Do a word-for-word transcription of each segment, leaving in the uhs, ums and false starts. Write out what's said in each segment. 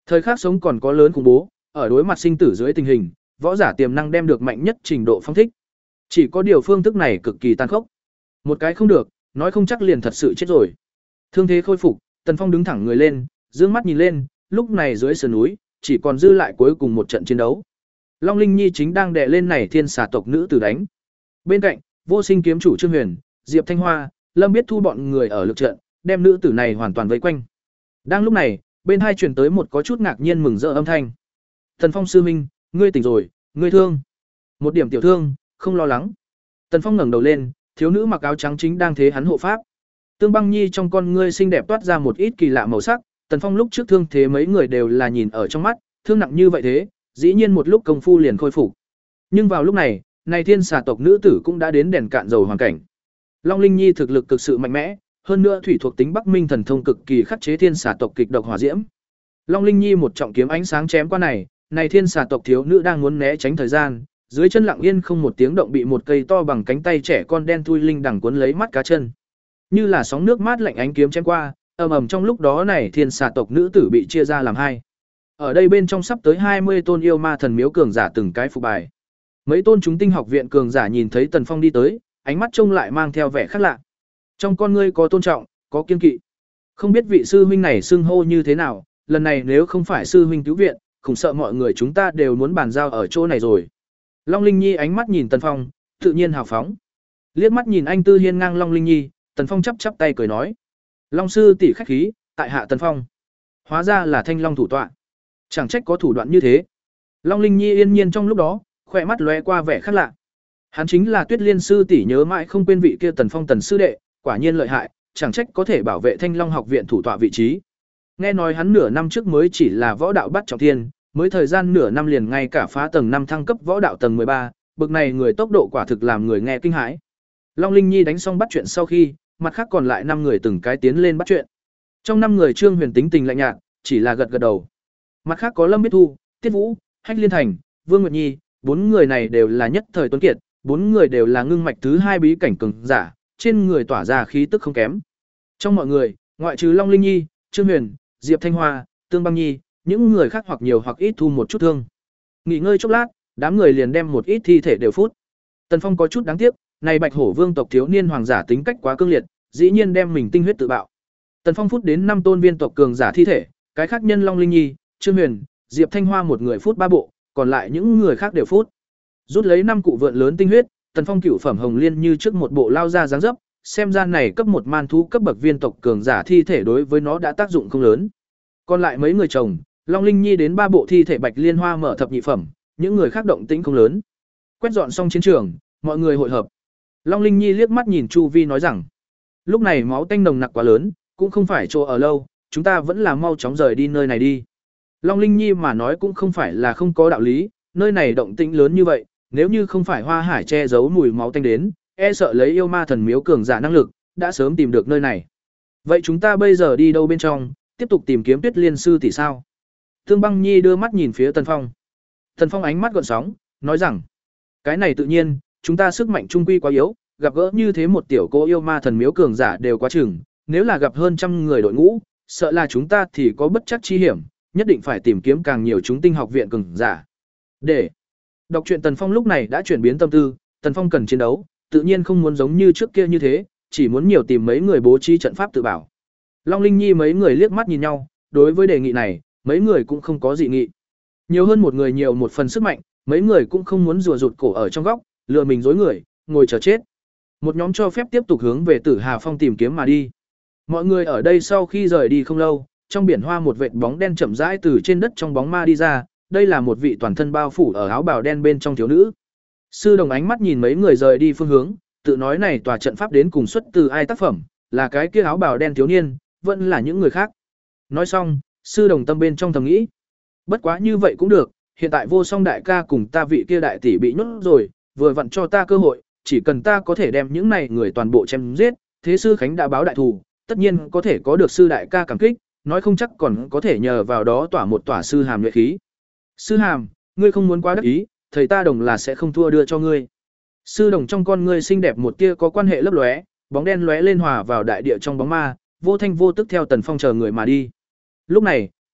Thời khắc sống còn có lớn khủng bố, ở đối mặt sinh tử dưới tình hình, võ giả tiềm năng đem được mạnh nhất trình độ phong thích. Chỉ có điều phương thức này cực kỳ tàn khốc. Một cái không được, nói không chắc liền thật sự chết rồi. Thương thế khôi phục, Tần Phong đứng thẳng người lên, dương mắt nhìn lên, lúc này dưới sườn núi, chỉ còn dư lại cuối cùng một trận chiến đấu. Long Linh Nhi chính đang đè lên này thiên xà tộc nữ tử đánh. Bên cạnh, Vô Sinh kiếm chủ Trương Huyền, Diệp Thanh Hoa, Lâm Biết Thu bọn người ở lực trận, đem nữ tử này hoàn toàn vây quanh. Đang lúc này, bên hai truyền tới một có chút ngạc nhiên mừng rỡ âm thanh. Tần Phong sư huynh, ngươi tỉnh rồi, ngươi thương. Một điểm tiểu thương, không lo lắng. Tần Phong ngẩng đầu lên, thiếu nữ mặc áo trắng chính đang thế hắn hộ pháp. Tương Băng Nhi trong con ngươi xinh đẹp toát ra một ít kỳ lạ màu sắc, Tần Phong lúc trước thương thế mấy người đều là nhìn ở trong mắt, thương nặng như vậy thế, dĩ nhiên một lúc công phu liền khôi phục. Nhưng vào lúc này, này thiên xà tộc nữ tử cũng đã đến đèn cạn dầu hoàn cảnh. Long Linh Nhi thực lực cực sự mạnh mẽ, hơn nữa thủy thuộc tính Bắc Minh thần thông cực kỳ khắc chế thiên xà tộc kịch độc hỏa diễm. Long Linh Nhi một trọng kiếm ánh sáng chém qua này, này thiên xà tộc thiếu nữ đang muốn né tránh thời gian, dưới chân lặng yên không một tiếng động bị một cây to bằng cánh tay trẻ con đen thui linh đằng cuốn lấy mắt cá chân. Như là sóng nước mát lạnh ánh kiếm chém qua, ầm ầm trong lúc đó này thiên xà tộc nữ tử bị chia ra làm hai. Ở đây bên trong sắp tới hai mươi tôn yêu ma thần miếu cường giả từng cái phục bài. Mấy tôn chúng tinh học viện cường giả nhìn thấy Tần Phong đi tới, ánh mắt trông lại mang theo vẻ khác lạ. Trong con ngươi có tôn trọng, có kiên kỵ. Không biết vị sư huynh này xưng hô như thế nào, lần này nếu không phải sư huynh cứu viện, khủng sợ mọi người chúng ta đều muốn bàn giao ở chỗ này rồi. Long Linh Nhi ánh mắt nhìn Tần Phong, tự nhiên hào phóng. Liếc mắt nhìn anh Tư Hiên ngang Long Linh Nhi, Tần Phong chắp chắp tay cười nói: "Long sư tỷ khách khí, tại hạ Tần Phong." Hóa ra là Thanh Long thủ tọa. Chẳng trách có thủ đoạn như thế. Long Linh Nhi yên nhiên trong lúc đó, khỏe mắt lóe qua vẻ khác lạ. Hắn chính là Tuyết Liên sư tỷ nhớ mãi không quên vị kia Tần Phong Tần sư đệ, quả nhiên lợi hại, chẳng trách có thể bảo vệ Thanh Long học viện thủ tọa vị trí. Nghe nói hắn nửa năm trước mới chỉ là võ đạo bắt trọng thiên, mới thời gian nửa năm liền ngay cả phá tầng năm thăng cấp võ đạo tầng mười ba, bực này người tốc độ quả thực làm người nghe kinh hãi. Long Linh Nhi đánh xong bắt chuyện sau khi, mặt khác còn lại năm người từng cái tiến lên bắt chuyện. Trong năm người Trương Huyền tính tình lạnh nhạt, chỉ là gật gật đầu. Mặt khác có Lâm Biết Thu, Tiết Vũ, Hách Liên Thành, Vương Nguyệt Nhi, bốn người này đều là nhất thời tuấn kiệt, bốn người đều là ngưng mạch thứ hai bí cảnh cường giả, trên người tỏa ra khí tức không kém. Trong mọi người, ngoại trừ Long Linh Nhi, Trương Huyền, Diệp Thanh Hoa, Tương Băng Nhi, những người khác hoặc nhiều hoặc ít thu một chút thương. Nghỉ ngơi chốc lát, đám người liền đem một ít thi thể đều phút. Tần Phong có chút đáng tiếc, này Bạch Hổ Vương tộc thiếu niên hoàng giả tính cách quá cương liệt, dĩ nhiên đem mình tinh huyết tự bạo. Tần Phong phút đến năm tôn viên tộc cường giả thi thể, cái khác nhân Long Linh Nhi, Trương Huyền, Diệp Thanh Hoa một người phút ba bộ, còn lại những người khác đều phút. Rút lấy năm cụ vượn lớn tinh huyết, Tần Phong cửu phẩm hồng liên như trước một bộ lao ra dáng dấp, xem ra này cấp một man thú cấp bậc viên tộc cường giả thi thể đối với nó đã tác dụng không lớn. Còn lại mấy người chồng, Long Linh Nhi đến ba bộ thi thể Bạch Liên Hoa mở thập nhị phẩm, những người khác động tĩnh không lớn. Quét dọn xong chiến trường, mọi người hội hợp. Long Linh Nhi liếc mắt nhìn chu vi nói rằng, lúc này máu tanh nồng nặc quá lớn, cũng không phải chỗ ở lâu, chúng ta vẫn là mau chóng rời đi nơi này đi. Long Linh Nhi mà nói cũng không phải là không có đạo lý, nơi này động tĩnh lớn như vậy, nếu như không phải Hoa Hải che giấu mùi máu tanh đến, e sợ lấy yêu ma thần miếu cường giả năng lực, đã sớm tìm được nơi này. Vậy chúng ta bây giờ đi đâu bên trong, tiếp tục tìm kiếm Tuyết Liên sư tỷ sao? Tương Băng Nhi đưa mắt nhìn phía Tần Phong. Tần Phong ánh mắt gợn sóng, nói rằng, cái này tự nhiên, chúng ta sức mạnh trung quy quá yếu, gặp gỡ như thế một tiểu cô yêu ma thần miếu cường giả đều quá chừng, nếu là gặp hơn trăm người đội ngũ, sợ là chúng ta thì có bất chắc chi hiểm, nhất định phải tìm kiếm càng nhiều chúng tinh học viện cường giả. Để đọc truyện Tần Phong lúc này đã chuyển biến tâm tư, Tần Phong cần chiến đấu, tự nhiên không muốn giống như trước kia như thế, chỉ muốn nhiều tìm mấy người bố trí trận pháp tự bảo. Long Linh Nhi mấy người liếc mắt nhìn nhau, đối với đề nghị này, mấy người cũng không có dị nghị. Nhiều hơn một người nhiều một phần sức mạnh, mấy người cũng không muốn rùa rụt cổ ở trong góc, lừa mình dối người, ngồi chờ chết. Một nhóm cho phép tiếp tục hướng về Tử Hà Phong tìm kiếm mà đi. Mọi người ở đây sau khi rời đi không lâu, trong biển hoa một vệt bóng đen chậm rãi từ trên đất trong bóng ma đi ra, đây là một vị toàn thân bao phủ ở áo bào đen bên trong thiếu nữ. Sư Đồng ánh mắt nhìn mấy người rời đi phương hướng, tự nói này tòa trận pháp đến cùng xuất từ ai tác phẩm, là cái kia áo bào đen thiếu niên, vẫn là những người khác. Nói xong, Sư Đồng tâm bên trong thầm nghĩ, bất quá như vậy cũng được, hiện tại Vô Song đại ca cùng ta vị kia đại tỷ bị nhốt rồi, vừa vặn cho ta cơ hội, chỉ cần ta có thể đem những này người toàn bộ chém giết, thế sư Khánh đã báo đại thù, tất nhiên có thể có được sư đại ca cảm kích, nói không chắc còn có thể nhờ vào đó tỏa một tỏa sư hàm nhuệ khí. Sư hàm, ngươi không muốn quá đắc ý, thầy ta Đồng là sẽ không thua đưa cho ngươi. Sư Đồng trong con ngươi xinh đẹp một tia có quan hệ lấp lóe, bóng đen lóe lên hòa vào đại địa trong bóng ma, vô thanh vô tức theo Tần Phong chờ người mà đi. Lúc này,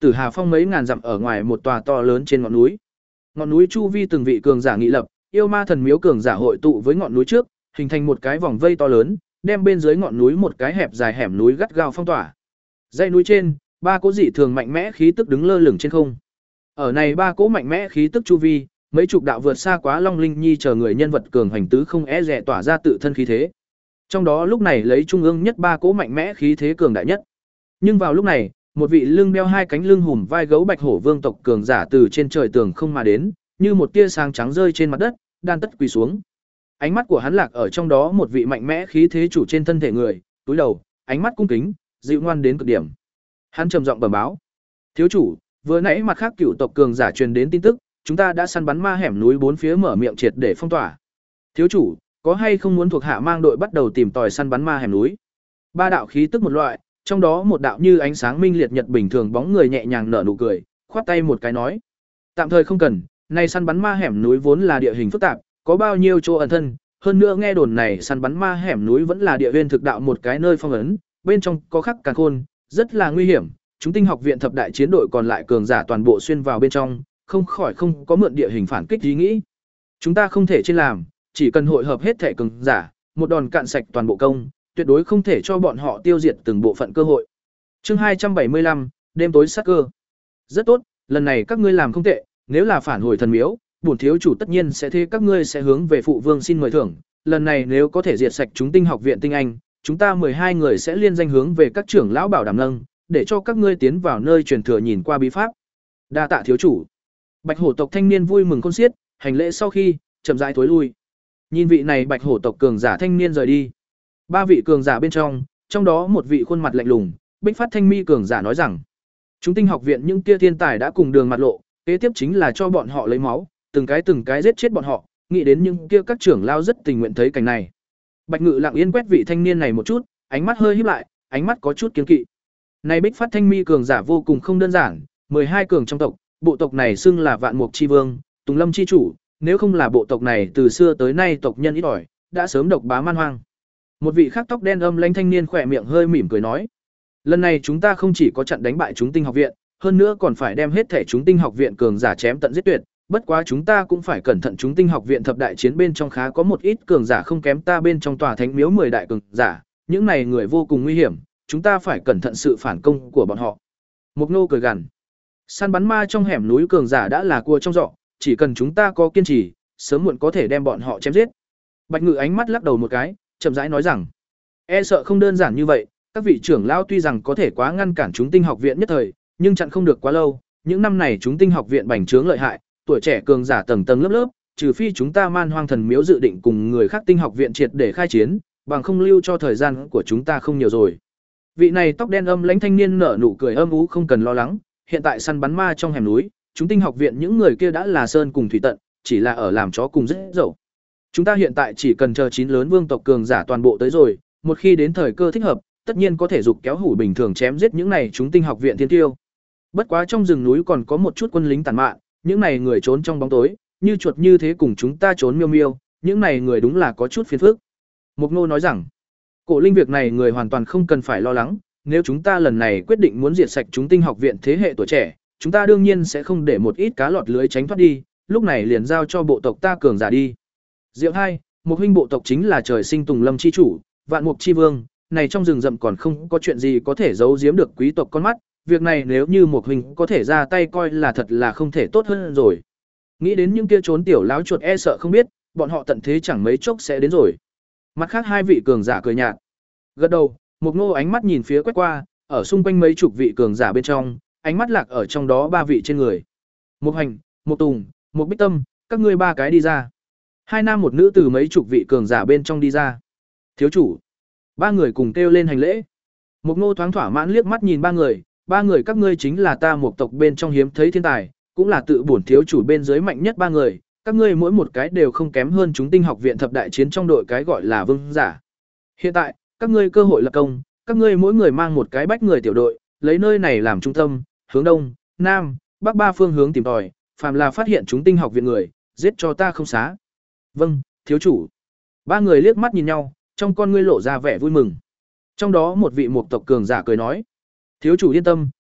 Tử Hà Phong mấy ngàn dặm ở ngoài một tòa to lớn trên ngọn núi. Ngọn núi chu vi từng vị cường giả nghị lập, yêu ma thần miếu cường giả hội tụ với ngọn núi trước, hình thành một cái vòng vây to lớn, đem bên dưới ngọn núi một cái hẹp dài hẻm núi gắt gao phong tỏa. Dãy núi trên, ba cỗ dị thường mạnh mẽ khí tức đứng lơ lửng trên không. Ở này ba cỗ mạnh mẽ khí tức chu vi, mấy chục đạo vượt xa quá Long Linh Nhi chờ người nhân vật cường hành tứ không e dè tỏa ra tự thân khí thế. Trong đó lúc này lấy trung ương nhất ba cỗ mạnh mẽ khí thế cường đại nhất. Nhưng vào lúc này, một vị lưng đeo hai cánh lưng hùm vai gấu bạch hổ vương tộc cường giả từ trên trời tường không mà đến, như một tia sáng trắng rơi trên mặt đất, đan tất quỳ xuống. Ánh mắt của hắn lạc ở trong đó một vị mạnh mẽ khí thế chủ trên thân thể người, túi đầu, ánh mắt cung kính, dịu ngoan đến cực điểm. Hắn trầm giọng bẩm báo: "Thiếu chủ, vừa nãy mặt khác cửu tộc cường giả truyền đến tin tức, chúng ta đã săn bắn ma hẻm núi bốn phía mở miệng triệt để phong tỏa. Thiếu chủ, có hay không muốn thuộc hạ mang đội bắt đầu tìm tòi săn bắn ma hẻm núi?" Ba đạo khí tức một loại, trong đó một đạo như ánh sáng minh liệt nhật bình thường bóng người nhẹ nhàng nở nụ cười, khoát tay một cái nói: "Tạm thời không cần, này săn bắn ma hẻm núi vốn là địa hình phức tạp, có bao nhiêu chỗ ẩn thân, hơn nữa nghe đồn này săn bắn ma hẻm núi vẫn là địa viên thực đạo một cái nơi phong ấn, bên trong có khắc càn khôn, rất là nguy hiểm. Chúng tinh học viện thập đại chiến đội còn lại cường giả toàn bộ xuyên vào bên trong, không khỏi không có mượn địa hình phản kích ý nghĩ. Chúng ta không thể trên làm, chỉ cần hội hợp hết thể cường giả, một đòn cạn sạch toàn bộ công, tuyệt đối không thể cho bọn họ tiêu diệt từng bộ phận cơ hội." Chương hai trăm bảy mươi lăm, đêm tối sát cơ. Rất tốt, lần này các ngươi làm không tệ, nếu là phản hồi thần miếu, bổn thiếu chủ tất nhiên sẽ thế các ngươi sẽ hướng về phụ vương xin mời thưởng, lần này nếu có thể diệt sạch chúng tinh học viện tinh anh, chúng ta mười hai người sẽ liên danh hướng về các trưởng lão bảo đảm nâng, để cho các ngươi tiến vào nơi truyền thừa nhìn qua bí pháp. Đa tạ thiếu chủ. Bạch hổ tộc thanh niên vui mừng khôn xiết, hành lễ sau khi chậm rãi thối lui. Nhìn vị này bạch hổ tộc cường giả thanh niên rời đi. Ba vị cường giả bên trong, trong đó một vị khuôn mặt lạnh lùng, Bích Phát Thanh Mi cường giả nói rằng: "Chúng tinh học viện những tia thiên tài đã cùng đường mặt lộ, kế tiếp chính là cho bọn họ lấy máu, từng cái từng cái giết chết bọn họ." Nghĩ đến những kia các trưởng lao rất tình nguyện thấy cảnh này. Bạch Ngự lặng yên quét vị thanh niên này một chút, ánh mắt hơi híp lại, ánh mắt có chút kiêng kỵ. Này Bích Phát Thanh Mi cường giả vô cùng không đơn giản, mười hai cường trong tộc, bộ tộc này xưng là Vạn Mục chi vương, Tùng Lâm chi chủ, nếu không là bộ tộc này từ xưa tới nay tộc nhân ít ỏi, đã sớm độc bá man hoang. Một vị khác tóc đen âm lãnh thanh niên khỏe miệng hơi mỉm cười nói: "Lần này chúng ta không chỉ có chặn đánh bại chúng tinh học viện, hơn nữa còn phải đem hết thể chúng tinh học viện cường giả chém tận giết tuyệt, bất quá chúng ta cũng phải cẩn thận, chúng tinh học viện thập đại chiến bên trong khá có một ít cường giả không kém ta bên trong tòa thánh miếu mười đại cường giả, những này người vô cùng nguy hiểm, chúng ta phải cẩn thận sự phản công của bọn họ." Mục Nô cười gằn: "Săn bắn ma trong hẻm núi cường giả đã là cua trong giỏ, chỉ cần chúng ta có kiên trì, sớm muộn có thể đem bọn họ chém giết." Bạch Ngự ánh mắt lắc đầu một cái, chậm rãi nói rằng: "E sợ không đơn giản như vậy, các vị trưởng lão tuy rằng có thể quá ngăn cản chúng tinh học viện nhất thời, nhưng chặn không được quá lâu, những năm này chúng tinh học viện bành trướng lợi hại, tuổi trẻ cường giả tầng tầng lớp lớp, trừ phi chúng ta Man Hoang Thần Miếu dự định cùng người khác tinh học viện triệt để khai chiến, bằng không lưu cho thời gian của chúng ta không nhiều rồi." Vị này tóc đen âm lãnh thanh niên nở nụ cười âm u, không cần lo lắng, hiện tại săn bắn ma trong hẻm núi, chúng tinh học viện những người kia đã là sơn cùng thủy tận, chỉ là ở làm chó cùng rất dậu. Chúng ta hiện tại chỉ cần chờ chín lớn vương tộc cường giả toàn bộ tới rồi, một khi đến thời cơ thích hợp, tất nhiên có thể dục kéo hủ bình thường chém giết những này chúng tinh học viện thiên tiêu. Bất quá trong rừng núi còn có một chút quân lính tàn mạn, những này người trốn trong bóng tối, như chuột như thế cùng chúng ta trốn miêu miêu, những này người đúng là có chút phiền phức. Mục Nô nói rằng, Cổ Linh việc này người hoàn toàn không cần phải lo lắng, nếu chúng ta lần này quyết định muốn diệt sạch chúng tinh học viện thế hệ tuổi trẻ, chúng ta đương nhiên sẽ không để một ít cá lọt lưới tránh thoát đi, lúc này liền giao cho bộ tộc ta cường giả đi. Diệu hai, một huynh bộ tộc chính là trời sinh Tùng Lâm chi chủ, Vạn Mục chi vương, này trong rừng rậm còn không có chuyện gì có thể giấu giếm được quý tộc con mắt, việc này nếu như một huynh có thể ra tay coi là thật là không thể tốt hơn rồi. Nghĩ đến những kia trốn tiểu láo chuột e sợ không biết, bọn họ tận thế chẳng mấy chốc sẽ đến rồi. Mặt khác hai vị cường giả cười nhạt. Gật đầu, Mục Ngô ánh mắt nhìn phía quét qua, ở xung quanh mấy chục vị cường giả bên trong, ánh mắt lạc ở trong đó ba vị trên người. Mục Hành, Mục Tùng, Mục Bích Tâm, các ngươi ba cái đi ra. Hai nam một nữ từ mấy chục vị cường giả bên trong đi ra. Thiếu chủ. Ba người cùng kêu lên hành lễ. Mục Ngô thoáng thỏa mãn liếc mắt nhìn ba người, ba người các ngươi chính là ta một tộc bên trong hiếm thấy thiên tài, cũng là tự bổn thiếu chủ bên dưới mạnh nhất ba người, các ngươi mỗi một cái đều không kém hơn chúng tinh học viện thập đại chiến trong đội cái gọi là vương giả. Hiện tại, các ngươi cơ hội lập công, các ngươi mỗi người mang một cái bách người tiểu đội, lấy nơi này làm trung tâm, hướng đông, nam, bắc ba phương hướng tìm tòi, phàm là phát hiện chúng tinh học viện người, giết cho ta không xá. Vâng, thiếu chủ. Ba người liếc mắt nhìn nhau, trong con ngươi lộ ra vẻ vui mừng. Trong đó một vị mục tộc cường giả cười nói: Thiếu chủ yên tâm,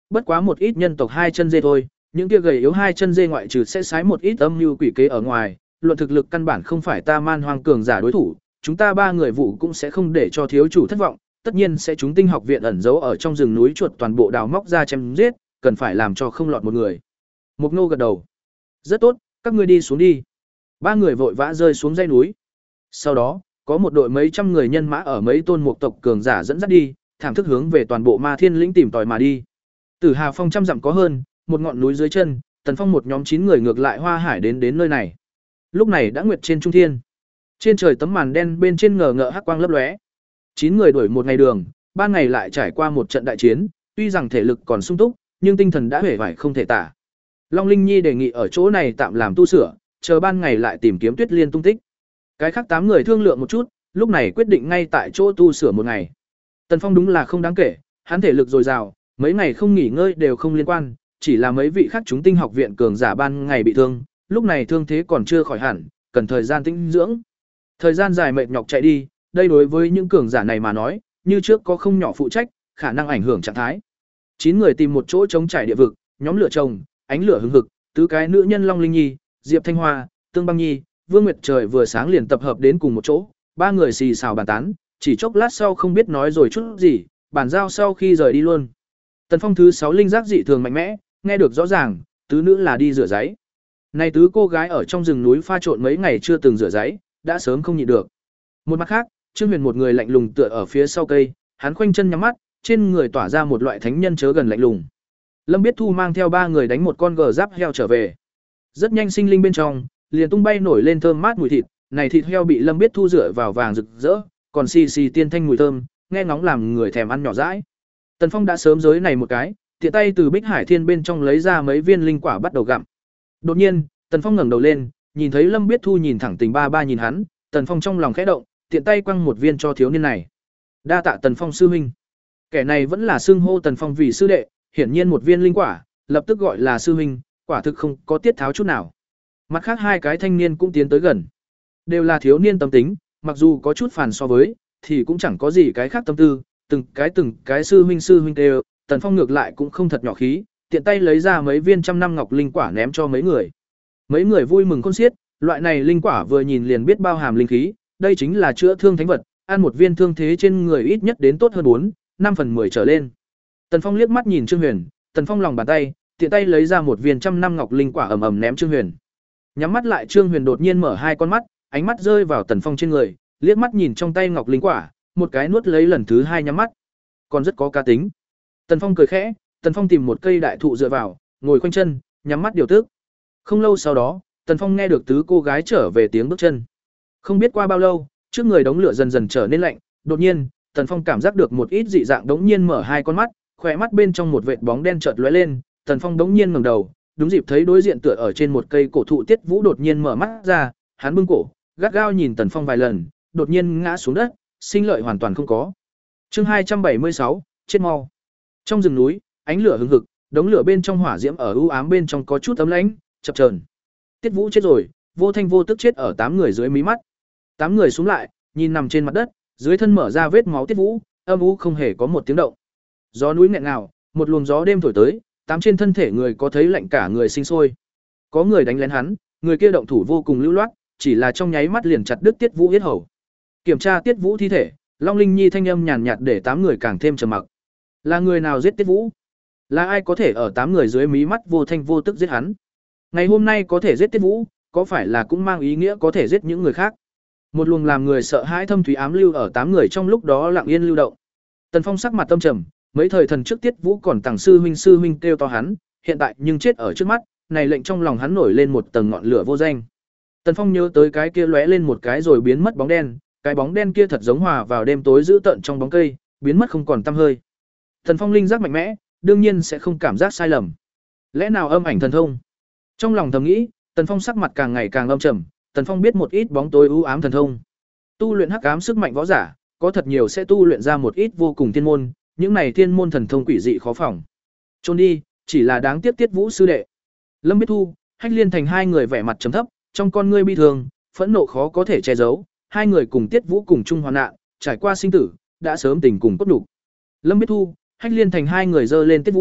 bất quá một ít nhân tộc hai chân dê thôi, những kia gầy yếu hai chân dê ngoại trừ sẽ sái một ít âm mưu quỷ kế ở ngoài, luận thực lực căn bản không phải ta man hoang cường giả đối thủ, chúng ta ba người vụ cũng sẽ không để cho thiếu chủ thất vọng, tất nhiên sẽ chúng tinh học viện ẩn giấu ở trong rừng núi chuột toàn bộ đào móc ra chém giết, cần phải làm cho không lọt một người. Mục Nô gật đầu. Rất tốt, các ngươi đi xuống đi. Ba người vội vã rơi xuống dãy núi. Sau đó, có một đội mấy trăm người nhân mã ở mấy tôn mục tộc cường giả dẫn dắt đi, thảm thức hướng về toàn bộ Ma Thiên lĩnh tìm tòi mà đi. Tử Hà Phong trăm dặm có hơn, một ngọn núi dưới chân, Tần Phong một nhóm chín người ngược lại Hoa Hải đến đến nơi này. Lúc này đã nguyệt trên trung thiên. Trên trời tấm màn đen bên trên ngờ ngợ hắc quang lấp lóe. Chín người đuổi một ngày đường, ba ngày lại trải qua một trận đại chiến, tuy rằng thể lực còn sung túc, nhưng tinh thần đã hể vải không thể tả. Long Linh Nhi đề nghị ở chỗ này tạm làm tu sửa, chờ ban ngày lại tìm kiếm Tuyết Liên tung tích. Cái khác tám người thương lượng một chút, lúc này quyết định ngay tại chỗ tu sửa một ngày. Tần Phong đúng là không đáng kể, hắn thể lực dồi dào, mấy ngày không nghỉ ngơi đều không liên quan, chỉ là mấy vị khác chúng tinh học viện cường giả ban ngày bị thương, lúc này thương thế còn chưa khỏi hẳn, cần thời gian tĩnh dưỡng. Thời gian dài mệt nhọc chạy đi, đây đối với những cường giả này mà nói, như trước có không nhỏ phụ trách, khả năng ảnh hưởng trạng thái. Chín người tìm một chỗ chống trải địa vực, nhóm lửa trồng, ánh lửa hừng hực, tứ cái nữ nhân Long Linh Nhi, Diệp Thanh Hoa, Tương Băng Nhi, Vương Nguyệt Trời vừa sáng liền tập hợp đến cùng một chỗ, ba người xì xào bàn tán, chỉ chốc lát sau không biết nói rồi chút gì, bàn giao sau khi rời đi luôn. Tần Phong thứ sáu linh giác dị thường mạnh mẽ, nghe được rõ ràng, tứ nữ là đi rửa giấy. Này tứ cô gái ở trong rừng núi pha trộn mấy ngày chưa từng rửa giấy, đã sớm không nhịn được. Một mặt khác, Trương Huyền một người lạnh lùng tựa ở phía sau cây, hắn khoanh chân nhắm mắt, trên người tỏa ra một loại thánh nhân chớ gần lạnh lùng. Lâm Biết Thu mang theo ba người đánh một con gờ giáp heo trở về. Rất nhanh sinh linh bên trong, liền tung bay nổi lên thơm mát mùi thịt, này thịt heo bị Lâm Biết Thu rửa vào vàng rực rỡ, còn xì xì tiên thanh mùi thơm, nghe ngóng làm người thèm ăn nhỏ dãi. Tần Phong đã sớm giới này một cái, tiện tay từ Bích Hải Thiên bên trong lấy ra mấy viên linh quả bắt đầu gặm. Đột nhiên, Tần Phong ngẩng đầu lên, nhìn thấy Lâm Biết Thu nhìn thẳng Tình Ba Ba nhìn hắn, Tần Phong trong lòng khẽ động, tiện tay quăng một viên cho thiếu niên này. Đa tạ Tần Phong sư huynh. Kẻ này vẫn là xưng hô Tần Phong vì sư đệ, hiển nhiên một viên linh quả, lập tức gọi là sư huynh, quả thực không có tiết tháo chút nào. Mặt khác hai cái thanh niên cũng tiến tới gần. Đều là thiếu niên tâm tính, mặc dù có chút phản so với, thì cũng chẳng có gì cái khác tâm tư, từng cái từng cái sư huynh sư huynh đều, Tần Phong ngược lại cũng không thật nhỏ khí, tiện tay lấy ra mấy viên trăm năm ngọc linh quả ném cho mấy người. Mấy người vui mừng khôn xiết, loại này linh quả vừa nhìn liền biết bao hàm linh khí, đây chính là chữa thương thánh vật, ăn một viên thương thế trên người ít nhất đến tốt hơn bốn, năm phần mười trở lên. Tần Phong liếc mắt nhìn Trương Huyền, Tần Phong lòng bàn tay, tiện tay lấy ra một viên trăm năm ngọc linh quả ầm ầm ném Trương Huyền. Nhắm mắt lại Trương Huyền đột nhiên mở hai con mắt, ánh mắt rơi vào Tần Phong trên người, liếc mắt nhìn trong tay ngọc linh quả, một cái nuốt lấy lần thứ hai nhắm mắt. Còn rất có cá tính. Tần Phong cười khẽ, Tần Phong tìm một cây đại thụ dựa vào, ngồi khoanh chân, nhắm mắt điều tức. Không lâu sau đó, Tần Phong nghe được tứ cô gái trở về tiếng bước chân. Không biết qua bao lâu, trước người đống lửa dần dần trở nên lạnh, đột nhiên, Tần Phong cảm giác được một ít dị dạng đống nhiên mở hai con mắt, khỏe mắt bên trong một vệt bóng đen chợt lóe lên, Tần Phong đống nhiên ngẩng đầu, đúng dịp thấy đối diện tựa ở trên một cây cổ thụ Tiết Vũ đột nhiên mở mắt ra, hắn bưng cổ, gắt gao nhìn Tần Phong vài lần, đột nhiên ngã xuống đất, sinh lợi hoàn toàn không có. Chương hai trăm bảy mươi sáu, chết mau. Trong rừng núi, ánh lửa hừng hực, đống lửa bên trong hỏa diễm ở u ám bên trong có chút ấm lãnh, chập chờn. Tiết Vũ chết rồi, vô thanh vô tức chết ở tám người dưới mí mắt. Tám người xuống lại, nhìn nằm trên mặt đất, dưới thân mở ra vết máu Tiết Vũ, âm u không hề có một tiếng động. Gió núi nghẹn ngào, một luồng gió đêm thổi tới, tám trên thân thể người có thấy lạnh cả người sinh sôi. Có người đánh lén hắn, người kia động thủ vô cùng lưu loát, chỉ là trong nháy mắt liền chặt đứt Tiết Vũ yết hầu. Kiểm tra Tiết Vũ thi thể, Long Linh Nhi thanh âm nhàn nhạt để tám người càng thêm trầm mặc. Là người nào giết Tiết Vũ? Là ai có thể ở tám người dưới mí mắt vô thanh vô tức giết hắn? Ngày hôm nay có thể giết Tiết Vũ, có phải là cũng mang ý nghĩa có thể giết những người khác? Một luồng làm người sợ hãi thâm thúy ám lưu ở tám người trong lúc đó lặng yên lưu động. Tần Phong sắc mặt tâm trầm, mấy thời thần trước Tiết Vũ còn tàng sư huynh sư huynh kêu to hắn, hiện tại nhưng chết ở trước mắt, này lệnh trong lòng hắn nổi lên một tầng ngọn lửa vô danh. Tần Phong nhớ tới cái kia lóe lên một cái rồi biến mất bóng đen, cái bóng đen kia thật giống hòa vào đêm tối dữ tợn trong bóng cây, biến mất không còn tăm hơi. Tần Phong linh giác mạnh mẽ, đương nhiên sẽ không cảm giác sai lầm. Lẽ nào âm ảnh thần thông? Trong lòng thầm nghĩ, Tần Phong sắc mặt càng ngày càng âm trầm, Tần Phong biết một ít bóng tối u ám thần thông. Tu luyện hắc ám sức mạnh võ giả, có thật nhiều sẽ tu luyện ra một ít vô cùng thiên môn, những này thiên môn thần thông quỷ dị khó phòng. Trốn đi, chỉ là đáng tiếc Tiết Vũ sư đệ. Lâm Biết Thu, Hách Liên Thành hai người vẻ mặt trầm thấp, trong con ngươi bi thường, phẫn nộ khó có thể che giấu, hai người cùng Tiết Vũ cùng chung hoạn nạn, trải qua sinh tử, đã sớm tình cùng cốt đủ. Lâm Biết Thu, Hách Liên Thành hai người giơ lên Tiết Vũ,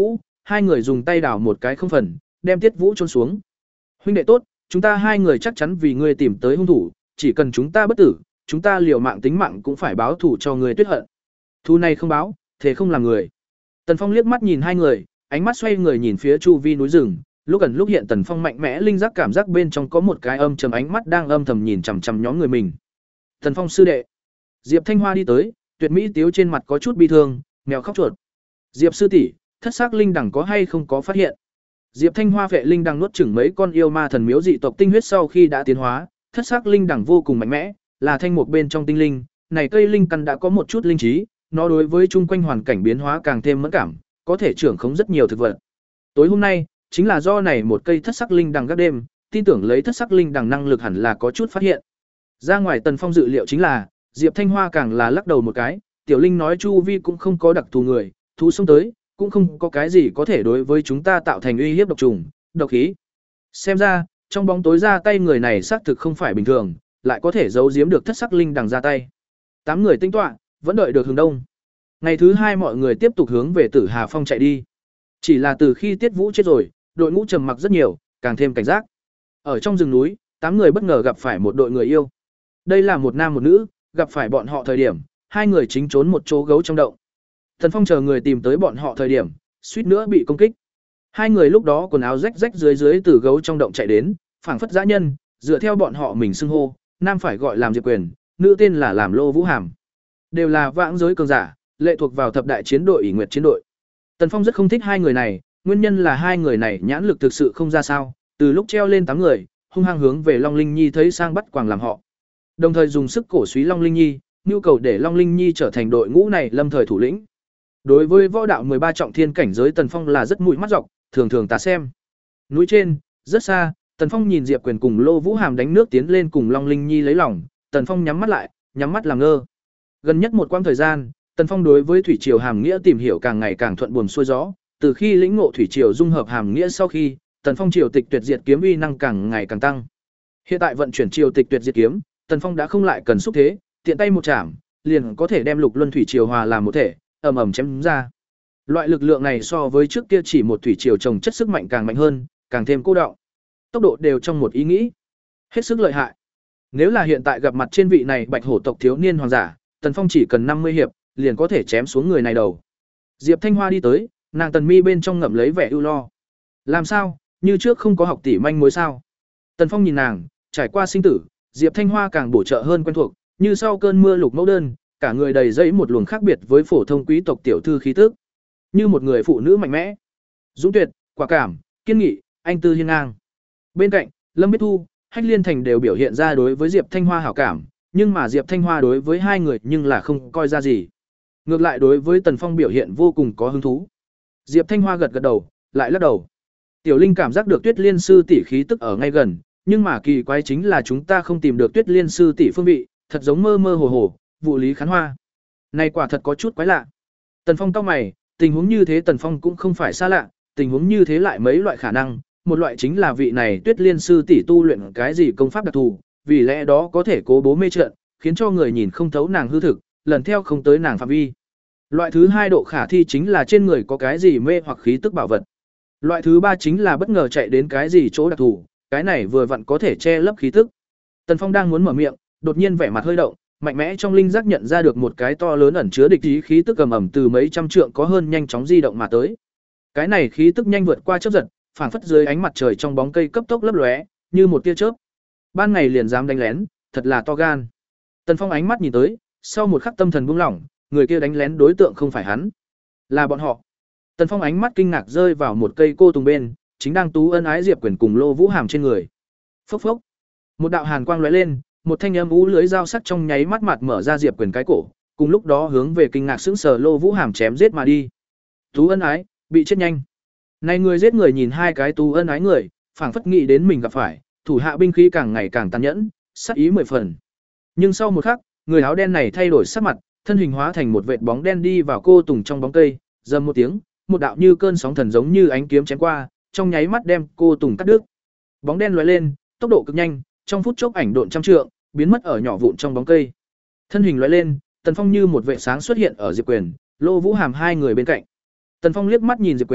hai người dùng tay đảo một cái không phần, đem Tiết Vũ chôn xuống. Huynh đệ tốt, chúng ta hai người chắc chắn vì ngươi tìm tới hung thủ, chỉ cần chúng ta bất tử, chúng ta liều mạng tính mạng cũng phải báo thù cho ngươi Tuyết Hận. Thù này không báo, thế không làm người. Tần Phong liếc mắt nhìn hai người, ánh mắt xoay người nhìn phía chu vi núi rừng, lúc ẩn lúc hiện Tần Phong mạnh mẽ linh giác cảm giác bên trong có một cái âm trầm ánh mắt đang âm thầm nhìn chằm chằm nhóm người mình. Tần Phong sư đệ. Diệp Thanh Hoa đi tới, tuyệt mỹ tiếu trên mặt có chút bi thương, mèo khóc chuột. Diệp sư tỷ, thất sắc linh đằng có hay không có phát hiện? Diệp Thanh Hoa vệ linh đằng nuốt chửng mấy con yêu ma thần miếu dị tộc tinh huyết sau khi đã tiến hóa, thất sắc linh đằng vô cùng mạnh mẽ, là thanh mục bên trong tinh linh, này cây linh căn đã có một chút linh trí, nó đối với chung quanh hoàn cảnh biến hóa càng thêm mẫn cảm, có thể trưởng khống rất nhiều thực vật. Tối hôm nay, chính là do này một cây thất sắc linh đằng gác đêm, tin tưởng lấy thất sắc linh đằng năng lực hẳn là có chút phát hiện. Ra ngoài Tần Phong dự liệu chính là, Diệp Thanh Hoa càng là lắc đầu một cái, tiểu linh nói chu vi cũng không có đặc thù người, thú xông tới, cũng không có cái gì có thể đối với chúng ta tạo thành uy hiếp độc trùng, độc khí. Xem ra, trong bóng tối ra tay người này xác thực không phải bình thường, lại có thể giấu giếm được thất sắc linh đằng ra tay. Tám người tinh tọa, vẫn đợi được hướng đông. Ngày thứ hai mọi người tiếp tục hướng về Tử Hà Phong chạy đi. Chỉ là từ khi Tiết Vũ chết rồi, đội ngũ trầm mặc rất nhiều, càng thêm cảnh giác. Ở trong rừng núi, tám người bất ngờ gặp phải một đội người yêu. Đây là một nam một nữ, gặp phải bọn họ thời điểm, hai người chính trốn một chỗ gấu trong động. Thần Phong chờ người tìm tới bọn họ thời điểm, suýt nữa bị công kích. Hai người lúc đó quần áo rách rách dưới dưới từ gấu trong động chạy đến, phảng phất dã nhân, dựa theo bọn họ mình xưng hô, nam phải gọi làm Diệp Quyền, nữ tên là làm Lô Vũ Hàm. Đều là vãng giới cường giả, lệ thuộc vào thập đại chiến đội ỷ nguyệt chiến đội. Tần Phong rất không thích hai người này, nguyên nhân là hai người này nhãn lực thực sự không ra sao, từ lúc treo lên tám người, hung hăng hướng về Long Linh Nhi thấy sang bắt quàng làm họ. Đồng thời dùng sức cổ suý Long Linh Nhi, nhu cầu để Long Linh Nhi trở thành đội ngũ này lâm thời thủ lĩnh. Đối với võ đạo mười ba trọng thiên cảnh giới Tần Phong là rất mũi mắt dọc, thường thường ta xem. Núi trên, rất xa, Tần Phong nhìn Diệp Quyền cùng Lô Vũ Hàm đánh nước tiến lên cùng Long Linh Nhi lấy lòng, Tần Phong nhắm mắt lại, nhắm mắt làm ngơ. Gần nhất một quãng thời gian, Tần Phong đối với thủy triều hàm nghĩa tìm hiểu càng ngày càng thuận buồm xuôi gió, từ khi lĩnh ngộ thủy triều dung hợp hàm nghĩa sau khi, Tần Phong triều tịch tuyệt diệt kiếm uy năng càng ngày càng tăng. Hiện tại vận chuyển triều tịch tuyệt diệt kiếm, Tần Phong đã không lại cần xúc thế, tiện tay một chạm, liền có thể đem lục luân thủy triều hòa làm một thể, ầm ầm chém ra. Loại lực lượng này so với trước kia chỉ một thủy triều trồng chất sức mạnh càng mạnh hơn, càng thêm cô đọng. Tốc độ đều trong một ý nghĩ, hết sức lợi hại. Nếu là hiện tại gặp mặt trên vị này Bạch Hổ tộc thiếu niên hoàng giả, Tần Phong chỉ cần năm mươi hiệp, liền có thể chém xuống người này đầu. Diệp Thanh Hoa đi tới, nàng Tần Mi bên trong ngậm lấy vẻ ưu lo. Làm sao, như trước không có học tỷ manh mối sao? Tần Phong nhìn nàng, trải qua sinh tử, Diệp Thanh Hoa càng bổ trợ hơn quen thuộc, như sau cơn mưa lục mẫu đơn, cả người đầy dẫy một luồng khác biệt với phổ thông quý tộc tiểu thư khí tức, như một người phụ nữ mạnh mẽ, dũng tuyệt, quả cảm, kiên nghị, anh tư hiên ngang. Bên cạnh, Lâm Biết Thu, Hách Liên Thành đều biểu hiện ra đối với Diệp Thanh Hoa hảo cảm, nhưng mà Diệp Thanh Hoa đối với hai người nhưng là không coi ra gì. Ngược lại đối với Tần Phong biểu hiện vô cùng có hứng thú. Diệp Thanh Hoa gật gật đầu, lại lắc đầu. Tiểu Linh cảm giác được Tuyết Liên sư tỷ khí tức ở ngay gần, nhưng mà kỳ quái chính là chúng ta không tìm được Tuyết Liên sư tỷ phương vị, thật giống mơ mơ hồ hồ, vụ lý khán hoa. Này quả thật có chút quái lạ. Tần Phong cau mày, tình huống như thế Tần Phong cũng không phải xa lạ, tình huống như thế lại mấy loại khả năng, một loại chính là vị này Tuyết Liên sư tỷ tu luyện cái gì công pháp đặc thù, vì lẽ đó có thể cố bố mê trận, khiến cho người nhìn không thấu nàng hư thực, lần theo không tới nàng phạm vi. Loại thứ hai độ khả thi chính là trên người có cái gì mê hoặc khí tức bảo vật. Loại thứ ba chính là bất ngờ chạy đến cái gì chỗ đặc thù, cái này vừa vặn có thể che lấp khí tức. Tần Phong đang muốn mở miệng, đột nhiên vẻ mặt hơi động, mạnh mẽ trong linh giác nhận ra được một cái to lớn ẩn chứa địch ý khí tức ầm ầm từ mấy trăm trượng có hơn nhanh chóng di động mà tới. Cái này khí tức nhanh vượt qua chớp giật, phảng phất dưới ánh mặt trời trong bóng cây cấp tốc lấp lóe, như một tia chớp. Ban ngày liền dám đánh lén, thật là to gan. Tần Phong ánh mắt nhìn tới, sau một khắc tâm thần buông lỏng, người kia đánh lén đối tượng không phải hắn, là bọn họ. Tần Phong ánh mắt kinh ngạc rơi vào một cây cô tùng bên, chính đang tú ân ái Diệp Quyền cùng Lô Vũ Hàm trên người. Phốc phốc. Một đạo hàn quang lóe lên, một thanh âm ú lưới dao sắc trong nháy mắt mặt mở ra Diệp Quyền cái cổ, cùng lúc đó hướng về kinh ngạc sững sờ Lô Vũ Hàm chém giết mà đi. Tú ân ái, bị chết nhanh. Này người giết người nhìn hai cái tú ân ái người, phảng phất nghĩ đến mình gặp phải, thủ hạ binh khí càng ngày càng tàn nhẫn, sát ý mười phần. Nhưng sau một khắc, người áo đen này thay đổi sắc mặt, thân hình hóa thành một vệt bóng đen đi vào cô tùng trong bóng cây, rầm một tiếng, một đạo như cơn sóng thần giống như ánh kiếm chém qua, trong nháy mắt đem cô tùng cắt đứt. Bóng đen lóe lên, tốc độ cực nhanh, trong phút chốc ảnh độn trăm trượng, biến mất ở nhỏ vụn trong bóng cây. Thân hình lóe lên, Tần Phong như một vệ sáng xuất hiện ở Diệp Quyền, Lô Vũ Hàm hai người bên cạnh. Tần Phong liếc mắt nhìn Diệp Quyền,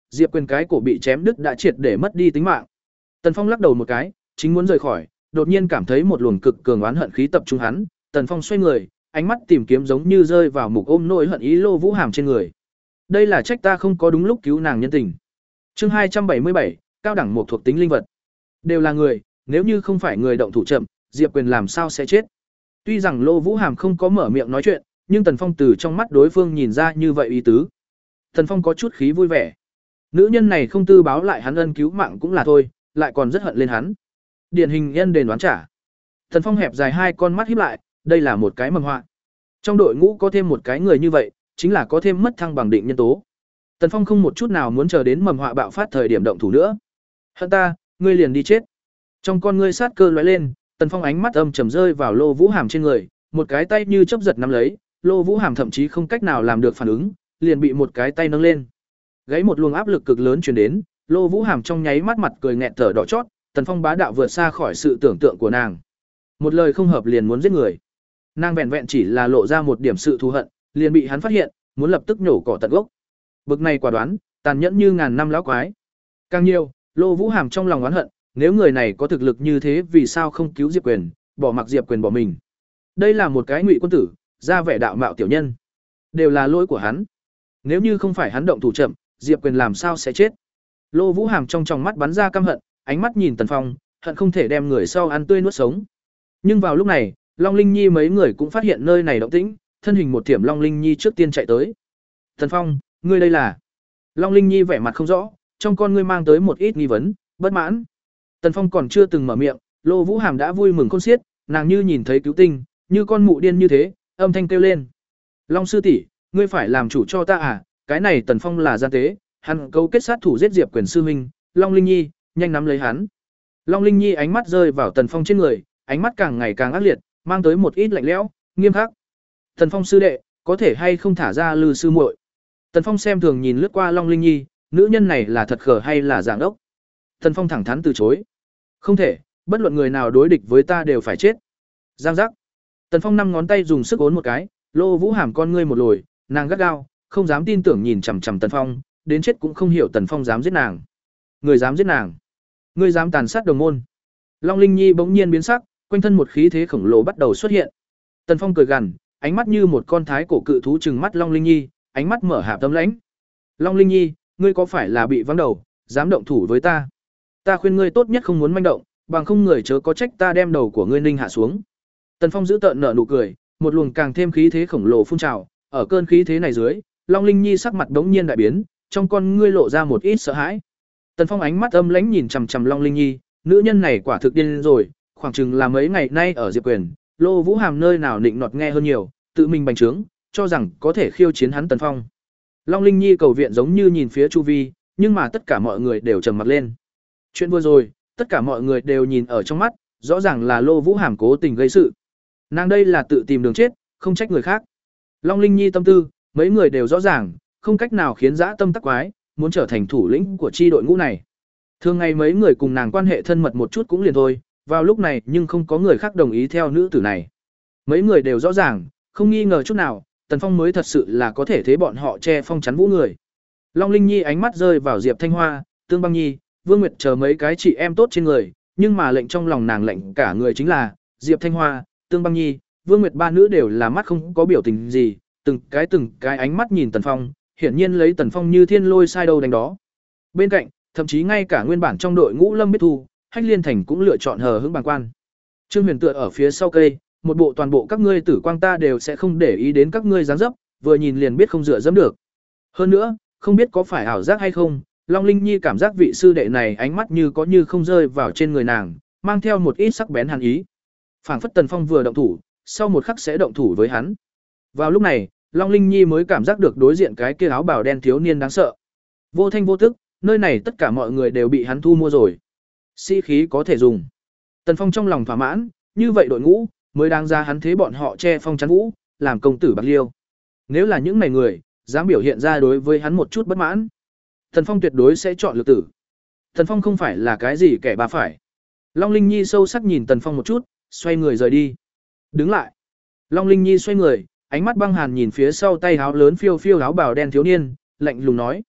Diệp Quyền cái cổ bị chém đứt đã triệt để mất đi tính mạng. Tần Phong lắc đầu một cái, chính muốn rời khỏi, đột nhiên cảm thấy một luồng cực cường oán hận khí tập trung hắn, Tần Phong xoay người, ánh mắt tìm kiếm giống như rơi vào mục ôm nỗi hận ý Lô Vũ Hàm trên người. Đây là trách ta không có đúng lúc cứu nàng nhân tình. Chương hai trăm bảy mươi bảy, cao đẳng một thuộc tính linh vật. Đều là người, nếu như không phải người động thủ chậm, Diệp Quyền làm sao sẽ chết? Tuy rằng Lô Vũ Hàm không có mở miệng nói chuyện, nhưng Tần Phong từ trong mắt đối phương nhìn ra như vậy ý tứ. Tần Phong có chút khí vui vẻ. Nữ nhân này không tư báo lại hắn ân cứu mạng cũng là thôi, lại còn rất hận lên hắn. Điển hình nhân đền đoán trả. Tần Phong hẹp dài hai con mắt híp lại, đây là một cái mầm họa. Trong đội ngũ có thêm một cái người như vậy, chính là có thêm mất thăng bằng định nhân tố. Tần Phong không một chút nào muốn chờ đến mầm họa bạo phát thời điểm động thủ nữa. Hận ta, ngươi liền đi chết. Trong con ngươi sát cơ lóe lên, Tần Phong ánh mắt âm trầm rơi vào Lô Vũ Hàm trên người, một cái tay như chớp giật nắm lấy, Lô Vũ Hàm thậm chí không cách nào làm được phản ứng, liền bị một cái tay nâng lên. Gáy một luồng áp lực cực lớn truyền đến, Lô Vũ Hàm trong nháy mắt mặt cười nghẹn thở đỏ chót, Tần Phong bá đạo vượt xa khỏi sự tưởng tượng của nàng. Một lời không hợp liền muốn giết người. Nàng vẹn vẹn chỉ là lộ ra một điểm sự thù hận, liền bị hắn phát hiện, muốn lập tức nhổ cỏ tận gốc. Bực này quả đoán, tàn nhẫn như ngàn năm lão quái. Càng nhiều, Lô Vũ Hàm trong lòng oán hận, nếu người này có thực lực như thế vì sao không cứu Diệp Quyền, bỏ mặc Diệp Quyền bỏ mình. Đây là một cái ngụy quân tử, ra vẻ đạo mạo tiểu nhân. Đều là lỗi của hắn. Nếu như không phải hắn động thủ chậm, Diệp Quyền làm sao sẽ chết? Lô Vũ Hàm trong tròng mắt bắn ra căm hận, ánh mắt nhìn Tần Phong, hận không thể đem người sau ăn tươi nuốt sống. Nhưng vào lúc này, Long Linh Nhi mấy người cũng phát hiện nơi này động tĩnh, thân hình một thiểm Long Linh Nhi trước tiên chạy tới. Tần Phong, ngươi đây là? Long Linh Nhi vẻ mặt không rõ, trong con ngươi mang tới một ít nghi vấn, bất mãn. Tần Phong còn chưa từng mở miệng, Lô Vũ Hàm đã vui mừng khôn xiết, nàng như nhìn thấy cứu tinh, như con mụ điên như thế, âm thanh kêu lên. Long sư tỷ, ngươi phải làm chủ cho ta à, cái này Tần Phong là gian tế, hắn cấu kết sát thủ giết Diệp Quyền sư huynh, Long Linh Nhi, nhanh nắm lấy hắn. Long Linh Nhi ánh mắt rơi vào Tần Phong trên người, ánh mắt càng ngày càng ác liệt, mang tới một ít lạnh lẽo, nghiêm khắc. Tần Phong sư đệ, có thể hay không thả ra Lư sư muội? Tần Phong xem thường nhìn lướt qua Long Linh Nhi, nữ nhân này là thật khờ hay là dạng ốc? Tần Phong thẳng thắn từ chối. Không thể, bất luận người nào đối địch với ta đều phải chết. Giang giác. Tần Phong năm ngón tay dùng sức ốn một cái, Lô Vũ Hàm con ngươi một lồi, nàng gắt gao, không dám tin tưởng nhìn chằm chằm Tần Phong, đến chết cũng không hiểu Tần Phong dám giết nàng. Người dám giết nàng, người dám tàn sát đồng môn. Long Linh Nhi bỗng nhiên biến sắc, quanh thân một khí thế khổng lồ bắt đầu xuất hiện. Tần Phong cười gằn, ánh mắt như một con thái cổ cự thú trừng mắt Long Linh Nhi, ánh mắt mở hạp tấm lãnh. Long Linh Nhi, ngươi có phải là bị vắng đầu, dám động thủ với ta? Ta khuyên ngươi tốt nhất không muốn manh động, bằng không người chớ có trách ta đem đầu của ngươi ninh hạ xuống. Tần Phong giữ tợn nở nụ cười, một luồng càng thêm khí thế khổng lồ phun trào, ở cơn khí thế này dưới, Long Linh Nhi sắc mặt đống nhiên đại biến, trong con ngươi lộ ra một ít sợ hãi. Tần Phong ánh mắt âm lãnh nhìn chằm chằm Long Linh Nhi, nữ nhân này quả thực điên rồi, khoảng chừng là mấy ngày nay ở Diệp Quyền, Lô Vũ Hàm nơi nào nịnh nọt nghe hơn nhiều, tự mình bành trướng, cho rằng có thể khiêu chiến hắn Tần Phong. Long Linh Nhi cầu viện giống như nhìn phía chu vi, nhưng mà tất cả mọi người đều trầm mặt lên. Chuyện vừa rồi, tất cả mọi người đều nhìn ở trong mắt, rõ ràng là Lô Vũ Hàm cố tình gây sự. Nàng đây là tự tìm đường chết, không trách người khác. Long Linh Nhi tâm tư, mấy người đều rõ ràng, không cách nào khiến dã tâm tắc quái, muốn trở thành thủ lĩnh của chi đội ngũ này. Thường ngày mấy người cùng nàng quan hệ thân mật một chút cũng liền thôi, vào lúc này nhưng không có người khác đồng ý theo nữ tử này. Mấy người đều rõ ràng, không nghi ngờ chút nào, Tần Phong mới thật sự là có thể thế bọn họ che phong chắn vũ người. Long Linh Nhi ánh mắt rơi vào Diệp Thanh Hoa, Tương Băng Nhi, Vương Nguyệt chờ mấy cái chị em tốt trên người, nhưng mà lệnh trong lòng nàng lệnh cả người chính là Diệp Thanh Hoa, Tương Băng Nhi, Vương Nguyệt ba nữ đều là mắt không có biểu tình gì, từng cái từng cái ánh mắt nhìn Tần Phong, hiển nhiên lấy Tần Phong như thiên lôi sai đâu đánh đó. Bên cạnh, thậm chí ngay cả nguyên bản trong đội ngũ Lâm Biết Thu, Hách Liên Thành cũng lựa chọn hờ hững bàng quan. Trương Huyền tựa ở phía sau cây, một bộ toàn bộ các ngươi tử quang ta đều sẽ không để ý đến các ngươi dáng dấp, vừa nhìn liền biết không dựa dẫm được. Hơn nữa, không biết có phải ảo giác hay không, Long Linh Nhi cảm giác vị sư đệ này ánh mắt như có như không rơi vào trên người nàng, mang theo một ít sắc bén hàn ý. Phảng phất Tần Phong vừa động thủ, sau một khắc sẽ động thủ với hắn. Vào lúc này, Long Linh Nhi mới cảm giác được đối diện cái kia áo bào đen thiếu niên đáng sợ. Vô thanh vô tức, nơi này tất cả mọi người đều bị hắn thu mua rồi. Sĩ khí có thể dùng. Tần Phong trong lòng thỏa mãn, như vậy đội ngũ mới đáng ra hắn thế bọn họ che phong chắn vũ, làm công tử bạc liêu. Nếu là những này người dám biểu hiện ra đối với hắn một chút bất mãn, Tần Phong tuyệt đối sẽ chọn lược tử. Tần Phong không phải là cái gì kẻ bà phải. Long Linh Nhi sâu sắc nhìn Tần Phong một chút, xoay người rời đi. Đứng lại. Long Linh Nhi xoay người, ánh mắt băng hàn nhìn phía sau tay áo lớn phiêu phiêu áo bào đen thiếu niên, lạnh lùng nói: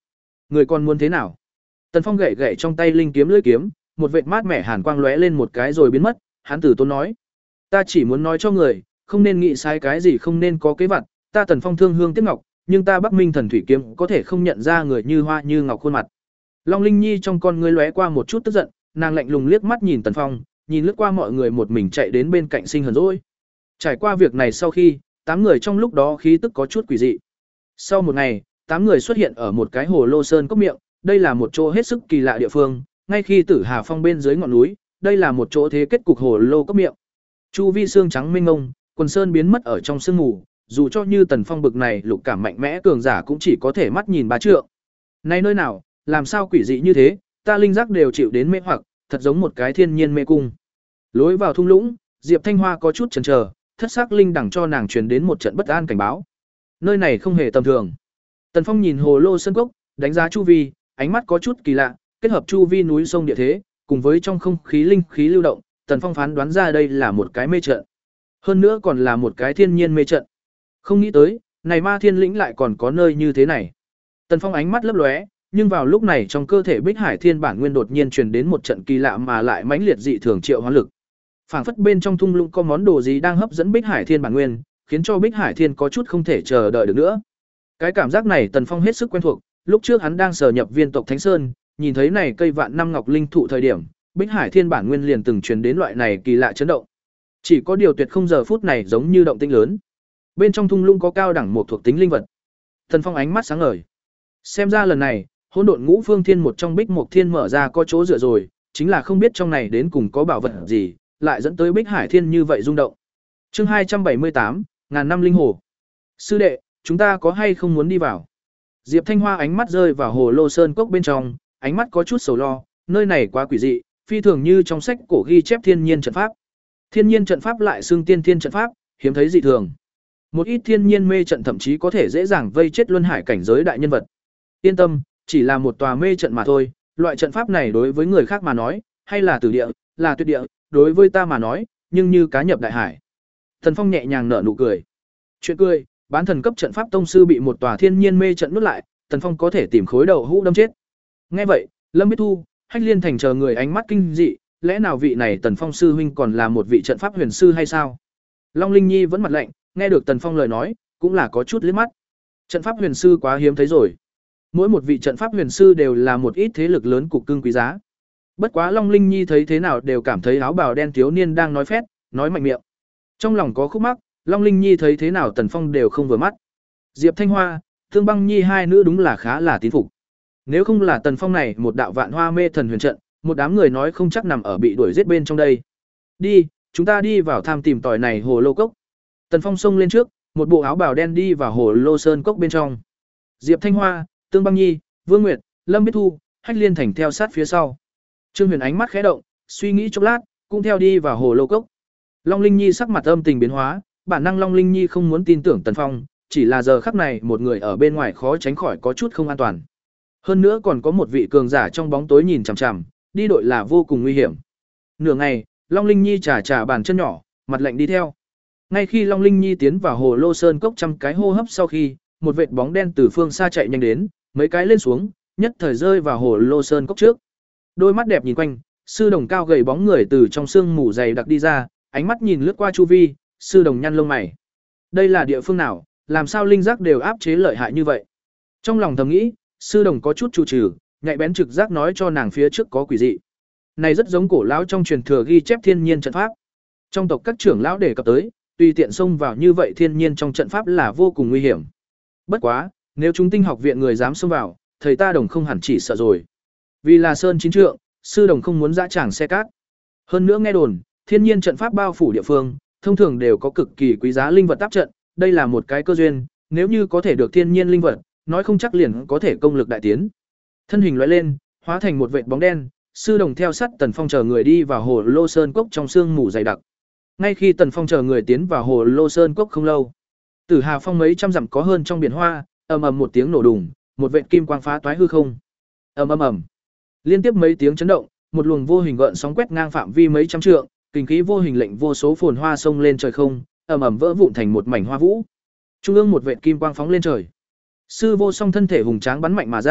Người còn muốn thế nào? Tần Phong gậy gậy trong tay linh kiếm lưỡi kiếm, một vệt mát mẻ hàn quang lóe lên một cái rồi biến mất, hắn tử tốn nói: "Ta chỉ muốn nói cho người, không nên nghĩ sai cái gì, không nên có kế vặt, ta Tần Phong thương hương tiếc ngọc, nhưng ta Bắc Minh Thần Thủy kiếm có thể không nhận ra người như hoa như ngọc khuôn mặt." Long Linh Nhi trong con ngươi lóe qua một chút tức giận, nàng lạnh lùng liếc mắt nhìn Tần Phong, nhìn lướt qua mọi người một mình chạy đến bên cạnh Sinh Hờn Dỗi. Trải qua việc này sau khi, tám người trong lúc đó khí tức có chút quỷ dị. Sau một ngày, tám người xuất hiện ở một cái hồ lô sơn cốc miệng, đây là một chỗ hết sức kỳ lạ địa phương, ngay khi Tử Hà Phong bên dưới ngọn núi, đây là một chỗ thế kết cục hồ lô cốc miệng. Chu vi xương trắng mênh mông, quần sơn biến mất ở trong sương mù, dù cho như Tần Phong bực này lục cảm mạnh mẽ cường giả cũng chỉ có thể mắt nhìn ba trượng. Này nơi nào, làm sao quỷ dị như thế, ta linh giác đều chịu đến mê hoặc, thật giống một cái thiên nhiên mê cung. Lối vào thung lũng, Diệp Thanh Hoa có chút chần chờ, thất sắc linh đẳng cho nàng truyền đến một trận bất an cảnh báo. Nơi này không hề tầm thường. Tần Phong nhìn hồ lô sơn cốc, đánh giá chu vi, ánh mắt có chút kỳ lạ, kết hợp chu vi núi sông địa thế, cùng với trong không khí linh khí lưu động, Tần Phong phán đoán ra đây là một cái mê trận. Hơn nữa còn là một cái thiên nhiên mê trận. Không nghĩ tới, này Ma Thiên lĩnh lại còn có nơi như thế này. Tần Phong ánh mắt lấp lóe, nhưng vào lúc này trong cơ thể Bích Hải Thiên bản nguyên đột nhiên truyền đến một trận kỳ lạ mà lại mãnh liệt dị thường triệu hoán lực. Phảng phất bên trong thung lũng có món đồ gì đang hấp dẫn Bích Hải Thiên bản nguyên, khiến cho Bích Hải Thiên có chút không thể chờ đợi được nữa. Cái cảm giác này Tần Phong hết sức quen thuộc, lúc trước hắn đang sở nhập viên tộc Thánh Sơn, nhìn thấy này cây vạn năm ngọc linh thụ thời điểm, Bích Hải Thiên bản nguyên liền từng truyền đến loại này kỳ lạ chấn động. Chỉ có điều tuyệt không giờ phút này giống như động tĩnh lớn. Bên trong thung lũng có cao đẳng một thuộc tính linh vật. Tần Phong ánh mắt sáng ngời. Xem ra lần này, Hỗn Độn Ngũ Phương Thiên một trong Bích Mộc Thiên mở ra có chỗ dựa rồi, chính là không biết trong này đến cùng có bảo vật gì, lại dẫn tới Bích Hải Thiên như vậy rung động. Chương hai trăm bảy mươi tám, ngàn năm linh hồ. Sư đệ, chúng ta có hay không muốn đi vào? Diệp Thanh Hoa ánh mắt rơi vào hồ lô sơn cốc bên trong, ánh mắt có chút sầu lo, nơi này quá quỷ dị, phi thường như trong sách cổ ghi chép thiên nhiên trận pháp. Thiên nhiên trận pháp lại xưng tiên thiên trận pháp, hiếm thấy dị thường. Một ít thiên nhiên mê trận thậm chí có thể dễ dàng vây chết luân hải cảnh giới đại nhân vật. Yên tâm, chỉ là một tòa mê trận mà thôi, loại trận pháp này đối với người khác mà nói, hay là tử địa, là tuyệt địa, đối với ta mà nói, nhưng như cá nhập đại hải. Thần Phong nhẹ nhàng nở nụ cười. Chuyện cười, bán thần cấp trận pháp tông sư bị một tòa thiên nhiên mê trận nuốt lại, Tần Phong có thể tìm khối đầu hũ đâm chết. Nghe vậy, Lâm Biết Thu, Hách Liên Thành chờ người ánh mắt kinh dị, lẽ nào vị này Tần Phong sư huynh còn là một vị trận pháp huyền sư hay sao? Long Linh Nhi vẫn mặt lạnh, nghe được Tần Phong lời nói, cũng là có chút liếc mắt. Trận pháp huyền sư quá hiếm thấy rồi. Mỗi một vị trận pháp huyền sư đều là một ít thế lực lớn cục cưng quý giá. Bất quá Long Linh Nhi thấy thế nào đều cảm thấy áo bào đen thiếu niên đang nói phét, nói mạnh miệng. Trong lòng có khúc mắc, Long Linh Nhi thấy thế nào Tần Phong đều không vừa mắt. Diệp Thanh Hoa, Thương Băng Nhi hai nữ đúng là khá là tín phục. Nếu không là Tần Phong này một đạo vạn hoa mê thần huyền trận, một đám người nói không chắc nằm ở bị đuổi giết bên trong đây. Đi, chúng ta đi vào tham tìm tỏi này hồ lô cốc. Tần Phong xông lên trước, một bộ áo bào đen đi vào hồ lô sơn cốc bên trong. Diệp Thanh Hoa, Tương Băng Nhi, Vương Nguyệt, Lâm Biết Thu, Hách Liên Thành theo sát phía sau. Trương Huyền ánh mắt khẽ động, suy nghĩ chốc lát, cũng theo đi vào hồ lô cốc. Long Linh Nhi sắc mặt âm tình biến hóa, bản năng Long Linh Nhi không muốn tin tưởng Tần Phong, chỉ là giờ khắc này một người ở bên ngoài khó tránh khỏi có chút không an toàn. Hơn nữa còn có một vị cường giả trong bóng tối nhìn chằm chằm, đi đội là vô cùng nguy hiểm. Nửa ngày, Long Linh Nhi chà chà bàn chân nhỏ, mặt lạnh đi theo. Ngay khi Long Linh Nhi tiến vào hồ lô sơn cốc trăm cái hô hấp sau khi, một vệt bóng đen từ phương xa chạy nhanh đến, mấy cái lên xuống, nhất thời rơi vào hồ lô sơn cốc trước. Đôi mắt đẹp nhìn quanh, sư đồng cao gầy bóng người từ trong sương mù dày đặc đi ra, ánh mắt nhìn lướt qua chu vi, sư đồng nhăn lông mày. Đây là địa phương nào, làm sao linh giác đều áp chế lợi hại như vậy? Trong lòng thầm nghĩ, sư đồng có chút chu trừ, nhạy bén trực giác nói cho nàng phía trước có quỷ dị. Này rất giống cổ lão trong truyền thừa ghi chép thiên nhiên trận pháp. Trong tộc các trưởng lão đề cập tới, tùy tiện xông vào như vậy thiên nhiên trong trận pháp là vô cùng nguy hiểm. Bất quá, nếu chúng tinh học viện người dám xông vào, thầy ta đồng không hẳn chỉ sợ rồi. Vì là sơn chín trượng, sư đồng không muốn dã tràng xe cát. Hơn nữa nghe đồn, thiên nhiên trận pháp bao phủ địa phương, thông thường đều có cực kỳ quý giá linh vật áp trận, đây là một cái cơ duyên, nếu như có thể được thiên nhiên linh vật, nói không chắc liền có thể công lực đại tiến. Thân hình lóe lên, hóa thành một vệt bóng đen, sư đồng theo sát Tần Phong chờ người đi vào hồ lô sơn cốc trong sương mù dày đặc. Ngay khi Tần Phong chờ người tiến vào hồ lô sơn cốc không lâu, Tử Hà Phong mấy trăm dặm có hơn trong biển hoa, ầm ầm một tiếng nổ đùng, một vệt kim quang phá toái hư không. Ầm ầm ầm. Liên tiếp mấy tiếng chấn động, một luồng vô hình gợn sóng quét ngang phạm vi mấy trăm trượng, kinh khí vô hình lệnh vô số phồn hoa sông lên trời không, ầm ầm vỡ vụn thành một mảnh hoa vũ. Trung ương một vệt kim quang phóng lên trời. Sư Vô Song thân thể hùng tráng bắn mạnh mà ra,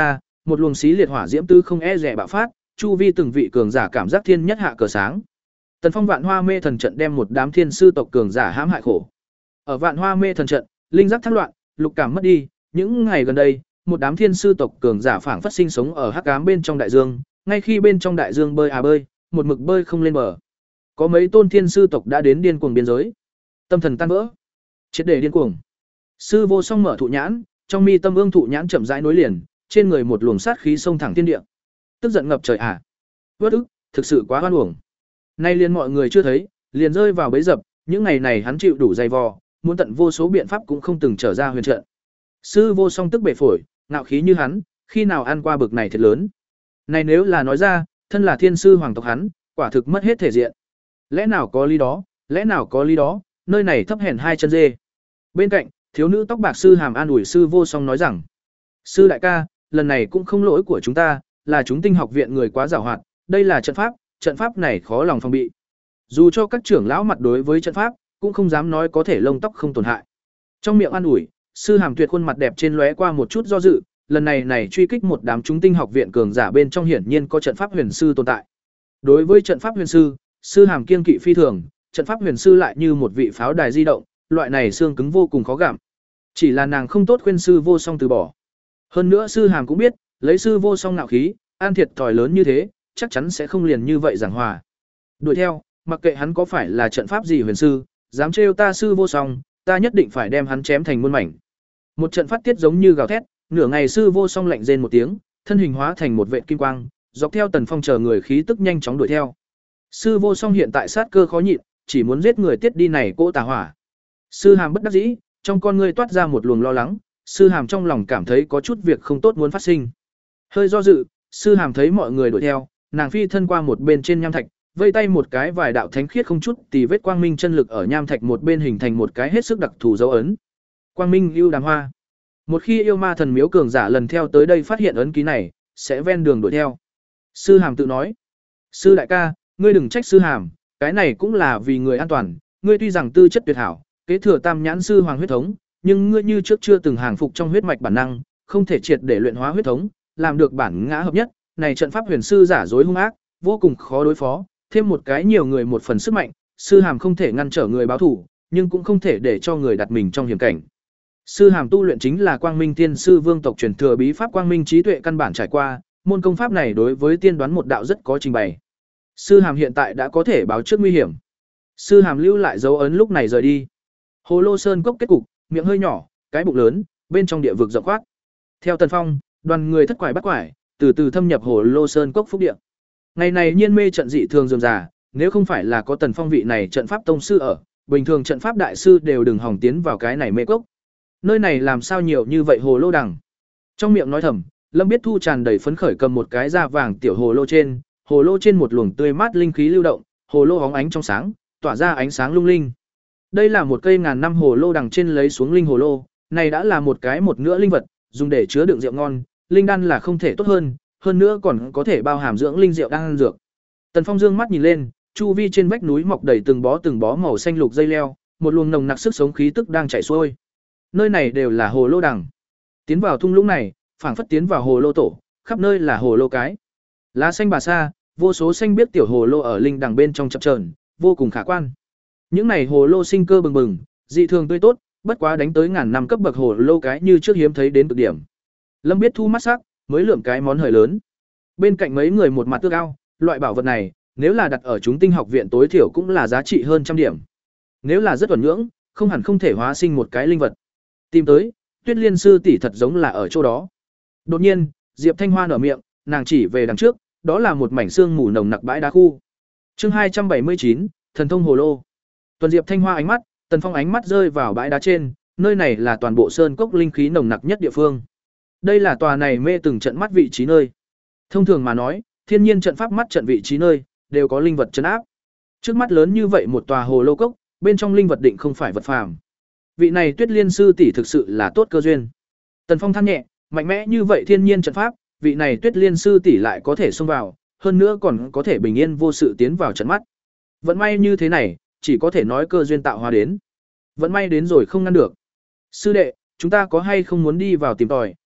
một luồng xí liệt hỏa diễm tư không e dè bạo phát, chu vi từng vị cường giả cảm giác thiên nhất hạ cờ sáng. Tần Phong Vạn Hoa Mê Thần trận đem một đám thiên sư tộc cường giả hãm hại khổ. Ở Vạn Hoa Mê Thần trận, linh giác thác loạn, lục cảm mất đi, những ngày gần đây, một đám thiên sư tộc cường giả phảng phất sinh sống ở hắc ám bên trong đại dương, ngay khi bên trong đại dương bơi à bơi, một mực bơi không lên bờ. Có mấy tôn thiên sư tộc đã đến điên cuồng biên giới, tâm thần tan vỡ, triệt để điên cuồng. Sư Vô Song mở thụ nhãn, trong mi tâm ương thụ nhãn chậm rãi nối liền, trên người một luồng sát khí xông thẳng thiên địa. Tức giận ngập trời à? Vất ức, thực sự quá hoan uổng. Nay liền mọi người chưa thấy, liền rơi vào bẫy dập, những ngày này hắn chịu đủ dày vò, muốn tận vô số biện pháp cũng không từng trở ra huyền trận. Sư Vô Song tức bể phổi, ngạo khí như hắn, khi nào ăn qua bực này thật lớn. Này nếu là nói ra, thân là thiên sư hoàng tộc hắn, quả thực mất hết thể diện. Lẽ nào có lý đó, lẽ nào có lý đó, nơi này thấp hèn hai chân dê. Bên cạnh, thiếu nữ tóc bạc sư Hàm an ủi Sư Vô Song nói rằng: "Sư đại ca, lần này cũng không lỗi của chúng ta, là chúng tinh học viện người quá giàu hoạt, đây là trận pháp, trận pháp này khó lòng phòng bị. Dù cho các trưởng lão mặt đối với trận pháp, cũng không dám nói có thể lông tóc không tổn hại." Trong miệng an ủi, Sư Hàm Tuyệt khuôn mặt đẹp trên lóe qua một chút do dự, lần này này truy kích một đám chúng tinh học viện cường giả bên trong hiển nhiên có trận pháp huyền sư tồn tại. Đối với trận pháp huyền sư, Sư Hàm kiêng kỵ phi thường, trận pháp huyền sư lại như một vị pháo đài di động, loại này xương cứng vô cùng khó gặm. Chỉ là nàng không tốt khuyên Sư Vô Song từ bỏ. Hơn nữa Sư Hàm cũng biết, lấy Sư Vô Song ngạo khí, an thiệt thòi lớn như thế, chắc chắn sẽ không liền như vậy giảng hòa. Đuổi theo, mặc kệ hắn có phải là trận pháp gì huyền sư, dám trêu ta Sư Vô Song, ta nhất định phải đem hắn chém thành muôn mảnh. Một trận phát tiết giống như gào thét, nửa ngày Sư Vô Song lạnh rên một tiếng, thân hình hóa thành một vệt kim quang, dọc theo Tần Phong chờ người khí tức nhanh chóng đuổi theo. Sư Vô Song hiện tại sát cơ khó nhịn, chỉ muốn giết người tiết đi này cỗ tà hỏa. Sư Hàm bất đắc dĩ, trong con ngươi toát ra một luồng lo lắng, Sư Hàm trong lòng cảm thấy có chút việc không tốt muốn phát sinh. Hơi do dự, Sư Hàm thấy mọi người đuổi theo, nàng phi thân qua một bên trên nham thạch, vây tay một cái vài đạo thánh khiết không chút tì vết quang minh chân lực ở nham thạch một bên hình thành một cái hết sức đặc thù dấu ấn. Quang minh ưu đàm hoa. Một khi yêu ma thần miếu cường giả lần theo tới đây phát hiện ấn ký này, sẽ ven đường đuổi theo. Sư Hàm tự nói: "Sư đại ca, ngươi đừng trách Sư Hàm, cái này cũng là vì người an toàn, ngươi tuy rằng tư chất tuyệt hảo, kế thừa tam nhãn sư hoàng huyết thống, nhưng ngươi như trước chưa từng hàng phục trong huyết mạch bản năng, không thể triệt để luyện hóa huyết thống, làm được bản ngã hợp nhất, này trận pháp huyền sư giả dối hung ác, vô cùng khó đối phó, thêm một cái nhiều người một phần sức mạnh, Sư Hàm không thể ngăn trở người báo thủ, nhưng cũng không thể để cho người đặt mình trong hiểm cảnh." Sư Hàm tu luyện chính là Quang Minh Tiên sư vương tộc truyền thừa bí pháp Quang Minh trí tuệ căn bản trải qua, môn công pháp này đối với tiên đoán một đạo rất có trình bày. Sư Hàm hiện tại đã có thể báo trước nguy hiểm. Sư Hàm lưu lại dấu ấn lúc này rời đi. Hồ Lô Sơn cốc kết cục, miệng hơi nhỏ, cái bụng lớn, bên trong địa vực rộng khoát. Theo Tần Phong, đoàn người thất quải bắt quải, từ từ thâm nhập Hồ Lô Sơn cốc phúc địa. Ngày này nhiên mê trận dị thường rườm rà, nếu không phải là có Tần Phong vị này trận pháp tông sư ở, bình thường trận pháp đại sư đều đừng hòng tiến vào cái này mê cốc. Nơi này làm sao nhiều như vậy hồ lô đằng. Trong miệng nói thầm, Lâm Biết Thu tràn đầy phấn khởi cầm một cái da vàng tiểu hồ lô trên, hồ lô trên một luồng tươi mát linh khí lưu động, hồ lô hóng ánh trong sáng, tỏa ra ánh sáng lung linh. Đây là một cây ngàn năm hồ lô đằng trên lấy xuống linh hồ lô, này đã là một cái một nữa linh vật, dùng để chứa đựng rượu ngon, linh đan là không thể tốt hơn, hơn nữa còn có thể bao hàm dưỡng linh rượu đan dược. Tần Phong dương mắt nhìn lên, chu vi trên vách núi mọc đầy từng bó từng bó màu xanh lục dây leo, một luồng nồng nặc sức sống khí tức đang chảy xuôi. Nơi này đều là hồ lô đằng. Tiến vào thung lũng này, phảng phất tiến vào hồ lô tổ, khắp nơi là hồ lô cái. Lá xanh bà sa, vô số xanh biếc tiểu hồ lô ở linh đằng bên trong chập chờn, vô cùng khả quan. Những này hồ lô sinh cơ bừng bừng, dị thường tươi tốt, bất quá đánh tới ngàn năm cấp bậc hồ lô cái như trước hiếm thấy đến cực điểm. Lâm Biết Thu mắt sắc, mới lượm cái món hời lớn. Bên cạnh mấy người một mặt tước ao, loại bảo vật này, nếu là đặt ở chúng tinh học viện tối thiểu cũng là giá trị hơn trăm điểm. Nếu là rất thuần nhưỡng, không hẳn không thể hóa sinh một cái linh vật. Tìm tới, Tuyết Liên sư tỷ thật giống là ở chỗ đó. Đột nhiên, Diệp Thanh Hoa nở miệng, nàng chỉ về đằng trước, đó là một mảnh xương mù nồng nặc bãi đá khu. Chương hai trăm bảy mươi chín, Thần thông hồ lô. Tuần Diệp Thanh Hoa ánh mắt, Tần Phong ánh mắt rơi vào bãi đá trên, nơi này là toàn bộ sơn cốc linh khí nồng nặc nhất địa phương. Đây là tòa này mê từng trận mắt vị trí nơi. Thông thường mà nói, thiên nhiên trận pháp mắt trận vị trí nơi đều có linh vật trấn áp. Trước mắt lớn như vậy một tòa hồ lô cốc, bên trong linh vật định không phải vật phàm. Vị này Tuyết Liên sư tỷ thực sự là tốt cơ duyên. Tần Phong than nhẹ, mạnh mẽ như vậy thiên nhiên trận pháp, vị này Tuyết Liên sư tỷ lại có thể xông vào, hơn nữa còn có thể bình yên vô sự tiến vào trận mắt. Vận may như thế này, chỉ có thể nói cơ duyên tạo hóa đến. Vận may đến rồi không ngăn được. Sư đệ, chúng ta có hay không muốn đi vào tìm tòi?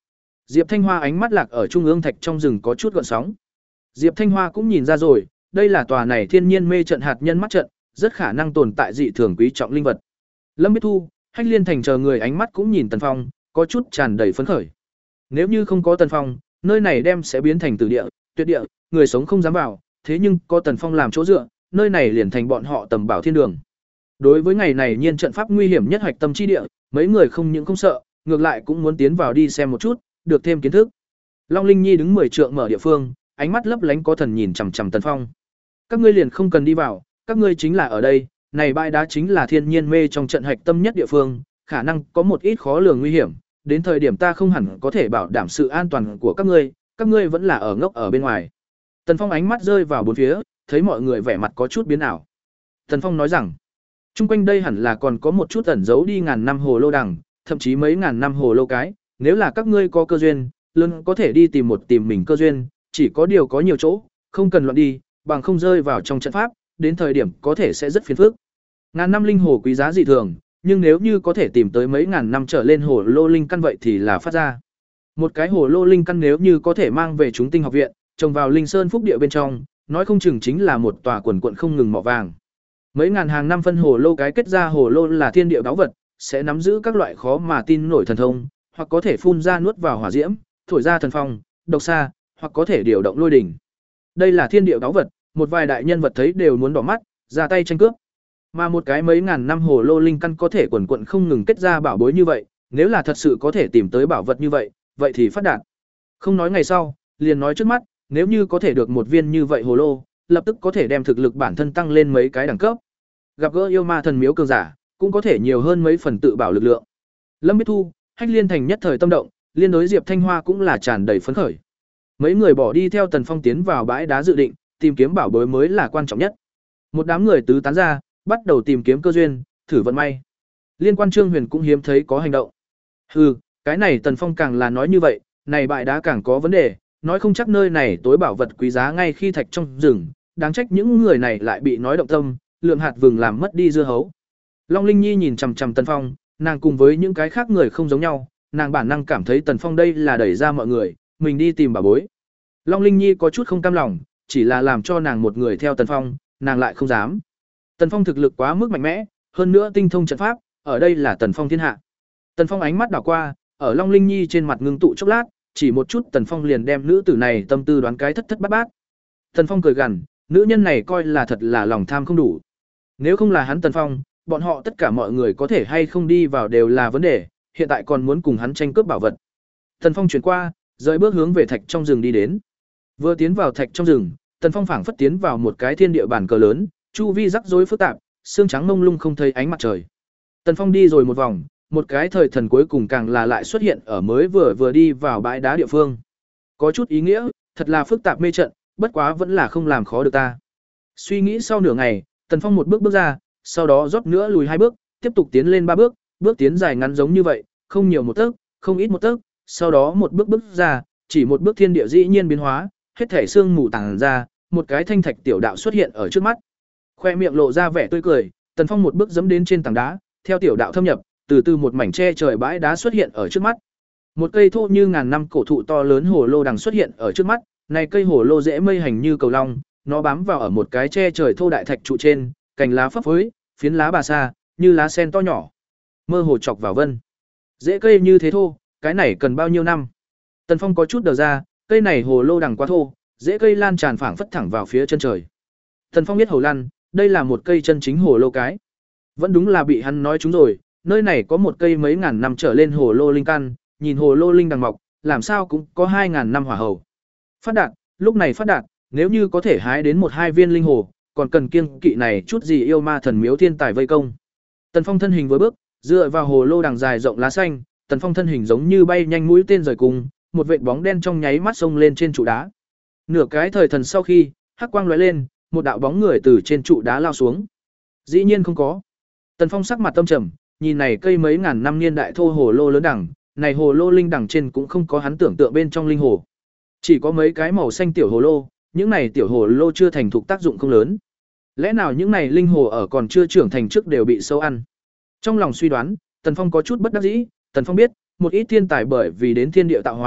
Diệp Thanh Hoa ánh mắt lạc ở trung ương thạch trong rừng có chút gợn sóng. Diệp Thanh Hoa cũng nhìn ra rồi, đây là tòa này thiên nhiên mê trận hạt nhân mắt trận, rất khả năng tồn tại dị thường quý trọng linh vật. Lâm Biết Thu, Hách Liên Thành chờ người ánh mắt cũng nhìn Tần Phong, có chút tràn đầy phấn khởi. Nếu như không có Tần Phong, nơi này đem sẽ biến thành tử địa, tuyệt địa, người sống không dám vào, thế nhưng có Tần Phong làm chỗ dựa, nơi này liền thành bọn họ tầm bảo thiên đường. Đối với ngày này nhiên trận pháp nguy hiểm nhất hoạch tâm chi địa, mấy người không những không sợ, ngược lại cũng muốn tiến vào đi xem một chút, được thêm kiến thức. Long Linh Nhi đứng mười trượng mở địa phương, ánh mắt lấp lánh có thần nhìn chằm chằm Tần Phong. Các ngươi liền không cần đi vào, các ngươi chính là ở đây, này bãi đá chính là thiên nhiên mê trong trận hạch tâm nhất địa phương, khả năng có một ít khó lường nguy hiểm, đến thời điểm ta không hẳn có thể bảo đảm sự an toàn của các ngươi, các ngươi vẫn là ở ngốc ở bên ngoài. Tần Phong ánh mắt rơi vào bốn phía, thấy mọi người vẻ mặt có chút biến ảo. Tần Phong nói rằng, chung quanh đây hẳn là còn có một chút ẩn giấu đi ngàn năm hồ lô đằng, thậm chí mấy ngàn năm hồ lô cái, nếu là các ngươi có cơ duyên, luôn có thể đi tìm một tìm mình cơ duyên, chỉ có điều có nhiều chỗ, không cần loạn đi, bằng không rơi vào trong trận pháp, đến thời điểm có thể sẽ rất phiền phức. Ngàn năm linh hồ quý giá dị thường, nhưng nếu như có thể tìm tới mấy ngàn năm trở lên hồ lô linh căn vậy thì là phát ra. Một cái hồ lô linh căn nếu như có thể mang về chúng tinh học viện, trồng vào linh sơn phúc địa bên trong, nói không chừng chính là một tòa quần quận không ngừng mỏ vàng. Mấy ngàn hàng năm phân hồ lô cái kết ra hồ lô là thiên địa báu vật, sẽ nắm giữ các loại khó mà tin nổi thần thông, hoặc có thể phun ra nuốt vào hỏa diễm, thổi ra thần phong, độc xa, hoặc có thể điều động lôi đỉnh. Đây là thiên địa báu vật, một vài đại nhân vật thấy đều muốn đỏ mắt, ra tay tranh cướp. Mà một cái mấy ngàn năm hồ lô linh căn có thể quần quận không ngừng kết ra bảo bối như vậy, nếu là thật sự có thể tìm tới bảo vật như vậy, vậy thì phát đạt. Không nói ngày sau, liền nói trước mắt, nếu như có thể được một viên như vậy hồ lô, lập tức có thể đem thực lực bản thân tăng lên mấy cái đẳng cấp. Gặp gỡ yêu ma thần miếu cường giả, cũng có thể nhiều hơn mấy phần tự bảo lực lượng. Lâm Biết Thu, Hách Liên Thành nhất thời tâm động, liên đối Diệp Thanh Hoa cũng là tràn đầy phấn khởi. Mấy người bỏ đi theo Tần Phong tiến vào bãi đá dự định, tìm kiếm bảo bối mới là quan trọng nhất. Một đám người tứ tán ra, bắt đầu tìm kiếm cơ duyên, thử vận may. Liên quan Trương Huyền cũng hiếm thấy có hành động. Hừ, cái này Tần Phong càng là nói như vậy, này bãi đá càng có vấn đề, nói không chắc nơi này tối bảo vật quý giá ngay khi thạch trong rừng, đáng trách những người này lại bị nói động tâm, lượng hạt vừng làm mất đi dưa hấu. Long Linh Nhi nhìn chằm chằm Tần Phong, nàng cùng với những cái khác người không giống nhau, nàng bản năng cảm thấy Tần Phong đây là đẩy ra mọi người, mình đi tìm bảo bối. Long Linh Nhi có chút không cam lòng, chỉ là làm cho nàng một người theo Tần Phong, nàng lại không dám. Tần Phong thực lực quá mức mạnh mẽ, hơn nữa tinh thông trận pháp, ở đây là Tần Phong thiên hạ. Tần Phong ánh mắt đảo qua, ở Long Linh Nhi trên mặt ngưng tụ chốc lát, chỉ một chút Tần Phong liền đem nữ tử này tâm tư đoán cái thất thất bát bát. Tần Phong cười gằn, nữ nhân này coi là thật là lòng tham không đủ. Nếu không là hắn Tần Phong, bọn họ tất cả mọi người có thể hay không đi vào đều là vấn đề, hiện tại còn muốn cùng hắn tranh cướp bảo vật. Tần Phong chuyển qua, rời bước hướng về thạch trong rừng đi đến. Vừa tiến vào thạch trong rừng, Tần Phong phảng phất tiến vào một cái thiên địa bản cờ lớn, chu vi rắc rối phức tạp, xương trắng mông lung không thấy ánh mặt trời. Tần Phong đi rồi một vòng, một cái thời thần cuối cùng càng là lại xuất hiện ở mới vừa vừa đi vào bãi đá địa phương. Có chút ý nghĩa, thật là phức tạp mê trận, bất quá vẫn là không làm khó được ta. Suy nghĩ sau nửa ngày, Tần Phong một bước bước ra, sau đó rót nữa lùi hai bước, tiếp tục tiến lên ba bước, bước tiến dài ngắn giống như vậy, không nhiều một tấc, không ít một tấc, sau đó một bước bước ra, chỉ một bước thiên địa dĩ nhiên biến hóa, hết thể xương mù tàng ra, một cái thanh thạch tiểu đạo xuất hiện ở trước mắt. Khoe miệng lộ ra vẻ tươi cười, Tần Phong một bước giẫm đến trên tảng đá, theo tiểu đạo thâm nhập, từ từ một mảnh che trời bãi đá xuất hiện ở trước mắt. Một cây thô như ngàn năm cổ thụ to lớn hồ lô đằng xuất hiện ở trước mắt, này cây hồ lô rễ mây hành như cầu long, nó bám vào ở một cái che trời thô đại thạch trụ trên, cành lá phấp phới, phiến lá bà sa, như lá sen to nhỏ, mơ hồ chọc vào vân. Rễ cây như thế thô, cái này cần bao nhiêu năm? Tần Phong có chút đờ ra, cây này hồ lô đằng quá thô, rễ cây lan tràn phảng phất thẳng vào phía chân trời. Tần Phong biết hầu lăn, đây là một cây chân chính hồ lô cái. Vẫn đúng là bị hắn nói trúng rồi, nơi này có một cây mấy ngàn năm trở lên hồ lô linh căn, nhìn hồ lô linh đằng mọc, làm sao cũng có hai ngàn năm hỏa hầu. Phát đạt, lúc này phát đạt, nếu như có thể hái đến một hai viên linh hồ, còn cần kiêng kỵ này chút gì yêu ma thần miếu thiên tài vây công. Tần Phong thân hình với bước, dựa vào hồ lô đằng dài rộng lá xanh, Tần Phong thân hình giống như bay nhanh mũi tên rời cùng, một vệt bóng đen trong nháy mắt xông lên trên trụ đá. Nửa cái thời thần sau khi, hắc quang lóe lên, một đạo bóng người từ trên trụ đá lao xuống. Dĩ nhiên không có. Tần Phong sắc mặt tâm trầm, nhìn này cây mấy ngàn năm niên đại thô hồ lô lớn đẳng, này hồ lô linh đẳng trên cũng không có hắn tưởng tượng bên trong linh hồ. Chỉ có mấy cái màu xanh tiểu hồ lô, những này tiểu hồ lô chưa thành thục tác dụng không lớn. Lẽ nào những này linh hồ ở còn chưa trưởng thành trước đều bị sâu ăn? Trong lòng suy đoán, Tần Phong có chút bất đắc dĩ, Tần Phong biết, một ít thiên tài bởi vì đến thiên địa tạo hóa,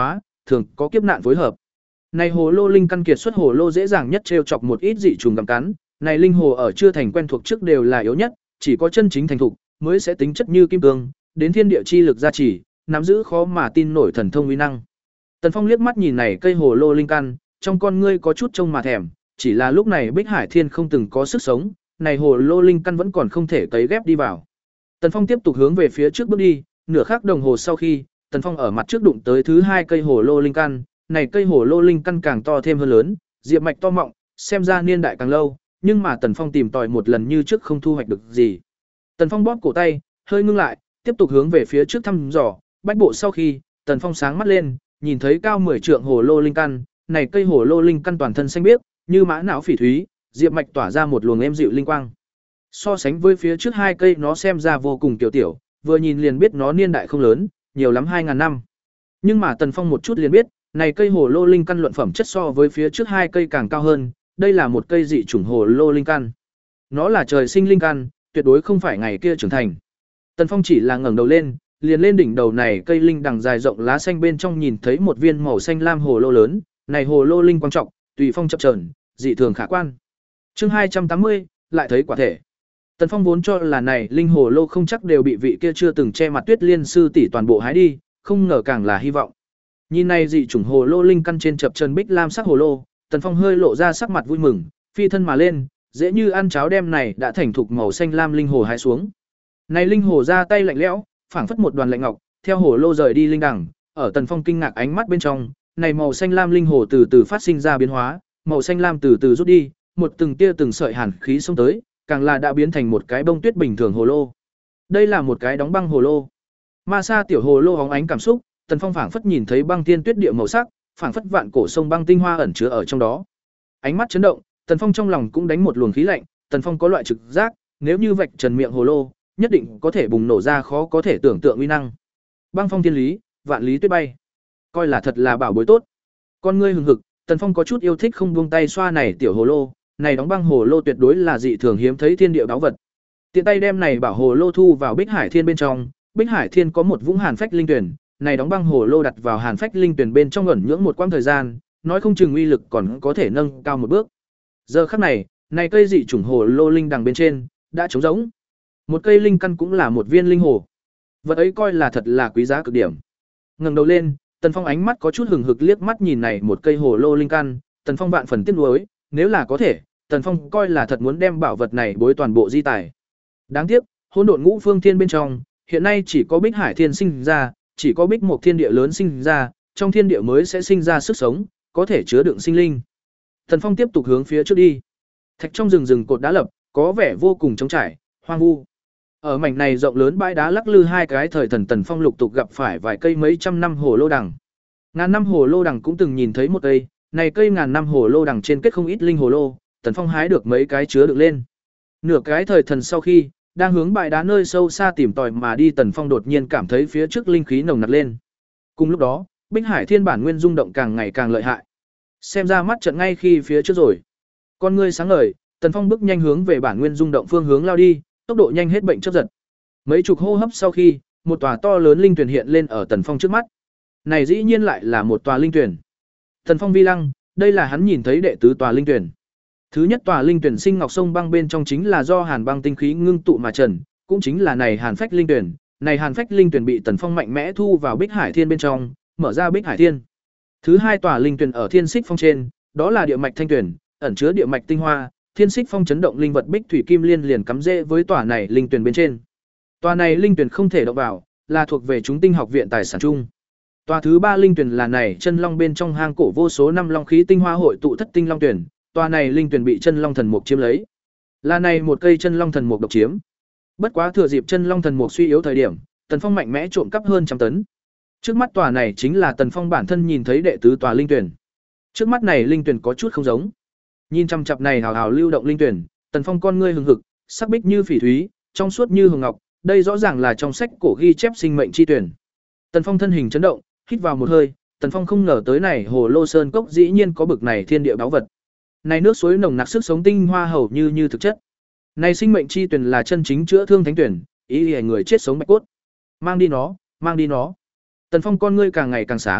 thường có kiếp nạn phối hợp. Này hồ lô linh căn kiệt xuất hồ lô dễ dàng nhất trêu chọc một ít dị trùng gặm cắn, này linh hồ ở chưa thành quen thuộc trước đều là yếu nhất, chỉ có chân chính thành thục mới sẽ tính chất như kim cương, đến thiên địa chi lực gia trì, nắm giữ khó mà tin nổi thần thông uy năng. Tần Phong liếc mắt nhìn này cây hồ lô linh căn, trong con ngươi có chút trông mà thèm, chỉ là lúc này Bích Hải Thiên không từng có sức sống, này hồ lô linh căn vẫn còn không thể cấy ghép đi vào. Tần Phong tiếp tục hướng về phía trước bước đi, nửa khắc đồng hồ sau khi, Tần Phong ở mặt trước đụng tới thứ hai cây hồ lô linh căn, này cây hồ lô linh căn càng to thêm hơn lớn, diệp mạch to mọng, xem ra niên đại càng lâu, nhưng mà Tần Phong tìm tòi một lần như trước không thu hoạch được gì. Tần Phong bóp cổ tay, hơi ngưng lại, tiếp tục hướng về phía trước thăm dò, bách bộ sau khi, Tần Phong sáng mắt lên, nhìn thấy cao mười trượng hồ lô linh căn, này cây hồ lô linh căn toàn thân xanh biếc, như mã não phỉ thúy, diệp mạch tỏa ra một luồng êm dịu linh quang. So sánh với phía trước hai cây nó xem ra vô cùng tiểu tiểu, vừa nhìn liền biết nó niên đại không lớn, nhiều lắm hai ngàn năm. Nhưng mà Tần Phong một chút liền biết, này cây hồ lô linh căn luận phẩm chất so với phía trước hai cây càng cao hơn, đây là một cây dị chủng hồ lô linh căn. Nó là trời sinh linh căn, tuyệt đối không phải ngày kia trưởng thành. Tần Phong chỉ là ngẩng đầu lên, liền lên đỉnh đầu này cây linh đằng dài rộng lá xanh bên trong nhìn thấy một viên màu xanh lam hồ lô lớn, này hồ lô linh quan trọng, tùy phong chập chờn, dị thường khả quan. Chương hai trăm tám mươi, lại thấy quả thể. Tần Phong vốn cho là này linh hồ lô không chắc đều bị vị kia chưa từng che mặt Tuyết Liên sư tỷ toàn bộ hái đi, không ngờ càng là hy vọng. Nhìn này dị chủng hồ lô linh căn trên chập chờn bích lam sắc hồ lô, Tần Phong hơi lộ ra sắc mặt vui mừng, phi thân mà lên, dễ như ăn cháo đem này đã thành thục màu xanh lam linh hồ hái xuống. Này linh hồ ra tay lạnh lẽo, phảng phất một đoàn lạnh ngọc, theo hồ lô rời đi linh đằng, ở Tần Phong kinh ngạc ánh mắt bên trong, này màu xanh lam linh hồ từ từ phát sinh ra biến hóa, màu xanh lam từ từ rút đi, một từng tia từng sợi hàn khí xông tới, càng là đã biến thành một cái bông tuyết bình thường hồ lô. Đây là một cái đóng băng hồ lô. Ma sa tiểu hồ lô hóng ánh cảm xúc, Tần Phong phảng phất nhìn thấy băng tiên tuyết địa màu sắc, phảng phất vạn cổ sông băng tinh hoa ẩn chứa ở trong đó. Ánh mắt chấn động, Tần Phong trong lòng cũng đánh một luồng khí lạnh, Tần Phong có loại trực giác, nếu như vạch trần miệng hồ lô, nhất định có thể bùng nổ ra khó có thể tưởng tượng uy năng. Băng phong thiên lý, vạn lý tuyết bay. Coi là thật là bảo bối tốt. Con ngươi hừng hực, Tần Phong có chút yêu thích không buông tay xoa này tiểu hồ lô, này đóng băng hồ lô tuyệt đối là dị thường hiếm thấy thiên địa báu vật. Tiện tay đem này bảo hồ lô thu vào Bích Hải Thiên bên trong, Bích Hải Thiên có một vũng hàn phách linh tuyển, này đóng băng hồ lô đặt vào hàn phách linh tuyển bên trong ẩn nhưỡng một quãng thời gian, nói không chừng uy lực còn có thể nâng cao một bước. Giờ khắc này, này cây dị chủng hồ lô linh đằng bên trên đã trống rỗng. Một cây linh căn cũng là một viên linh hồ. Vật ấy coi là thật là quý giá cực điểm. Ngẩng đầu lên, Tần Phong ánh mắt có chút hừng hực liếc mắt nhìn này một cây hồ lô linh căn, Tần Phong vạn phần tiếc nuối, nếu là có thể, Tần Phong coi là thật muốn đem bảo vật này bối toàn bộ di tài. Đáng tiếc, hỗn độn ngũ phương thiên bên trong, hiện nay chỉ có Bích Hải Thiên sinh ra, chỉ có Bích một thiên địa lớn sinh ra, trong thiên địa mới sẽ sinh ra sức sống, có thể chứa đựng sinh linh. Tần Phong tiếp tục hướng phía trước đi. Thạch trong rừng rừng cột đá lập, có vẻ vô cùng trống trải, hoang vu. Ở mảnh này rộng lớn bãi đá lắc lư hai cái thời thần Tần Phong lục tục gặp phải vài cây mấy trăm năm hồ lô đằng. Ngàn năm hồ lô đằng cũng từng nhìn thấy một cây, này cây ngàn năm hồ lô đằng trên kết không ít linh hồ lô, Tần Phong hái được mấy cái chứa được lên. Nửa cái thời thần sau khi, đang hướng bãi đá nơi sâu xa tìm tòi mà đi, Tần Phong đột nhiên cảm thấy phía trước linh khí nồng nặc lên. Cùng lúc đó, Bích Hải Thiên bản nguyên rung động càng ngày càng lợi hại. Xem ra mắt trận ngay khi phía trước rồi. Con ngươi sáng ngời, Tần Phong bước nhanh hướng về bản nguyên rung động phương hướng lao đi, tốc độ nhanh hết bệnh chớp giật. Mấy chục hô hấp sau khi, một tòa to lớn linh tuyển hiện lên ở Tần Phong trước mắt. Này dĩ nhiên lại là một tòa linh tuyển. Tần Phong vi lăng, đây là hắn nhìn thấy đệ tứ tòa linh tuyển. Thứ nhất tòa linh tuyển sinh ngọc sông băng bên trong chính là do hàn băng tinh khí ngưng tụ mà trần, cũng chính là này hàn phách linh tuyển. Này hàn phách linh tuyển bị Tần Phong mạnh mẽ thu vào Bích Hải Thiên bên trong, mở ra Bích Hải Thiên. Thứ hai tòa linh tuyển ở Thiên Xích Phong trên, đó là địa mạch thanh tuyển, ẩn chứa địa mạch tinh hoa, Thiên Xích Phong chấn động linh vật Bích Thủy Kim Liên liền cắm rễ với tòa này linh tuyển bên trên. Tòa này linh tuyển không thể động vào, là thuộc về chúng tinh học viện tài sản chung. Tòa thứ ba linh tuyển là này chân long bên trong hang cổ vô số năm long khí tinh hoa hội tụ thất tinh long tuyển, tòa này linh tuyển bị chân long thần mục chiếm lấy. Là này một cây chân long thần mục độc chiếm. Bất quá thừa dịp chân long thần mục suy yếu thời điểm, Tần Phong mạnh mẽ trộm cắp hơn trăm tấn. Trước mắt tòa này chính là Tần Phong bản thân nhìn thấy đệ tứ tòa linh tuyển. Trước mắt này linh tuyển có chút không giống. Nhìn chăm chặp này hào hào lưu động linh tuyển, Tần Phong con ngươi hừng hực, sắc bích như phỉ thúy, trong suốt như hồng ngọc, đây rõ ràng là trong sách cổ ghi chép sinh mệnh chi tuyển. Tần Phong thân hình chấn động, hít vào một hơi, Tần Phong không ngờ tới này Hồ Lô Sơn cốc dĩ nhiên có bực này thiên địa báu vật. Này nước suối nồng nặc sức sống tinh hoa hầu như như thực chất. Này sinh mệnh chi tuyển là chân chính chữa thương thánh tuyển, ý ý người chết sống bạch cốt. Mang đi nó, mang đi nó. Tần Phong con ngươi càng ngày càng sáng,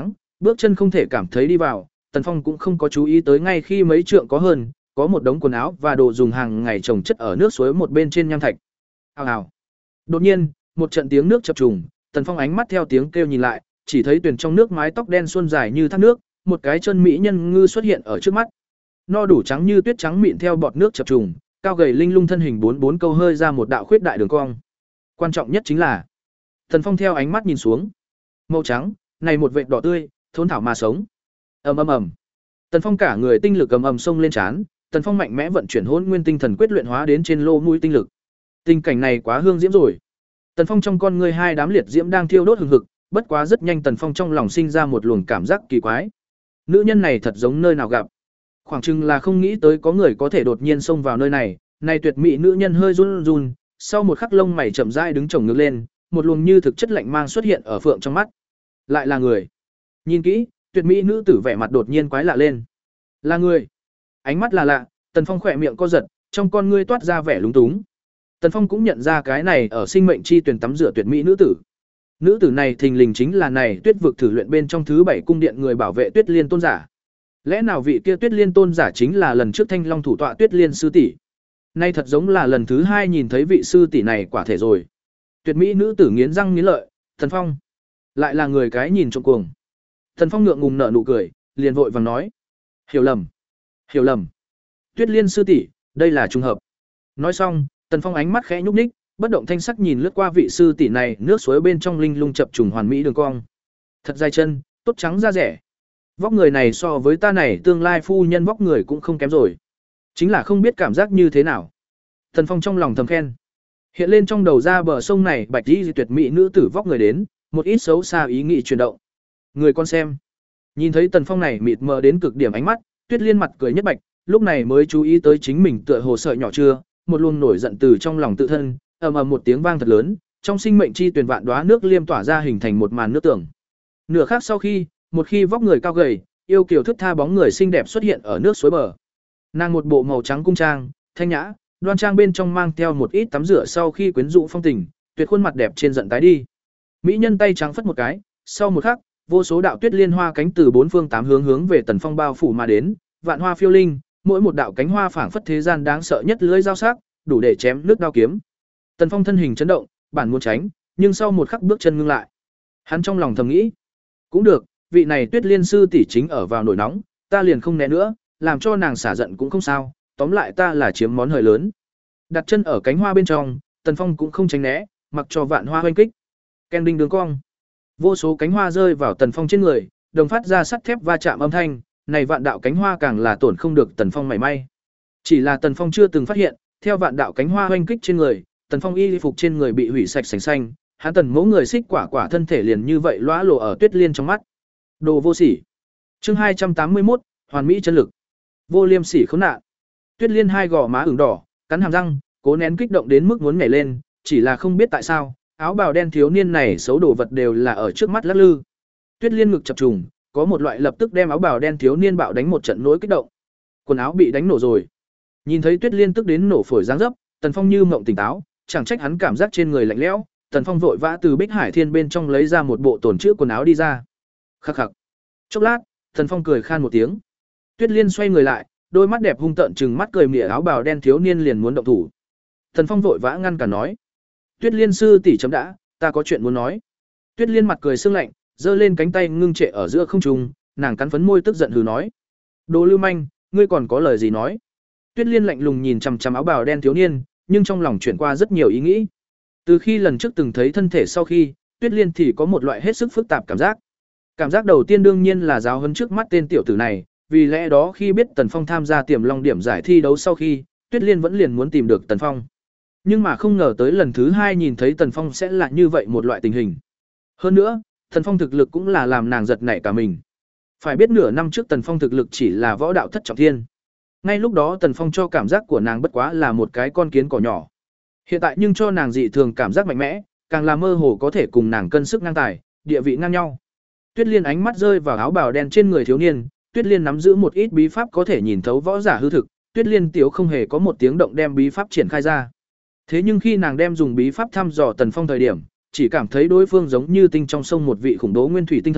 Bước chân không thể cảm thấy đi vào, Tần Phong cũng không có chú ý tới ngay khi mấy trượng có hơn, có một đống quần áo và đồ dùng hàng ngày chồng chất ở nước suối một bên trên nham thạch. Ào ào. Đột nhiên, một trận tiếng nước chập trùng, Tần Phong ánh mắt theo tiếng kêu nhìn lại, chỉ thấy tuyển trong nước mái tóc đen suôn dài như thác nước, một cái chân mỹ nhân ngư xuất hiện ở trước mắt. No đủ trắng như tuyết trắng mịn theo bọt nước chập trùng, cao gầy linh lung thân hình bốn bốn câu hơi ra một đạo khuyết đại đường cong. Quan trọng nhất chính là, Tần Phong theo ánh mắt nhìn xuống, màu trắng, này một vệt đỏ tươi, thốn thảo mà sống. Ầm ầm ầm. Tần Phong cả người tinh lực ầm ầm xông lên trán, Tần Phong mạnh mẽ vận chuyển Hỗn Nguyên Tinh Thần quyết luyện hóa đến trên lô mũi tinh lực. Tình cảnh này quá hương diễm rồi. Tần Phong trong con người hai đám liệt diễm đang thiêu đốt hừng hực, bất quá rất nhanh Tần Phong trong lòng sinh ra một luồng cảm giác kỳ quái. Nữ nhân này thật giống nơi nào gặp. Khoảng chừng là không nghĩ tới có người có thể đột nhiên xông vào nơi này, này tuyệt mỹ nữ nhân hơi run run, sau một khắc lông mày chậm rãi đứng chồng ngược lên, một luồng như thực chất lạnh mang xuất hiện ở phượng trong mắt. Lại là người. Nhìn kỹ, tuyệt mỹ nữ tử vẻ mặt đột nhiên quái lạ lên. Là người. Ánh mắt là lạ, Tần Phong khỏe miệng co giật, trong con ngươi toát ra vẻ lúng túng. Tần Phong cũng nhận ra cái này ở sinh mệnh chi tuyển tắm rửa tuyệt mỹ nữ tử. Nữ tử này thình lình chính là này Tuyết vực thử luyện bên trong thứ bảy cung điện người bảo vệ Tuyết Liên tôn giả. Lẽ nào vị kia Tuyết Liên tôn giả chính là lần trước Thanh Long thủ tọa Tuyết Liên sư tỷ? Nay thật giống là lần thứ hai nhìn thấy vị sư tỷ này quả thể rồi. Tuyệt mỹ nữ tử nghiến răng nghiến lợi, Tần Phong lại là người cái nhìn trộm cuồng. Tần Phong ngượng ngùng nở nụ cười, liền vội vàng nói: "Hiểu lầm, hiểu lầm. Tuyết Liên sư tỷ, đây là trùng hợp." Nói xong, Tần Phong ánh mắt khẽ nhúc nhích, bất động thanh sắc nhìn lướt qua vị sư tỷ này, nước suối bên trong linh lung chập trùng hoàn mỹ đường cong. Thật dài chân, tốt trắng da rẻ. Vóc người này so với ta này tương lai phu nhân vóc người cũng không kém rồi. Chính là không biết cảm giác như thế nào. Tần Phong trong lòng thầm khen. Hiện lên trong đầu ra bờ sông này bạch y tuyệt mỹ nữ tử vóc người đến, một ít xấu xa ý nghĩ chuyển động. Người con xem. Nhìn thấy Tần Phong này mịt mờ đến cực điểm ánh mắt, Tuyết Liên mặt cười nhất bạch, lúc này mới chú ý tới chính mình tựa hồ sợi nhỏ chưa, một luồng nổi giận từ trong lòng tự thân, ầm ầm một tiếng vang thật lớn, trong sinh mệnh chi tuyển vạn đóa nước liêm tỏa ra hình thành một màn nước tưởng. Nửa khác sau khi, một khi vóc người cao gầy, yêu kiều thức tha bóng người xinh đẹp xuất hiện ở nước suối bờ. Nàng một bộ màu trắng cung trang, thanh nhã, đoan trang bên trong mang theo một ít tắm rửa sau khi quyến rũ phong tình, tuyệt khuôn mặt đẹp trên giận tái đi. Mỹ nhân tay trắng phất một cái, sau một khắc, vô số đạo tuyết liên hoa cánh từ bốn phương tám hướng hướng về Tần Phong bao phủ mà đến, vạn hoa phiêu linh, mỗi một đạo cánh hoa phảng phất thế gian đáng sợ nhất lưỡi dao sắc, đủ để chém nước đao kiếm. Tần Phong thân hình chấn động, bản muốn tránh, nhưng sau một khắc bước chân ngưng lại. Hắn trong lòng thầm nghĩ, cũng được, vị này Tuyết Liên sư tỷ chính ở vào nổi nóng, ta liền không né nữa, làm cho nàng xả giận cũng không sao, tóm lại ta là chiếm món hời lớn. Đặt chân ở cánh hoa bên trong, Tần Phong cũng không tránh né, mặc cho vạn hoa hoanh kích. Ken đinh đường cong. Vô số cánh hoa rơi vào Tần Phong trên người, đồng phát ra sắt thép va chạm âm thanh, này vạn đạo cánh hoa càng là tổn không được Tần Phong mảy may. Chỉ là Tần Phong chưa từng phát hiện, theo vạn đạo cánh hoa hoanh kích trên người, Tần Phong y phục trên người bị hủy sạch sành xanh, hắn Tần mẫu người xích quả quả thân thể liền như vậy lóa lộ ở Tuyết Liên trong mắt. Đồ vô sỉ. Chương hai trăm tám mươi mốt, hoàn mỹ chân lực. Vô liêm sỉ khốn nạn. Tuyết Liên hai gò má ửng đỏ, cắn hàm răng, cố nén kích động đến mức muốn nhảy lên, chỉ là không biết tại sao, áo bào đen thiếu niên này xấu đồ vật đều là ở trước mắt lắc lư. Tuyết Liên ngực chập trùng, có một loại lập tức đem áo bào đen thiếu niên bạo đánh một trận nỗi kích động. Quần áo bị đánh nổ rồi. Nhìn thấy Tuyết Liên tức đến nổ phổi dáng dấp, Tần Phong như mộng tỉnh táo, chẳng trách hắn cảm giác trên người lạnh lẽo, Tần Phong vội vã từ Bích Hải Thiên bên trong lấy ra một bộ tổn chữa quần áo đi ra. Khắc khắc. Chốc lát, Tần Phong cười khan một tiếng. Tuyết Liên xoay người lại, đôi mắt đẹp hung tợn trừng mắt cười mỉa áo bào đen thiếu niên liền muốn động thủ. Tần Phong vội vã ngăn cả nói: "Tuyết Liên sư tỷ chấm đã, ta có chuyện muốn nói." Tuyết Liên mặt cười sương lạnh, giơ lên cánh tay ngưng trệ ở giữa không trung, nàng cắn phấn môi tức giận hừ nói: "Đồ lưu manh, ngươi còn có lời gì nói?" Tuyết Liên lạnh lùng nhìn chằm chằm áo bào đen thiếu niên, nhưng trong lòng chuyển qua rất nhiều ý nghĩ. Từ khi lần trước từng thấy thân thể sau khi, Tuyết Liên thì có một loại hết sức phức tạp cảm giác. Cảm giác đầu tiên đương nhiên là giáo huấn trước mắt tên tiểu tử này, vì lẽ đó khi biết Tần Phong tham gia Tiềm Long điểm giải thi đấu sau khi, Tuyết Liên vẫn liền muốn tìm được Tần Phong. Nhưng mà không ngờ tới lần thứ hai nhìn thấy Tần Phong sẽ là như vậy một loại tình hình. Hơn nữa, Tần Phong thực lực cũng là làm nàng giật nảy cả mình. Phải biết nửa năm trước Tần Phong thực lực chỉ là võ đạo thất trọng thiên. Ngay lúc đó Tần Phong cho cảm giác của nàng bất quá là một cái con kiến cỏ nhỏ. Hiện tại nhưng cho nàng dị thường cảm giác mạnh mẽ, càng là mơ hồ có thể cùng nàng cân sức ngang tài, địa vị ngang nhau. Tuyết Liên ánh mắt rơi vào áo bào đen trên người thiếu niên, Tuyết Liên nắm giữ một ít bí pháp có thể nhìn thấu võ giả hư thực, Tuyết Liên tiểu không hề có một tiếng động đem bí pháp triển khai ra. Thế nhưng khi nàng đem dùng bí pháp thăm dò Tần Phong thời điểm, chỉ cảm thấy đối phương giống như tinh trong sông một vị khủng bố nguyên thủy tinh thần,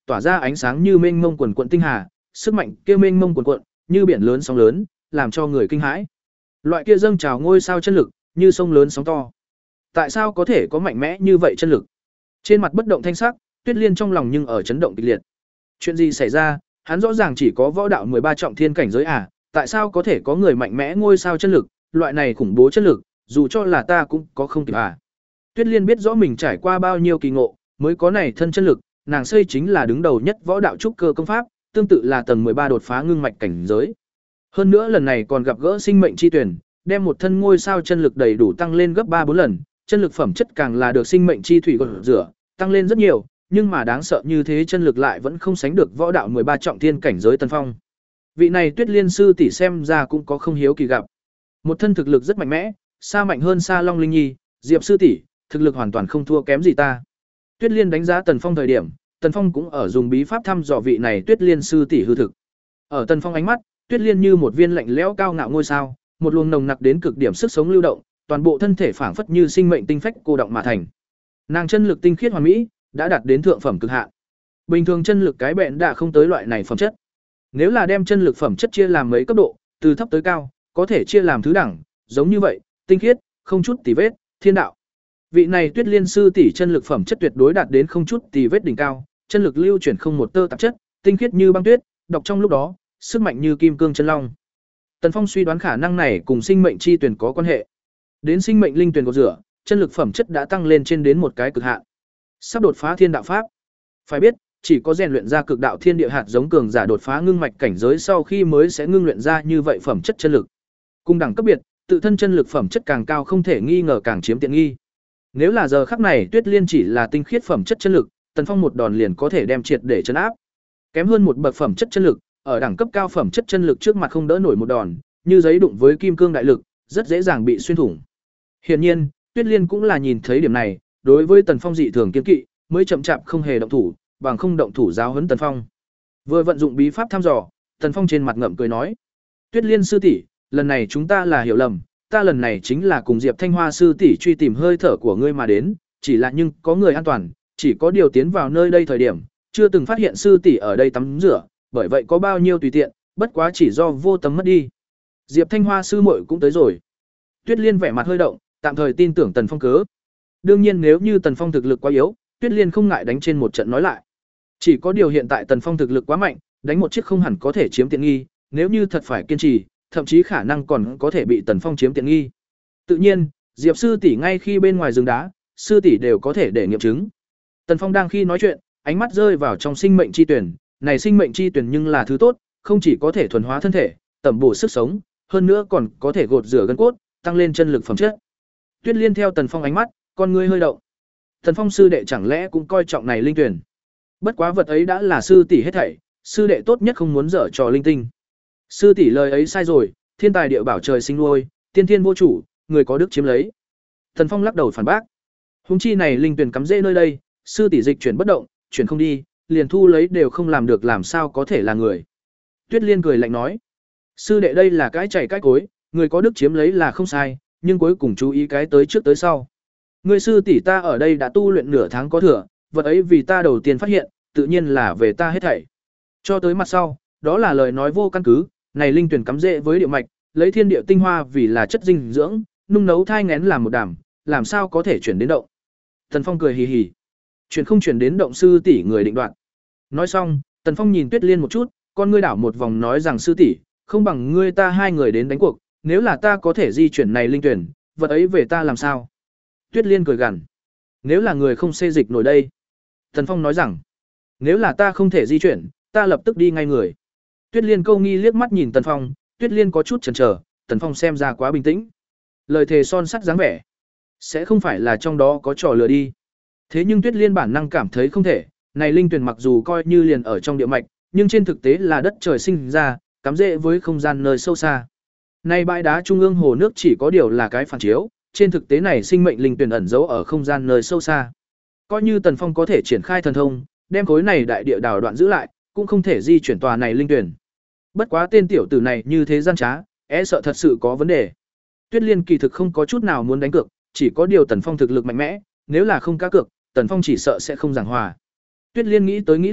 tỏa ra ánh sáng như mênh mông quần quận tinh hà, sức mạnh kia mênh mông quần quận, như biển lớn sóng lớn, làm cho người kinh hãi. Loại kia dâng trào ngôi sao chân lực, như sông lớn sóng to. Tại sao có thể có mạnh mẽ như vậy chân lực? Trên mặt bất động thanh sắc, Tuyết Liên trong lòng nhưng ở chấn động kịch liệt. Chuyện gì xảy ra? Hắn rõ ràng chỉ có võ đạo mười ba trọng thiên cảnh giới à, tại sao có thể có người mạnh mẽ ngôi sao chân lực, loại này khủng bố chân lực, dù cho là ta cũng có không kịp à. Tuyết Liên biết rõ mình trải qua bao nhiêu kỳ ngộ, mới có này thân chân lực, nàng xây chính là đứng đầu nhất võ đạo trúc cơ công pháp, tương tự là tầng mười ba đột phá ngưng mạch cảnh giới. Hơn nữa lần này còn gặp gỡ sinh mệnh chi tuyển, đem một thân ngôi sao chân lực đầy đủ tăng lên gấp ba bốn lần, chân lực phẩm chất càng là được sinh mệnh chi thủy gột rửa, tăng lên rất nhiều, nhưng mà đáng sợ như thế chân lực lại vẫn không sánh được võ đạo mười ba trọng thiên cảnh giới Tần Phong. Vị này Tuyết Liên sư tỷ xem ra cũng có không hiếu kỳ gặp. Một thân thực lực rất mạnh mẽ, xa mạnh hơn Sa Long Linh Nhi, Diệp sư tỷ, thực lực hoàn toàn không thua kém gì ta. Tuyết Liên đánh giá Tần Phong thời điểm, Tần Phong cũng ở dùng bí pháp thăm dò vị này Tuyết Liên sư tỷ hư thực. Ở Tần Phong ánh mắt, Tuyết Liên như một viên lạnh lẽo cao ngạo ngôi sao, một luồng nồng nặc đến cực điểm sức sống lưu động, toàn bộ thân thể phảng phất như sinh mệnh tinh phách cô động mà thành. Nàng chân lực tinh khiết hoàn mỹ, đã đạt đến thượng phẩm cực hạn. Bình thường chân lực cái bện đã không tới loại này phẩm chất. Nếu là đem chân lực phẩm chất chia làm mấy cấp độ, từ thấp tới cao, có thể chia làm thứ đẳng, giống như vậy, tinh khiết, không chút tì vết, thiên đạo. Vị này Tuyết Liên sư tỷ chân lực phẩm chất tuyệt đối đạt đến không chút tì vết đỉnh cao, chân lực lưu chuyển không một tơ tạp chất, tinh khiết như băng tuyết, đọc trong lúc đó, sức mạnh như kim cương chân long. Tần Phong suy đoán khả năng này cùng sinh mệnh chi tuyển có quan hệ. Đến sinh mệnh linh tuyển có rửa, chân lực phẩm chất đã tăng lên trên đến một cái cực hạn. Sắp đột phá thiên đạo pháp. Phải biết, chỉ có rèn luyện ra cực đạo thiên địa hạt giống cường giả đột phá ngưng mạch cảnh giới sau khi mới sẽ ngưng luyện ra như vậy phẩm chất chân lực. Cùng đẳng cấp biệt, tự thân chân lực phẩm chất càng cao không thể nghi ngờ càng chiếm tiện nghi. Nếu là giờ khắc này Tuyết Liên chỉ là tinh khiết phẩm chất chân lực, Tần Phong một đòn liền có thể đem triệt để chấn áp. Kém hơn một bậc phẩm chất chân lực, ở đẳng cấp cao phẩm chất chân lực trước mặt không đỡ nổi một đòn, như giấy đụng với kim cương đại lực, rất dễ dàng bị xuyên thủng. Hiển nhiên, Tuyết Liên cũng là nhìn thấy điểm này, đối với Tần Phong dị thường kiên kỵ, mới chậm chạp không hề động thủ, bằng không động thủ giáo huấn Tần Phong. Vừa vận dụng bí pháp thăm dò, Tần Phong trên mặt ngậm cười nói: "Tuyết Liên sư tỷ, lần này chúng ta là hiểu lầm, ta lần này chính là cùng Diệp Thanh Hoa sư tỷ truy tìm hơi thở của ngươi mà đến, chỉ là nhưng có người an toàn, chỉ có điều tiến vào nơi đây thời điểm, chưa từng phát hiện sư tỷ ở đây tắm rửa, bởi vậy có bao nhiêu tùy tiện, bất quá chỉ do vô tâm mất đi." Diệp Thanh Hoa sư muội cũng tới rồi. Tuyết Liên vẻ mặt hơi động, tạm thời tin tưởng Tần Phong cớ. Đương nhiên nếu như Tần Phong thực lực quá yếu, Tuyết Liên không ngại đánh trên một trận nói lại. Chỉ có điều hiện tại Tần Phong thực lực quá mạnh, đánh một chiếc không hẳn có thể chiếm tiện nghi, nếu như thật phải kiên trì, thậm chí khả năng còn có thể bị Tần Phong chiếm tiện nghi. Tự nhiên, Diệp sư tỷ ngay khi bên ngoài rừng đá, sư tỷ đều có thể để nghiệm chứng. Tần Phong đang khi nói chuyện, ánh mắt rơi vào trong sinh mệnh chi tuyển, này sinh mệnh chi tuyển nhưng là thứ tốt, không chỉ có thể thuần hóa thân thể, tẩm bổ sức sống, hơn nữa còn có thể gột rửa gân cốt, tăng lên chân lực phẩm chất. Tuyết Liên theo Tần Phong ánh mắt, con ngươi hơi động. Tần Phong sư đệ chẳng lẽ cũng coi trọng này linh tuyển? Bất quá vật ấy đã là sư tỷ hết thảy, sư đệ tốt nhất không muốn dở trò linh tinh. Sư tỷ lời ấy sai rồi, thiên tài địa bảo trời sinh nuôi, tiên thiên vô chủ, người có đức chiếm lấy. Tần Phong lắc đầu phản bác. Huống chi này linh tuyển cắm rễ nơi đây, sư tỷ dịch chuyển bất động, chuyển không đi, liền thu lấy đều không làm được, làm sao có thể là người. Tuyết Liên cười lạnh nói: "Sư đệ đây là cái chảy cái cối, người có đức chiếm lấy là không sai, nhưng cuối cùng chú ý cái tới trước tới sau. Người sư tỷ ta ở đây đã tu luyện nửa tháng có thừa, vật ấy vì ta đầu tiên phát hiện, tự nhiên là về ta hết thảy. Cho tới mặt sau, đó là lời nói vô căn cứ, này linh tuyển cắm rễ với địa mạch, lấy thiên địa tinh hoa vì là chất dinh dưỡng, nung nấu thai nghén làm một đảm, làm sao có thể chuyển đến động." Tần Phong cười hì hì. "Chuyển không chuyển đến động sư tỷ người định đoạt." Nói xong, Tần Phong nhìn Tuyết Liên một chút, con ngươi đảo một vòng nói rằng: "Sư tỷ, không bằng ngươi ta hai người đến đánh cuộc, nếu là ta có thể di chuyển này linh tuyển, vật ấy về ta làm sao?" Tuyết Liên cười gằn: "Nếu là người không xê dịch nổi đây." Tần Phong nói rằng: "Nếu là ta không thể di chuyển, ta lập tức đi ngay người." Tuyết Liên câu nghi liếc mắt nhìn Tần Phong, Tuyết Liên có chút chần chờ, Tần Phong xem ra quá bình tĩnh. Lời thề son sắt dáng vẻ, sẽ không phải là trong đó có trò lừa đi. Thế nhưng Tuyết Liên bản năng cảm thấy không thể, này linh tuyển mặc dù coi như liền ở trong địa mạch, nhưng trên thực tế là đất trời sinh ra, cắm rễ với không gian nơi sâu xa. Này bãi đá trung ương hồ nước chỉ có điều là cái phản chiếu, trên thực tế này sinh mệnh linh tuyển ẩn giấu ở không gian nơi sâu xa. Coi như Tần Phong có thể triển khai thần thông, đem khối này đại địa đào đoạn giữ lại, cũng không thể di chuyển tòa này linh tuyển. Bất quá tên tiểu tử này như thế gian trá, e sợ thật sự có vấn đề. Tuyết Liên kỳ thực không có chút nào muốn đánh cược, chỉ có điều Tần Phong thực lực mạnh mẽ, nếu là không cá cược, Tần Phong chỉ sợ sẽ không giảng hòa. Tuyết Liên nghĩ tới nghĩ lui,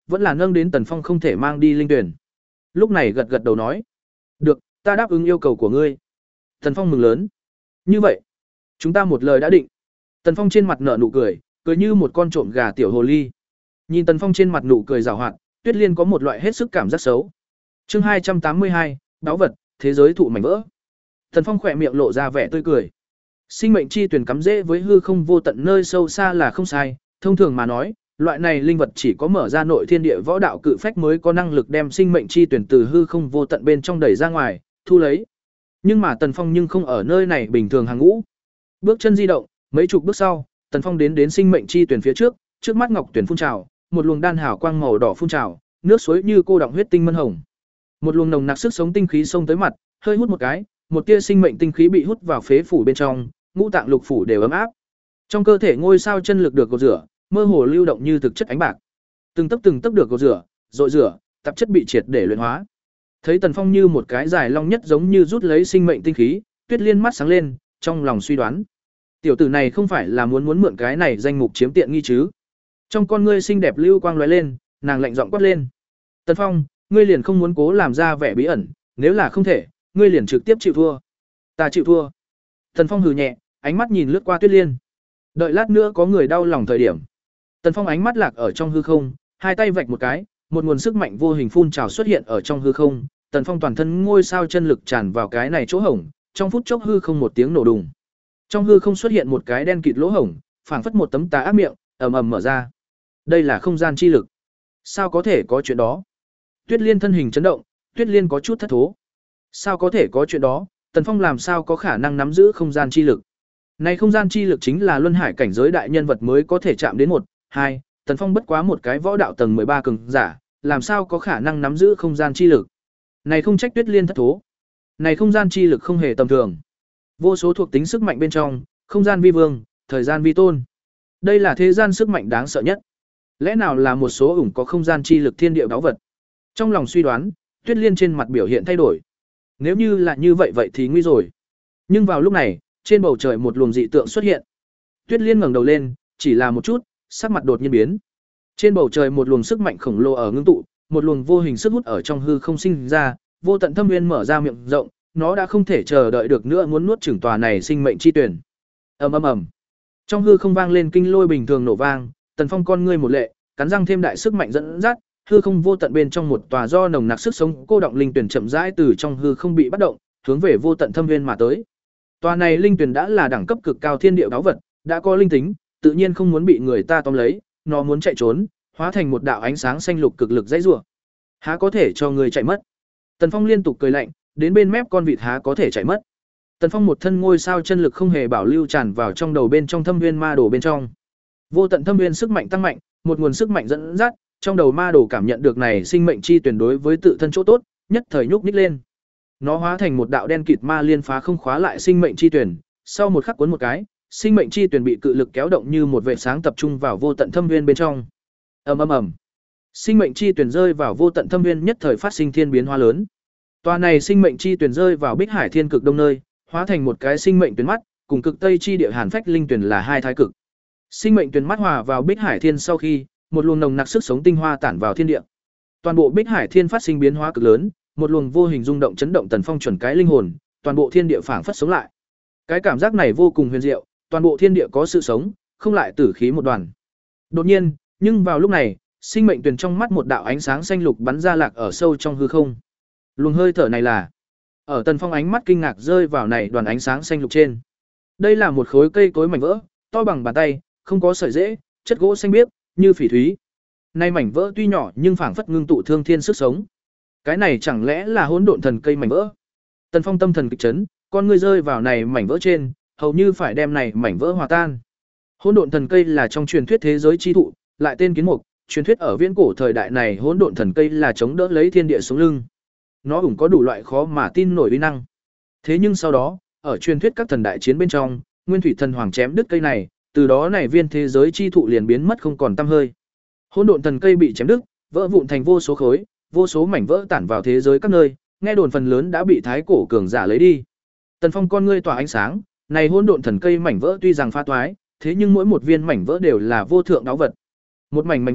vẫn là nâng đến Tần Phong không thể mang đi linh tuyển. Lúc này gật gật đầu nói, được, ta đáp ứng yêu cầu của ngươi. Tần Phong mừng lớn. Như vậy, chúng ta một lời đã định. Tần Phong trên mặt nở nụ cười, cười như một con trộm gà tiểu hồ ly. Nhìn Tần Phong trên mặt nụ cười giảo hoạt, Tuyết Liên có một loại hết sức cảm giác xấu. Chương hai trăm tám mươi hai, báu vật, thế giới thụ mảnh vỡ. Tần Phong khỏe miệng lộ ra vẻ tươi cười. Sinh mệnh chi tuyển cắm rễ với hư không vô tận nơi sâu xa là không sai, thông thường mà nói, loại này linh vật chỉ có mở ra nội thiên địa võ đạo cự phách mới có năng lực đem sinh mệnh chi tuyển từ hư không vô tận bên trong đẩy ra ngoài, thu lấy. Nhưng mà Tần Phong nhưng không ở nơi này bình thường hàng ngũ. Bước chân di động, mấy chục bước sau, Tần Phong đến đến sinh mệnh chi tuyển phía trước, trước mắt ngọc tuyển phun trào, một luồng đan hào quang màu đỏ phun trào, nước suối như cô đọng huyết tinh mân hồng. Một luồng nồng nặc sức sống tinh khí xông tới mặt, hơi hút một cái, một tia sinh mệnh tinh khí bị hút vào phế phủ bên trong, ngũ tạng lục phủ đều ấm áp. Trong cơ thể ngôi sao chân lực được gột rửa, mơ hồ lưu động như thực chất ánh bạc. Từng tấc từng tấc được gột rửa, rội rửa, tạp chất bị triệt để luyện hóa. Thấy Tần Phong như một cái dài long nhất giống như rút lấy sinh mệnh tinh khí, Tuyết Liên mắt sáng lên, trong lòng suy đoán, tiểu tử này không phải là muốn muốn mượn cái này danh mục chiếm tiện nghi chứ? Trong con ngươi xinh đẹp lưu quang lóe lên, nàng lạnh giọng quát lên: "Tần Phong, ngươi liền không muốn cố làm ra vẻ bí ẩn, nếu là không thể, ngươi liền trực tiếp chịu thua." "Ta chịu thua." Tần Phong hừ nhẹ, ánh mắt nhìn lướt qua Tuyết Liên. Đợi lát nữa có người đau lòng thời điểm. Tần Phong ánh mắt lạc ở trong hư không, hai tay vạch một cái, một nguồn sức mạnh vô hình phun trào xuất hiện ở trong hư không. Tần Phong toàn thân ngôi sao chân lực tràn vào cái này chỗ hổng, trong phút chốc hư không một tiếng nổ đùng. Trong hư không xuất hiện một cái đen kịt lỗ hổng, phảng phất một tấm tà ác miệng, ầm ầm mở ra. Đây là không gian chi lực. Sao có thể có chuyện đó? Tuyết Liên thân hình chấn động, Tuyết Liên có chút thất thố. Sao có thể có chuyện đó? Tần Phong làm sao có khả năng nắm giữ không gian chi lực? Này không gian chi lực chính là luân hải cảnh giới đại nhân vật mới có thể chạm đến một, hai, Tần Phong bất quá một cái võ đạo tầng mười ba cường giả, làm sao có khả năng nắm giữ không gian chi lực? Này không trách Tuyết Liên thất thố. Này không gian chi lực không hề tầm thường. Vô số thuộc tính sức mạnh bên trong, không gian vi vương, thời gian vi tôn. Đây là thế gian sức mạnh đáng sợ nhất. Lẽ nào là một số ủng có không gian chi lực thiên địa báu vật? Trong lòng suy đoán, Tuyết Liên trên mặt biểu hiện thay đổi. Nếu như là như vậy vậy thì nguy rồi. Nhưng vào lúc này, trên bầu trời một luồng dị tượng xuất hiện. Tuyết Liên ngẩng đầu lên, chỉ là một chút, sắc mặt đột nhiên biến. Trên bầu trời một luồng sức mạnh khổng lồ ở ngưng tụ, một luồng vô hình sức hút ở trong hư không sinh ra, vô tận thâm nguyên mở ra miệng rộng, nó đã không thể chờ đợi được nữa muốn nuốt chửng tòa này sinh mệnh chi tuyển. Ầm ầm ầm. Trong hư không vang lên kinh lôi bình thường nổ vang, Tần Phong con ngươi một lệ, cắn răng thêm đại sức mạnh dẫn dắt, hư không vô tận bên trong một tòa do nồng nặc sức sống cô động linh tuyển chậm rãi từ trong hư không bị bắt động, hướng về vô tận thâm nguyên mà tới. Tòa này linh tuyển đã là đẳng cấp cực cao thiên địa báu vật, đã có linh tính, tự nhiên không muốn bị người ta tóm lấy, nó muốn chạy trốn, hóa thành một đạo ánh sáng xanh lục cực lực dãy rủa. Há có thể cho người chạy mất? Tần Phong liên tục cười lạnh, đến bên mép con vịt há có thể chạy mất. Tần Phong một thân ngôi sao chân lực không hề bảo lưu tràn vào trong đầu bên trong thâm nguyên ma đồ bên trong. Vô tận thâm nguyên sức mạnh tăng mạnh, một nguồn sức mạnh dẫn dắt, trong đầu ma đồ cảm nhận được này sinh mệnh chi tuyển đối với tự thân chỗ tốt, nhất thời nhúc nhích lên. Nó hóa thành một đạo đen kịt ma liên phá không khóa lại sinh mệnh chi tuyển, sau một khắc cuốn một cái, sinh mệnh chi tuyển bị cự lực kéo động như một vệt sáng tập trung vào vô tận thâm nguyên bên trong. Ầm ầm ầm. Sinh mệnh chi tuyển rơi vào vô tận thâm nguyên nhất thời phát sinh thiên biến hóa lớn. Tòa này sinh mệnh chi tuyển rơi vào Bích Hải Thiên cực đông nơi, hóa thành một cái sinh mệnh tuyển mắt, cùng cực tây chi địa Hàn Phách linh tuyển là hai thái cực. Sinh mệnh tuyển mắt hòa vào Bích Hải Thiên sau khi, một luồng nồng nặc sức sống tinh hoa tản vào thiên địa. Toàn bộ Bích Hải Thiên phát sinh biến hóa cực lớn, một luồng vô hình rung động chấn động Tần Phong chuẩn cái linh hồn, toàn bộ thiên địa phảng phất sống lại. Cái cảm giác này vô cùng huyền diệu, toàn bộ thiên địa có sự sống, không lại tử khí một đoàn. Đột nhiên, nhưng vào lúc này, sinh mệnh tuyển trong mắt một đạo ánh sáng xanh lục bắn ra lạc ở sâu trong hư không. Luồng hơi thở này là, ở Tần Phong ánh mắt kinh ngạc rơi vào này đoàn ánh sáng xanh lục trên. Đây là một khối cây cối mảnh vỡ, to bằng bàn tay, không có sợi rễ, chất gỗ xanh biếc, như phỉ thúy. Nay mảnh vỡ tuy nhỏ nhưng phảng phất ngưng tụ thương thiên sức sống. Cái này chẳng lẽ là hỗn độn thần cây mảnh vỡ? Tần Phong tâm thần kịch chấn, con ngươi rơi vào này mảnh vỡ trên, hầu như phải đem này mảnh vỡ hòa tan. Hỗn độn thần cây là trong truyền thuyết thế giới chi thụ, lại tên kiến mục, truyền thuyết ở viễn cổ thời đại này hỗn độn thần cây là chống đỡ lấy thiên địa sống lưng. Nó cũng có đủ loại khó mà tin nổi uy năng. Thế nhưng sau đó, ở truyền thuyết các thần đại chiến bên trong, Nguyên Thủy Thần Hoàng chém đứt cây này, từ đó này viên thế giới chi thụ liền biến mất không còn tăm hơi. Hỗn độn thần cây bị chém đứt, vỡ vụn thành vô số khối, vô số mảnh vỡ tản vào thế giới các nơi, nghe đồn phần lớn đã bị thái cổ cường giả lấy đi. Tần Phong con ngươi tỏa ánh sáng, này hỗn độn thần cây mảnh vỡ tuy rằng pha toái, thế nhưng mỗi một viên mảnh vỡ đều là vô thượng đáo vật. Một mảnh mảnh vỡ,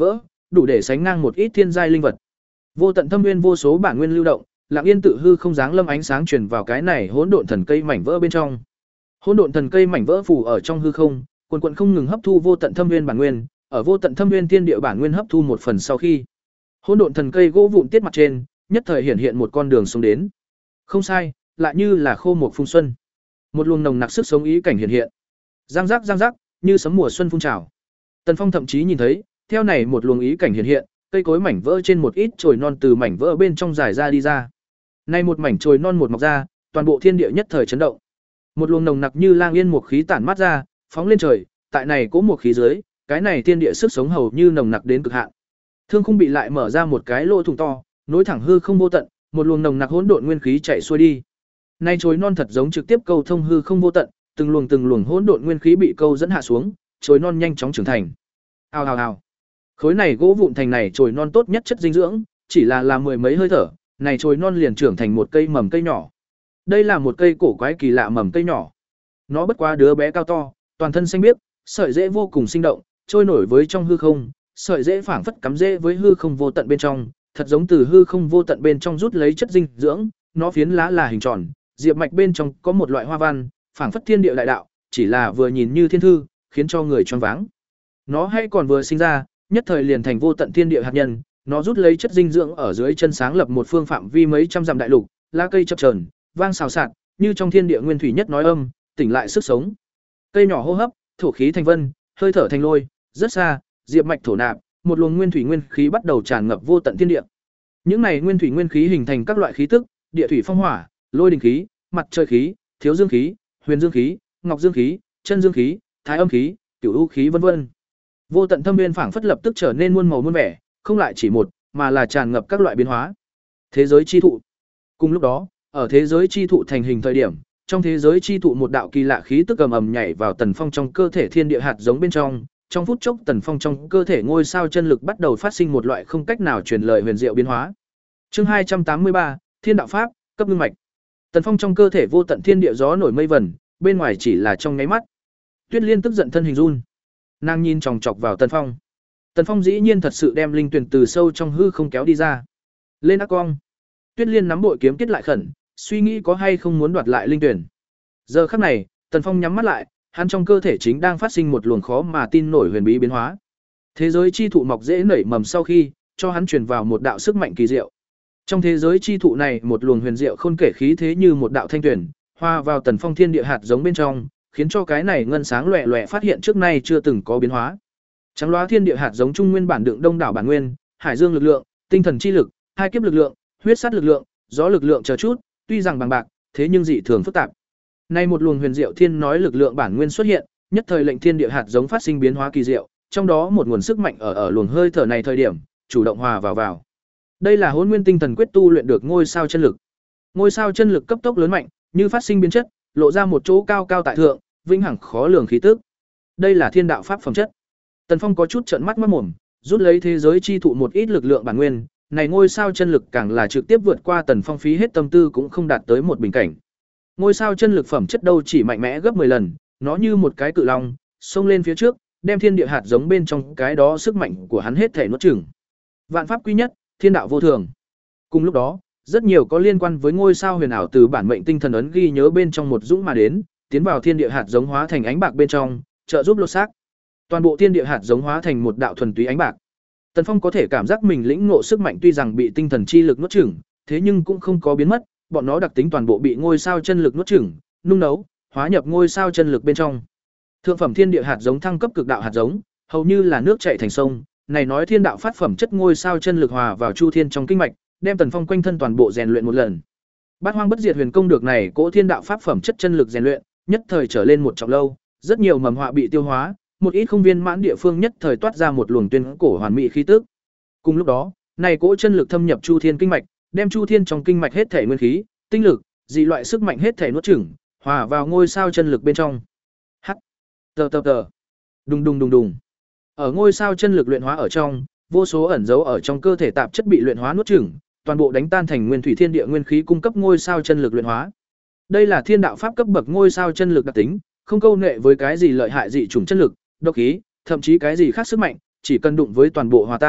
đủ để sánh ngang một ít thiên giai linh vật. Vô tận thâm nguyên vô số bản nguyên lưu động, lặng yên tự hư không dáng lâm ánh sáng truyền vào cái này hỗn độn thần cây mảnh vỡ bên trong. Hỗn độn thần cây mảnh vỡ phủ ở trong hư không, quần quần không ngừng hấp thu vô tận thâm nguyên bản nguyên, ở vô tận thâm nguyên thiên địa bản nguyên hấp thu một phần sau khi, hỗn độn thần cây gỗ vụn tiết mặt trên, nhất thời hiện hiện một con đường xuống đến. Không sai, lại như là khô một phun xuân. Một luồng nồng nặc sức sống ý cảnh hiện hiện. Giang giác giang giác, như sấm mùa xuân phun trào. Tần Phong thậm chí nhìn thấy, theo này một luồng ý cảnh hiện hiện, cây cối mảnh vỡ trên một ít chồi non từ mảnh vỡ bên trong dài ra đi ra. Nay một mảnh chồi non một mọc ra, toàn bộ thiên địa nhất thời chấn động. Một luồng nồng nặc như lang yên một khí tản mát ra, phóng lên trời, tại này có một khí dưới, cái này thiên địa sức sống hầu như nồng nặc đến cực hạn. Thương khung bị lại mở ra một cái lỗ thủng to, nối thẳng hư không vô tận, một luồng nồng nặc hỗn độn nguyên khí chạy xuôi đi. Nay chồi non thật giống trực tiếp câu thông hư không vô tận, từng luồng từng luồng hỗn độn nguyên khí bị câu dẫn hạ xuống, chồi non nhanh chóng trưởng thành. Ào ào ào. Khối này gỗ vụn thành này chồi non tốt nhất chất dinh dưỡng, chỉ là là mười mấy hơi thở, này chồi non liền trưởng thành một cây mầm cây nhỏ. Đây là một cây cổ quái kỳ lạ mầm cây nhỏ. Nó bất quá đứa bé cao to, toàn thân xanh biếc, sợi rễ vô cùng sinh động, trôi nổi với trong hư không, sợi rễ phảng phất cắm rễ với hư không vô tận bên trong, thật giống từ hư không vô tận bên trong rút lấy chất dinh dưỡng, nó phiến lá là hình tròn, diệp mạch bên trong có một loại hoa văn, phảng phất thiên địa đại đạo, chỉ là vừa nhìn như thiên thư, khiến cho người choáng váng. Nó hay còn vừa sinh ra, nhất thời liền thành vô tận thiên địa hạt nhân, nó rút lấy chất dinh dưỡng ở dưới chân sáng lập một phương phạm vi mấy trăm dặm đại lục, lá cây chập chờn, vang xào xạc, như trong thiên địa nguyên thủy nhất nói âm, tỉnh lại sức sống. Cây nhỏ hô hấp, thổ khí thành vân, hơi thở thành lôi, rất xa, diệp mạch thổ nạp, một luồng nguyên thủy nguyên khí bắt đầu tràn ngập vô tận thiên địa. Những này nguyên thủy nguyên khí hình thành các loại khí tức, địa thủy phong hỏa, lôi đình khí, mặt trời khí, thiếu dương khí, huyền dương khí, ngọc dương khí, chân dương khí, thái âm khí, cửu u khí vân vân. Vô tận thâm nguyên phảng phất lập tức trở nên muôn màu muôn vẻ, không lại chỉ một, mà là tràn ngập các loại biến hóa. Thế giới chi thụ. Cùng lúc đó, ở thế giới chi thụ thành hình thời điểm, trong thế giới chi thụ một đạo kỳ lạ khí tức ầm ầm nhảy vào Tần Phong trong cơ thể thiên địa hạt giống bên trong, trong phút chốc Tần Phong trong cơ thể ngôi sao chân lực bắt đầu phát sinh một loại không cách nào truyền lời huyền diệu biến hóa. Chương hai trăm tám mươi ba, Thiên đạo pháp, cấp ngưng mạch. Tần Phong trong cơ thể vô tận thiên địa gió nổi mây vẩn, bên ngoài chỉ là trong nháy mắt. Tuyết Liên tức giận thân hình run. Nàng nhìn chòng chọc vào Tần Phong. Tần Phong dĩ nhiên thật sự đem linh tuyển từ sâu trong hư không kéo đi ra. Lên ác quang. Tuyết Liên nắm bội kiếm kết lại khẩn, suy nghĩ có hay không muốn đoạt lại linh tuyển. Giờ khắc này, Tần Phong nhắm mắt lại, hắn trong cơ thể chính đang phát sinh một luồng khó mà tin nổi huyền bí biến hóa. Thế giới chi thụ mọc rễ nảy mầm sau khi, cho hắn truyền vào một đạo sức mạnh kỳ diệu. Trong thế giới chi thụ này, một luồng huyền diệu khôn kể khí thế như một đạo thanh tuyển, hòa vào Tần Phong thiên địa hạt giống bên trong, khiến cho cái này ngân sáng loẹt loẹt phát hiện trước nay chưa từng có biến hóa. Trắng loá thiên địa hạt giống trung nguyên bản đựng đông đảo bản nguyên, hải dương lực lượng, tinh thần chi lực, hai kiếp lực lượng, huyết sát lực lượng, gió lực lượng chờ chút, tuy rằng bằng bạc, thế nhưng dị thường phức tạp. Nay một luồng huyền diệu thiên nói lực lượng bản nguyên xuất hiện, nhất thời lệnh thiên địa hạt giống phát sinh biến hóa kỳ diệu, trong đó một nguồn sức mạnh ở ở luồng hơi thở này thời điểm, chủ động hòa vào vào. Đây là Hỗn Nguyên Tinh Thần Quyết tu luyện được ngôi sao chân lực. Ngôi sao chân lực cấp tốc lớn mạnh, như phát sinh biến chất, lộ ra một chỗ cao cao tại thượng, vĩnh hằng khó lường khí tức. Đây là thiên đạo pháp phẩm chất. Tần Phong có chút trợn mắt mắt mồm, rút lấy thế giới chi thụ một ít lực lượng bản nguyên, này ngôi sao chân lực càng là trực tiếp vượt qua Tần Phong phí hết tâm tư cũng không đạt tới một bình cảnh. Ngôi sao chân lực phẩm chất đâu chỉ mạnh mẽ gấp mười lần, nó như một cái cự long, xông lên phía trước, đem thiên địa hạt giống bên trong cái đó sức mạnh của hắn hết thể nuốt chửng. Vạn pháp quy nhất, thiên đạo vô thường. Cùng lúc đó, rất nhiều có liên quan với ngôi sao huyền ảo từ bản mệnh tinh thần ấn ghi nhớ bên trong một dũng mà đến, tiến vào thiên địa hạt giống hóa thành ánh bạc bên trong, trợ giúp lột xác. Toàn bộ thiên địa hạt giống hóa thành một đạo thuần túy ánh bạc. Tần Phong có thể cảm giác mình lĩnh ngộ sức mạnh tuy rằng bị tinh thần chi lực nuốt chửng, thế nhưng cũng không có biến mất, bọn nó đặc tính toàn bộ bị ngôi sao chân lực nuốt chửng, nung nấu, hóa nhập ngôi sao chân lực bên trong. Thượng phẩm thiên địa hạt giống thăng cấp cực đạo hạt giống, hầu như là nước chảy thành sông, này nói thiên đạo phát phẩm chất ngôi sao chân lực hòa vào chu thiên trong kinh mạch, đem Tần Phong quanh thân toàn bộ rèn luyện một lần. Bát Hoang Bất Diệt Huyền Công được này cỗ thiên đạo pháp phẩm chất chân lực rèn luyện, nhất thời trở lên một trọng lâu, rất nhiều mầm họa bị tiêu hóa, một ít không viên mãn địa phương nhất thời toát ra một luồng tuyên cổ hoàn mỹ khí tức. Cùng lúc đó, này cỗ chân lực thâm nhập chu thiên kinh mạch, đem chu thiên trong kinh mạch hết thể nguyên khí, tinh lực, dị loại sức mạnh hết thể nuốt chửng, hòa vào ngôi sao chân lực bên trong. Hắc, tờ tờ tờ, đùng đùng đùng đùng. Ở ngôi sao chân lực luyện hóa ở trong, vô số ẩn dấu ở trong cơ thể tạp chất bị luyện hóa nuốt chửng, toàn bộ đánh tan thành nguyên thủy thiên địa nguyên khí cung cấp ngôi sao chân lực luyện hóa. Đây là thiên đạo pháp cấp bậc ngôi sao chân lực đặc tính, không câu nệ với cái gì lợi hại dị chủng chân lực, độc khí, thậm chí cái gì khác sức mạnh, chỉ cần đụng với toàn bộ hòa tan,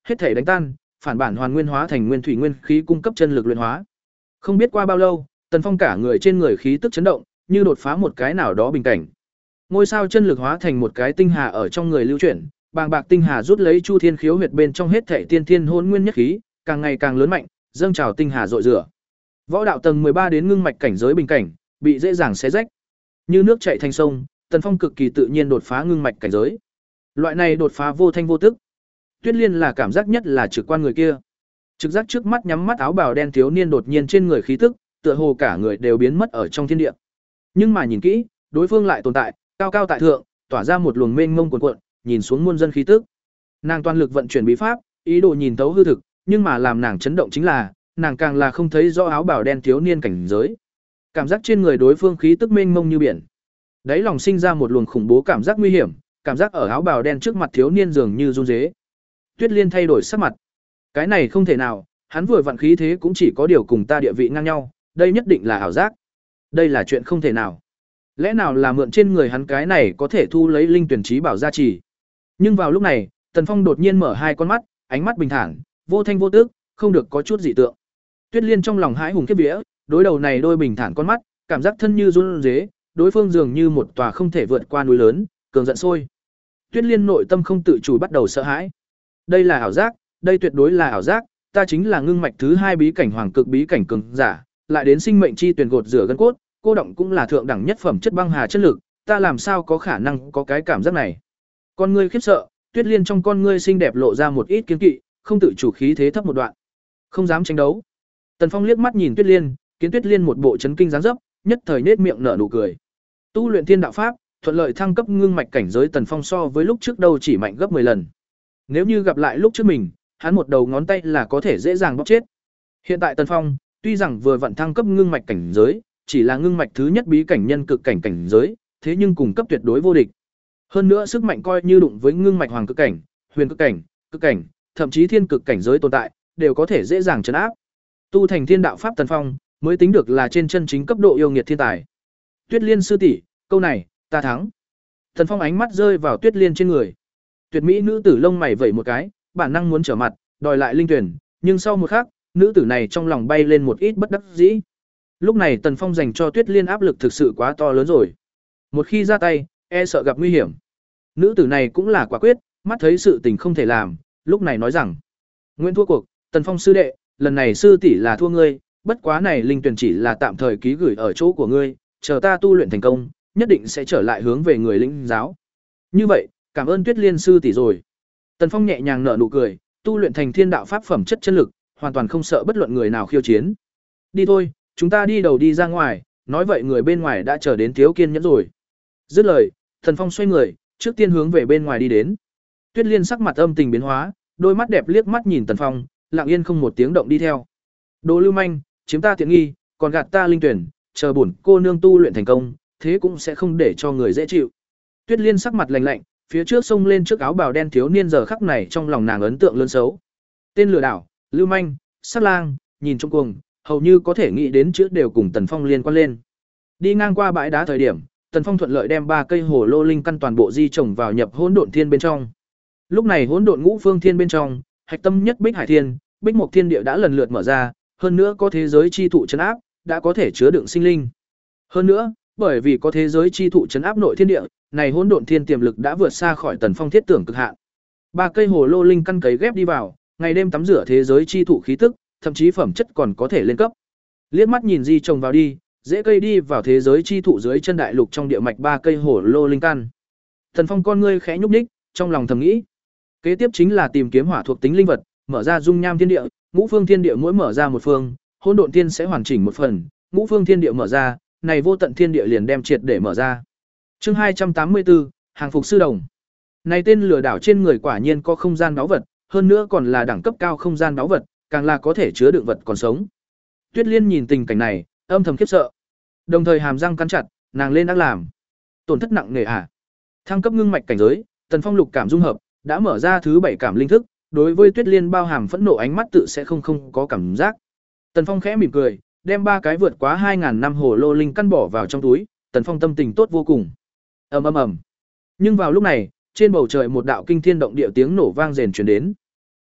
hết thể đánh tan, phản bản hoàn nguyên hóa thành nguyên thủy nguyên khí cung cấp chân lực luyện hóa. Không biết qua bao lâu, Tần Phong cả người trên người khí tức chấn động, như đột phá một cái nào đó bình cảnh. Ngôi sao chân lực hóa thành một cái tinh hà ở trong người lưu chuyển, bàng bạc tinh hà rút lấy Chu Thiên khiếu huyệt bên trong hết thể tiên thiên hôn nguyên nhất khí, càng ngày càng lớn mạnh, dâng trào tinh hà rọi rửa. Võ đạo tầng ba đến ngưng mạch cảnh giới bình cảnh, bị dễ dàng xé rách. Như nước chảy thành sông, Tần Phong cực kỳ tự nhiên đột phá ngưng mạch cảnh giới. Loại này đột phá vô thanh vô tức. Tuyết Liên là cảm giác nhất là trực quan người kia. Trực giác trước mắt nhắm mắt áo bào đen thiếu niên đột nhiên trên người khí tức, tựa hồ cả người đều biến mất ở trong thiên địa. Nhưng mà nhìn kỹ, đối phương lại tồn tại, cao cao tại thượng, tỏa ra một luồng mênh mông cuồn cuộn, nhìn xuống muôn dân khí tức. Nàng toàn lực vận chuyển bí pháp, ý đồ nhìn thấu hư thực, nhưng mà làm nàng chấn động chính là, nàng càng là không thấy rõ áo bào đen thiếu niên cảnh giới. Cảm giác trên người đối phương khí tức mênh mông như biển. Đáy lòng sinh ra một luồng khủng bố cảm giác nguy hiểm, cảm giác ở áo bào đen trước mặt thiếu niên dường như run rế. Tuyết Liên thay đổi sắc mặt. Cái này không thể nào, hắn vừa vặn khí thế cũng chỉ có điều cùng ta địa vị ngang nhau, đây nhất định là ảo giác. Đây là chuyện không thể nào. Lẽ nào là mượn trên người hắn cái này có thể thu lấy linh tuyển trí bảo gia trì. Nhưng vào lúc này, Tần Phong đột nhiên mở hai con mắt, ánh mắt bình thản, vô thanh vô tức, không được có chút dị tượng. Tuyết Liên trong lòng hãi hùng khiếp vía, đối đầu này đôi bình thản con mắt, cảm giác thân như run rế, đối phương dường như một tòa không thể vượt qua núi lớn, cường giận sôi. Tuyết Liên nội tâm không tự chủ bắt đầu sợ hãi. Đây là ảo giác, đây tuyệt đối là ảo giác, ta chính là ngưng mạch thứ hai bí cảnh hoàng cực bí cảnh cường giả, lại đến sinh mệnh chi tuyển gột rửa gân cốt, cô động cũng là thượng đẳng nhất phẩm chất băng hà chất lực, ta làm sao có khả năng có cái cảm giác này. Con ngươi khiếp sợ, Tuyết Liên trong con ngươi xinh đẹp lộ ra một ít kiên kỵ, không tự chủ khí thế thấp một đoạn, không dám tranh đấu. Tần Phong liếc mắt nhìn Tuyết Liên, kiến Tuyết Liên một bộ chấn kinh dáng dấp, nhất thời nết miệng nở nụ cười. Tu luyện thiên đạo pháp, thuận lợi thăng cấp ngưng mạch cảnh giới Tần Phong so với lúc trước đâu chỉ mạnh gấp mười lần. Nếu như gặp lại lúc trước mình, hắn một đầu ngón tay là có thể dễ dàng bóp chết. Hiện tại Tần Phong, tuy rằng vừa vận thăng cấp ngưng mạch cảnh giới, chỉ là ngưng mạch thứ nhất bí cảnh nhân cực cảnh cảnh giới, thế nhưng cùng cấp tuyệt đối vô địch. Hơn nữa sức mạnh coi như đụng với ngưng mạch hoàng cực cảnh, huyền cực cảnh, cực cảnh, thậm chí thiên cực cảnh giới tồn tại, đều có thể dễ dàng trấn áp. Tu thành thiên đạo pháp Tần Phong, mới tính được là trên chân chính cấp độ yêu nghiệt thiên tài. Tuyết Liên sư tỷ, câu này, ta thắng. Tần Phong ánh mắt rơi vào Tuyết Liên trên người. Tuyệt mỹ nữ tử lông mày vẩy một cái, bản năng muốn trở mặt, đòi lại linh tuyển, nhưng sau một khắc, nữ tử này trong lòng bay lên một ít bất đắc dĩ. Lúc này Tần Phong dành cho Tuyết Liên áp lực thực sự quá to lớn rồi. Một khi ra tay, e sợ gặp nguy hiểm. Nữ tử này cũng là quả quyết, mắt thấy sự tình không thể làm, lúc này nói rằng: "Nguyễn thua cuộc, Tần Phong sư đệ, lần này sư tỷ là thua ngươi, bất quá này linh tuyển chỉ là tạm thời ký gửi ở chỗ của ngươi, chờ ta tu luyện thành công, nhất định sẽ trở lại hướng về người lĩnh giáo." Như vậy, cảm ơn Tuyết Liên sư tỷ rồi. Tần Phong nhẹ nhàng nở nụ cười, tu luyện thành thiên đạo pháp phẩm chất chân lực, hoàn toàn không sợ bất luận người nào khiêu chiến. Đi thôi, chúng ta đi đầu đi ra ngoài, nói vậy người bên ngoài đã chờ đến thiếu kiên nhẫn rồi. Dứt lời, Tần Phong xoay người, trước tiên hướng về bên ngoài đi đến. Tuyết Liên sắc mặt âm tình biến hóa, đôi mắt đẹp liếc mắt nhìn Tần Phong, lặng yên không một tiếng động đi theo. Đồ lưu manh, chiếm ta tiện nghi, còn gạt ta linh tuyển, chờ bổn cô nương tu luyện thành công, thế cũng sẽ không để cho người dễ chịu. Tuyết Liên sắc mặt lạnh lạnh, phía trước xông lên trước áo bào đen thiếu niên giờ khắc này trong lòng nàng ấn tượng lớn xấu. Tên lừa đảo, lưu manh, sát lang, nhìn trong cuồng, hầu như có thể nghĩ đến chữ đều cùng Tần Phong liên quan lên. Đi ngang qua bãi đá thời điểm, Tần Phong thuận lợi đem ba cây hồ lô linh căn toàn bộ di trồng vào nhập hỗn độn thiên bên trong. Lúc này hỗn độn ngũ phương thiên bên trong, hạch tâm nhất Bích Hải Thiên, Bích Mộc Thiên địa đã lần lượt mở ra, hơn nữa có thế giới chi thụ trấn áp, đã có thể chứa đựng sinh linh. Hơn nữa, bởi vì có thế giới chi thụ trấn áp nội thiên địa, này hỗn độn thiên tiềm lực đã vượt xa khỏi Tần Phong thiết tưởng cực hạn. Ba cây hồ lô linh căn cấy ghép đi vào, ngày đêm tắm rửa thế giới chi thụ khí tức, thậm chí phẩm chất còn có thể lên cấp. Liếc mắt nhìn di trồng vào đi, dễ cây đi vào thế giới chi thụ dưới chân đại lục trong địa mạch ba cây hồ lô linh căn. Tần Phong con ngươi khẽ nhúc nhích, trong lòng thầm nghĩ, kế tiếp chính là tìm kiếm hỏa thuộc tính linh vật, mở ra dung nham thiên địa, ngũ phương thiên địa mỗi mở ra một phương, hỗn độn thiên sẽ hoàn chỉnh một phần, ngũ phương thiên địa mở ra, này vô tận thiên địa liền đem triệt để mở ra. Chương hai trăm tám mươi tư, hàng phục sư đồng. Này tên lừa đảo trên người quả nhiên có không gian báu vật, hơn nữa còn là đẳng cấp cao không gian báu vật, càng là có thể chứa đựng vật còn sống. Tuyết Liên nhìn tình cảnh này, âm thầm khiếp sợ. Đồng thời hàm răng cắn chặt, nàng lên đang làm. Tổn thất nặng nề à? Thăng cấp ngưng mạch cảnh giới, Tần Phong lục cảm dung hợp, đã mở ra thứ bảy cảm linh thức, đối với Tuyết Liên bao hàm phẫn nộ ánh mắt tự sẽ không không có cảm giác. Tần Phong khẽ mỉm cười, đem ba cái vượt quá hai ngàn năm hồ lô linh căn bỏ vào trong túi, Tần Phong tâm tình tốt vô cùng. Ầm ầm ầm. Nhưng vào lúc này, trên bầu trời một đạo kinh thiên động địa tiếng nổ vang rền truyền đến.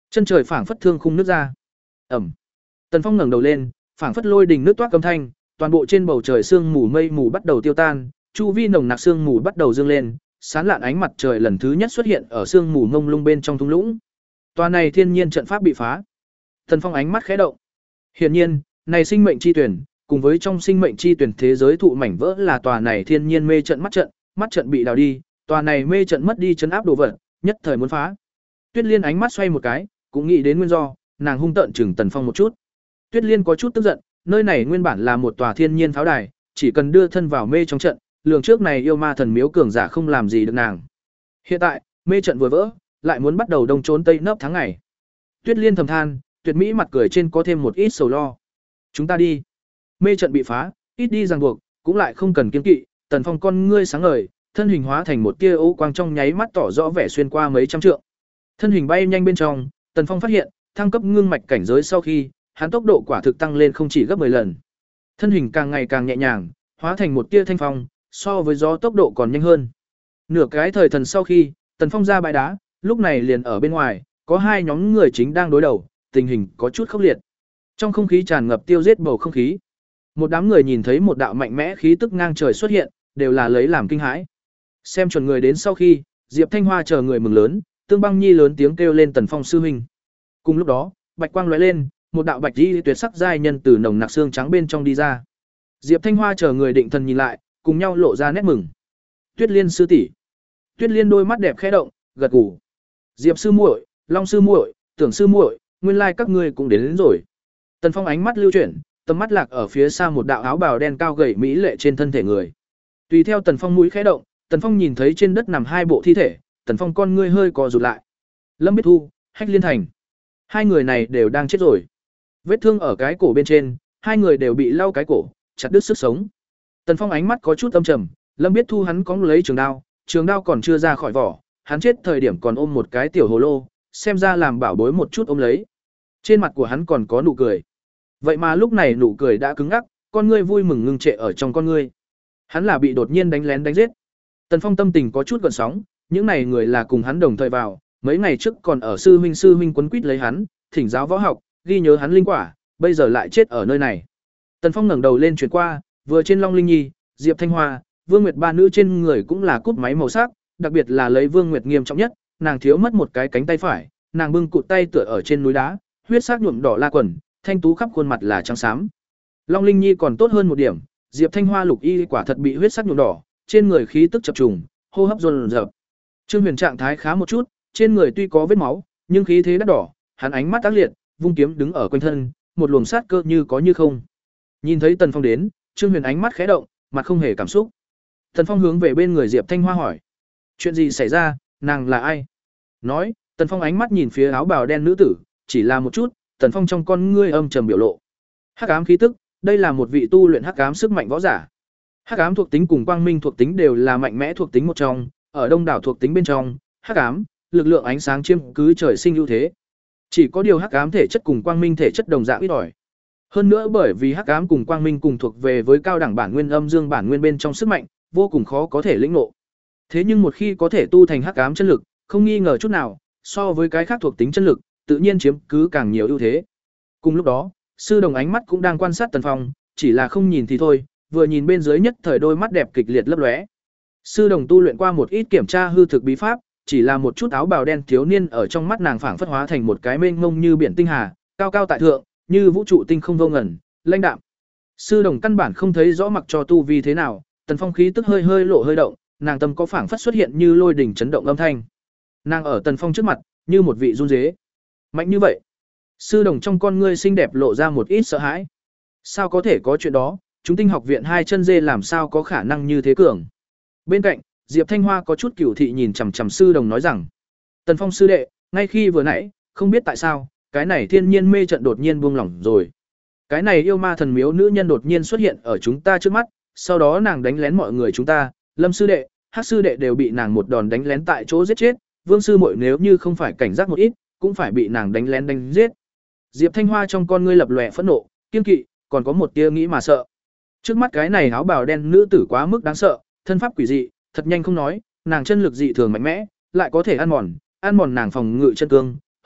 Chân trời phảng phất thương khung nước ra. Ẩm. Tần Phong ngẩng đầu lên, phảng phất lôi đình nước toát âm thanh, toàn bộ trên bầu trời sương mù mây mù bắt đầu tiêu tan, chu vi nồng nặc sương mù bắt đầu dâng lên, sán lạn ánh mặt trời lần thứ nhất xuất hiện ở sương mù mông lung bên trong thung lũng. Tòa này thiên nhiên trận pháp bị phá. Tần Phong ánh mắt khẽ động. Hiển nhiên, này sinh mệnh chi tuyển, cùng với trong sinh mệnh chi tuyển thế giới thụ mảnh vỡ là tòa này thiên nhiên mê trận mắt trận, mắt trận bị đào đi, tòa này mê trận mất đi trấn áp đồ vật, nhất thời muốn phá. Tuyết Liên ánh mắt xoay một cái, cũng nghĩ đến nguyên do, nàng hung tợn chừng Tần Phong một chút. Tuyết Liên có chút tức giận, nơi này nguyên bản là một tòa thiên nhiên pháo đài, chỉ cần đưa thân vào mê trong trận, lường trước này yêu ma thần miếu cường giả không làm gì được nàng. Hiện tại, mê trận vừa vỡ, lại muốn bắt đầu đông trốn tây nấp tháng ngày. Tuyết Liên thầm than, Tuyệt Mỹ mặt cười trên có thêm một ít sầu lo. Chúng ta đi. Mê trận bị phá, ít đi ràng buộc, cũng lại không cần kiêng kỵ, Tần Phong con ngươi sáng ngời, thân hình hóa thành một tia ô quang trong nháy mắt tỏ rõ vẻ xuyên qua mấy trăm trượng. Thân hình bay nhanh bên trong, Tần Phong phát hiện, thăng cấp ngưng mạch cảnh giới sau khi, hắn tốc độ quả thực tăng lên không chỉ gấp mười lần. Thân hình càng ngày càng nhẹ nhàng, hóa thành một tia thanh phong, so với gió tốc độ còn nhanh hơn. Nửa cái thời thần sau khi, Tần Phong ra bãi đá, lúc này liền ở bên ngoài, có hai nhóm người chính đang đối đầu, tình hình có chút khốc liệt. Trong không khí tràn ngập tiêu giết bầu không khí. Một đám người nhìn thấy một đạo mạnh mẽ khí tức ngang trời xuất hiện, đều là lấy làm kinh hãi. Xem chuẩn người đến sau khi, Diệp Thanh Hoa chờ người mừng lớn, Tương Băng Nhi lớn tiếng kêu lên Tần Phong sư huynh. Cùng lúc đó, bạch quang lóe lên, một đạo bạch y tuyệt sắc giai nhân từ nồng nặc xương trắng bên trong đi ra. Diệp Thanh Hoa chờ người định thần nhìn lại, cùng nhau lộ ra nét mừng. Tuyết Liên sư tỷ. Tuyết Liên đôi mắt đẹp khẽ động, gật gù. Diệp sư muội, Long sư muội, Tưởng sư muội, nguyên lai các ngươi cũng đến, đến rồi. Tần Phong ánh mắt lưu chuyển, tầm mắt lạc ở phía xa một đạo áo bào đen cao gầy mỹ lệ trên thân thể người. Tùy theo Tần Phong mũi khẽ động, Tần Phong nhìn thấy trên đất nằm hai bộ thi thể, Tần Phong con ngươi hơi co rụt lại. Lâm Biết Thu, Hách Liên Thành. Hai người này đều đang chết rồi. Vết thương ở cái cổ bên trên, hai người đều bị lau cái cổ, chặt đứt sức sống. Tần Phong ánh mắt có chút âm trầm, Lâm Biết Thu hắn cóng lấy trường đao, trường đao còn chưa ra khỏi vỏ, hắn chết thời điểm còn ôm một cái tiểu hồ lô, xem ra làm bảo bối một chút ôm lấy. Trên mặt của hắn còn có nụ cười. Vậy mà lúc này nụ cười đã cứng ngắc, con ngươi vui mừng ngưng trệ ở trong con ngươi. Hắn là bị đột nhiên đánh lén đánh giết. Tần Phong tâm tình có chút gợn sóng, những này người là cùng hắn đồng thời vào, mấy ngày trước còn ở sư huynh sư huynh quấn quýt lấy hắn, thỉnh giáo võ học, ghi nhớ hắn linh quả, bây giờ lại chết ở nơi này. Tần Phong ngẩng đầu lên chuyển qua, vừa trên Long Linh Nhi, Diệp Thanh Hoa, Vương Nguyệt ba nữ trên người cũng là cúp máy màu sắc, đặc biệt là lấy Vương Nguyệt nghiêm trọng nhất, nàng thiếu mất một cái cánh tay phải, nàng bưng cụt tay tựa ở trên núi đá, huyết sắc nhuộm đỏ la quần, thanh tú khắp khuôn mặt là trắng xám. Long Linh Nhi còn tốt hơn một điểm, Diệp Thanh Hoa lục y quả thật bị huyết sắc nhuộm đỏ, trên người khí tức chập trùng, hô hấp dồn dập. Trương Huyền trạng thái khá một chút, trên người tuy có vết máu, nhưng khí thế đắt đỏ, hắn ánh mắt tác liệt, vung kiếm đứng ở quanh thân, một luồng sát cơ như có như không. Nhìn thấy Tần Phong đến, Trương Huyền ánh mắt khẽ động, mặt không hề cảm xúc. Tần Phong hướng về bên người Diệp Thanh Hoa hỏi: "Chuyện gì xảy ra, nàng là ai?" Nói, Tần Phong ánh mắt nhìn phía áo bào đen nữ tử, chỉ là một chút, Tần Phong trong con ngươi âm trầm biểu lộ. Hắc ám khí tức, đây là một vị tu luyện hắc ám sức mạnh võ giả. Hắc ám thuộc tính cùng quang minh thuộc tính đều là mạnh mẽ thuộc tính một trong, ở đông đảo thuộc tính bên trong, hắc ám, lực lượng ánh sáng chiếm cứ trời sinh ưu thế. Chỉ có điều hắc ám thể chất cùng quang minh thể chất đồng dạng ít ỏi. Hơn nữa bởi vì hắc ám cùng quang minh cùng thuộc về với cao đẳng bản nguyên âm dương bản nguyên bên trong sức mạnh, vô cùng khó có thể lĩnh ngộ. Thế nhưng một khi có thể tu thành hắc ám chân lực, không nghi ngờ chút nào, so với cái khác thuộc tính chân lực, tự nhiên chiếm cứ càng nhiều ưu thế. Cùng lúc đó, sư đồng ánh mắt cũng đang quan sát Tần Phong, chỉ là không nhìn thì thôi, vừa nhìn bên dưới nhất thời đôi mắt đẹp kịch liệt lấp lóe. Sư đồng tu luyện qua một ít kiểm tra hư thực bí pháp, chỉ là một chút áo bào đen thiếu niên ở trong mắt nàng phảng phất hóa thành một cái mênh mông như biển tinh hà, cao cao tại thượng, như vũ trụ tinh không vô ngần, lãnh đạm. Sư đồng căn bản không thấy rõ mặc cho tu vi thế nào, Tần Phong khí tức hơi hơi lộ hơi động, nàng tâm có phảng phất xuất hiện như lôi đỉnh chấn động âm thanh. Nàng ở Tần Phong trước mặt, như một vị run rế. Mạnh như vậy? Sư đồng trong con ngươi xinh đẹp lộ ra một ít sợ hãi. Sao có thể có chuyện đó, chúng tinh học viện hai chân dê làm sao có khả năng như thế cường? Bên cạnh, Diệp Thanh Hoa có chút cửu thị nhìn chằm chằm sư đồng nói rằng: "Tần Phong sư đệ, ngay khi vừa nãy, không biết tại sao, cái này thiên nhiên mê trận đột nhiên buông lỏng rồi. Cái này yêu ma thần miếu nữ nhân đột nhiên xuất hiện ở chúng ta trước mắt, sau đó nàng đánh lén mọi người chúng ta, Lâm sư đệ, Hắc sư đệ đều bị nàng một đòn đánh lén tại chỗ giết chết, Vương sư muội nếu như không phải cảnh giác một ít, cũng phải bị nàng đánh lén đánh giết." Diệp Thanh Hoa trong con ngươi lập lòe phẫn nộ, kiên kỵ, còn có một tia nghĩ mà sợ. Trước mắt cái này áo bào đen nữ tử quá mức đáng sợ, thân pháp quỷ dị, thật nhanh không nói, nàng chân lực dị thường mạnh mẽ, lại có thể ăn mòn, ăn mòn nàng phòng ngự chân cương,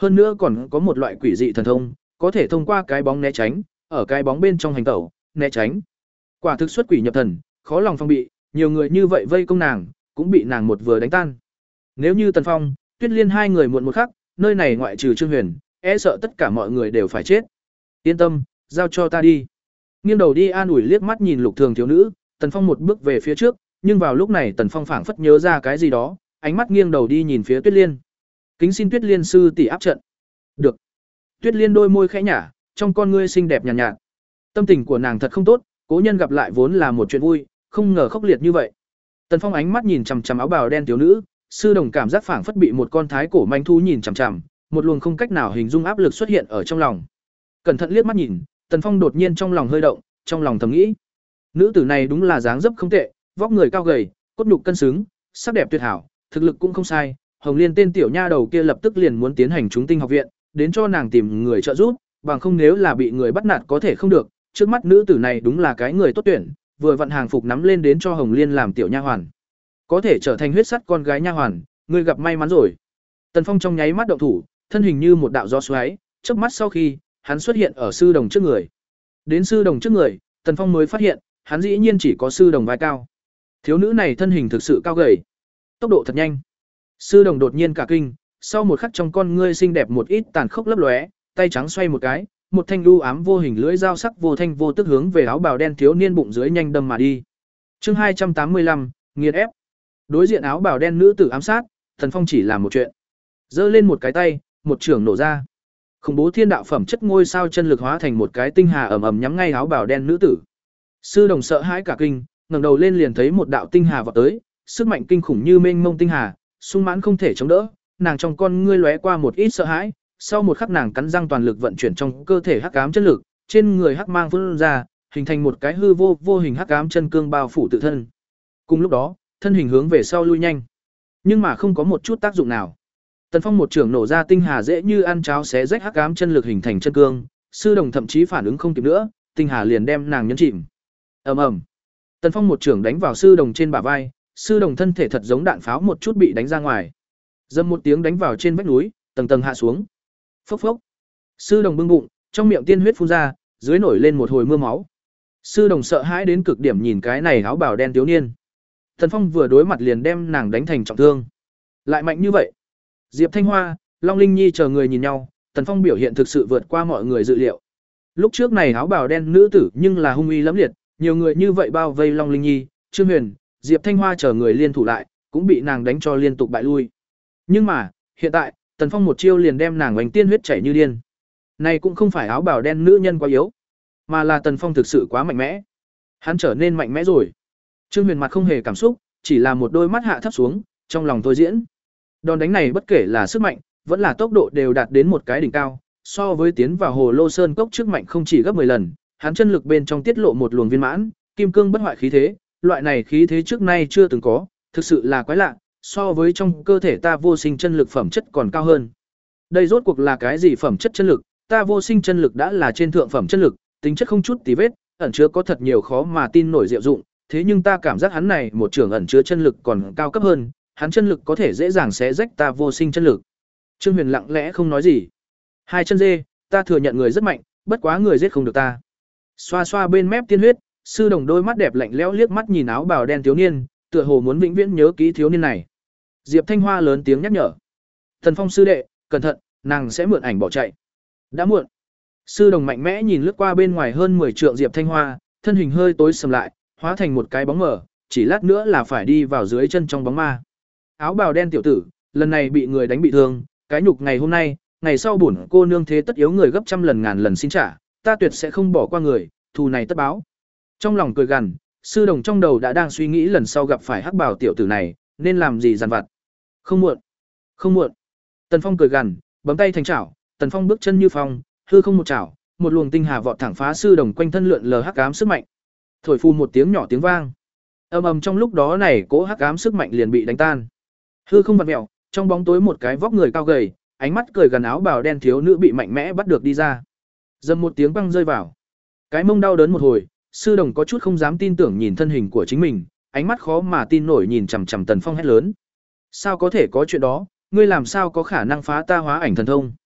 hơn nữa còn có một loại quỷ dị thần thông, có thể thông qua cái bóng né tránh, ở cái bóng bên trong hành tẩu, né tránh. Quả thực xuất quỷ nhập thần, khó lòng phòng bị, nhiều người như vậy vây công nàng, cũng bị nàng một vừa đánh tan. Nếu như Tần Phong, Tuyết Liên hai người muộn một khắc, nơi này ngoại trừ Trương Huyền, e sợ tất cả mọi người đều phải chết. Yên tâm, giao cho ta đi. Nghiêng đầu đi an ủi liếc mắt nhìn Lục Thường thiếu nữ, Tần Phong một bước về phía trước, nhưng vào lúc này Tần Phong phảng phất nhớ ra cái gì đó, ánh mắt nghiêng đầu đi nhìn phía Tuyết Liên. Kính xin Tuyết Liên sư tỷ áp trận. Được. Tuyết Liên đôi môi khẽ nhả, trong con ngươi xinh đẹp nhàn nhạt, nhạt. Tâm tình của nàng thật không tốt, cố nhân gặp lại vốn là một chuyện vui, không ngờ khốc liệt như vậy. Tần Phong ánh mắt nhìn chằm chằm áo bào đen thiếu nữ, sư đồng cảm giác phảng phất bị một con thái cổ manh thú nhìn chằm chằm, một luồng không cách nào hình dung áp lực xuất hiện ở trong lòng. Cẩn thận liếc mắt nhìn, Tần Phong đột nhiên trong lòng hơi động, trong lòng thầm nghĩ, nữ tử này đúng là dáng dấp không tệ, vóc người cao gầy, cốt nhục cân xứng, sắc đẹp tuyệt hảo, thực lực cũng không sai. Hồng Liên tên tiểu nha đầu kia lập tức liền muốn tiến hành chúng tinh học viện, đến cho nàng tìm người trợ giúp, bằng không nếu là bị người bắt nạt có thể không được. Trước mắt nữ tử này đúng là cái người tốt tuyển, vừa vận hàng phục nắm lên đến cho Hồng Liên làm tiểu nha hoàn, có thể trở thành huyết sắt con gái nha hoàn, ngươi gặp may mắn rồi. Tần Phong trong nháy mắt động thủ, thân hình như một đạo gió xoáy, chớp mắt sau khi, hắn xuất hiện ở sư đồng trước người. Đến sư đồng trước người, Tần Phong mới phát hiện, hắn dĩ nhiên chỉ có sư đồng vai cao. Thiếu nữ này thân hình thực sự cao gầy, tốc độ thật nhanh. Sư đồng đột nhiên cả kinh, sau một khắc trong con ngươi xinh đẹp một ít tàn khốc lấp lóe, tay trắng xoay một cái, một thanh lưu ám vô hình lưỡi dao sắc vô thanh vô tức hướng về áo bào đen thiếu niên bụng dưới nhanh đâm mà đi. Chương hai trăm tám mươi lăm, nghiền ép. Đối diện áo bào đen nữ tử ám sát, Tần Phong chỉ làm một chuyện, giơ lên một cái tay, một chưởng nổ ra. Khủng bố thiên đạo phẩm chất ngôi sao chân lực hóa thành một cái tinh hà ầm ầm nhắm ngay áo bào đen nữ tử. Sư đồng sợ hãi cả kinh, ngẩng đầu lên liền thấy một đạo tinh hà vọt tới, sức mạnh kinh khủng như mênh mông tinh hà, sung mãn không thể chống đỡ, nàng trong con ngươi lóe qua một ít sợ hãi, sau một khắc nàng cắn răng toàn lực vận chuyển trong cơ thể hắc ám chân lực, trên người hắc mang phun ra, hình thành một cái hư vô vô hình hắc ám chân cương bao phủ tự thân. Cùng lúc đó, thân hình hướng về sau lui nhanh, nhưng mà không có một chút tác dụng nào. Tần Phong một chưởng nổ ra tinh hà dễ như ăn cháo xé rách hắc ám chân lực hình thành chân cương, sư đồng thậm chí phản ứng không kịp nữa, tinh hà liền đem nàng nhấn chìm. Ầm ầm. Tần Phong một chưởng đánh vào sư đồng trên bả vai, sư đồng thân thể thật giống đạn pháo một chút bị đánh ra ngoài. Dầm một tiếng đánh vào trên vách núi, tầng tầng hạ xuống. Phốc phốc. Sư đồng bưng bụng, trong miệng tiên huyết phun ra, dưới nổi lên một hồi mưa máu. Sư đồng sợ hãi đến cực điểm nhìn cái này áo bào đen thiếu niên. Tần Phong vừa đối mặt liền đem nàng đánh thành trọng thương. Lại mạnh như vậy. Diệp Thanh Hoa, Long Linh Nhi chờ người nhìn nhau, Tần Phong biểu hiện thực sự vượt qua mọi người dự liệu. Lúc trước này áo bào đen nữ tử nhưng là hung uy lẫm liệt, nhiều người như vậy bao vây Long Linh Nhi, Trương Huyền, Diệp Thanh Hoa chờ người liên thủ lại, cũng bị nàng đánh cho liên tục bại lui. Nhưng mà, hiện tại, Tần Phong một chiêu liền đem nàng oanh tiên huyết chảy như điên. Này cũng không phải áo bào đen nữ nhân quá yếu, mà là Tần Phong thực sự quá mạnh mẽ. Hắn trở nên mạnh mẽ rồi. Trương Huyền mặt không hề cảm xúc, chỉ là một đôi mắt hạ thấp xuống, trong lòng thôi diễn. Đòn đánh này bất kể là sức mạnh, vẫn là tốc độ đều đạt đến một cái đỉnh cao, so với tiến vào Hồ Lô Sơn cốc trước mạnh không chỉ gấp mười lần, hắn chân lực bên trong tiết lộ một luồng viên mãn, kim cương bất hoại khí thế, loại này khí thế trước nay chưa từng có, thực sự là quái lạ, so với trong cơ thể ta vô sinh chân lực phẩm chất còn cao hơn. Đây rốt cuộc là cái gì phẩm chất chân lực? Ta vô sinh chân lực đã là trên thượng phẩm chân lực, tính chất không chút tì vết, ẩn chứa có thật nhiều khó mà tin nổi diệu dụng, thế nhưng ta cảm giác hắn này một trưởng ẩn chứa chân lực còn cao cấp hơn, hắn chân lực có thể dễ dàng xé rách ta vô sinh chân lực. Trương Huyền lặng lẽ không nói gì. Hai chân dê, ta thừa nhận người rất mạnh, bất quá người giết không được ta. Xoa xoa bên mép tiên huyết, sư đồng đôi mắt đẹp lạnh lẽo liếc mắt nhìn áo bào đen thiếu niên, tựa hồ muốn vĩnh viễn nhớ kỹ thiếu niên này. Diệp Thanh Hoa lớn tiếng nhắc nhở. Thần Phong sư đệ, cẩn thận, nàng sẽ mượn ảnh bỏ chạy. Đã muộn. Sư đồng mạnh mẽ nhìn lướt qua bên ngoài hơn mười trượng Diệp Thanh Hoa, thân hình hơi tối sầm lại, hóa thành một cái bóng mờ, chỉ lát nữa là phải đi vào dưới chân trong bóng ma. Áo bào đen tiểu tử, lần này bị người đánh bị thương, cái nhục ngày hôm nay, ngày sau bổn cô nương thế tất yếu người gấp trăm lần ngàn lần xin trả, ta tuyệt sẽ không bỏ qua người, thù này tất báo. Trong lòng cười gằn, sư đồng trong đầu đã đang suy nghĩ lần sau gặp phải hắc bào tiểu tử này, nên làm gì dằn vặt. Không muộn, không muộn. Tần Phong cười gằn, bấm tay thành chảo, Tần Phong bước chân như phong, hư không một chảo, một luồng tinh hà vọt thẳng phá sư đồng quanh thân lượn lờ hắc ám sức mạnh. Thổi phù một tiếng nhỏ tiếng vang. Ầm ầm trong lúc đó này cỗ hắc ám sức mạnh liền bị đánh tan. Hư không vặn mèo, trong bóng tối một cái vóc người cao gầy, ánh mắt cười gần áo bào đen thiếu nữ bị mạnh mẽ bắt được đi ra. Dầm một tiếng băng rơi vào. Cái mông đau đớn một hồi, sư đồng có chút không dám tin tưởng nhìn thân hình của chính mình, ánh mắt khó mà tin nổi nhìn chằm chằm Tần Phong hét lớn. Sao có thể có chuyện đó, ngươi làm sao có khả năng phá ta hóa ảnh thần thông?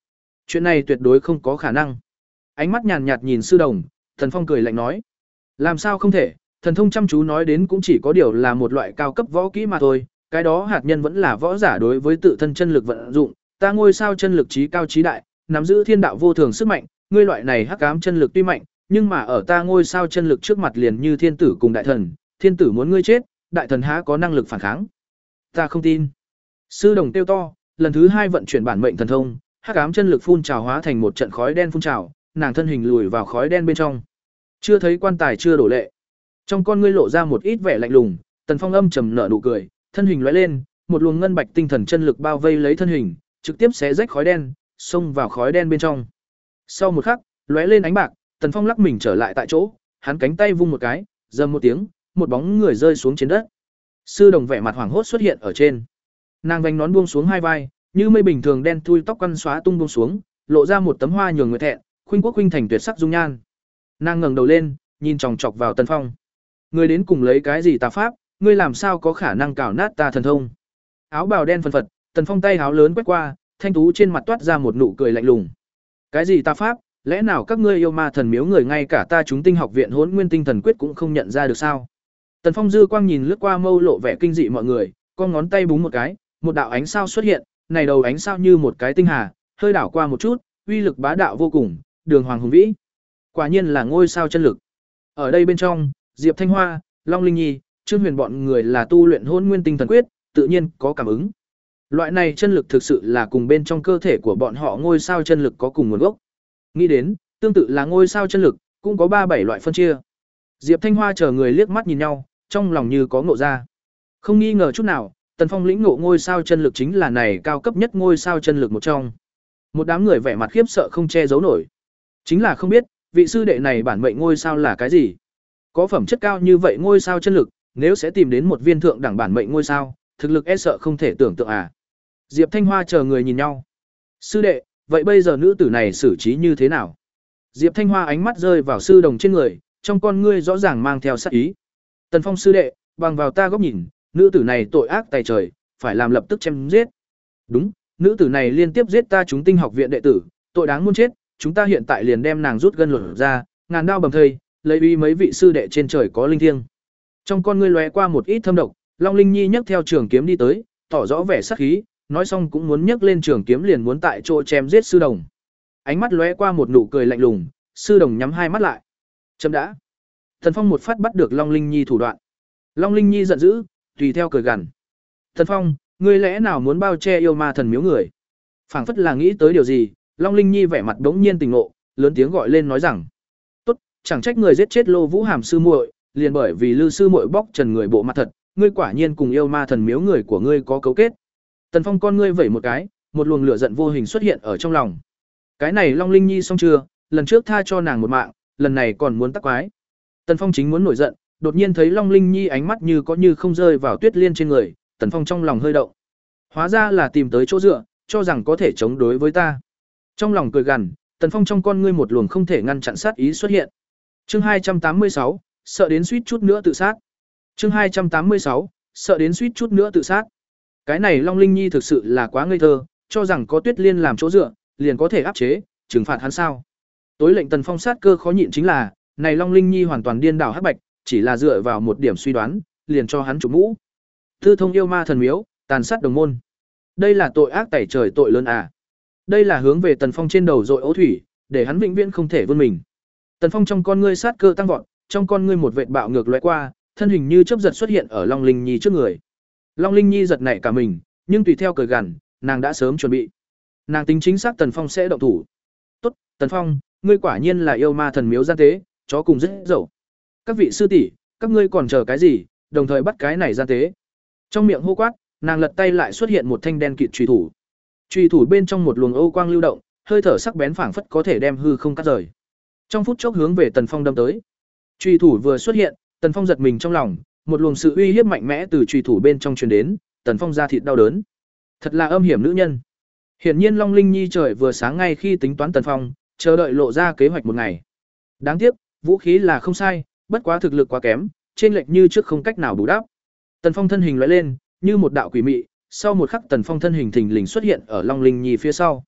Chuyện này tuyệt đối không có khả năng. Ánh mắt nhàn nhạt nhìn sư đồng, Tần Phong cười lạnh nói. Làm sao không thể, thần thông chăm chú nói đến cũng chỉ có điều là một loại cao cấp võ kỹ mà thôi, cái đó hạt nhân vẫn là võ giả đối với tự thân chân lực vận dụng, ta ngôi sao chân lực trí cao trí đại, nắm giữ thiên đạo vô thường sức mạnh, ngươi loại này hắc ám chân lực tuy mạnh, nhưng mà ở ta ngôi sao chân lực trước mặt liền như thiên tử cùng đại thần, thiên tử muốn ngươi chết, đại thần há có năng lực phản kháng. Ta không tin. Sư đồng tiêu to, lần thứ hai vận chuyển bản mệnh thần thông, hắc ám chân lực phun trào hóa thành một trận khói đen phun trào, nàng thân hình lùi vào khói đen bên trong. Chưa thấy quan tài chưa đổ lệ. Trong con ngươi lộ ra một ít vẻ lạnh lùng, Tần Phong âm trầm nở nụ cười, thân hình lóe lên, một luồng ngân bạch tinh thần chân lực bao vây lấy thân hình, trực tiếp xé rách khói đen, xông vào khói đen bên trong. Sau một khắc, lóe lên ánh bạc, Tần Phong lắc mình trở lại tại chỗ, hắn cánh tay vung một cái, rầm một tiếng, một bóng người rơi xuống trên đất. Sư đồng vẻ mặt hoảng hốt xuất hiện ở trên. Nàng vành nón buông xuống hai vai, như mây bình thường đen thui tóc quăn xóa tung buông xuống, lộ ra một tấm hoa nhường người thẹn, khuynh quốc khuynh thành tuyệt sắc dung nhan. Nàng ngẩng đầu lên, nhìn chòng chọc vào Tần Phong. Ngươi đến cùng lấy cái gì tà pháp, ngươi làm sao có khả năng cào nát ta thần thông? Áo bào đen phần phật, Tần Phong tay áo lớn quét qua, thanh tú trên mặt toát ra một nụ cười lạnh lùng. Cái gì tà pháp? Lẽ nào các ngươi yêu ma thần miếu người ngay cả ta chúng tinh học viện Hỗn Nguyên Tinh Thần Quyết cũng không nhận ra được sao? Tần Phong dư quang nhìn lướt qua mâu lộ vẻ kinh dị mọi người, con ngón tay búng một cái, một đạo ánh sao xuất hiện, này đầu ánh sao như một cái tinh hà, hơi đảo qua một chút, uy lực bá đạo vô cùng, đường hoàng hùng vĩ. Quả nhiên là ngôi sao chân lực. Ở đây bên trong, Diệp Thanh Hoa, Long Linh Nhi, Trương Huyền bọn người là tu luyện Hỗn Nguyên Tinh Thần Quyết, tự nhiên có cảm ứng. Loại này chân lực thực sự là cùng bên trong cơ thể của bọn họ ngôi sao chân lực có cùng nguồn gốc. Nghĩ đến, tương tự là ngôi sao chân lực, cũng có ba bảy loại phân chia. Diệp Thanh Hoa chờ người liếc mắt nhìn nhau, trong lòng như có ngộ ra. Không nghi ngờ chút nào, Tần Phong lĩnh ngộ ngôi sao chân lực chính là này cao cấp nhất ngôi sao chân lực một trong. Một đám người vẻ mặt khiếp sợ không che giấu nổi. Chính là không biết, vị sư đệ này bản mệnh ngôi sao là cái gì? Có phẩm chất cao như vậy ngôi sao chân lực, nếu sẽ tìm đến một viên thượng đẳng bản mệnh ngôi sao, thực lực e sợ không thể tưởng tượng à. Diệp Thanh Hoa chờ người nhìn nhau. Sư đệ, vậy bây giờ nữ tử này xử trí như thế nào? Diệp Thanh Hoa ánh mắt rơi vào sư đồng trên người, trong con ngươi rõ ràng mang theo sát ý. Tần Phong sư đệ, bằng vào ta góc nhìn, nữ tử này tội ác tày trời, phải làm lập tức chém giết. Đúng, nữ tử này liên tiếp giết ta chúng tinh học viện đệ tử, tội đáng muôn chết, chúng ta hiện tại liền đem nàng rút gân lột ra, ngàn đao bầm thây, lấy uy mấy vị sư đệ trên trời có linh thiêng. Trong con ngươi lóe qua một ít thâm độc, Long Linh Nhi nhấc theo trường kiếm đi tới, tỏ rõ vẻ sát khí, nói xong cũng muốn nhấc lên trường kiếm liền muốn tại chỗ chém giết sư đồng. Ánh mắt lóe qua một nụ cười lạnh lùng, sư đồng nhắm hai mắt lại. Chấm đã. Thần Phong một phát bắt được Long Linh Nhi thủ đoạn. Long Linh Nhi giận dữ, tùy theo cười gằn. Thần Phong, ngươi lẽ nào muốn bao che yêu ma thần miếu người? Phảng phất là nghĩ tới điều gì, Long Linh Nhi vẻ mặt đống nhiên tỉnh ngộ, lớn tiếng gọi lên nói rằng: "Tốt, chẳng trách người giết chết Lô Vũ Hàm sư muội, liền bởi vì Lư sư muội bóc trần người bộ mặt thật, ngươi quả nhiên cùng yêu ma thần miếu người của ngươi có cấu kết." Tần Phong con ngươi vẩy một cái, một luồng lửa giận vô hình xuất hiện ở trong lòng. Cái này Long Linh Nhi xong chưa, lần trước tha cho nàng một mạng, lần này còn muốn tắc quái. Tần Phong chính muốn nổi giận, đột nhiên thấy Long Linh Nhi ánh mắt như có như không rơi vào Tuyết Liên trên người, Tần Phong trong lòng hơi động. Hóa ra là tìm tới chỗ dựa, cho rằng có thể chống đối với ta. Trong lòng cười gằn, Tần Phong trong con ngươi một luồng không thể ngăn chặn sát ý xuất hiện. Chương hai trăm tám mươi sáu, sợ đến suýt chút nữa tự sát. Chương hai trăm tám mươi sáu, sợ đến suýt chút nữa tự sát. Cái này Long Linh Nhi thực sự là quá ngây thơ, cho rằng có Tuyết Liên làm chỗ dựa, liền có thể áp chế, trừng phạt hắn sao? Tối lệnh Tần Phong sát cơ khó nhịn chính là, này Long Linh Nhi hoàn toàn điên đảo hắc bạch, chỉ là dựa vào một điểm suy đoán, liền cho hắn chủ mũ. Tư thông yêu ma thần miếu, tàn sát đồng môn. Đây là tội ác tẩy trời tội lớn à? Đây là hướng về Tần Phong trên đầu dội ấu thủy, để hắn vĩnh viễn không thể vươn mình. Tần Phong trong con ngươi sát cơ tăng vọt, trong con ngươi một vệt bạo ngược lóe qua, thân hình như chớp giật xuất hiện ở Long Linh Nhi trước người. Long Linh Nhi giật nảy cả mình, nhưng tùy theo cười gằn, nàng đã sớm chuẩn bị. Nàng tính chính xác Tần Phong sẽ động thủ. "Tốt, Tần Phong, ngươi quả nhiên là yêu ma thần miếu gian tế, chó cùng rất dậu. Các vị sư tỷ, các ngươi còn chờ cái gì, đồng thời bắt cái này gian tế." Trong miệng hô quát, nàng lật tay lại xuất hiện một thanh đen kịt chùy thủ. Chùy thủ bên trong một luồng ô quang lưu động, hơi thở sắc bén phảng phất có thể đem hư không cắt rời. Trong phút chốc hướng về Tần Phong đâm tới. Chùy thủ vừa xuất hiện, Tần Phong giật mình trong lòng, một luồng sự uy hiếp mạnh mẽ từ chùy thủ bên trong truyền đến, Tần Phong da thịt đau đớn. Thật là âm hiểm nữ nhân. Hiển nhiên Long Linh Nhi trời vừa sáng ngay khi tính toán Tần Phong, chờ đợi lộ ra kế hoạch một ngày. Đáng tiếc, vũ khí là không sai, bất quá thực lực quá kém, trên lệch như trước không cách nào bù đắp. Tần Phong thân hình lóe lên, như một đạo quỷ mị, sau một khắc Tần Phong thân hình thình lình xuất hiện ở Long Linh Nhi phía sau.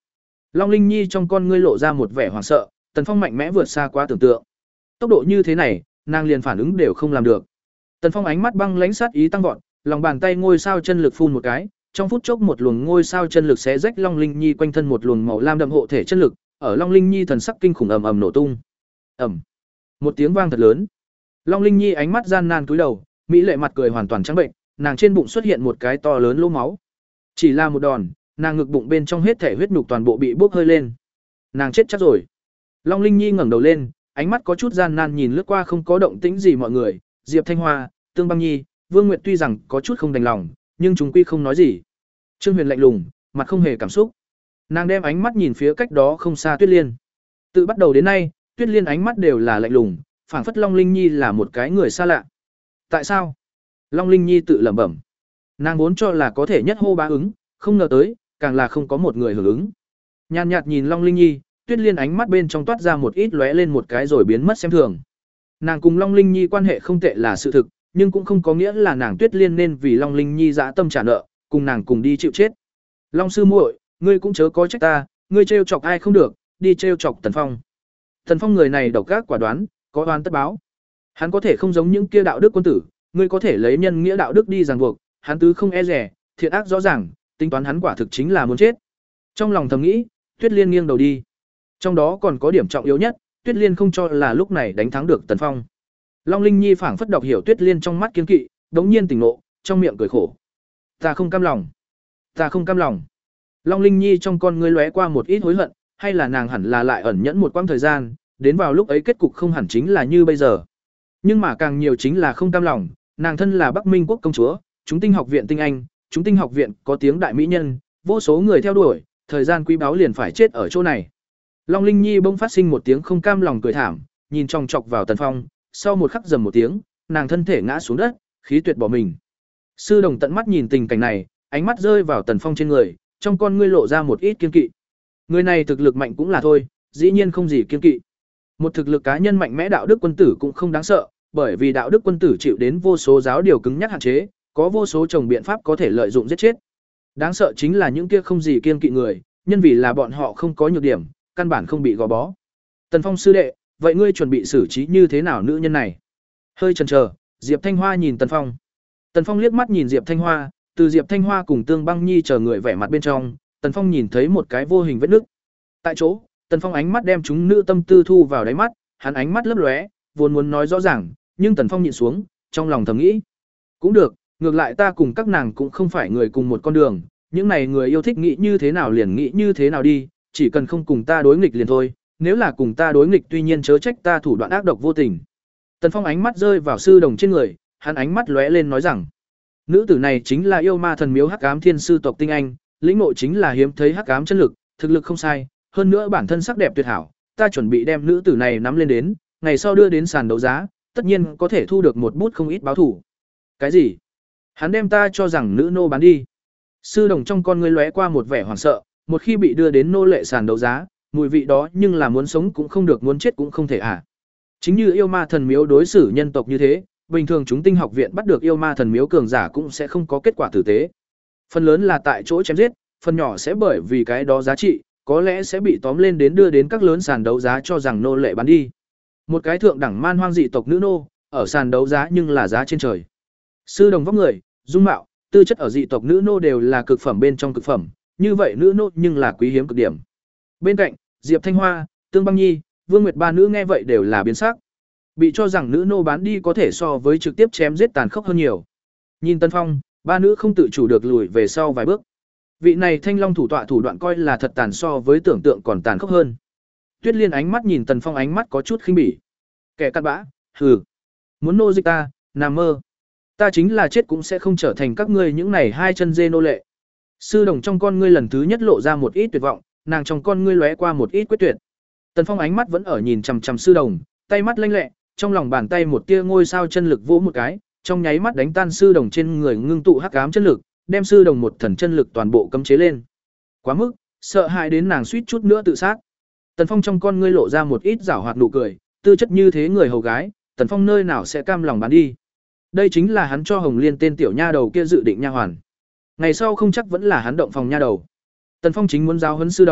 Long Linh Nhi trong con ngươi lộ ra một vẻ hoảng sợ, Tần Phong mạnh mẽ vượt xa quá tưởng tượng. Tốc độ như thế này, nàng liền phản ứng đều không làm được. Tần Phong ánh mắt băng lãnh sát ý tăng vọt, lòng bàn tay ngôi sao chân lực phun một cái, trong phút chốc một luồng ngôi sao chân lực xé rách Long Linh Nhi quanh thân một luồng màu lam đậm hộ thể chân lực, ở Long Linh Nhi thần sắc kinh khủng ầm ầm nổ tung. Ầm. Một tiếng vang thật lớn. Long Linh Nhi ánh mắt gian nan cúi đầu, mỹ lệ mặt cười hoàn toàn trắng bệnh, nàng trên bụng xuất hiện một cái to lớn lỗ máu. Chỉ là một đòn, nàng ngực bụng bên trong hết thể huyết nhục toàn bộ bị bốc hơi lên. Nàng chết chắc rồi. Long Linh Nhi ngẩng đầu lên, ánh mắt có chút gian nan nhìn lướt qua không có động tĩnh gì mọi người, Diệp Thanh Hoa, Tương Băng Nhi, Vương Nguyệt tuy rằng có chút không đành lòng, nhưng chúng quy không nói gì. Trương Huyền lạnh lùng, mặt không hề cảm xúc. Nàng đem ánh mắt nhìn phía cách đó không xa Tuyết Liên. Từ bắt đầu đến nay, Tuyết Liên ánh mắt đều là lạnh lùng, phảng phất Long Linh Nhi là một cái người xa lạ. Tại sao? Long Linh Nhi tự lẩm bẩm. Nàng vốn cho là có thể nhất hô bá ứng, không ngờ tới, càng là không có một người hưởng ứng. Nhàn nhạt nhìn Long Linh Nhi, Tuyết Liên ánh mắt bên trong toát ra một ít lóe lên một cái rồi biến mất xem thường. Nàng cùng Long Linh Nhi quan hệ không tệ là sự thực, nhưng cũng không có nghĩa là nàng Tuyết Liên nên vì Long Linh Nhi dã tâm trả nợ, cùng nàng cùng đi chịu chết. Long sư muội, ngươi cũng chớ có trách ta, ngươi trêu chọc ai không được, đi trêu chọc Tần Phong. Tần Phong người này độc ác quả đoán, có oan tất báo. Hắn có thể không giống những kia đạo đức quân tử, ngươi có thể lấy nhân nghĩa đạo đức đi ràng buộc, hắn tứ không e rẻ, thiện ác rõ ràng, tính toán hắn quả thực chính là muốn chết. Trong lòng thầm nghĩ, Tuyết Liên nghiêng đầu đi. Trong đó còn có điểm trọng yếu nhất, Tuyết Liên không cho là lúc này đánh thắng được Tần Phong. Long Linh Nhi phảng phất đọc hiểu Tuyết Liên trong mắt kiên kỵ, đống nhiên tỉnh ngộ, trong miệng cười khổ. Ta không cam lòng, ta không cam lòng. Long Linh Nhi trong con ngươi lóe qua một ít hối hận, hay là nàng hẳn là lại ẩn nhẫn một quãng thời gian, đến vào lúc ấy kết cục không hẳn chính là như bây giờ. Nhưng mà càng nhiều chính là không cam lòng, nàng thân là Bắc Minh quốc công chúa, chúng tinh học viện tinh anh, chúng tinh học viện có tiếng đại mỹ nhân, vô số người theo đuổi, thời gian quý báu liền phải chết ở chỗ này. Long Linh Nhi bỗng phát sinh một tiếng không cam lòng cười thảm, nhìn chòng chọc vào Tần Phong, sau một khắc rầm một tiếng, nàng thân thể ngã xuống đất, khí tuyệt bỏ mình. Sư Đồng tận mắt nhìn tình cảnh này, ánh mắt rơi vào Tần Phong trên người, trong con ngươi lộ ra một ít kiên kỵ. Người này thực lực mạnh cũng là thôi, dĩ nhiên không gì kiên kỵ. Một thực lực cá nhân mạnh mẽ đạo đức quân tử cũng không đáng sợ, bởi vì đạo đức quân tử chịu đến vô số giáo điều cứng nhắc hạn chế, có vô số chồng biện pháp có thể lợi dụng giết chết. Đáng sợ chính là những kia không gì kiên kỵ người, nhân vì là bọn họ không có nhược điểm, căn bản không bị gò bó. Tần Phong sư đệ, vậy ngươi chuẩn bị xử trí như thế nào nữ nhân này? Hơi chần chờ, Diệp Thanh Hoa nhìn Tần Phong. Tần Phong liếc mắt nhìn Diệp Thanh Hoa, từ Diệp Thanh Hoa cùng Tương Băng Nhi chờ người vẻ mặt bên trong, Tần Phong nhìn thấy một cái vô hình vết nứt. Tại chỗ, Tần Phong ánh mắt đem chúng nữ tâm tư thu vào đáy mắt, hắn ánh mắt lấp lóe, vốn muốn nói rõ ràng, nhưng Tần Phong nhịn xuống, trong lòng thầm nghĩ, cũng được, ngược lại ta cùng các nàng cũng không phải người cùng một con đường, những này người yêu thích nghĩ như thế nào liền nghĩ như thế nào đi, chỉ cần không cùng ta đối nghịch liền thôi, nếu là cùng ta đối nghịch tuy nhiên chớ trách ta thủ đoạn ác độc vô tình. Tần Phong ánh mắt rơi vào Sư Đồng trên người, hắn ánh mắt lóe lên nói rằng, nữ tử này chính là yêu ma thần miếu Hắc Ám Thiên sư tộc tinh anh, lĩnh ngộ chính là hiếm thấy hắc ám chân lực, thực lực không sai, hơn nữa bản thân sắc đẹp tuyệt hảo, ta chuẩn bị đem nữ tử này nắm lên đến, ngày sau đưa đến sàn đấu giá, tất nhiên có thể thu được một bút không ít báo thủ. Cái gì? Hắn đem ta cho rằng nữ nô bán đi. Sư Đồng trong con ngươi lóe qua một vẻ hoảng sợ, một khi bị đưa đến nô lệ sàn đấu giá, mùi vị đó nhưng là muốn sống cũng không được, muốn chết cũng không thể à. Chính như yêu ma thần miếu đối xử nhân tộc như thế, bình thường chúng tinh học viện bắt được yêu ma thần miếu cường giả cũng sẽ không có kết quả tử tế. Phần lớn là tại chỗ chém giết, phần nhỏ sẽ bởi vì cái đó giá trị, có lẽ sẽ bị tóm lên đến đưa đến các lớn sàn đấu giá cho rằng nô lệ bán đi. Một cái thượng đẳng man hoang dị tộc nữ nô, ở sàn đấu giá nhưng là giá trên trời. Sư Đồng vóc người, dung mạo, tư chất ở dị tộc nữ nô đều là cực phẩm bên trong cực phẩm, như vậy nữ nô nhưng là quý hiếm cực điểm. Bên cạnh, Diệp Thanh Hoa, Tương Băng Nhi, Vương Nguyệt ba nữ nghe vậy đều là biến sắc. Bị cho rằng nữ nô bán đi có thể so với trực tiếp chém giết tàn khốc hơn nhiều. Nhìn Tân Phong, ba nữ không tự chủ được lùi về sau vài bước. Vị này Thanh Long thủ tọa thủ đoạn coi là thật tàn so với tưởng tượng còn tàn khốc hơn. Tuyết Liên ánh mắt nhìn Tần Phong ánh mắt có chút khinh bỉ. Kẻ cặn bã, hừ, muốn nô dịch ta, nằm mơ. Ta chính là chết cũng sẽ không trở thành các ngươi những này hai chân dê nô lệ. Sư Đồng trong con ngươi lần thứ nhất lộ ra một ít tuyệt vọng, nàng trong con ngươi lóe qua một ít quyết tuyệt. Tần Phong ánh mắt vẫn ở nhìn chằm chằm Sư Đồng, tay mắt lanh lẹ, trong lòng bàn tay một tia ngôi sao chân lực vỗ một cái, trong nháy mắt đánh tan Sư Đồng trên người ngưng tụ hắc ám chân lực, đem Sư Đồng một thần chân lực toàn bộ cấm chế lên. Quá mức, sợ hãi đến nàng suýt chút nữa tự sát. Tần Phong trong con ngươi lộ ra một ít giảo hoạt nụ cười, tư chất như thế người hầu gái, Tần Phong nơi nào sẽ cam lòng bán đi. Đây chính là hắn cho Hồng Liên tên tiểu nha đầu kia dự định nha hoàn. Ngày sau không chắc vẫn là hắn động phòng nha đầu. Tần Phong chính muốn giao huấn Sư Đồng,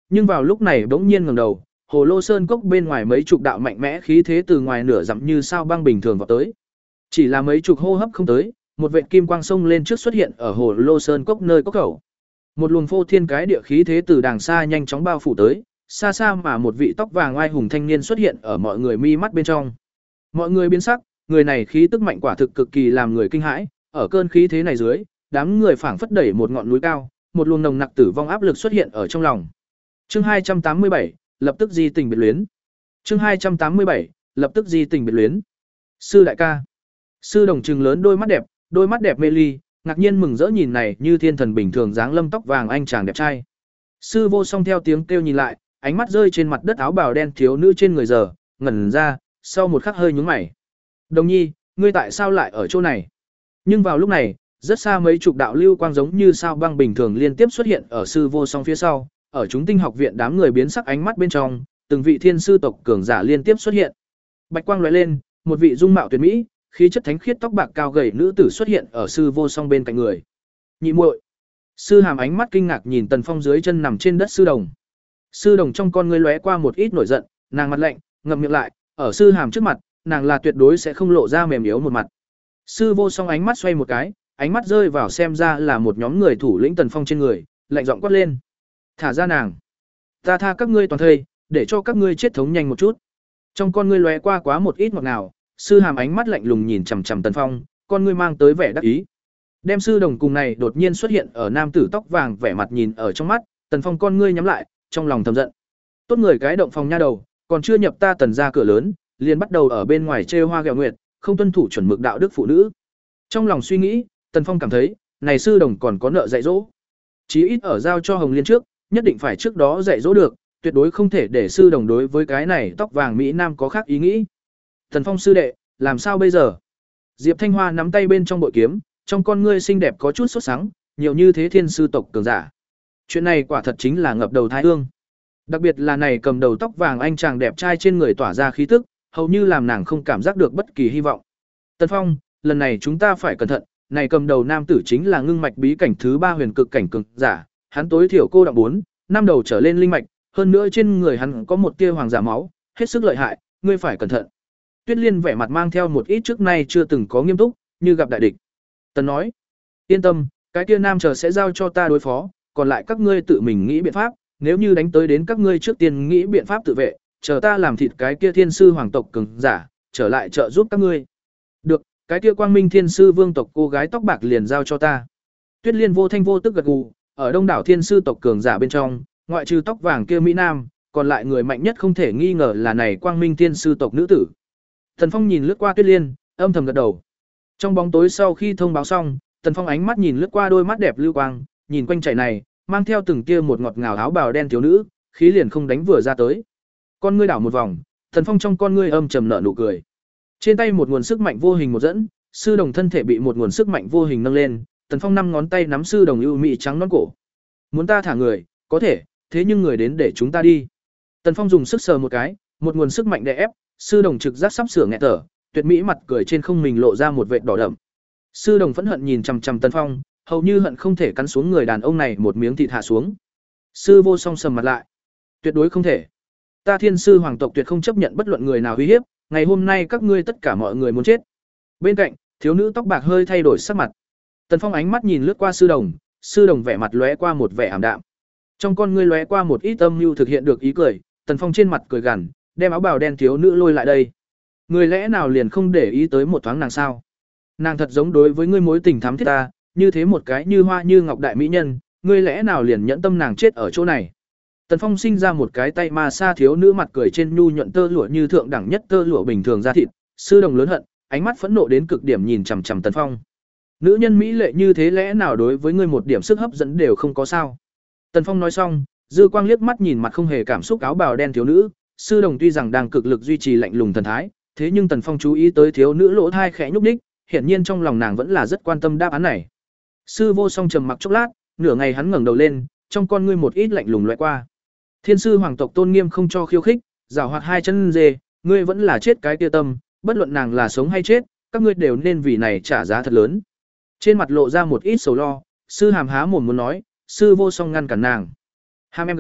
nhưng vào lúc này bỗng nhiên ngẩng đầu, Hồ Lô Sơn cốc bên ngoài mấy chục đạo mạnh mẽ khí thế từ ngoài nửa dặm như sao băng bình thường vọt tới. Chỉ là mấy chục hô hấp không tới, một vệt kim quang sông lên trước xuất hiện ở Hồ Lô Sơn cốc nơi cốc khẩu. Một luồng phô thiên cái địa khí thế từ đàng xa nhanh chóng bao phủ tới, xa xa mà một vị tóc vàng oai hùng thanh niên xuất hiện ở mọi người mi mắt bên trong. Mọi người biến sắc, người này khí tức mạnh quả thực cực kỳ làm người kinh hãi, ở cơn khí thế này dưới, đám người phảng phất đẩy một ngọn núi cao, một luồng nồng nặc tử vong áp lực xuất hiện ở trong lòng. Chương hai trăm tám mươi bảy, lập tức di tình biệt luyến. Chương hai trăm tám mươi bảy, lập tức di tình biệt luyến. Sư đại ca. Sư Đồng trừng lớn đôi mắt đẹp, đôi mắt đẹp mê ly, ngạc nhiên mừng rỡ nhìn này như thiên thần bình thường dáng lâm tóc vàng anh chàng đẹp trai. Sư Vô Song theo tiếng kêu nhìn lại, ánh mắt rơi trên mặt đất áo bào đen thiếu nữ trên người giờ, ngẩn ra, sau một khắc hơi nhướng mày. Đồng nhi, ngươi tại sao lại ở chỗ này? Nhưng vào lúc này, rất xa mấy chục đạo lưu quang giống như sao băng bình thường liên tiếp xuất hiện ở Sư Vô Song phía sau, ở chúng tinh học viện đám người biến sắc ánh mắt bên trong, từng vị thiên sư tộc cường giả liên tiếp xuất hiện. Bạch quang lóe lên, một vị dung mạo tuyệt mỹ, khí chất thánh khiết tóc bạc cao gầy nữ tử xuất hiện ở Sư Vô Song bên cạnh người. Nhị muội. Sư Hàm ánh mắt kinh ngạc nhìn Tần Phong dưới chân nằm trên đất Sư Đồng. Sư Đồng trong con ngươi lóe qua một ít nổi giận, nàng mặt lạnh, ngậm miệng lại, ở Sư Hàm trước mặt, nàng là tuyệt đối sẽ không lộ ra mềm yếu một mặt. Sư Vô Song ánh mắt xoay một cái, ánh mắt rơi vào xem ra là một nhóm người thủ lĩnh Tần Phong trên người, lạnh giọng quát lên: "Thả ra nàng! Ta tha các ngươi toàn thây, để cho các ngươi chết thống nhanh một chút." Trong con ngươi lóe qua quá một ít ngọt ngào, Sư Hàm ánh mắt lạnh lùng nhìn chằm chằm Tần Phong, con ngươi mang tới vẻ đắc ý. Đem Sư Đồng cùng này đột nhiên xuất hiện ở nam tử tóc vàng vẻ mặt nhìn ở trong mắt, Tần Phong con ngươi nhắm lại, trong lòng thầm giận. Tốt người cái động phòng nha đầu, còn chưa nhập ta Tần ra cửa lớn, liền bắt đầu ở bên ngoài trêu hoa ghẹo nguyệt, không tuân thủ chuẩn mực đạo đức phụ nữ. Trong lòng suy nghĩ, Tần Phong cảm thấy, này Sư Đồng còn có nợ dạy dỗ. Chí ít ở giao cho Hồng Liên trước, nhất định phải trước đó dạy dỗ được, tuyệt đối không thể để Sư Đồng đối với cái này tóc vàng mỹ nam có khác ý nghĩ. Tần Phong sư đệ, làm sao bây giờ? Diệp Thanh Hoa nắm tay bên trong bội kiếm, trong con ngươi xinh đẹp có chút sốt sắng, nhiều như thế thiên sư tộc cường giả. Chuyện này quả thật chính là ngập đầu thái hương. Đặc biệt là này cầm đầu tóc vàng anh chàng đẹp trai trên người tỏa ra khí tức, hầu như làm nàng không cảm giác được bất kỳ hy vọng. Tần Phong, lần này chúng ta phải cẩn thận, này cầm đầu nam tử chính là ngưng mạch bí cảnh thứ ba huyền cực cảnh cường giả, hắn tối thiểu cô đọng bốn, năm đầu trở lên linh mạch, hơn nữa trên người hắn có một tia hoàng giả máu, hết sức lợi hại, ngươi phải cẩn thận. Tuyết Liên vẻ mặt mang theo một ít trước nay chưa từng có nghiêm túc, như gặp đại địch. Tần nói: "Yên tâm, cái kia nam chờ sẽ giao cho ta đối phó, còn lại các ngươi tự mình nghĩ biện pháp, nếu như đánh tới đến các ngươi trước tiên nghĩ biện pháp tự vệ, chờ ta làm thịt cái kia thiên sư hoàng tộc cường giả, trở lại trợ giúp các ngươi." "Được, cái kia Quang Minh thiên sư vương tộc cô gái tóc bạc liền giao cho ta." Tuyết Liên vô thanh vô tức gật gù, ở đông đảo thiên sư tộc cường giả bên trong, ngoại trừ tóc vàng kia mỹ nam, còn lại người mạnh nhất không thể nghi ngờ là này Quang Minh thiên sư tộc nữ tử. Tần Phong nhìn lướt qua Tuyết Liên, âm thầm gật đầu. Trong bóng tối sau khi thông báo xong, Tần Phong ánh mắt nhìn lướt qua đôi mắt đẹp lưu quang, nhìn quanh chạy này, mang theo từng tia một ngọt ngào áo bào đen thiếu nữ, khí liền không đánh vừa ra tới. Con ngươi đảo một vòng, Tần Phong trong con ngươi âm trầm nở nụ cười. Trên tay một nguồn sức mạnh vô hình một dẫn, Sư Đồng thân thể bị một nguồn sức mạnh vô hình nâng lên, Tần Phong năm ngón tay nắm Sư Đồng ưu mị trắng nõn cổ. "Muốn ta thả người, có thể, thế nhưng người đến để chúng ta đi." Tần Phong dùng sức sờ một cái, một nguồn sức mạnh đè ép, Sư Đồng trực giác sắp sửa nghẹt thở, tuyệt mỹ mặt cười trên không mình lộ ra một vệt đỏ đậm. Sư Đồng phẫn hận nhìn chằm chằm Tần Phong, hầu như hận không thể cắn xuống người đàn ông này một miếng thịt hạ xuống. Sư Vô Song sầm mặt lại. "Tuyệt đối không thể. Ta Thiên sư hoàng tộc tuyệt không chấp nhận bất luận người nào uy hiếp, ngày hôm nay các ngươi tất cả mọi người muốn chết." Bên cạnh, thiếu nữ tóc bạc hơi thay đổi sắc mặt. Tần Phong ánh mắt nhìn lướt qua Sư Đồng, Sư Đồng vẻ mặt lóe qua một vẻ ảm đạm. Trong con ngươi lóe qua một ít âm mưu thực hiện được ý cười, Tần Phong trên mặt cười gằn, đem áo bào đen thiếu nữ lôi lại đây. "Người lẽ nào liền không để ý tới một thoáng nàng sao? Nàng thật giống đối với ngươi mối tình thắm thiết ta, như thế một cái như hoa như ngọc đại mỹ nhân, ngươi lẽ nào liền nhẫn tâm nàng chết ở chỗ này?" Tần Phong sinh ra một cái tay ma sa thiếu nữ mặt cười trên nhu nhuận tơ lụa như thượng đẳng nhất tơ lụa bình thường da thịt, Sư Đồng lớn hận, ánh mắt phẫn nộ đến cực điểm nhìn chằm chằm Tần Phong. "Nữ nhân mỹ lệ như thế lẽ nào đối với ngươi một điểm sức hấp dẫn đều không có sao?" Tần Phong nói xong, dư quang liếc mắt nhìn mặt không hề cảm xúc áo bào đen thiếu nữ, Sư Đồng tuy rằng đang cực lực duy trì lạnh lùng thần thái, thế nhưng Tần Phong chú ý tới thiếu nữ lỗ thai khẽ nhúc nhích, hiển nhiên trong lòng nàng vẫn là rất quan tâm đáp án này. Sư Vô Song trầm mặc chốc lát, nửa ngày hắn ngẩng đầu lên, trong con ngươi một ít lạnh lùng lóe qua. "Thiên sư hoàng tộc tôn nghiêm không cho khiêu khích, giảo hoạt hai chân dê, ngươi vẫn là chết cái kia tâm, bất luận nàng là sống hay chết, các ngươi đều nên vì này trả giá thật lớn." Trên mặt lộ ra một ít sầu lo, Sư Hàm há mồm muốn nói, Sư Vô Song ngăn cản nàng. "Hàm em gái,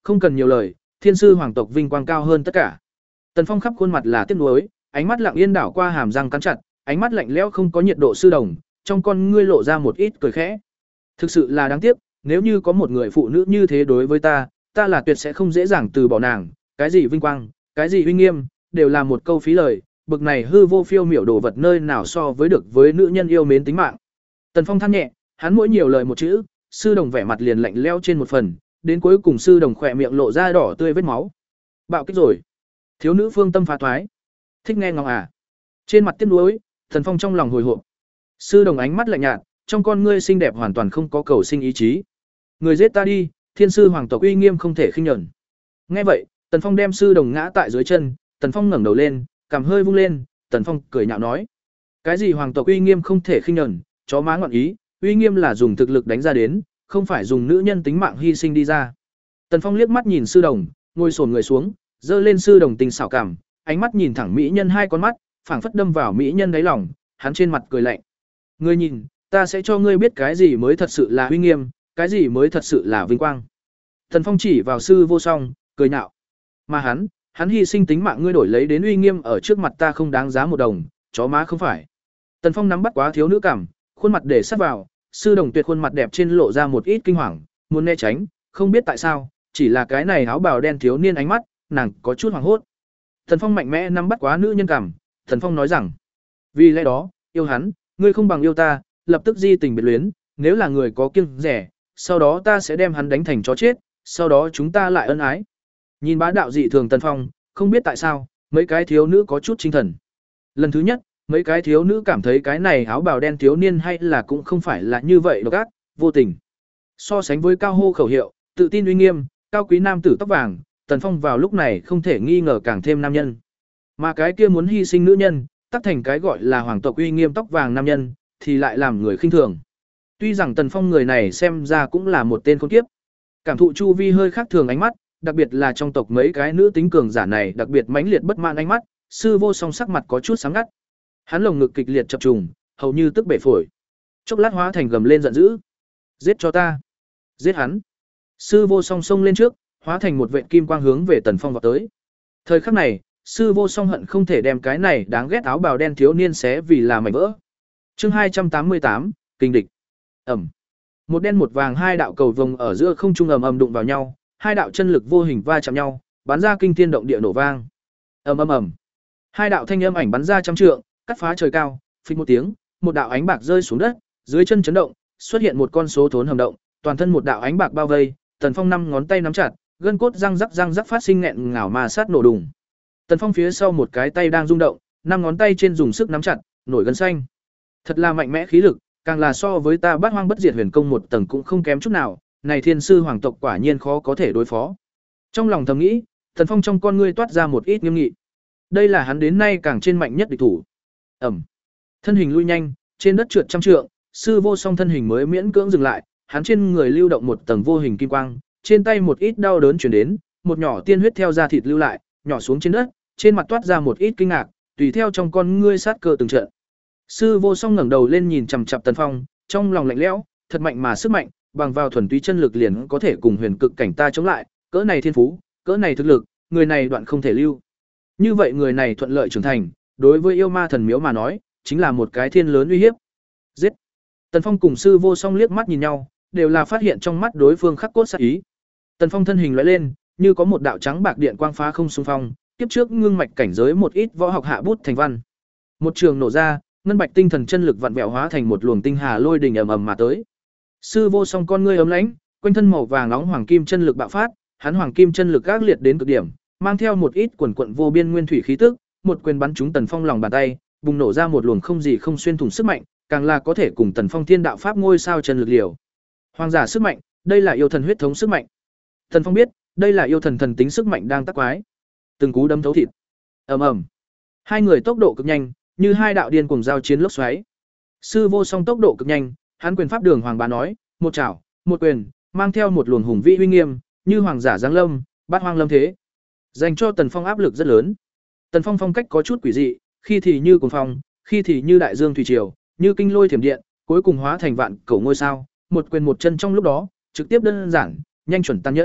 không cần nhiều lời, thiên sư hoàng tộc vinh quang cao hơn tất cả. Tần Phong khắp khuôn mặt là tiếc nuối, ánh mắt lặng yên đảo qua hàm răng cắn chặt, ánh mắt lạnh lẽo không có nhiệt độ sư đồng, trong con ngươi lộ ra một ít cười khẽ. Thực sự là đáng tiếc, nếu như có một người phụ nữ như thế đối với ta, ta là tuyệt sẽ không dễ dàng từ bỏ nàng, cái gì vinh quang, cái gì uy nghiêm, đều là một câu phí lời, bực này hư vô phiêu miểu đồ vật nơi nào so với được với nữ nhân yêu mến tính mạng. Tần Phong than nhẹ, hắn mỗi nhiều lời một chữ, sư đồng vẻ mặt liền lạnh lẽo trên một phần, đến cuối cùng sư đồng khỏe miệng lộ ra đỏ tươi vết máu. Bạo kích rồi. Thiếu nữ phương tâm phá thoái. Thích nghe ngóng à? Trên mặt tiếc nuối, Tần Phong trong lòng hồi hộp. Sư đồng ánh mắt lạnh nhạt, trong con ngươi xinh đẹp hoàn toàn không có cầu sinh ý chí. Người giết ta đi, thiên sư hoàng tộc uy nghiêm không thể khinh nhẫn. Nghe vậy, Tần Phong đem sư đồng ngã tại dưới chân, Tần Phong ngẩng đầu lên, cằm hơi vung lên, Tần Phong cười nhạo nói: "Cái gì hoàng tộc uy nghiêm không thể khinh nhẫn, chó má ngọn ý, uy nghiêm là dùng thực lực đánh ra đến, không phải dùng nữ nhân tính mạng hy sinh đi ra." Tần Phong liếc mắt nhìn sư đồng, ngồi xổm người xuống, giơ lên sư đồng tình xảo cảm, ánh mắt nhìn thẳng mỹ nhân hai con mắt, phảng phất đâm vào mỹ nhân đáy lòng, hắn trên mặt cười lạnh. "Ngươi nhìn, ta sẽ cho ngươi biết cái gì mới thật sự là uy nghiêm, cái gì mới thật sự là vinh quang." Tần Phong chỉ vào sư vô song, cười nhạo. "Mà hắn, hắn hy sinh tính mạng ngươi đổi lấy đến uy nghiêm ở trước mặt ta không đáng giá một đồng, chó má không phải." Tần Phong nắm bắt quá thiếu nữ cảm, khuôn mặt để sát vào, sư đồng tuyệt khuôn mặt đẹp trên lộ ra một ít kinh hoàng, muốn né tránh, không biết tại sao, chỉ là cái này áo bào đen thiếu niên ánh mắt, nàng có chút hoảng hốt. Tần Phong mạnh mẽ nắm bắt quá nữ nhân cảm, Tần Phong nói rằng: "Vì lẽ đó, yêu hắn, ngươi không bằng yêu ta, lập tức di tình biệt luyến, nếu là người có kiêng rẻ, sau đó ta sẽ đem hắn đánh thành chó chết, sau đó chúng ta lại ân ái." Nhìn bá đạo dị thường Tần Phong, không biết tại sao, mấy cái thiếu nữ có chút tinh thần. Lần thứ nhất, mấy cái thiếu nữ cảm thấy cái này áo bào đen thiếu niên hay là cũng không phải là như vậy độc ác, vô tình. So sánh với cao hô khẩu hiệu, tự tin uy nghiêm, cao quý nam tử tóc vàng, Tần Phong vào lúc này không thể nghi ngờ càng thêm nam nhân. Mà cái kia muốn hy sinh nữ nhân, tắc thành cái gọi là hoàng tộc uy nghiêm tóc vàng nam nhân, thì lại làm người khinh thường. Tuy rằng Tần Phong người này xem ra cũng là một tên khốn kiếp. Cảm thụ chu vi hơi khác thường ánh mắt, đặc biệt là trong tộc mấy cái nữ tính cường giả này đặc biệt mãnh liệt bất mãn ánh mắt, sư vô song sắc mặt có chút sáng ngắt. Hắn lồng ngực kịch liệt chập trùng, hầu như tức bể phổi. Chốc lát hóa thành gầm lên giận dữ. "Giết cho ta! Giết hắn!" Sư vô song xông lên trước, hóa thành một vệt kim quang hướng về Tần Phong vọt tới. Thời khắc này, sư vô song hận không thể đem cái này đáng ghét áo bào đen thiếu niên xé vì là mảnh vỡ. Chương hai trăm tám mươi tám, kinh địch. Ầm. Một đen một vàng hai đạo cầu vồng ở giữa không trung ầm ầm đụng vào nhau, hai đạo chân lực vô hình va chạm nhau, bắn ra kinh thiên động địa nổ vang. Ầm ầm ầm. Hai đạo thanh âm ảnh bắn ra trăm trượng, cắt phá trời cao, phịch một tiếng, một đạo ánh bạc rơi xuống đất, dưới chân chấn động, xuất hiện một con số thốn hầm động, toàn thân một đạo ánh bạc bao vây, Tần Phong năm ngón tay nắm chặt, gân cốt răng rắc răng rắc phát sinh nghẹn ngào mà sát nổ đùng. Tần Phong phía sau một cái tay đang rung động, năm ngón tay trên dùng sức nắm chặt, nổi gân xanh. Thật là mạnh mẽ khí lực, càng là so với ta Bát Hoang Bất Diệt Huyền Công một tầng cũng không kém chút nào, này thiên sư hoàng tộc quả nhiên khó có thể đối phó. Trong lòng thầm nghĩ, Tần Phong trong con ngươi toát ra một ít nghiêm nghị. Đây là hắn đến nay càng trên mạnh nhất địch thủ. Ẩm. Thân hình lui nhanh, trên đất trượt trăm trượng, sư vô song thân hình mới miễn cưỡng dừng lại, hắn trên người lưu động một tầng vô hình kim quang, trên tay một ít đau đớn truyền đến, một nhỏ tiên huyết theo da thịt lưu lại, nhỏ xuống trên đất, trên mặt toát ra một ít kinh ngạc, tùy theo trong con ngươi sát cơ từng trận. Sư vô song ngẩng đầu lên nhìn chằm chằm Tần Phong, trong lòng lạnh lẽo, thật mạnh mà sức mạnh, bằng vào thuần túy chân lực liền có thể cùng huyền cực cảnh ta chống lại, cỡ này thiên phú, cỡ này thực lực, người này đoạn không thể lưu. Như vậy người này thuận lợi trưởng thành, đối với yêu ma thần miếu mà nói, chính là một cái thiên lớn uy hiếp. Giết! Tần Phong cùng sư vô song liếc mắt nhìn nhau, đều là phát hiện trong mắt đối phương khắc cốt sát ý. Tần Phong thân hình lóe lên, như có một đạo trắng bạc điện quang phá không xung phong, tiếp trước ngưng mạch cảnh giới một ít võ học hạ bút thành văn. Một trường nổ ra, ngân bạch tinh thần chân lực vặn vẹo hóa thành một luồng tinh hà lôi đình ầm ầm mà tới. Sư vô song con ngươi ấm lãnh, quanh thân màu vàng nóng hoàng kim chân lực bạo phát, hắn hoàng kim chân lực ác liệt đến cực điểm, mang theo một ít quần quận vô biên nguyên thủy khí tức, một quyền bắn trúng Tần Phong lòng bàn tay, bùng nổ ra một luồng không gì không xuyên thủng sức mạnh, càng là có thể cùng Tần Phong thiên đạo pháp ngôi sao chân lực liều. Hoàng giả sức mạnh, đây là yêu thần huyết thống sức mạnh. Tần Phong biết, đây là yêu thần thần tính sức mạnh đang tác quái. Từng cú đấm thấu thịt. Ầm ầm. Hai người tốc độ cực nhanh, như hai đạo điên cuồng giao chiến lốc xoáy. Sư vô song tốc độ cực nhanh, hắn quyền pháp đường hoàng bá nói, một chảo, một quyền, mang theo một luồng hùng vĩ uy nghiêm, như hoàng giả giáng lâm, bát hoang lâm thế. Dành cho Tần Phong áp lực rất lớn. Tần Phong phong cách có chút quỷ dị, khi thì như cuồng phong, khi thì như đại dương thủy triều, như kinh lôi thiểm điện, cuối cùng hóa thành vạn cổ ngôi sao, một quyền một chân trong lúc đó, trực tiếp đơn giản, nhanh chuẩn tàn nhẫn,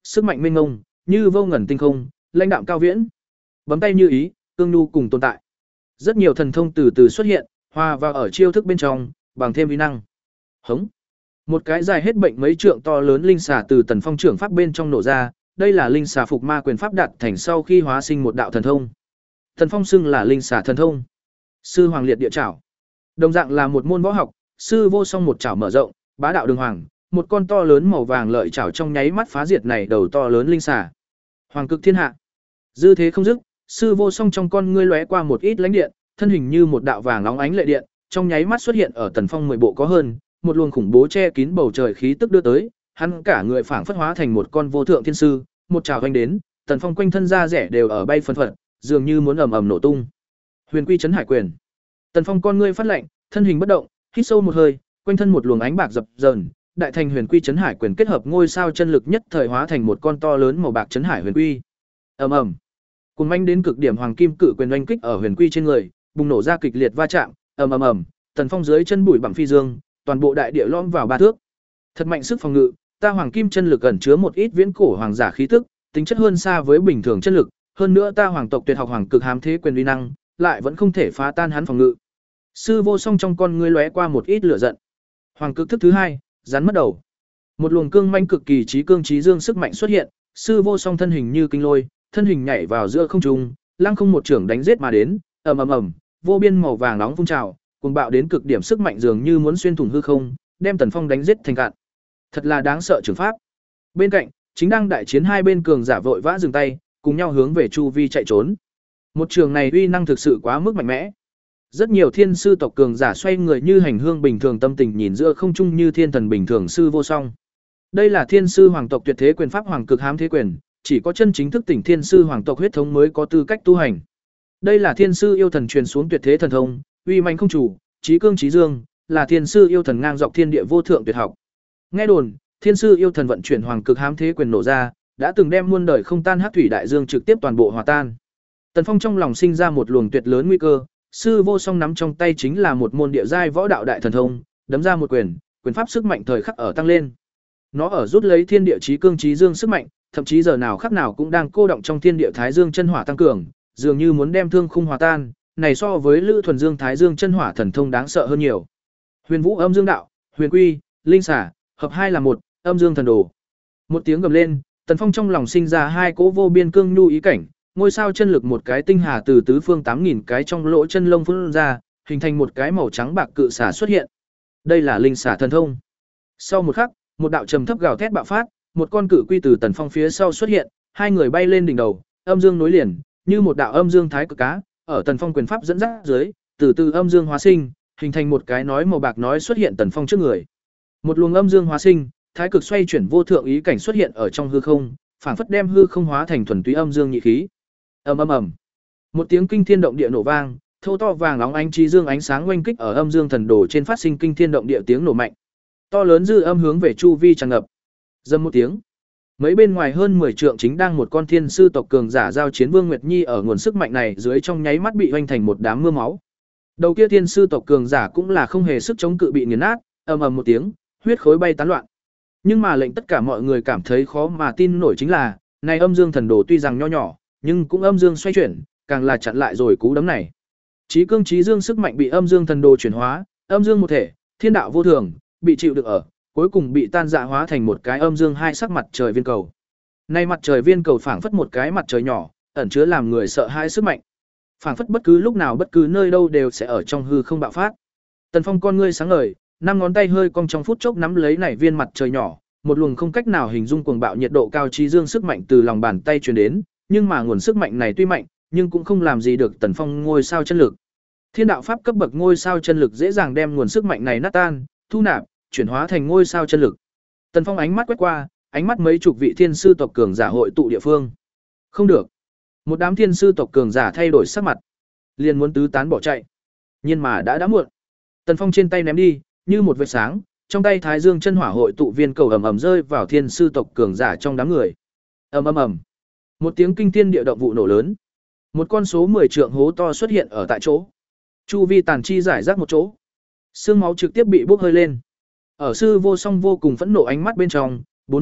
sức mạnh mênh mông, như vô ngần tinh không, lãnh đạm cao viễn. Bấm tay như ý, cương nhu cùng tồn tại. Rất nhiều thần thông từ từ xuất hiện, hòa vào ở chiêu thức bên trong, bằng thêm uy năng. Hống. Một cái dài hết bệnh mấy trượng to lớn linh xà từ Tần Phong trưởng pháp bên trong nổ ra, đây là linh xà phục ma quyền pháp đạt thành sau khi hóa sinh một đạo thần thông. Tần Phong xưng là linh xà thần thông. Sư Hoàng Liệt Địa Trảo. Đồng dạng là một môn võ học, sư vô song một chảo mở rộng, bá đạo đường hoàng, một con to lớn màu vàng lợi chảo trong nháy mắt phá diệt này đầu to lớn linh xà. Hoàng cực thiên hạ. Dư thế không dứt, sư vô song trong con ngươi lóe qua một ít lãnh điện, thân hình như một đạo vàng óng ánh lệ điện, trong nháy mắt xuất hiện ở Tần Phong mười bộ có hơn, một luồng khủng bố che kín bầu trời khí tức đưa tới, hắn cả người phảng phất hóa thành một con vô thượng thiên sư, một trảo vành đến, Tần Phong quanh thân da rẻ đều ở bay phấn phật, dường như muốn ầm ầm nổ tung. Huyền Quy Chấn Hải Quyền. Tần Phong con ngươi phát lạnh, thân hình bất động, hít sâu một hơi, quanh thân một luồng ánh bạc dập dờn, đại thành Huyền Quy Chấn Hải Quyền kết hợp ngôi sao chân lực nhất thời hóa thành một con to lớn màu bạc chấn hải huyền quy. Ầm ầm. Cùng manh đến cực điểm hoàng kim cự quyền oanh kích ở huyền quy trên người, bùng nổ ra kịch liệt va chạm, ầm ầm ầm, Tần Phong dưới chân bụi bặm phi dương, toàn bộ đại địa lõm vào ba thước. Thật mạnh sức phòng ngự, ta hoàng kim chân lực ẩn chứa một ít viễn cổ hoàng giả khí tức, tính chất hơn xa với bình thường chân lực, hơn nữa ta hoàng tộc tuyệt học hoàng cực hám thế quyền uy năng, lại vẫn không thể phá tan hắn phòng ngự. Sư vô song trong con ngươi lóe qua một ít lửa giận. Hoàng cực thức thứ hai, rắn mất đầu. Một luồng cương manh cực kỳ trí cương trí dương sức mạnh xuất hiện, sư vô song thân hình như kinh lôi, thân hình nhảy vào giữa không trung, lăng không một trưởng đánh giết mà đến, ầm ầm ầm, vô biên màu vàng nóng phun trào, cuồng bạo đến cực điểm sức mạnh dường như muốn xuyên thủng hư không, đem Tần Phong đánh giết thành cạn. Thật là đáng sợ trường pháp. Bên cạnh, chính đang đại chiến hai bên cường giả vội vã dừng tay, cùng nhau hướng về chu vi chạy trốn. Một trường này uy năng thực sự quá mức mạnh mẽ. Rất nhiều thiên sư tộc cường giả xoay người như hành hương bình thường tâm tình nhìn giữa không trung như thiên thần bình thường sư vô song. Đây là thiên sư hoàng tộc tuyệt thế quyền pháp hoàng cực hám thế quyền, chỉ có chân chính thức tỉnh thiên sư hoàng tộc huyết thống mới có tư cách tu hành. Đây là thiên sư yêu thần truyền xuống tuyệt thế thần thông, uy mạnh không chủ, trí cương trí dương, là thiên sư yêu thần ngang dọc thiên địa vô thượng tuyệt học. Nghe đồn, thiên sư yêu thần vận chuyển hoàng cực hám thế quyền nổ ra, đã từng đem muôn đời không tan hắc thủy đại dương trực tiếp toàn bộ hòa tan. Tần Phong trong lòng sinh ra một luồng tuyệt lớn nguy cơ, sư vô song nắm trong tay chính là một môn địa giai võ đạo đại thần thông, đấm ra một quyền, quyền pháp sức mạnh thời khắc ở tăng lên. Nó ở rút lấy thiên địa chí cương chí dương sức mạnh, thậm chí giờ nào khắc nào cũng đang cô động trong thiên địa thái dương chân hỏa tăng cường, dường như muốn đem thương khung hòa tan, này so với Lữ thuần dương thái dương chân hỏa thần thông đáng sợ hơn nhiều. Huyền Vũ âm dương đạo, Huyền Quy, linh xả, hợp hai là một, âm dương thần đồ. Một tiếng gầm lên, Tần Phong trong lòng sinh ra hai cỗ vô biên cương nhu ý cảnh, ngôi sao chân lực một cái tinh hà từ tứ phương tám nghìn cái trong lỗ chân lông phun ra, hình thành một cái màu trắng bạc cự xả xuất hiện. Đây là linh xả thần thông. Sau một khắc, một đạo trầm thấp gào thét bạo phát, một con cự quy từ Tần Phong phía sau xuất hiện, hai người bay lên đỉnh đầu, âm dương nối liền, như một đạo âm dương thái cực cá, ở Tần Phong quyền pháp dẫn dắt dưới, từ từ âm dương hóa sinh, hình thành một cái nói màu bạc nói xuất hiện Tần Phong trước người. Một luồng âm dương hóa sinh, thái cực xoay chuyển vô thượng ý cảnh xuất hiện ở trong hư không, phảng phất đem hư không hóa thành thuần túy âm dương nhị khí. Ầm ầm ầm. Một tiếng kinh thiên động địa nổ vang, thô to vàng óng ánh trí dương ánh sáng oanh kích ở âm dương thần đồ trên phát sinh kinh thiên động địa tiếng nổ mạnh. To lớn dư âm hướng về chu vi tràn ngập. Dầm một tiếng. Mấy bên ngoài hơn mười trượng chính đang một con thiên sư tộc cường giả giao chiến Vương Nguyệt Nhi ở nguồn sức mạnh này dưới trong nháy mắt bị hoành thành một đám mưa máu. Đầu kia thiên sư tộc cường giả cũng là không hề sức chống cự bị nghiền nát, ầm ầm một tiếng, huyết khối bay tán loạn. Nhưng mà lệnh tất cả mọi người cảm thấy khó mà tin nổi chính là, này âm dương thần đồ tuy rằng nho nhỏ, nhưng cũng âm dương xoay chuyển, càng là chặn lại rồi cú đấm này. Chí cương chí dương sức mạnh bị âm dương thần đồ chuyển hóa, âm dương một thể, thiên đạo vô thường, bị chịu đựng ở, cuối cùng bị tan rã hóa thành một cái âm dương hai sắc mặt trời viên cầu. Nay mặt trời viên cầu phảng phất một cái mặt trời nhỏ, ẩn chứa làm người sợ hãi sức mạnh. Phảng phất bất cứ lúc nào bất cứ nơi đâu đều sẽ ở trong hư không bạo phát. Tần Phong con ngươi sáng ngời, năm ngón tay hơi cong trong phút chốc nắm lấy nảy viên mặt trời nhỏ, một luồng không cách nào hình dung cuồng bạo nhiệt độ cao chí dương sức mạnh từ lòng bàn tay truyền đến, nhưng mà nguồn sức mạnh này tuy mạnh, nhưng cũng không làm gì được Tần Phong ngôi sao chân lực. Thiên đạo pháp cấp bậc ngôi sao chân lực dễ dàng đem nguồn sức mạnh này nát tan, thu nạp, chuyển hóa thành ngôi sao chân lực. Tần Phong ánh mắt quét qua, ánh mắt mấy chục vị thiên sư tộc cường giả hội tụ địa phương. Không được. Một đám thiên sư tộc cường giả thay đổi sắc mặt, liền muốn tứ tán bỏ chạy. Nhưng mà đã đã muộn. Tần Phong trên tay ném đi, như một vệt sáng, trong tay Thái Dương chân hỏa hội tụ viên cầu ầm ầm rơi vào thiên sư tộc cường giả trong đám người. Ầm ầm ầm. Một tiếng kinh thiên địa động vụ nổ lớn. Một con số mười trượng hố to xuất hiện ở tại chỗ. Chu vi tàn chi giải rác một chỗ. Xương máu trực tiếp bị bốc hơi lên. Ở sư vô song vô cùng phẫn nộ ánh mắt bên trong, bốn mươi,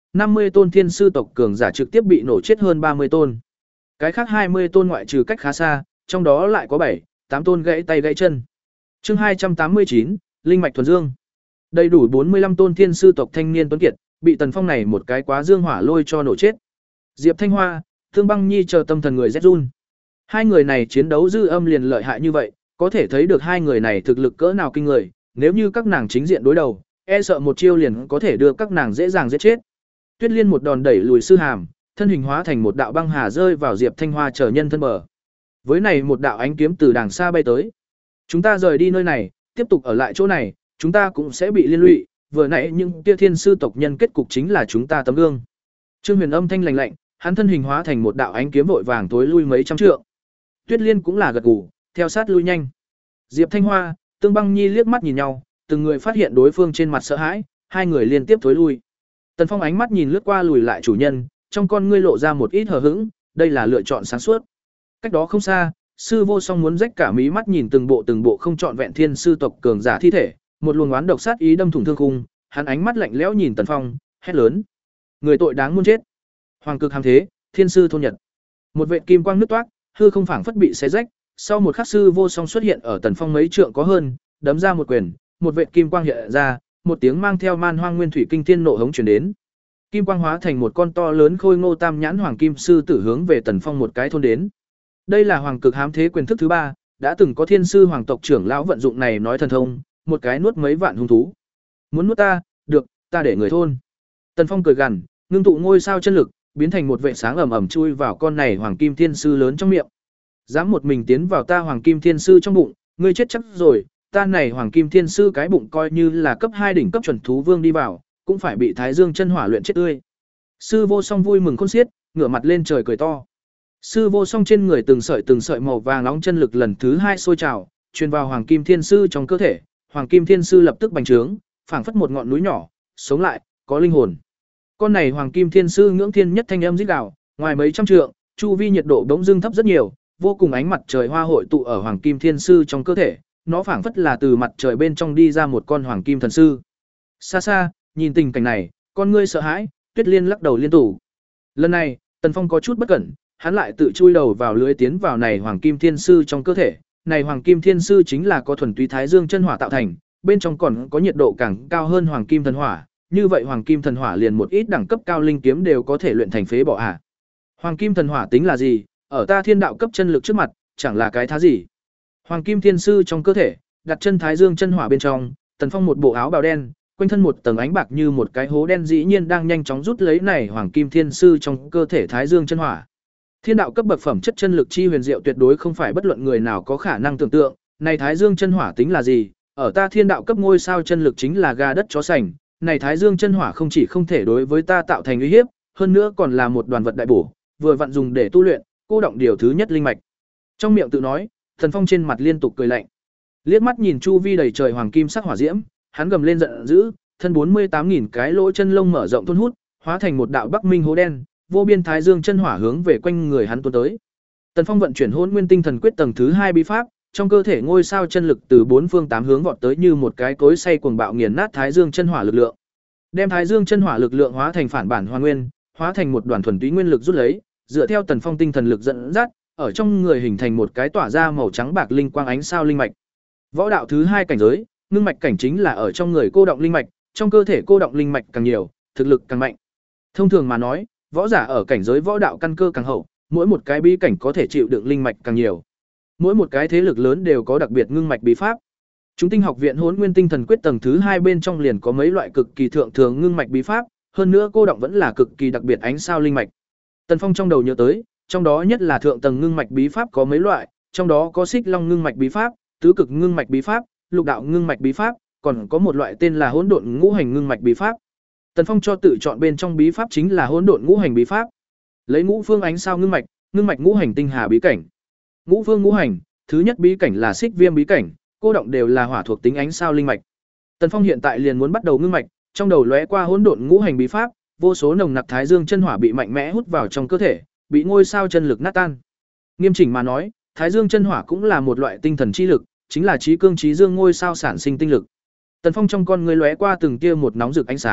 năm mươi tôn thiên sư tộc cường giả trực tiếp bị nổ chết hơn ba mươi tôn. Cái khác hai mươi tôn ngoại trừ cách khá xa, trong đó lại có bảy, tám tôn gãy tay gãy chân. Chương hai trăm tám mươi chín, linh mạch thuần dương. Đầy đủ bốn mươi lăm tôn thiên sư tộc thanh niên tuấn kiệt, bị Tần Phong này một cái quá dương hỏa lôi cho nổ chết. Diệp Thanh Hoa, Thương Băng Nhi chờ tâm thần người rét run. Hai người này chiến đấu dư âm liền lợi hại như vậy, có thể thấy được hai người này thực lực cỡ nào kinh người, nếu như các nàng chính diện đối đầu, e sợ một chiêu liền có thể đưa các nàng dễ dàng giết chết. Tuyết Liên một đòn đẩy lùi Sư Hàm, thân hình hóa thành một đạo băng hà rơi vào Diệp Thanh Hoa chờ nhân thân bờ. Với này một đạo ánh kiếm từ đàng xa bay tới. Chúng ta rời đi nơi này, tiếp tục ở lại chỗ này, chúng ta cũng sẽ bị liên lụy, vừa nãy những tia thiên sư tộc nhân kết cục chính là chúng ta tấm gương. Trương Huyền âm thanh lạnh lạnh, hắn thân hình hóa thành một đạo ánh kiếm vội vàng tối lui mấy trăm trượng. Tuyết Liên cũng là gật gù, theo sát lui nhanh. Diệp Thanh Hoa, Tương Băng Nhi liếc mắt nhìn nhau, từng người phát hiện đối phương trên mặt sợ hãi, hai người liên tiếp thối lui. Tần Phong ánh mắt nhìn lướt qua lùi lại chủ nhân, trong con ngươi lộ ra một ít hờ hững, đây là lựa chọn sáng suốt. Cách đó không xa, Sư Vô Song muốn rách cả mí mắt nhìn từng bộ từng bộ không trọn vẹn thiên sư tộc cường giả thi thể, một luồng oán độc sát ý đâm thủng thương khung, hắn ánh mắt lạnh lẽo nhìn Tần Phong, hét lớn: "Người tội đáng muôn chết!" Hoàng cực hàm thế, thiên sư thôn nhật. Một vệt kim quang nứt toác, hư không phảng phất bị xé rách, sau một khắc Sư Vô Song xuất hiện ở Tần Phong mấy trượng có hơn, đấm ra một quyền, một vệt kim quang hiện ra, một tiếng mang theo man hoang nguyên thủy kinh thiên nộ hống truyền đến. Kim quang hóa thành một con to lớn khôi ngô tam nhãn hoàng kim sư tử hướng về Tần Phong một cái thôn đến. Đây là hoàng cực hám thế quyền thức thứ ba, đã từng có thiên sư hoàng tộc trưởng lão vận dụng này nói thần thông, một cái nuốt mấy vạn hung thú. Muốn nuốt ta, được, ta để người thôn. Tần Phong cười gằn, ngưng tụ ngôi sao chân lực, biến thành một vệ sáng ẩm ẩm chui vào con này hoàng kim thiên sư lớn trong miệng. Dám một mình tiến vào ta hoàng kim thiên sư trong bụng, ngươi chết chắc rồi, ta này hoàng kim thiên sư cái bụng coi như là cấp hai đỉnh cấp chuẩn thú vương đi vào, cũng phải bị Thái Dương chân hỏa luyện chết tươi. Sư Vô Song vui mừng khôn xiết, ngửa mặt lên trời cười to. Sư Vô Song trên người từng sợi từng sợi màu vàng nóng chân lực lần thứ hai sôi trào, truyền vào hoàng kim thiên sư trong cơ thể, hoàng kim thiên sư lập tức bành trướng, phảng phất một ngọn núi nhỏ, sống lại, có linh hồn. Con này hoàng kim thiên sư ngưỡng thiên nhất thanh âm rít gào, ngoài mấy trăm trượng, chu vi nhiệt độ bỗng dưng thấp rất nhiều, vô cùng ánh mặt trời hoa hội tụ ở hoàng kim thiên sư trong cơ thể, nó phảng phất là từ mặt trời bên trong đi ra một con hoàng kim thần sư. Xa xa, nhìn tình cảnh này, con ngươi sợ hãi, Tuyết Liên lắc đầu liên tục. Lần này, Tần Phong có chút bất cẩn, hắn lại tự chui đầu vào lưới tiến vào này hoàng kim thiên sư trong cơ thể. Này hoàng kim thiên sư chính là có thuần túy thái dương chân hỏa tạo thành, bên trong còn có nhiệt độ càng cao hơn hoàng kim thần hỏa, như vậy hoàng kim thần hỏa liền một ít đẳng cấp cao linh kiếm đều có thể luyện thành phế bỏ à. Hoàng kim thần hỏa tính là gì, ở ta thiên đạo cấp chân lực trước mặt, chẳng là cái thá gì. Hoàng kim thiên sư trong cơ thể, đặt chân thái dương chân hỏa bên trong, Tần Phong một bộ áo bào đen, quanh thân một tầng ánh bạc như một cái hố đen dĩ nhiên đang nhanh chóng rút lấy này hoàng kim thiên sư trong cơ thể thái dương chân hỏa. Thiên đạo cấp bậc phẩm chất chân lực chi huyền diệu tuyệt đối không phải bất luận người nào có khả năng tưởng tượng, này thái dương chân hỏa tính là gì, ở ta thiên đạo cấp ngôi sao chân lực chính là gà đất chó sành, này thái dương chân hỏa không chỉ không thể đối với ta tạo thành uy hiếp, hơn nữa còn là một đoàn vật đại bổ, vừa vặn dùng để tu luyện, cô động điều thứ nhất linh mạch. Trong miệng tự nói, Thần Phong trên mặt liên tục cười lạnh. Liếc mắt nhìn chu vi đầy trời hoàng kim sắc hỏa diễm, hắn gầm lên giận dữ, thân bốn mươi tám nghìn cái lỗ chân lông mở rộng tuôn hút, hóa thành một đạo bắc minh hố đen, vô biên thái dương chân hỏa hướng về quanh người hắn tuôn tới. Tần Phong vận chuyển Hỗn Nguyên Tinh Thần Quyết tầng thứ hai bí pháp, trong cơ thể ngôi sao chân lực từ bốn phương tám hướng vọt tới như một cái cối xay cuồng bạo nghiền nát thái dương chân hỏa lực lượng. Đem thái dương chân hỏa lực lượng hóa thành phản bản hoàn nguyên, hóa thành một đoàn thuần túy nguyên lực rút lấy, dựa theo Tần Phong tinh thần lực dẫn dắt, ở trong người hình thành một cái tỏa ra màu trắng bạc linh quang ánh sao linh mạch. Võ đạo thứ hai cảnh giới, ngưng mạch cảnh chính là ở trong người cô động linh mạch, trong cơ thể cô động linh mạch càng nhiều, thực lực càng mạnh. Thông thường mà nói, võ giả ở cảnh giới võ đạo căn cơ càng hậu, mỗi một cái bí cảnh có thể chịu đựng linh mạch càng nhiều. Mỗi một cái thế lực lớn đều có đặc biệt ngưng mạch bí pháp. Chúng Tinh học viện Hỗn Nguyên Tinh Thần Quyết tầng thứ hai bên trong liền có mấy loại cực kỳ thượng thường ngưng mạch bí pháp, hơn nữa cô động vẫn là cực kỳ đặc biệt ánh sao linh mạch. Tần Phong trong đầu nhớ tới, trong đó nhất là thượng tầng ngưng mạch bí pháp có mấy loại, trong đó có Xích Long ngưng mạch bí pháp, tứ cực ngưng mạch bí pháp, lục đạo ngưng mạch bí pháp, còn có một loại tên là Hỗn độn ngũ hành ngưng mạch bí pháp. Tần Phong cho tự chọn bên trong bí pháp chính là Hỗn độn ngũ hành bí pháp. Lấy ngũ phương ánh sao ngưng mạch, ngưng mạch ngũ hành tinh hà bí cảnh. Ngũ phương ngũ hành, thứ nhất bí cảnh là Xích Viêm bí cảnh, cô động đều là hỏa thuộc tính ánh sao linh mạch. Tần Phong hiện tại liền muốn bắt đầu ngưng mạch, trong đầu lóe qua Hỗn độn ngũ hành bí pháp, vô số nồng nặc thái dương chân hỏa bị mạnh mẽ hút vào trong cơ thể, bị ngôi sao chân lực nát tan. Nghiêm chỉnh mà nói, thái dương chân hỏa cũng là một loại tinh thần chi lực, chính là trí cương trí dương ngôi sao sản sinh tinh lực. Tần Phong trong con người lóe qua từng tia một nóng rực ánh sáng,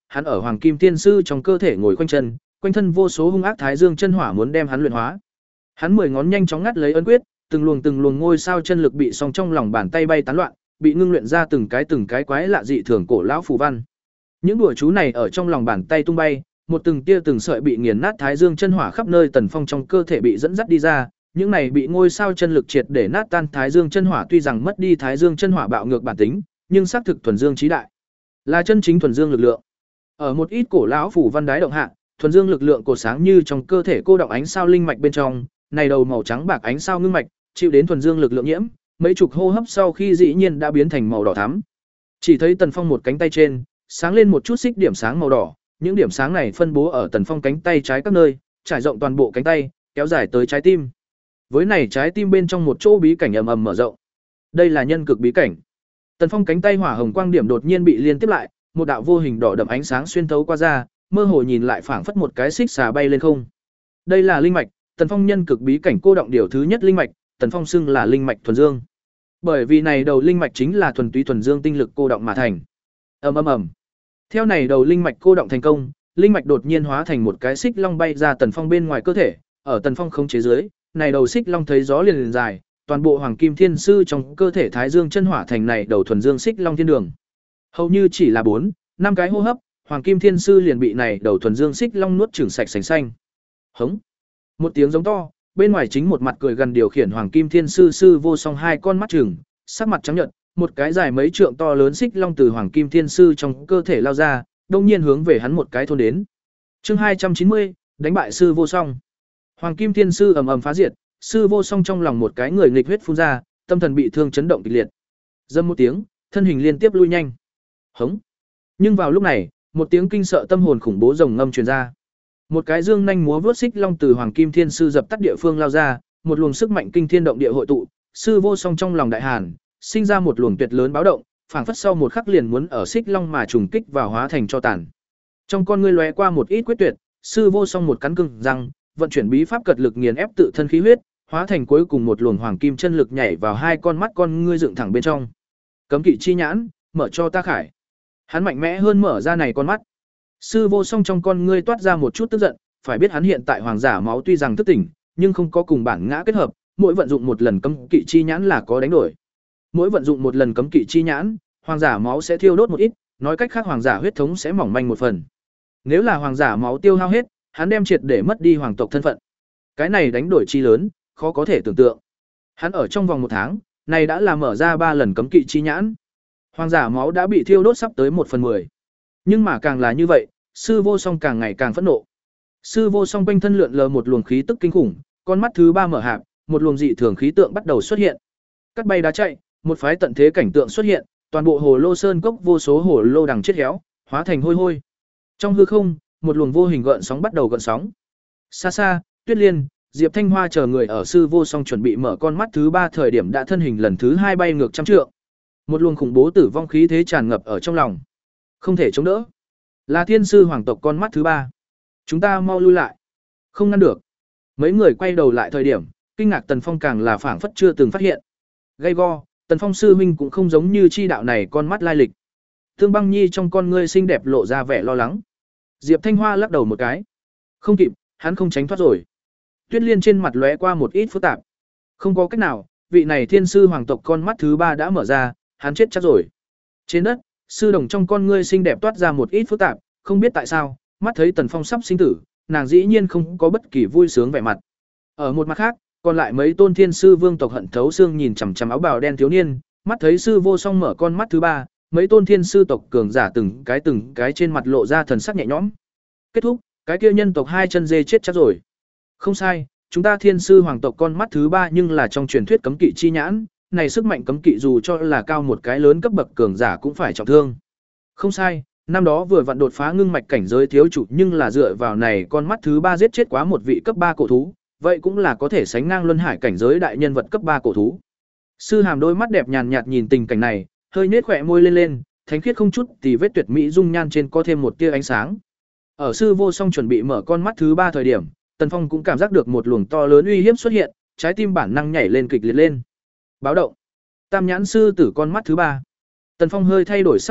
hắn ở Hoàng Kim Thiên Sư trong cơ thể ngồi quanh chân, quanh thân vô số hung ác thái dương chân hỏa muốn đem hắn luyện hóa. Hắn mười ngón nhanh chóng ngắt lấy ấn quyết, từng luồng từng luồng ngôi sao chân lực bị song trong lòng bàn tay bay tán loạn, bị ngưng luyện ra từng cái từng cái quái lạ dị thường cổ lão phù văn. Những đùa chú này ở trong lòng bàn tay tung bay, một từng tia từng sợi bị nghiền nát thái dương chân hỏa khắp nơi Tần Phong trong cơ thể bị dẫn dắt đi ra, những này bị ngôi sao chân lực triệt để nát tan thái dương chân hỏa tuy rằng mất đi thái dương chân hỏa bạo ngược bản tính, nhưng xác thực thuần dương chí đại, là chân chính thuần dương lực lượng. Ở một ít cổ lão phủ văn đái động hạ, thuần dương lực lượng cổ sáng như trong cơ thể cô động ánh sao linh mạch bên trong, này đầu màu trắng bạc ánh sao ngưng mạch, chịu đến thuần dương lực lượng nhiễm, mấy chục hô hấp sau khi dĩ nhiên đã biến thành màu đỏ thắm. Chỉ thấy Tần Phong một cánh tay trên, sáng lên một chút xích điểm sáng màu đỏ, những điểm sáng này phân bố ở Tần Phong cánh tay trái các nơi, trải rộng toàn bộ cánh tay, kéo dài tới trái tim. Với này trái tim bên trong một chỗ bí cảnh ầm ầm mở rộng. Đây là nhân cực bí cảnh. Tần Phong cánh tay hỏa hồng quang điểm đột nhiên bị liên tiếp lại, một đạo vô hình đỏ đậm ánh sáng xuyên thấu qua ra, mơ hồ nhìn lại phảng phất một cái xích xà bay lên không. Đây là linh mạch, Tần Phong nhân cực bí cảnh cô động điều thứ nhất linh mạch, Tần Phong xưng là linh mạch thuần dương. Bởi vì này đầu linh mạch chính là thuần túy thuần dương tinh lực cô động mà thành. Ầm ầm ầm. Theo này đầu linh mạch cô động thành công, linh mạch đột nhiên hóa thành một cái xích long bay ra Tần Phong bên ngoài cơ thể, ở Tần Phong khống chế dưới, này đầu xích long thấy gió liền liền dài, toàn bộ Hoàng Kim Thiên Sư trong cơ thể Thái Dương chân hỏa thành này đầu thuần dương xích long thiên đường. Hầu như chỉ là bốn, năm cái hô hấp, Hoàng Kim Thiên Sư liền bị này đầu thuần dương xích long nuốt chửng sạch sành xanh. Hống. Một tiếng giống to, bên ngoài chính một mặt cười gần điều khiển Hoàng Kim Thiên Sư sư vô song hai con mắt trừng, sắc mặt trắng nhợt, một cái dài mấy trượng to lớn xích long từ Hoàng Kim Thiên Sư trong cơ thể lao ra, đông nhiên hướng về hắn một cái thôn đến. Chương hai trăm chín mươi, đánh bại sư vô song. Hoàng Kim Thiên Sư ầm ầm phá diệt, sư vô song trong lòng một cái người nghịch huyết phun ra, tâm thần bị thương chấn động kịch liệt. Dâm một tiếng, thân hình liên tiếp lui nhanh. Hống. Nhưng vào lúc này, một tiếng kinh sợ tâm hồn khủng bố rồng ngâm truyền ra. Một cái dương nhanh múa vớt xích long từ Hoàng Kim Thiên Sư dập tắt địa phương lao ra, một luồng sức mạnh kinh thiên động địa hội tụ, sư vô song trong lòng đại hàn, sinh ra một luồng tuyệt lớn báo động, phảng phất sau một khắc liền muốn ở xích long mà trùng kích vào hóa thành cho tàn. Trong con ngươi lóe qua một ít quyết tuyệt, sư vô song một cắn cứng răng, vận chuyển bí pháp cật lực nghiền ép tự thân khí huyết, hóa thành cuối cùng một luồng hoàng kim chân lực nhảy vào hai con mắt con ngươi dựng thẳng bên trong. Cấm kỵ chi nhãn, mở cho ta khải. Hắn mạnh mẽ hơn mở ra này con mắt. Sư vô song trong con ngươi toát ra một chút tức giận, phải biết hắn hiện tại hoàng giả máu tuy rằng thức tỉnh, nhưng không có cùng bản ngã kết hợp, mỗi vận dụng một lần cấm kỵ chi nhãn là có đánh đổi. Mỗi vận dụng một lần cấm kỵ chi nhãn, hoàng giả máu sẽ thiêu đốt một ít, nói cách khác hoàng giả huyết thống sẽ mỏng manh một phần. Nếu là hoàng giả máu tiêu hao hết, hắn đem triệt để mất đi hoàng tộc thân phận. Cái này đánh đổi chi lớn, khó có thể tưởng tượng. Hắn ở trong vòng một tháng, này đã là mở ra ba lần cấm kỵ chi nhãn. Hoàng giả máu đã bị thiêu đốt sắp tới một phần mười. Nhưng mà càng là như vậy, sư vô song càng ngày càng phẫn nộ. Sư vô song quanh thân lượn lờ một luồng khí tức kinh khủng, con mắt thứ ba mở hạp, một luồng dị thường khí tượng bắt đầu xuất hiện. Cắt bay đá chạy, một phái tận thế cảnh tượng xuất hiện, toàn bộ hồ lô sơn cốc vô số hồ lô đằng chết héo, hóa thành hôi hôi. Trong hư không, một luồng vô hình gợn sóng bắt đầu gợn sóng. Xa xa, Tuyết Liên, Diệp Thanh Hoa chờ người ở sư vô song chuẩn bị mở con mắt thứ ba thời điểm đã thân hình lần thứ hai bay ngược trăm trượng. Một luồng khủng bố tử vong khí thế tràn ngập ở trong lòng. Không thể chống đỡ. Là thiên sư hoàng tộc con mắt thứ ba. Chúng ta mau lui lại. Không ngăn được. Mấy người quay đầu lại thời điểm, kinh ngạc Tần Phong càng là phảng phất chưa từng phát hiện. Gay go, Tần Phong sư huynh cũng không giống như chi đạo này con mắt lai lịch. Thương Băng Nhi trong con ngươi xinh đẹp lộ ra vẻ lo lắng. Diệp Thanh Hoa lắc đầu một cái. Không kịp, hắn không tránh thoát rồi. Tuyết Liên trên mặt lóe qua một ít phức tạp. Không có cách nào, vị này thiên sư hoàng tộc con mắt thứ ba đã mở ra, hắn chết chắc rồi. Trên đất, sư đồng trong con ngươi xinh đẹp toát ra một ít phức tạp, không biết tại sao, mắt thấy Tần Phong sắp sinh tử, nàng dĩ nhiên không có bất kỳ vui sướng vẻ mặt. Ở một mặt khác, còn lại mấy tôn thiên sư vương tộc hận thấu xương nhìn chằm chằm áo bào đen thiếu niên, mắt thấy sư vô song mở con mắt thứ ba, mấy tôn thiên sư tộc cường giả từng cái từng cái trên mặt lộ ra thần sắc nhẹ nhõm. Kết thúc, cái kia nhân tộc hai chân dê chết chắc rồi. Không sai, chúng ta thiên sư hoàng tộc con mắt thứ ba nhưng là trong truyền thuyết cấm kỵ chi nhãn, này sức mạnh cấm kỵ dù cho là cao một cái lớn cấp bậc cường giả cũng phải trọng thương. Không sai, năm đó vừa vặn đột phá ngưng mạch cảnh giới thiếu chủ nhưng là dựa vào này con mắt thứ ba giết chết quá một vị cấp ba cổ thú, vậy cũng là có thể sánh ngang luân hải cảnh giới đại nhân vật cấp ba cổ thú. Sư Hàm đôi mắt đẹp nhàn nhạt nhìn tình cảnh này, hơi nhếch khóe môi lên lên, thánh khiết không chút tì vết tuyệt mỹ dung nhan trên có thêm một tia ánh sáng. Ở sư vô song chuẩn bị mở con mắt thứ ba thời điểm, Tần Phong cũng cảm giác được một luồng to lớn uy hiếp xuất hiện, trái tim bản năng nhảy lên kịch liệt lên. Báo động. Tam nhãn sư tử con mắt thứ ba. Tần Phong hơi thay đổi sắc mặt,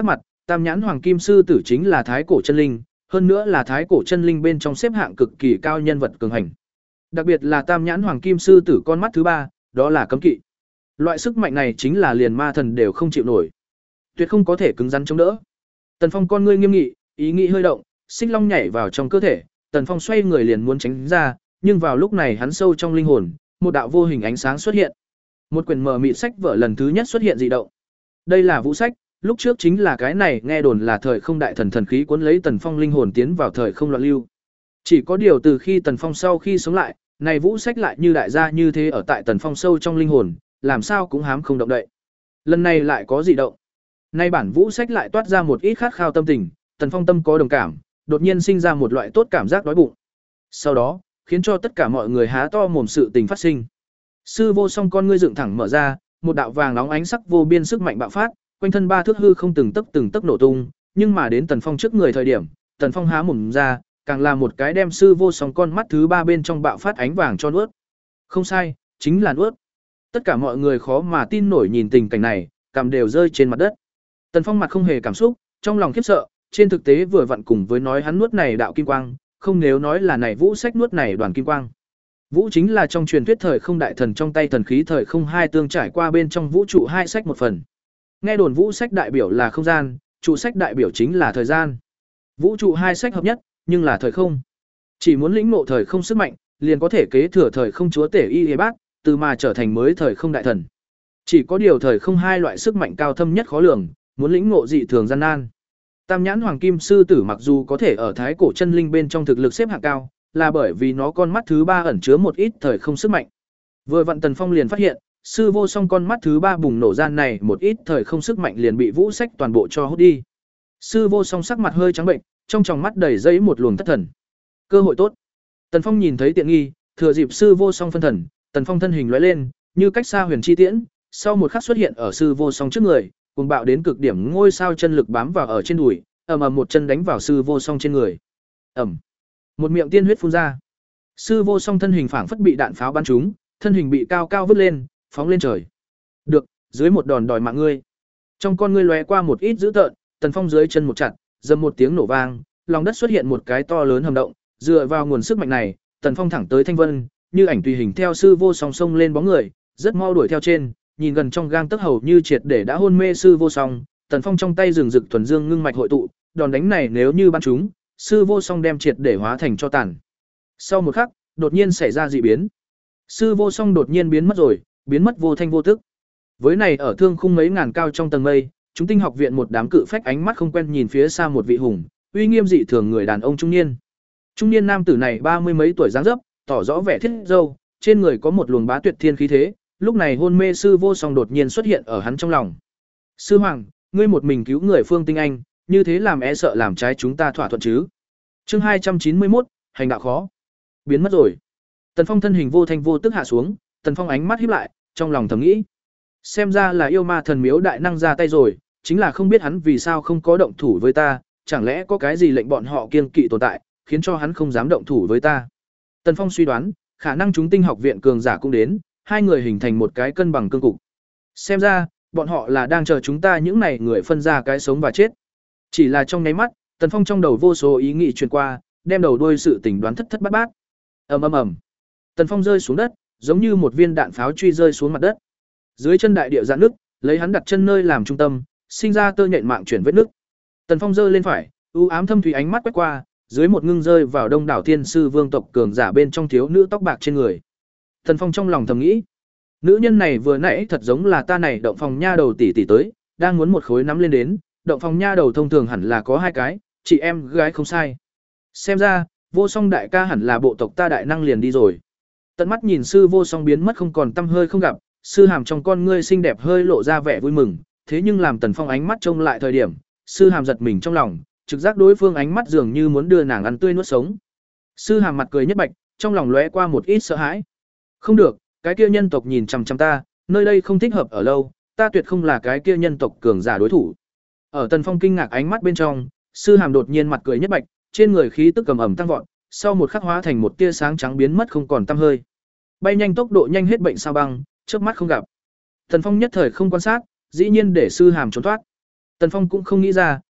Tam nhãn hoàng kim sư tử chính là thái cổ chân linh, hơn nữa là thái cổ chân linh bên trong xếp hạng cực kỳ cao nhân vật cường hành. Đặc biệt là tam nhãn hoàng kim sư tử con mắt thứ ba, đó là cấm kỵ. Loại sức mạnh này chính là liền ma thần đều không chịu nổi, tuyệt không có thể cứng rắn chống đỡ. Tần Phong con ngươi nghiêm nghị, ý nghĩ hơi động, xích long nhảy vào trong cơ thể, Tần Phong xoay người liền muốn tránh ra, nhưng vào lúc này hắn sâu trong linh hồn, một đạo vô hình ánh sáng xuất hiện. Một quyển mờ mịt sách vở lần thứ nhất xuất hiện dị động. Đây là vũ sách, lúc trước chính là cái này nghe đồn là thời không đại thần thần khí cuốn lấy Tần Phong linh hồn tiến vào thời không loạn lưu. Chỉ có điều từ khi Tần Phong sau khi sống lại, này vũ sách lại như đại gia như thế ở tại Tần Phong sâu trong linh hồn, làm sao cũng hám không động đậy. Lần này lại có dị động. Nay bản vũ sách lại toát ra một ít khát khao tâm tình, Tần Phong tâm có đồng cảm, đột nhiên sinh ra một loại tốt cảm giác đói bụng. Sau đó, khiến cho tất cả mọi người há to mồm sự tình phát sinh. Sư Vô Song con ngươi dựng thẳng mở ra, một đạo vàng nóng ánh sắc vô biên sức mạnh bạo phát, quanh thân ba thước hư không từng tấc từng tấc nổ tung, nhưng mà đến Tần Phong trước người thời điểm, Tần Phong há mồm ra, càng là một cái đem Sư Vô Song con mắt thứ ba bên trong bạo phát ánh vàng cho nuốt. Không sai, chính là nuốt. Tất cả mọi người khó mà tin nổi nhìn tình cảnh này, cằm đều rơi trên mặt đất. Tần Phong mặt không hề cảm xúc, trong lòng khiếp sợ, trên thực tế vừa vặn cùng với nói hắn nuốt này đạo kim quang, không nếu nói là này vũ sách nuốt này đoàn kim quang. Vũ chính là trong truyền thuyết thời không đại thần trong tay thần khí thời không hai tương trải qua bên trong vũ trụ hai sách một phần. Nghe đồn vũ sách đại biểu là không gian, trụ sách đại biểu chính là thời gian. Vũ trụ hai sách hợp nhất, nhưng là thời không. Chỉ muốn lĩnh ngộ thời không sức mạnh, liền có thể kế thừa thời không chúa tể y bát, từ mà trở thành mới thời không đại thần. Chỉ có điều thời không hai loại sức mạnh cao thâm nhất khó lường, muốn lĩnh ngộ dị thường gian nan. Tam nhãn hoàng kim sư tử mặc dù có thể ở thái cổ chân linh bên trong thực lực xếp hạng cao, là bởi vì nó con mắt thứ ba ẩn chứa một ít thời không sức mạnh. Vừa vặn Tần Phong liền phát hiện, Sư Vô Song con mắt thứ ba bùng nổ gian này một ít thời không sức mạnh liền bị vũ sách toàn bộ cho hút đi. Sư Vô Song sắc mặt hơi trắng bệnh, trong tròng mắt đầy dẫy một luồng thất thần. Cơ hội tốt. Tần Phong nhìn thấy tiện nghi, thừa dịp Sư Vô Song phân thần, Tần Phong thân hình lóe lên, như cách xa huyền chi tiễn, sau một khắc xuất hiện ở Sư Vô Song trước người, cuồng bạo đến cực điểm ngôi sao chân lực bám vào ở trên đùi, ầm ầm một chân đánh vào Sư Vô Song trên người. Ầm. Một miệng tiên huyết phun ra. Sư Vô Song thân hình phảng phất bị đạn pháo bắn trúng, thân hình bị cao cao vứt lên, phóng lên trời. Được, dưới một đòn đòi mạng ngươi. Trong con ngươi lóe qua một ít dữ tợn, Tần Phong dưới chân một chặt, dầm một tiếng nổ vang, lòng đất xuất hiện một cái to lớn hầm động, dựa vào nguồn sức mạnh này, Tần Phong thẳng tới Thanh Vân, như ảnh tùy hình theo Sư Vô Song xông lên bóng người, rất mau đuổi theo trên, nhìn gần trong gang tấc hầu như triệt để đã hôn mê Sư Vô Song, Tần Phong trong tay rừng rực thuần dương ngưng mạch hội tụ, đòn đánh này nếu như bắn trúng, Sư Vô Song đem triệt để hóa thành cho tàn. Sau một khắc, đột nhiên xảy ra dị biến. Sư Vô Song đột nhiên biến mất rồi, biến mất vô thanh vô tức. Với này ở thương khung mấy ngàn cao trong tầng mây, chúng tinh học viện một đám cự phách ánh mắt không quen nhìn phía xa một vị hùng, uy nghiêm dị thường người đàn ông trung niên. Trung niên nam tử này ba mươi mấy tuổi dáng dấp, tỏ rõ vẻ thiết râu, trên người có một luồng bá tuyệt thiên khí thế, lúc này hôn mê Sư Vô Song đột nhiên xuất hiện ở hắn trong lòng. Sư hoàng, ngươi một mình cứu người phương tinh anh, như thế làm e sợ làm trái chúng ta thỏa thuận chứ? Chương hai trăm chín mươi mốt, hành đạo khó. Biến mất rồi. Tần Phong thân hình vô thanh vô tức hạ xuống, Tần Phong ánh mắt híp lại, trong lòng thầm nghĩ, xem ra là yêu ma thần miếu đại năng ra tay rồi, chính là không biết hắn vì sao không có động thủ với ta, chẳng lẽ có cái gì lệnh bọn họ kiêng kỵ tồn tại, khiến cho hắn không dám động thủ với ta. Tần Phong suy đoán, khả năng chúng tinh học viện cường giả cũng đến, hai người hình thành một cái cân bằng cương cục. Xem ra, bọn họ là đang chờ chúng ta những này người phân ra cái sống và chết. Chỉ là trong nháy mắt, Tần Phong trong đầu vô số ý nghĩ truyền qua, đem đầu đuôi sự tình đoán thất thất bát bát. Ầm ầm ầm. Tần Phong rơi xuống đất, giống như một viên đạn pháo truy rơi xuống mặt đất. Dưới chân đại địa rạn nước, lấy hắn đặt chân nơi làm trung tâm, sinh ra tơ nhện mạng chuyển vết nước. Tần Phong giơ lên phải, u ám thâm thủy ánh mắt quét qua, dưới một ngưng rơi vào đông đảo thiên sư vương tộc cường giả bên trong thiếu nữ tóc bạc trên người. Tần Phong trong lòng thầm nghĩ, nữ nhân này vừa nãy thật giống là ta này động phòng nha đầu tỷ tỷ tới, đang muốn một khối nắm lên đến, động phòng nha đầu thông thường hẳn là có hai cái, chị em gái không sai. Xem ra, Vô Song đại ca hẳn là bộ tộc ta đại năng liền đi rồi. Tận mắt nhìn Sư Vô Song biến mất không còn tăm hơi không gặp, Sư Hàm trong con ngươi xinh đẹp hơi lộ ra vẻ vui mừng, thế nhưng làm Tần Phong ánh mắt trông lại thời điểm, Sư Hàm giật mình trong lòng, trực giác đối phương ánh mắt dường như muốn đưa nàng ăn tươi nuốt sống. Sư Hàm mặt cười nhất bạch, trong lòng lóe qua một ít sợ hãi. Không được, cái kia nhân tộc nhìn chằm chằm ta, nơi đây không thích hợp ở lâu, ta tuyệt không là cái kia nhân tộc cường giả đối thủ. Ở Tần Phong kinh ngạc ánh mắt bên trong, Sư Hàm đột nhiên mặt cười nhất bạch, trên người khí tức cầm ẩm tăng vọt, sau một khắc hóa thành một tia sáng trắng biến mất không còn tăm hơi. Bay nhanh tốc độ nhanh hết bệnh sao băng, chớp mắt không gặp. Tần Phong nhất thời không quan sát, dĩ nhiên để Sư Hàm trốn thoát. Tần Phong cũng không nghĩ ra,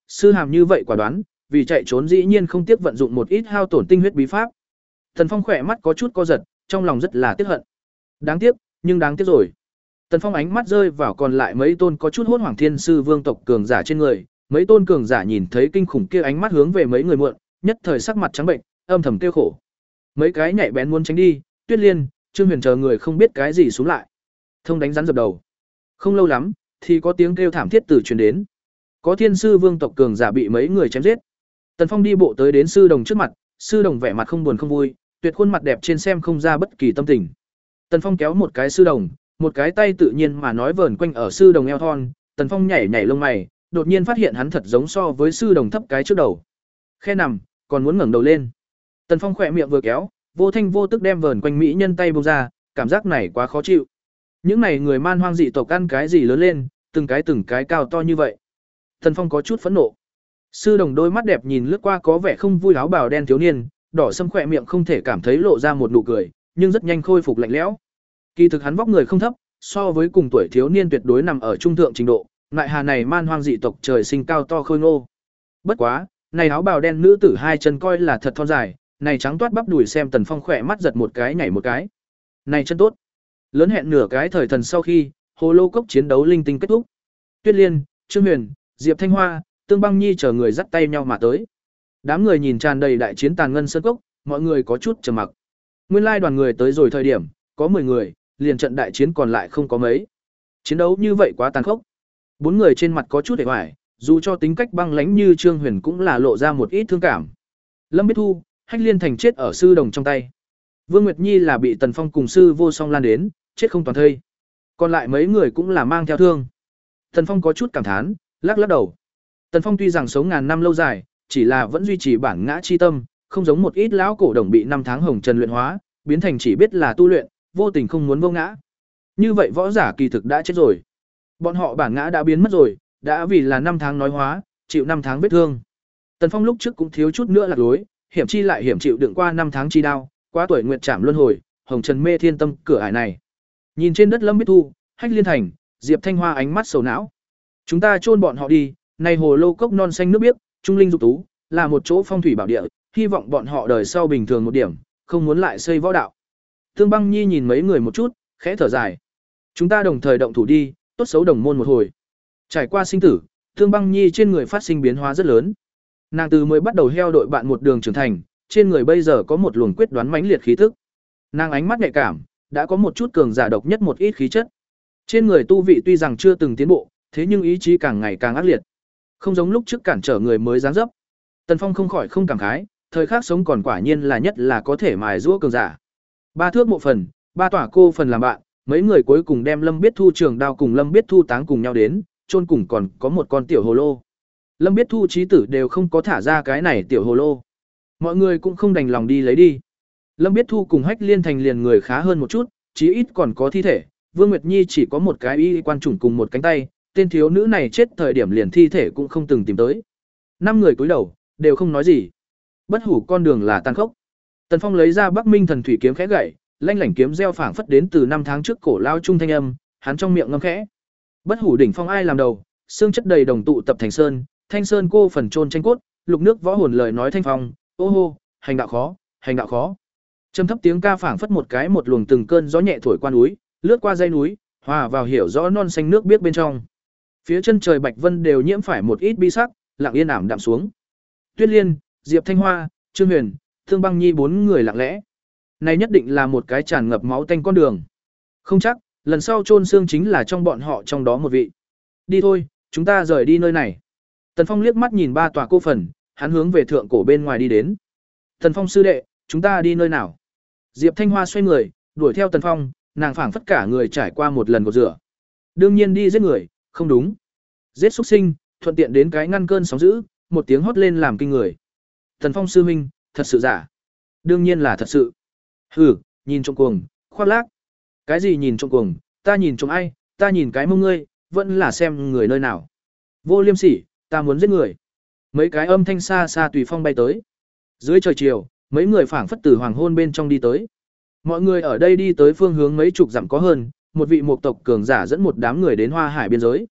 sư hàm như vậy quả đoán, vì chạy trốn dĩ nhiên không tiếc vận dụng một ít hao tổn tinh huyết bí pháp. Tần Phong khỏe mắt có chút co giật, trong lòng rất là tiếc hận. Đáng tiếc, nhưng đáng tiếc rồi. Tần Phong ánh mắt rơi vào còn lại mấy tôn có chút hốt hoảng thiên sư vương tộc cường giả trên người, mấy tôn cường giả nhìn thấy kinh khủng kia ánh mắt hướng về mấy người muộn, nhất thời sắc mặt trắng bệnh, âm thầm kêu khổ. Mấy cái nhạy bén muốn tránh đi, Tuyết Liên, Trương Huyền chờ người không biết cái gì xuống lại. Thông đánh rắn dập đầu. Không lâu lắm, thì có tiếng kêu thảm thiết từ truyền đến. Có thiên sư vương tộc cường giả bị mấy người chém giết. Tần Phong đi bộ tới đến sư đồng trước mặt, sư đồng vẻ mặt không buồn không vui, tuyệt khuôn mặt đẹp trên xem không ra bất kỳ tâm tình. Tần Phong kéo một cái sư đồng, một cái tay tự nhiên mà nói vờn quanh ở sư đồng eo thon, Tần Phong nhảy nhảy lông mày, đột nhiên phát hiện hắn thật giống so với sư đồng thấp cái trước đầu. Khe nằm, còn muốn ngẩng đầu lên. Tần Phong khỏe miệng vừa kéo, vô thanh vô tức đem vờn quanh mỹ nhân tay buông ra, cảm giác này quá khó chịu. Những này người man hoang dị tộc ăn cái gì lớn lên, từng cái từng cái cao to như vậy. Tần Phong có chút phẫn nộ. Sư đồng đôi mắt đẹp nhìn lướt qua có vẻ không vui áo bào đen thiếu niên, đỏ sâm khỏe miệng không thể cảm thấy lộ ra một nụ cười, nhưng rất nhanh khôi phục lạnh lẽo. Kỳ thực hắn vóc người không thấp, so với cùng tuổi thiếu niên tuyệt đối nằm ở trung thượng trình độ, lại hà này man hoang dị tộc trời sinh cao to khôi ngô. Bất quá, này áo bào đen nữ tử hai chân coi là thật thon dài, này trắng toát bắp đùi xem Tần Phong khỏe mắt giật một cái nhảy một cái. Này chân tốt. Lớn hẹn nửa cái thời thần sau khi, hồ lô cốc chiến đấu linh tinh kết thúc. Tuyết Liên, Trương Huyền, Diệp Thanh Hoa, Tương Băng Nhi chờ người dắt tay nhau mà tới. Đám người nhìn tràn đầy đại chiến tàn ngân sơn cốc, mọi người có chút trầm mặc. Nguyên lai đoàn người tới rồi thời điểm, có mười người, liền trận đại chiến còn lại không có mấy. Chiến đấu như vậy quá tàn khốc. Bốn người trên mặt có chút hề hoài, dù cho tính cách băng lãnh như Trương Huyền cũng là lộ ra một ít thương cảm. Lâm Biết Thu, Hách Liên Thành chết ở sư đồng trong tay. Vương Nguyệt Nhi là bị Tần Phong cùng sư vô song lan đến, chết không toàn thây. Còn lại mấy người cũng là mang theo thương. Tần Phong có chút cảm thán, lắc lắc đầu. Tần Phong tuy rằng sống ngàn năm lâu dài, chỉ là vẫn duy trì bản ngã chi tâm, không giống một ít lão cổ đồng bị năm tháng hồng trần luyện hóa, biến thành chỉ biết là tu luyện, vô tình không muốn vô ngã. Như vậy võ giả kỳ thực đã chết rồi. Bọn họ bản ngã đã biến mất rồi, đã vì là năm tháng nói hóa, chịu năm tháng vết thương. Tần Phong lúc trước cũng thiếu chút nữa lạc lối, hiểm chi lại hiểm chịu đựng qua năm tháng chi đao, quá tuổi nguyệt trảm luân hồi, hồng trần mê thiên tâm cửa ải này. Nhìn trên đất Lâm Biết Thu, Hách Liên Thành, Diệp Thanh Hoa ánh mắt sầu não. Chúng ta chôn bọn họ đi, này hồ lô cốc non xanh nước biếc, trung linh dục tú, là một chỗ phong thủy bảo địa, hy vọng bọn họ đời sau bình thường một điểm, không muốn lại xây võ đạo. Tương Băng Nhi nhìn mấy người một chút, khẽ thở dài. Chúng ta đồng thời động thủ đi, tốt xấu đồng môn một hồi. Trải qua sinh tử, Tương Băng Nhi trên người phát sinh biến hóa rất lớn. Nàng từ mới bắt đầu heo đội bạn một đường trưởng thành, trên người bây giờ có một luồng quyết đoán mãnh liệt khí tức. Nàng ánh mắt nhạy cảm, đã có một chút cường giả độc nhất một ít khí chất. Trên người tu vị tuy rằng chưa từng tiến bộ, thế nhưng ý chí càng ngày càng ác liệt. Không giống lúc trước cản trở người mới dáng dấp. Tần Phong không khỏi không cảm khái, thời khắc sống còn quả nhiên là nhất là có thể mài giũa cường giả. Ba thước mộ phần, ba tỏa cô phần làm bạn, mấy người cuối cùng đem Lâm Biết Thu trường đao cùng Lâm Biết Thu táng cùng nhau đến, chôn cùng còn có một con tiểu hồ lô. Lâm Biết Thu chí tử đều không có thả ra cái này tiểu hồ lô. Mọi người cũng không đành lòng đi lấy đi. Lâm Biết Thu cùng Hách Liên Thành liền người khá hơn một chút, chí ít còn có thi thể. Vương Nguyệt Nhi chỉ có một cái y quan chủng cùng một cánh tay, tên thiếu nữ này chết thời điểm liền thi thể cũng không từng tìm tới. Năm người cúi đầu, đều không nói gì. Bất hủ con đường là tàn khốc. Tần Phong lấy ra Bắc Minh Thần Thủy kiếm khẽ gậy, lanh lảnh kiếm gieo phảng phất đến từ năm tháng trước cổ lao trung thanh âm, hắn trong miệng ngâm khẽ. Bất hủ đỉnh phong ai làm đầu, xương chất đầy đồng tụ tập thành sơn, thanh sơn cô phần trôn tranh cốt, lục nước võ hồn lời nói thanh phong, ô hô, hành đạo khó, hành đạo khó. Trầm thấp tiếng ca phảng phất một cái một luồng từng cơn gió nhẹ thổi qua núi, lướt qua dãy núi, hòa vào hiểu rõ non xanh nước biếc bên trong. Phía chân trời bạch vân đều nhiễm phải một ít bi sắc, lặng yên ảm đạm xuống. Tuyết Liên, Diệp Thanh Hoa, Trương Huyền, Thương Băng Nhi bốn người lặng lẽ. Này nhất định là một cái tràn ngập máu tanh con đường. Không chắc, lần sau chôn xương chính là trong bọn họ trong đó một vị. Đi thôi, chúng ta rời đi nơi này. Tần Phong liếc mắt nhìn ba tòa cô phần, hắn hướng về thượng cổ bên ngoài đi đến. Tần Phong sư đệ, chúng ta đi nơi nào? Diệp Thanh Hoa xoay người, đuổi theo Tần Phong, nàng phảng phất cả người trải qua một lần cột rửa. Đương nhiên đi giết người, không đúng. Giết xuất sinh, thuận tiện đến cái ngăn cơn sóng dữ, một tiếng hót lên làm kinh người. Tần Phong sư huynh, thật sự giả? Đương nhiên là thật sự. Hừ, nhìn trộm cuồng, khoác lác. Cái gì nhìn trộm cuồng, ta nhìn trộm ai, ta nhìn cái mông ngươi, vẫn là xem người nơi nào. Vô liêm sỉ, ta muốn giết người. Mấy cái âm thanh xa xa tùy phong bay tới. Dưới trời chiều, mấy người phảng phất từ hoàng hôn bên trong đi tới. Mọi người ở đây đi tới phương hướng mấy chục dặm có hơn, một vị mục tộc cường giả dẫn một đám người đến Hoa Hải biên giới.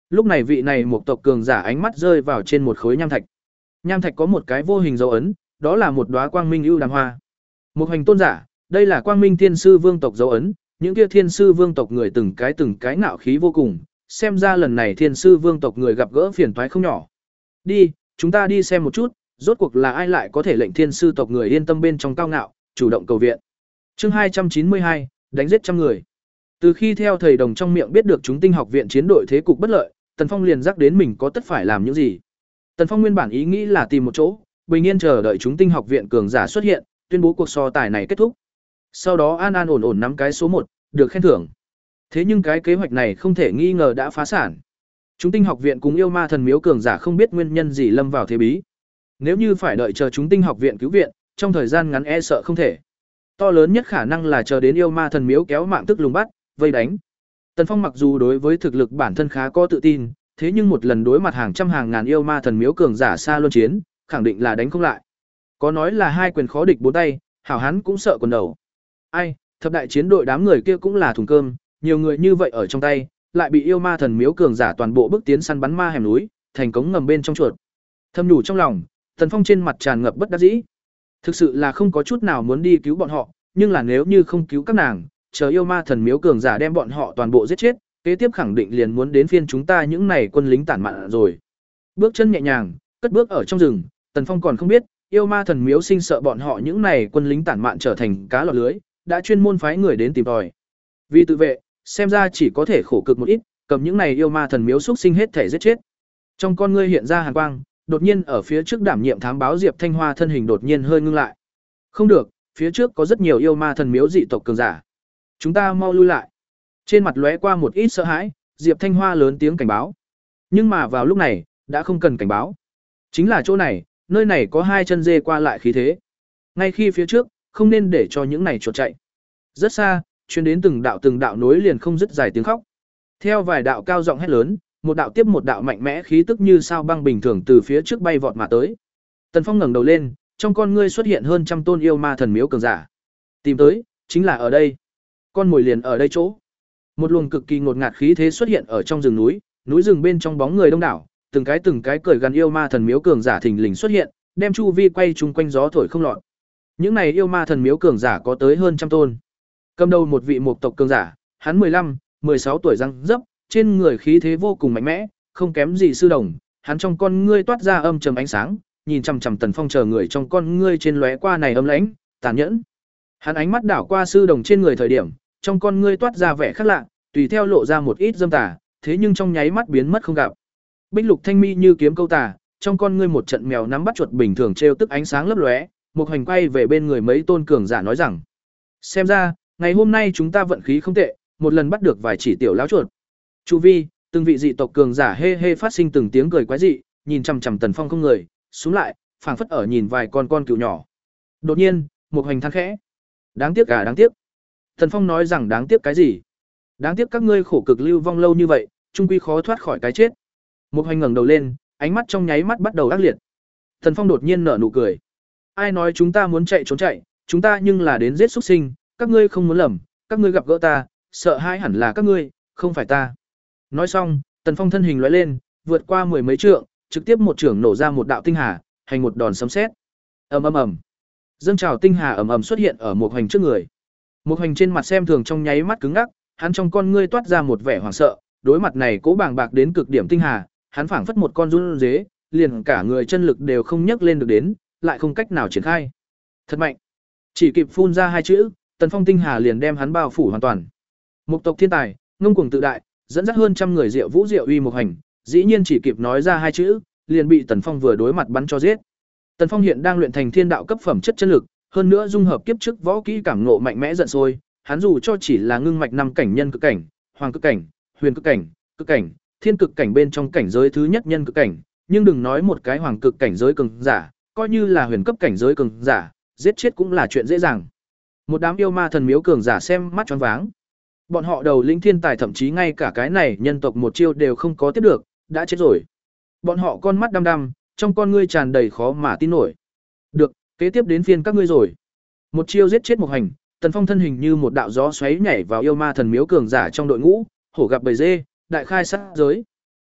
Lúc này vị này một tộc cường giả ánh mắt rơi vào trên một khối nham thạch. Nham thạch có một cái vô hình dấu ấn, đó là một đóa quang minh ưu đàm hoa. Một hành tôn giả, đây là quang minh thiên sư vương tộc dấu ấn, những kia thiên sư vương tộc người từng cái từng cái ngạo khí vô cùng, xem ra lần này thiên sư vương tộc người gặp gỡ phiền toái không nhỏ. Đi, chúng ta đi xem một chút, rốt cuộc là ai lại có thể lệnh thiên sư tộc người yên tâm bên trong cao ngạo, chủ động cầu viện. Chương hai trăm chín mươi hai, đánh giết trăm người. Từ khi theo thầy đồng trong miệng biết được chúng tinh học viện chiến đội thế cục bất lợi, Tần Phong liền rắc đến mình có tất phải làm những gì. Tần Phong nguyên bản ý nghĩ là tìm một chỗ, bình yên chờ đợi chúng tinh học viện cường giả xuất hiện, tuyên bố cuộc so tài này kết thúc. Sau đó an an ổn ổn nắm cái số một, được khen thưởng. Thế nhưng cái kế hoạch này không thể nghi ngờ đã phá sản. Chúng tinh học viện cùng yêu ma thần miếu cường giả không biết nguyên nhân gì lâm vào thế bí. Nếu như phải đợi chờ chúng tinh học viện cứu viện, trong thời gian ngắn e sợ không thể. To lớn nhất khả năng là chờ đến yêu ma thần miếu kéo mạng tức lùng bắt, vây đánh. Tần Phong mặc dù đối với thực lực bản thân khá có tự tin, thế nhưng một lần đối mặt hàng trăm hàng ngàn yêu ma thần miếu cường giả xa luân chiến, khẳng định là đánh không lại. Có nói là hai quyền khó địch bốn tay, hảo hán cũng sợ quần đầu. Ai, thập đại chiến đội đám người kia cũng là thùng cơm, nhiều người như vậy ở trong tay, lại bị yêu ma thần miếu cường giả toàn bộ bước tiến săn bắn ma hẻm núi, thành cống ngầm bên trong chuột. Thâm nhủ trong lòng, Tần Phong trên mặt tràn ngập bất đắc dĩ. Thực sự là không có chút nào muốn đi cứu bọn họ, nhưng là nếu như không cứu các nàng, chờ yêu ma thần miếu cường giả đem bọn họ toàn bộ giết chết, kế tiếp khẳng định liền muốn đến phiên chúng ta những này quân lính tản mạn rồi. Bước chân nhẹ nhàng, cất bước ở trong rừng, Tần Phong còn không biết, yêu ma thần miếu sinh sợ bọn họ những này quân lính tản mạn trở thành cá lọt lưới, đã chuyên môn phái người đến tìm tòi. Vì tự vệ, xem ra chỉ có thể khổ cực một ít, cầm những này yêu ma thần miếu xúc sinh hết thể giết chết. Trong con ngươi hiện ra hàn quang, đột nhiên ở phía trước đảm nhiệm thám báo Diệp Thanh Hoa thân hình đột nhiên hơi ngưng lại. Không được, phía trước có rất nhiều yêu ma thần miếu dị tộc cường giả. Chúng ta mau lui lại. Trên mặt lóe qua một ít sợ hãi, Diệp Thanh Hoa lớn tiếng cảnh báo. Nhưng mà vào lúc này, đã không cần cảnh báo. Chính là chỗ này, nơi này có hai chân dê qua lại khí thế. Ngay khi phía trước, không nên để cho những này chuột chạy. Rất xa, truyền đến từng đạo từng đạo nối liền không dứt dài tiếng khóc. Theo vài đạo cao giọng hét lớn, một đạo tiếp một đạo mạnh mẽ khí tức như sao băng bình thường từ phía trước bay vọt mà tới. Tần Phong ngẩng đầu lên, trong con ngươi xuất hiện hơn trăm tôn yêu ma thần miếu cường giả. Tìm tới, chính là ở đây. Con mồi liền ở đây chỗ. Một luồng cực kỳ ngột ngạt khí thế xuất hiện ở trong rừng núi, núi rừng bên trong bóng người đông đảo, từng cái từng cái cười gần yêu ma thần miếu cường giả thình lình xuất hiện, đem chu vi quay chung quanh gió thổi không lọt. Những này yêu ma thần miếu cường giả có tới hơn trăm tôn. Cầm đầu một vị mục tộc cường giả, hắn mười lăm, mười sáu tuổi răng dấp, trên người khí thế vô cùng mạnh mẽ, không kém gì sư đồng, hắn trong con ngươi toát ra âm trầm ánh sáng, nhìn chằm chằm Tần Phong chờ người trong con ngươi trên lóe qua này âm lãnh, tàn nhẫn. Hắn ánh mắt đảo qua sư đồng trên người thời điểm, trong con ngươi toát ra vẻ khác lạ, tùy theo lộ ra một ít dâm tà, thế nhưng trong nháy mắt biến mất không gặp. Bích lục thanh mi như kiếm câu tà, trong con ngươi một trận mèo nắm bắt chuột bình thường trêu tức ánh sáng lấp lóe, một hành quay về bên người mấy tôn cường giả nói rằng: "Xem ra, ngày hôm nay chúng ta vận khí không tệ, một lần bắt được vài chỉ tiểu lão chuột." Chu vi, từng vị dị tộc cường giả hê hê phát sinh từng tiếng cười quái dị, nhìn chằm chằm Tần Phong không người, xuống lại, phảng phất ở nhìn vài con con cừu nhỏ. Đột nhiên, một hành than khẽ: "Đáng tiếc cả đáng tiếc." Tần Phong nói rằng đáng tiếc cái gì? Đáng tiếc các ngươi khổ cực lưu vong lâu như vậy, chung quy khó thoát khỏi cái chết. Một hành ngẩng đầu lên, ánh mắt trong nháy mắt bắt đầu ác liệt. Tần Phong đột nhiên nở nụ cười. Ai nói chúng ta muốn chạy trốn chạy, chúng ta nhưng là đến giết xuất sinh, các ngươi không muốn lầm, các ngươi gặp gỡ ta, sợ hãi hẳn là các ngươi, không phải ta. Nói xong, Tần Phong thân hình lóe lên, vượt qua mười mấy trượng, trực tiếp một chưởng nổ ra một đạo tinh hà, hành một đòn sấm sét. Ầm ầm ầm. Dâng trào tinh hà ầm ầm xuất hiện ở một hành trước người. Một hành trên mặt xem thường trong nháy mắt cứng ngắc, hắn trong con ngươi toát ra một vẻ hoảng sợ, đối mặt này cố bàng bạc đến cực điểm tinh hà, hắn phảng phất một con run dế, liền cả người chân lực đều không nhấc lên được đến, lại không cách nào triển khai. Thật mạnh. Chỉ kịp phun ra hai chữ, Tần Phong tinh hà liền đem hắn bao phủ hoàn toàn. Một tộc thiên tài, ngông cuồng tự đại, dẫn dắt hơn trăm người Diệu Vũ Diệu Uy một hành, dĩ nhiên chỉ kịp nói ra hai chữ, liền bị Tần Phong vừa đối mặt bắn cho giết. Tần Phong hiện đang luyện thành thiên đạo cấp phẩm chất chân lực, hơn nữa dung hợp kiếp trước võ kỹ cảm ngộ mạnh mẽ giận sôi, hắn dù cho chỉ là ngưng mạch năm cảnh nhân cực cảnh, hoàng cực cảnh, huyền cực cảnh, cực cảnh, thiên cực cảnh bên trong cảnh giới thứ nhất nhân cực cảnh, nhưng đừng nói một cái hoàng cực cảnh giới cường giả, coi như là huyền cấp cảnh giới cường giả, giết chết cũng là chuyện dễ dàng. Một đám yêu ma thần miếu cường giả xem mắt choáng váng. Bọn họ đầu lĩnh thiên tài thậm chí ngay cả cái này nhân tộc một chiêu đều không có tiếp được, đã chết rồi. Bọn họ con mắt đăm đăm, trong con ngươi tràn đầy khó mà tin nổi. Được, kế tiếp đến phiên các ngươi rồi. Một chiêu giết chết một hành, Tần Phong thân hình như một đạo gió xoáy nhảy vào yêu ma thần miếu cường giả trong đội ngũ, hổ gặp bầy dê, đại khai sát giới.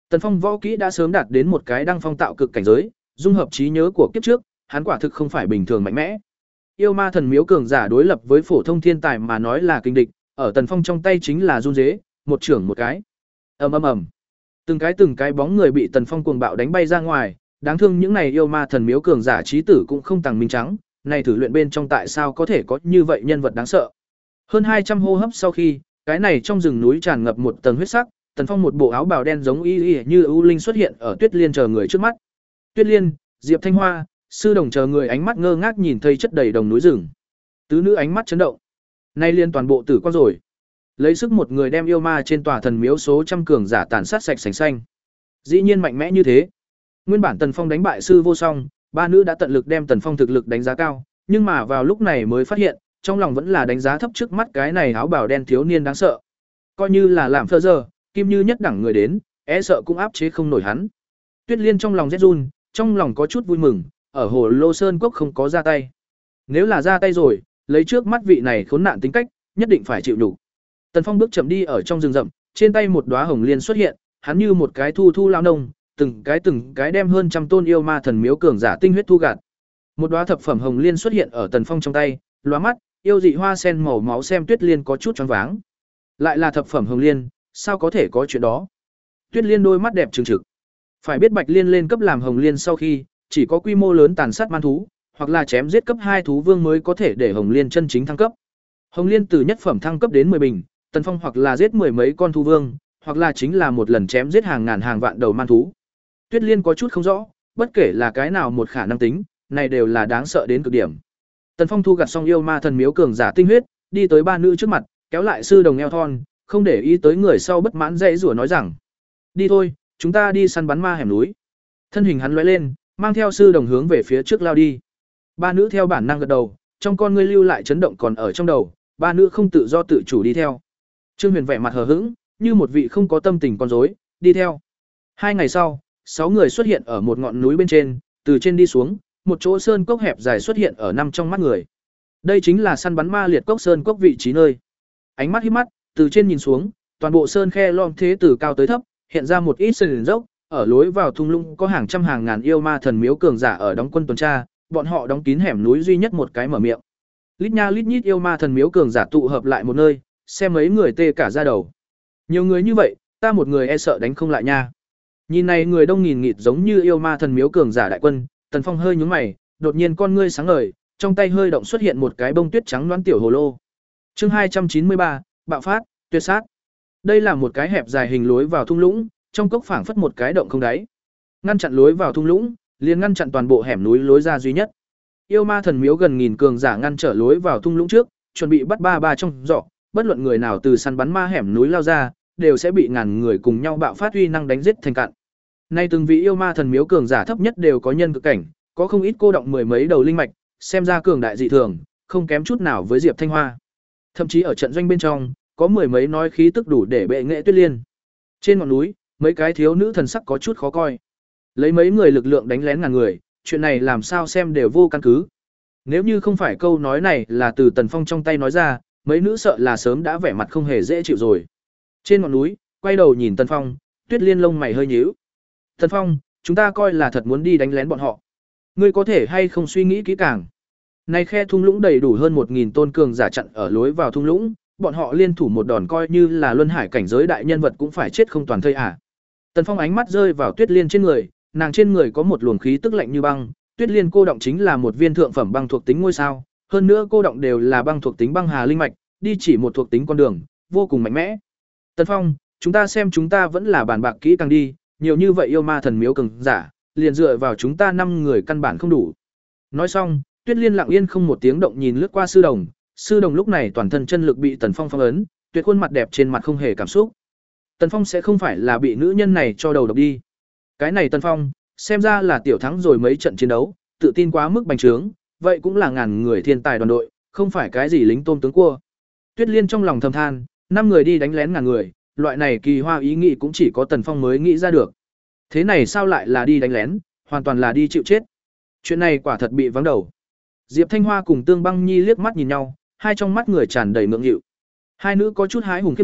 Tần Phong võ kỹ đã sớm đạt đến một cái đăng phong tạo cực cảnh giới, dung hợp trí nhớ của kiếp trước, hắn quả thực không phải bình thường mạnh mẽ. Yêu ma thần miếu cường giả đối lập với phổ thông thiên tài mà nói là kình địch, ở Tần Phong trong tay chính là run rế, một trưởng một cái. Ầm ầm ầm. Từng cái từng cái bóng người bị Tần Phong cuồng bạo đánh bay ra ngoài, đáng thương những này yêu ma thần miếu cường giả trí tử cũng không tàng minh trắng, này thử luyện bên trong tại sao có thể có như vậy nhân vật đáng sợ. Hơn hai trăm hô hấp sau khi, cái này trong rừng núi tràn ngập một tầng huyết sắc, Tần Phong một bộ áo bào đen giống y y như ưu linh xuất hiện ở Tuyết Liên chờ người trước mắt. Tuyết Liên, Diệp Thanh Hoa, Sư Đồng chờ người ánh mắt ngơ ngác nhìn thấy chất đầy đồng núi rừng. Tứ nữ ánh mắt chấn động. Nay liên toàn bộ tử quang rồi. Lấy sức một người đem yêu ma trên tòa thần miếu số trăm cường giả tàn sát sạch sành xanh. Dĩ nhiên mạnh mẽ như thế. Nguyên bản Tần Phong đánh bại sư vô song, ba nữ đã tận lực đem Tần Phong thực lực đánh giá cao, nhưng mà vào lúc này mới phát hiện, trong lòng vẫn là đánh giá thấp trước mắt cái này áo bào đen thiếu niên đáng sợ. Coi như là làm phơ giờ, kim như nhất đẳng người đến, e sợ cũng áp chế không nổi hắn. Tuyết Liên trong lòng rét run, trong lòng có chút vui mừng, ở Hồ Lô Sơn Cốc không có ra tay. Nếu là ra tay rồi, lấy trước mắt vị này khốn nạn tính cách, nhất định phải chịu đủ. Tần Phong bước chậm đi ở trong rừng rậm, trên tay một đóa hồng liên xuất hiện, hắn như một cái thu thu lao nông, từng cái từng cái đem hơn trăm tôn yêu ma thần miếu cường giả tinh huyết thu gạt. Một đóa thập phẩm hồng liên xuất hiện ở Tần Phong trong tay, lóa mắt, yêu dị hoa sen màu máu xem Tuyết Liên có chút choáng váng. Lại là thập phẩm hồng liên, sao có thể có chuyện đó? Tuyết Liên đôi mắt đẹp trừng trực. Phải biết Bạch Liên lên cấp làm hồng liên sau khi, chỉ có quy mô lớn tàn sát man thú, hoặc là chém giết cấp hai thú vương mới có thể để hồng liên chân chính thăng cấp. Hồng liên từ nhất phẩm thăng cấp đến mười bình, Tần Phong hoặc là giết mười mấy con thú vương, hoặc là chính là một lần chém giết hàng ngàn hàng vạn đầu man thú. Tuyết Liên có chút không rõ, bất kể là cái nào một khả năng tính, này đều là đáng sợ đến cực điểm. Tần Phong thu gặt xong yêu ma thần miếu cường giả tinh huyết, đi tới ba nữ trước mặt, kéo lại Sư Đồng eo thon, không để ý tới người sau bất mãn dãy rủa nói rằng: "Đi thôi, chúng ta đi săn bắn ma hẻm núi." Thân hình hắn lóe lên, mang theo Sư Đồng hướng về phía trước lao đi. Ba nữ theo bản năng gật đầu, trong con ngươi lưu lại chấn động còn ở trong đầu, ba nữ không tự do tự chủ đi theo. Trương Huyền vẻ mặt hờ hững, như một vị không có tâm tình con rối, đi theo. Hai ngày sau, sáu người xuất hiện ở một ngọn núi bên trên, từ trên đi xuống, một chỗ sơn cốc hẹp dài xuất hiện ở năm trong mắt người. Đây chính là săn bắn ma liệt cốc sơn cốc vị trí nơi. Ánh mắt híp mắt, từ trên nhìn xuống, toàn bộ sơn khe lom thế từ cao tới thấp, hiện ra một ít sườn dốc, ở lối vào thung lũng có hàng trăm hàng ngàn yêu ma thần miếu cường giả ở đóng quân tuần tra, bọn họ đóng kín hẻm núi duy nhất một cái mở miệng. Lít nha lít nhít yêu ma thần miếu cường giả tụ hợp lại một nơi, xem mấy người tê cả da đầu. Nhiều người như vậy, ta một người e sợ đánh không lại nha. Nhìn này người đông nghìn nghịt giống như yêu ma thần miếu cường giả đại quân, Tần Phong hơi nhướng mày, đột nhiên con ngươi sáng ngời, trong tay hơi động xuất hiện một cái bông tuyết trắng loãng tiểu hồ lô. Chương hai trăm chín mươi ba, bạo phát, tuyệt sát. Đây là một cái hẹp dài hình lối vào thung lũng, trong cốc phảng phất một cái động không đáy. Ngăn chặn lối vào thung lũng, liền ngăn chặn toàn bộ hẻm núi lối ra duy nhất. Yêu ma thần miếu gần nghìn cường giả ngăn trở lối vào thung lũng trước, chuẩn bị bắt ba ba trong giỏ, bất luận người nào từ săn bắn ma hẻm núi lao ra, đều sẽ bị ngàn người cùng nhau bạo phát uy năng đánh giết thành cạn. Nay từng vị yêu ma thần miếu cường giả thấp nhất đều có nhân cực cảnh, có không ít cô động mười mấy đầu linh mạch, xem ra cường đại dị thường, không kém chút nào với Diệp Thanh Hoa. Thậm chí ở trận doanh bên trong, có mười mấy nói khí tức đủ để bệ nghệ Tuyết Liên. Trên ngọn núi, mấy cái thiếu nữ thần sắc có chút khó coi. Lấy mấy người lực lượng đánh lén ngàn người, chuyện này làm sao xem đều vô căn cứ. Nếu như không phải câu nói này là từ Tần Phong trong tay nói ra, mấy nữ sợ là sớm đã vẻ mặt không hề dễ chịu rồi. Trên ngọn núi, quay đầu nhìn Tần Phong, Tuyết Liên lông mày hơi nhíu. "Tần Phong, chúng ta coi là thật muốn đi đánh lén bọn họ. Ngươi có thể hay không suy nghĩ kỹ càng?" Này khe thung lũng đầy đủ hơn một nghìn tôn cường giả chặn ở lối vào thung lũng, bọn họ liên thủ một đòn coi như là luân hải cảnh giới đại nhân vật cũng phải chết không toàn thây à. Tần Phong ánh mắt rơi vào Tuyết Liên trên người, nàng trên người có một luồng khí tức lạnh như băng, Tuyết Liên cô động chính là một viên thượng phẩm băng thuộc tính ngôi sao, hơn nữa cô động đều là băng thuộc tính băng hà linh mạch, đi chỉ một thuộc tính con đường, vô cùng mạnh mẽ. Tần Phong, chúng ta xem chúng ta vẫn là bàn bạc kỹ càng đi, nhiều như vậy yêu ma thần miếu cường giả, liền dựa vào chúng ta năm người căn bản không đủ. Nói xong, Tuyết Liên lặng yên không một tiếng động nhìn lướt qua Sư Đồng, Sư Đồng lúc này toàn thân chân lực bị Tần Phong phong ấn, tuyệt khuôn mặt đẹp trên mặt không hề cảm xúc. Tần Phong sẽ không phải là bị nữ nhân này cho đầu độc đi. Cái này Tần Phong, xem ra là tiểu thắng rồi mấy trận chiến đấu, tự tin quá mức bành trướng, vậy cũng là ngàn người thiên tài đoàn đội, không phải cái gì lính tôm tướng cua. Tuyết Liên trong lòng thầm than, năm người đi đánh lén ngàn người, loại này kỳ hoa ý nghĩ cũng chỉ có Tần Phong mới nghĩ ra được. Thế này sao lại là đi đánh lén, hoàn toàn là đi chịu chết. Chuyện này quả thật bị vắng đầu. Diệp Thanh Hoa cùng Tương Băng Nhi liếc mắt nhìn nhau, hai trong mắt người tràn đầy ngượng nghịu. Hai nữ có chút hái hùng khiếp vía,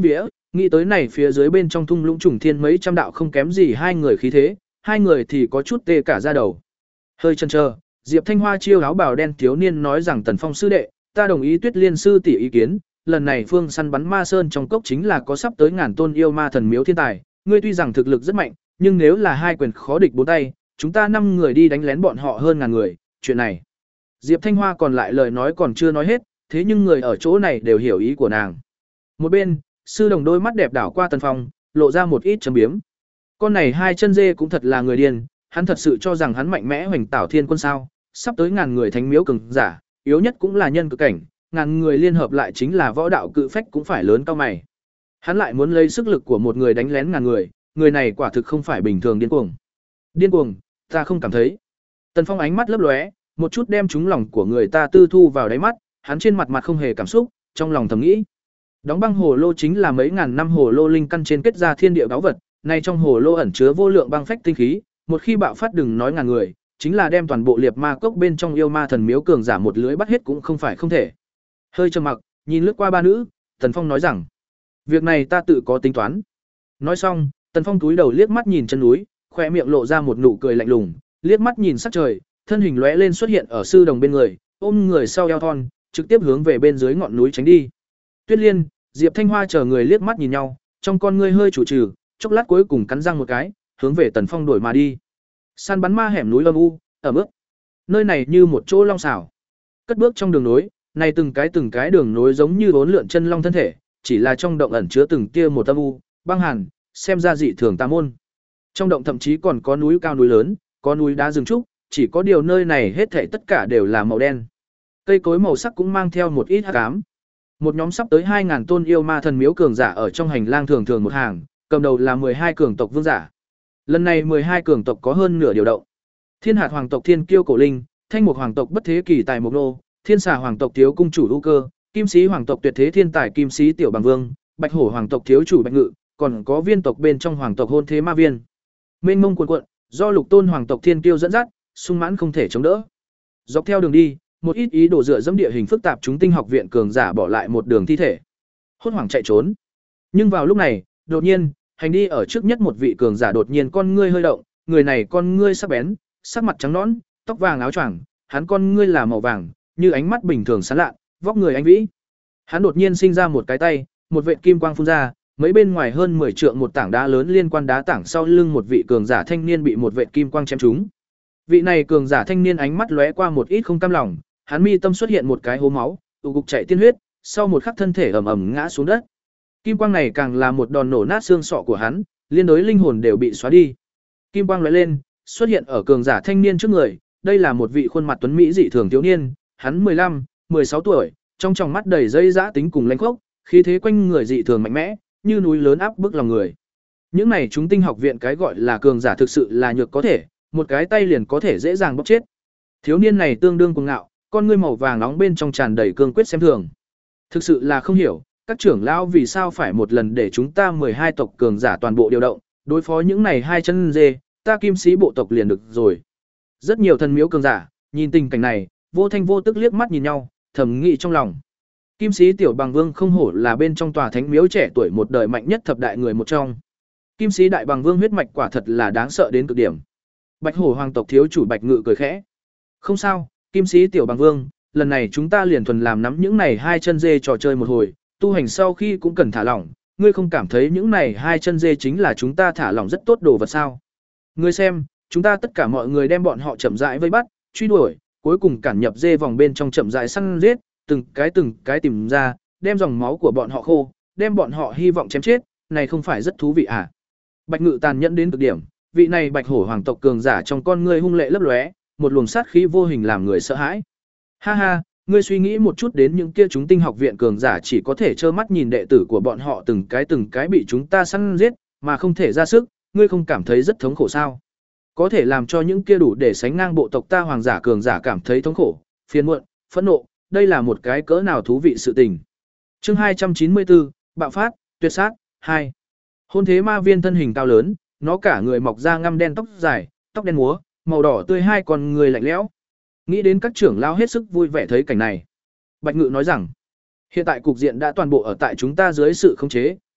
Nghĩ tới này phía dưới bên trong thung lũng trùng thiên mấy trăm đạo không kém gì hai người khí thế, hai người thì có chút tê cả da đầu. Hơi chần chờ, Diệp Thanh Hoa chiêu áo bào đen thiếu niên nói rằng Tần Phong sư đệ, ta đồng ý Tuyết Liên sư tỷ ý kiến, lần này phương săn bắn ma sơn trong cốc chính là có sắp tới ngàn tôn yêu ma thần miếu thiên tài, ngươi tuy rằng thực lực rất mạnh, nhưng nếu là hai quyền khó địch bốn tay, chúng ta năm người đi đánh lén bọn họ hơn ngàn người, chuyện này. Diệp Thanh Hoa còn lại lời nói còn chưa nói hết, thế nhưng người ở chỗ này đều hiểu ý của nàng. Một bên, sư đồng đôi mắt đẹp đảo qua Tần Phong, lộ ra một ít châm biếm. Con này hai chân dê cũng thật là người điên, hắn thật sự cho rằng hắn mạnh mẽ hoành tảo thiên quân sao, sắp tới ngàn người thánh miếu cường giả, yếu nhất cũng là nhân cực cảnh, ngàn người liên hợp lại chính là võ đạo cự phách cũng phải lớn cao mày. Hắn lại muốn lấy sức lực của một người đánh lén ngàn người, người này quả thực không phải bình thường điên cuồng. Điên cuồng, ta không cảm thấy. Tần Phong ánh mắt lấp lóe, một chút đem trúng lòng của người ta tư thu vào đáy mắt, hắn trên mặt mặt không hề cảm xúc, trong lòng thầm nghĩ. Đóng băng hồ lô chính là mấy ngàn năm hồ lô linh căn trên kết ra thiên địa báu vật, nay trong hồ lô ẩn chứa vô lượng băng phách tinh khí, một khi bạo phát đừng nói ngàn người, chính là đem toàn bộ liệt ma cốc bên trong yêu ma thần miếu cường giả một lưới bắt hết cũng không phải không thể. Hơi trầm mặc, nhìn lướt qua ba nữ, Tần Phong nói rằng, việc này ta tự có tính toán. Nói xong, Tần Phong túi đầu liếc mắt nhìn chân núi, khóe miệng lộ ra một nụ cười lạnh lùng, liếc mắt nhìn sắc trời, thân hình lóe lên xuất hiện ở sư đồng bên người, ôm người sau eo thon, trực tiếp hướng về bên dưới ngọn núi tránh đi. Tuyết Liên, Diệp Thanh Hoa chờ người liếc mắt nhìn nhau, trong con ngươi hơi chủ trừ, chốc lát cuối cùng cắn răng một cái, hướng về Tần Phong đuổi mà đi. Săn bắn ma hẻm núi âm u, ẩm ướt. Nơi này như một chỗ long xảo. Cất bước trong đường nối, này từng cái từng cái đường nối giống như bốn lượn chân long thân thể, chỉ là trong động ẩn chứa từng tia một âm u, băng hàn, xem ra dị thường tà môn. Trong động thậm chí còn có núi cao núi lớn, có núi đá rừng trúc, chỉ có điều nơi này hết thảy tất cả đều là màu đen. Cây cối màu sắc cũng mang theo một ít hắc ám. Một nhóm sắp tới hai ngàn tôn yêu ma thần miếu cường giả ở trong hành lang thường thường một hàng, cầm đầu là mười hai cường tộc vương giả. Lần này mười hai cường tộc có hơn nửa điều động. Thiên hạt hoàng tộc Thiên Kiêu Cổ Linh, Thanh mục hoàng tộc Bất Thế Kỳ Tài Mộc Nô, Thiên xà hoàng tộc Thiếu cung chủ U Cơ, Kim sĩ hoàng tộc Tuyệt Thế Thiên Tài Kim sĩ Tiểu Bằng Vương, Bạch hổ hoàng tộc Thiếu chủ Bạch Ngự, còn có viên tộc bên trong hoàng tộc Hôn Thế Ma Viên. Mênh mông cuồn cuộn, do Lục Tôn hoàng tộc Thiên Kiêu dẫn dắt, sung mãn không thể chống đỡ. Dọc theo đường đi, một ít ý đồ dựa dẫm địa hình phức tạp chúng tinh học viện cường giả bỏ lại một đường thi thể, hốt hoảng chạy trốn. Nhưng vào lúc này, đột nhiên, hành đi ở trước nhất một vị cường giả đột nhiên con ngươi hơi động, người này con ngươi sắc bén, sắc mặt trắng nõn, tóc vàng áo choàng, hắn con ngươi là màu vàng, như ánh mắt bình thường sáng lạ, vóc người anh vĩ. Hắn đột nhiên sinh ra một cái tay, một vệt kim quang phun ra, mấy bên ngoài hơn mười trượng một tảng đá lớn liên quan đá tảng sau lưng một vị cường giả thanh niên bị một vệt kim quang chém trúng. Vị này cường giả thanh niên ánh mắt lóe qua một ít không cam lòng, hắn mi tâm xuất hiện một cái hố máu, tụ cục chảy tiên huyết, sau một khắc thân thể ầm ầm ngã xuống đất. Kim quang này càng là một đòn nổ nát xương sọ của hắn, liên đối linh hồn đều bị xóa đi. Kim quang lóe lên, xuất hiện ở cường giả thanh niên trước người, đây là một vị khuôn mặt tuấn mỹ dị thường thiếu niên, hắn mười lăm, mười sáu tuổi, trong tròng mắt đầy dây dã tính cùng lãnh khốc, khí thế quanh người dị thường mạnh mẽ, như núi lớn áp bức lòng người. Những này chúng tinh học viện cái gọi là cường giả thực sự là nhược có thể, một cái tay liền có thể dễ dàng bóc chết. Thiếu niên này tương đương cuồng ngạo, con ngươi màu vàng nóng bên trong tràn đầy cương quyết xem thường. Thực sự là không hiểu, các trưởng lão vì sao phải một lần để chúng ta mười hai tộc cường giả toàn bộ điều động, đối phó những này hai chân dê, ta kim sĩ bộ tộc liền được rồi. Rất nhiều thần miếu cường giả, nhìn tình cảnh này, vô thanh vô tức liếc mắt nhìn nhau, thầm nghĩ trong lòng. Kim sĩ Tiểu Bằng Vương không hổ là bên trong tòa thánh miếu trẻ tuổi một đời mạnh nhất thập đại người một trong. Kim sĩ Đại Bằng Vương huyết mạch quả thật là đáng sợ đến cực điểm. Bạch hổ hoàng tộc thiếu chủ Bạch Ngự cười khẽ. Không sao, Kim sĩ Tiểu Bằng Vương, lần này chúng ta liền thuần làm nắm những này hai chân dê trò chơi một hồi, tu hành sau khi cũng cần thả lỏng, ngươi không cảm thấy những này hai chân dê chính là chúng ta thả lỏng rất tốt đồ vật sao? Ngươi xem, chúng ta tất cả mọi người đem bọn họ chậm rãi vây bắt, truy đuổi, cuối cùng cản nhập dê vòng bên trong chậm rãi săn giết, từng cái từng cái tìm ra, đem dòng máu của bọn họ khô, đem bọn họ hy vọng chém chết, này không phải rất thú vị à? Bạch Ngự tàn nhẫn đến cực điểm, vị này Bạch hổ hoàng tộc cường giả trong con ngươi hung lệ lấp lóe, một luồng sát khí vô hình làm người sợ hãi. Ha ha, ngươi suy nghĩ một chút đến những kia chúng tinh học viện cường giả chỉ có thể trơ mắt nhìn đệ tử của bọn họ từng cái từng cái bị chúng ta săn giết, mà không thể ra sức, ngươi không cảm thấy rất thống khổ sao? Có thể làm cho những kia đủ để sánh ngang bộ tộc ta hoàng giả cường giả cảm thấy thống khổ, phiền muộn, phẫn nộ, đây là một cái cỡ nào thú vị sự tình. Chương hai trăm chín mươi tư, bạo phát, tuyệt sát, hai. Hôn Thế Ma Viên thân hình cao lớn, nó cả người mọc ra ngăm đen tóc dài, tóc đen múa, màu đỏ tươi hai con người lạnh lẽo. Nghĩ đến các trưởng lao hết sức vui vẻ thấy cảnh này. Bạch Ngự nói rằng, hiện tại cục diện đã toàn bộ ở tại chúng ta dưới sự khống chế,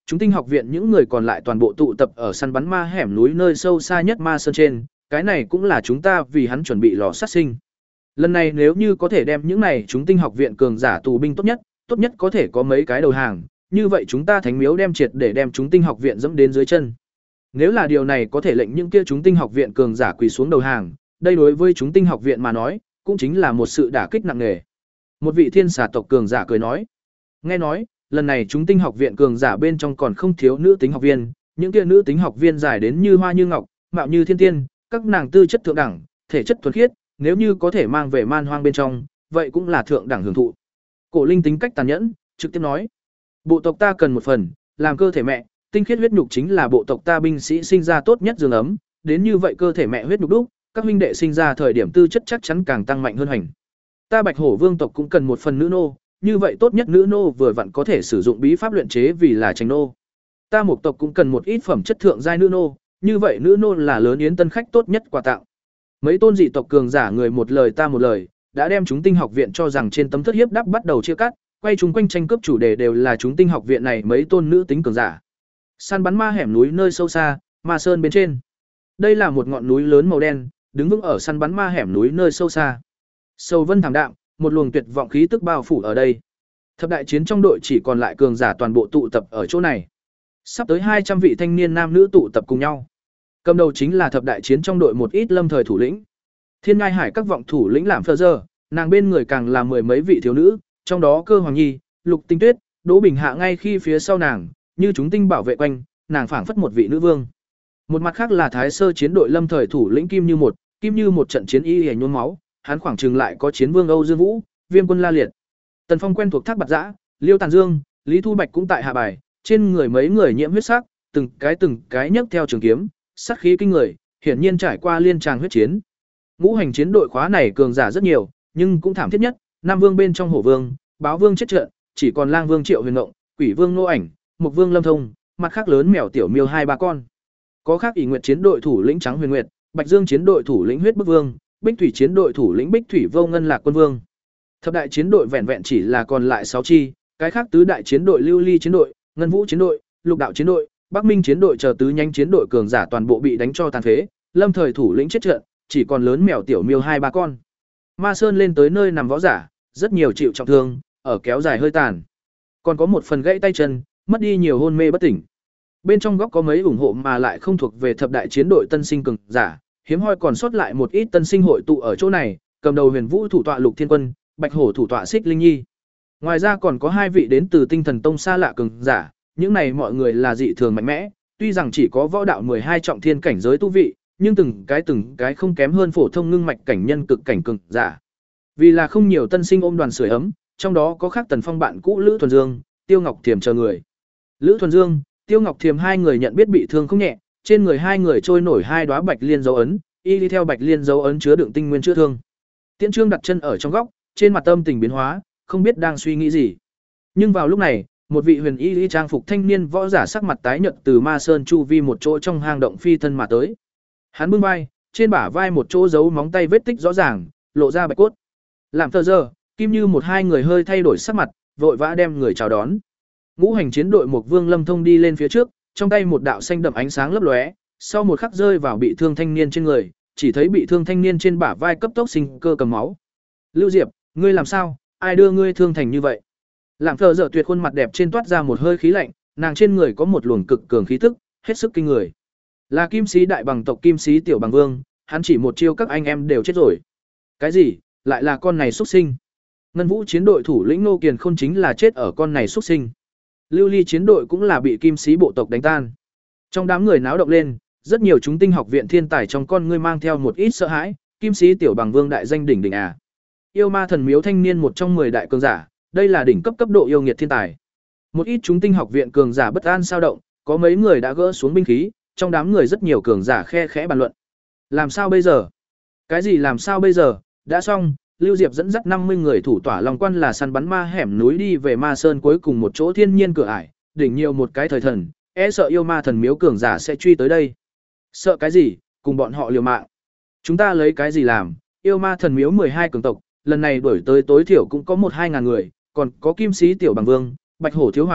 chúng tinh học viện những người còn lại toàn bộ tụ tập ở săn bắn ma hẻm núi nơi sâu xa nhất Ma Sơn trên, cái này cũng là chúng ta vì hắn chuẩn bị lò sát sinh. Lần này nếu như có thể đem những này chúng tinh học viện cường giả tù binh tốt nhất, tốt nhất có thể có mấy cái đầu hàng, như vậy chúng ta thánh miếu đem triệt để đem chúng tinh học viện dẫm đến dưới chân. Nếu là điều này có thể lệnh những kia chúng tinh học viện cường giả quỳ xuống đầu hàng, đây đối với chúng tinh học viện mà nói, cũng chính là một sự đả kích nặng nề. Một vị thiên xà tộc cường giả cười nói, nghe nói, lần này chúng tinh học viện cường giả bên trong còn không thiếu nữ tính học viên, những kia nữ tính học viên giải đến như hoa như ngọc, mạo như thiên tiên, các nàng tư chất thượng đẳng, thể chất thuần khiết, nếu như có thể mang về man hoang bên trong, vậy cũng là thượng đẳng hưởng thụ. Cổ Linh tính cách tàn nhẫn, trực tiếp nói, bộ tộc ta cần một phần, làm cơ thể mẹ, tinh khiết huyết nhục chính là bộ tộc ta binh sĩ sinh ra tốt nhất giường ấm, đến như vậy cơ thể mẹ huyết nhục đúc, các huynh đệ sinh ra thời điểm tư chất chắc chắn càng tăng mạnh hơn hành. Ta Bạch Hổ Vương tộc cũng cần một phần nữ nô, như vậy tốt nhất nữ nô vừa vặn có thể sử dụng bí pháp luyện chế vì là tranh nô. Ta Mục tộc cũng cần một ít phẩm chất thượng giai nữ nô, như vậy nữ nô là lớn yến tân khách tốt nhất quà tặng. Mấy tôn dị tộc cường giả người một lời ta một lời, đã đem chúng tinh học viện cho rằng trên tấm thất hiếp đắp bắt đầu chia cắt, quay chúng quanh tranh cướp chủ đề đều là chúng tinh học viện này mấy tôn nữ tính cường giả. Săn bắn ma hẻm núi nơi sâu xa, Ma Sơn bên trên. Đây là một ngọn núi lớn màu đen, đứng vững ở săn bắn ma hẻm núi nơi sâu xa. Sầu vân thảm đạm, một luồng tuyệt vọng khí tức bao phủ ở đây. Thập đại chiến trong đội chỉ còn lại cường giả toàn bộ tụ tập ở chỗ này. Sắp tới hai trăm vị thanh niên nam nữ tụ tập cùng nhau. Cầm đầu chính là thập đại chiến trong đội một ít lâm thời thủ lĩnh. Thiên Ngai Hải các vọng thủ lĩnh làm phơ giờ, nàng bên người càng là mười mấy vị thiếu nữ, trong đó Cơ Hoàng Nhi, Lục Tinh Tuyết, Đỗ Bình Hạ ngay khi phía sau nàng, như chúng tinh bảo vệ quanh, nàng phảng phất một vị nữ vương. Một mặt khác là Thái Sơ chiến đội lâm thời thủ lĩnh Kim Như một, Kim Như một trận chiến y hề nhuốm máu, hắn khoảng chừng lại có chiến vương Âu Dương Vũ, Viêm quân La Liệt. Tần Phong quen thuộc Thác Bạt Giã, Liêu Tàn Dương, Lý Thu Bạch cũng tại hạ bài, trên người mấy người nhiễm huyết sắc, từng cái từng cái nhấc theo trường kiếm, sát khí kinh người, hiển nhiên trải qua liên tràng huyết chiến. Ngũ hành chiến đội khóa này cường giả rất nhiều, nhưng cũng thảm thiết nhất, Nam Vương bên trong Hổ Vương, Báo Vương chết trận, chỉ còn Lang Vương Triệu Huyền Ngộng, Quỷ Vương Nô Ảnh, Mục Vương Lâm Thông, mặt khác lớn mèo tiểu miêu hai ba con. Có khác ỷ nguyệt chiến đội thủ lĩnh Trắng Huyền Nguyệt, Bạch Dương chiến đội thủ lĩnh Huyết Bức Vương, Bích Thủy chiến đội thủ lĩnh Bích Thủy Vô Ngân Lạc Quân Vương. Thập đại chiến đội vẹn vẹn chỉ là còn lại sáu chi, cái khác tứ đại chiến đội Lưu Ly chiến đội, Ngân Vũ chiến đội, Lục đạo chiến đội, Bắc Minh chiến đội chờ tứ nhanh chiến đội cường giả toàn bộ bị đánh cho tàn phế, lâm thời thủ lĩnh chết trận, chỉ còn lớn mèo tiểu miêu hai ba con. Ma Sơn lên tới nơi nằm võ giả, rất nhiều chịu trọng thương, ở kéo dài hơi tàn. Còn có một phần gãy tay chân, mất đi nhiều hôn mê bất tỉnh. Bên trong góc có mấy ủng hộ mà lại không thuộc về thập đại chiến đội tân sinh cường giả, hiếm hoi còn sót lại một ít tân sinh hội tụ ở chỗ này, cầm đầu Huyền Vũ thủ tọa Lục Thiên Quân, Bạch Hổ thủ tọa Xích Linh Nhi. Ngoài ra còn có hai vị đến từ Tinh Thần Tông xa lạ cường giả, những này mọi người là dị thường mạnh mẽ, tuy rằng chỉ có võ đạo mười hai trọng thiên cảnh giới tu vị, nhưng từng cái từng cái không kém hơn phổ thông ngưng mạch cảnh nhân cực cảnh cường giả. Vì là không nhiều tân sinh ôm đoàn sưởi ấm, trong đó có khác Tần Phong bạn cũ Lữ Thuần Dương, Tiêu Ngọc Thiềm chờ người. Lữ Thuần Dương, Tiêu Ngọc Thiềm hai người nhận biết bị thương không nhẹ, trên người hai người trôi nổi hai đóa bạch liên dấu ấn, y đi theo bạch liên dấu ấn chứa đựng tinh nguyên chữa thương. Tiễn Trương đặt chân ở trong góc, trên mặt tâm tình biến hóa, không biết đang suy nghĩ gì. Nhưng vào lúc này, một vị huyền y y trang phục thanh niên võ giả sắc mặt tái nhợt từ Ma Sơn chu vi một chỗ trong hang động phi thân mà tới. Hắn bưng vai, trên bả vai một chỗ dấu móng tay vết tích rõ ràng, lộ ra bạch cốt. Làm thờ giờ, Kim Như một hai người hơi thay đổi sắc mặt, vội vã đem người chào đón. Ngũ hành chiến đội một Vương Lâm Thông đi lên phía trước, trong tay một đạo xanh đậm ánh sáng lấp lóe, sau một khắc rơi vào bị thương thanh niên trên người, chỉ thấy bị thương thanh niên trên bả vai cấp tốc sinh cơ cầm máu. Lưu Diệp, ngươi làm sao? Ai đưa ngươi thương thành như vậy? Làm thờ giờ tuyệt khuôn mặt đẹp trên toát ra một hơi khí lạnh, nàng trên người có một luồng cực cường khí tức, hết sức kinh người. Là Kim Sĩ đại bằng tộc Kim Sĩ tiểu bằng vương, hắn chỉ một chiêu các anh em đều chết rồi. Cái gì? Lại là con này xuất sinh? Ngân Vũ chiến đội thủ lĩnh Ngô Kiền Khôn chính là chết ở con này xuất sinh. Lưu Ly chiến đội cũng là bị Kim Sĩ bộ tộc đánh tan. Trong đám người náo động lên, rất nhiều chúng tinh học viện thiên tài trong con ngươi mang theo một ít sợ hãi, Kim Sĩ tiểu bằng vương đại danh đỉnh đỉnh à? Yêu ma thần miếu thanh niên một trong mười đại cường giả, đây là đỉnh cấp cấp độ yêu nghiệt thiên tài. Một ít chúng tinh học viện cường giả bất an sao động, có mấy người đã gỡ xuống binh khí, trong đám người rất nhiều cường giả khe khẽ bàn luận. Làm sao bây giờ? Cái gì làm sao bây giờ? Đã xong, Lưu Diệp dẫn dắt năm mươi người thủ tỏa Long Quan là săn bắn ma hẻm núi đi về Ma Sơn cuối cùng một chỗ thiên nhiên cửa ải, đỉnh nhiều một cái thời thần, e sợ yêu ma thần miếu cường giả sẽ truy tới đây. Sợ cái gì? Cùng bọn họ liều mạng. Chúng ta lấy cái gì làm? Yêu ma thần miếu mười hai cường tộc, lần này đuổi tới tối thiểu cũng có một hai ngàn người, còn có Kim Sĩ tiểu bằng vương, Bạch Hổ thiếu hoàng,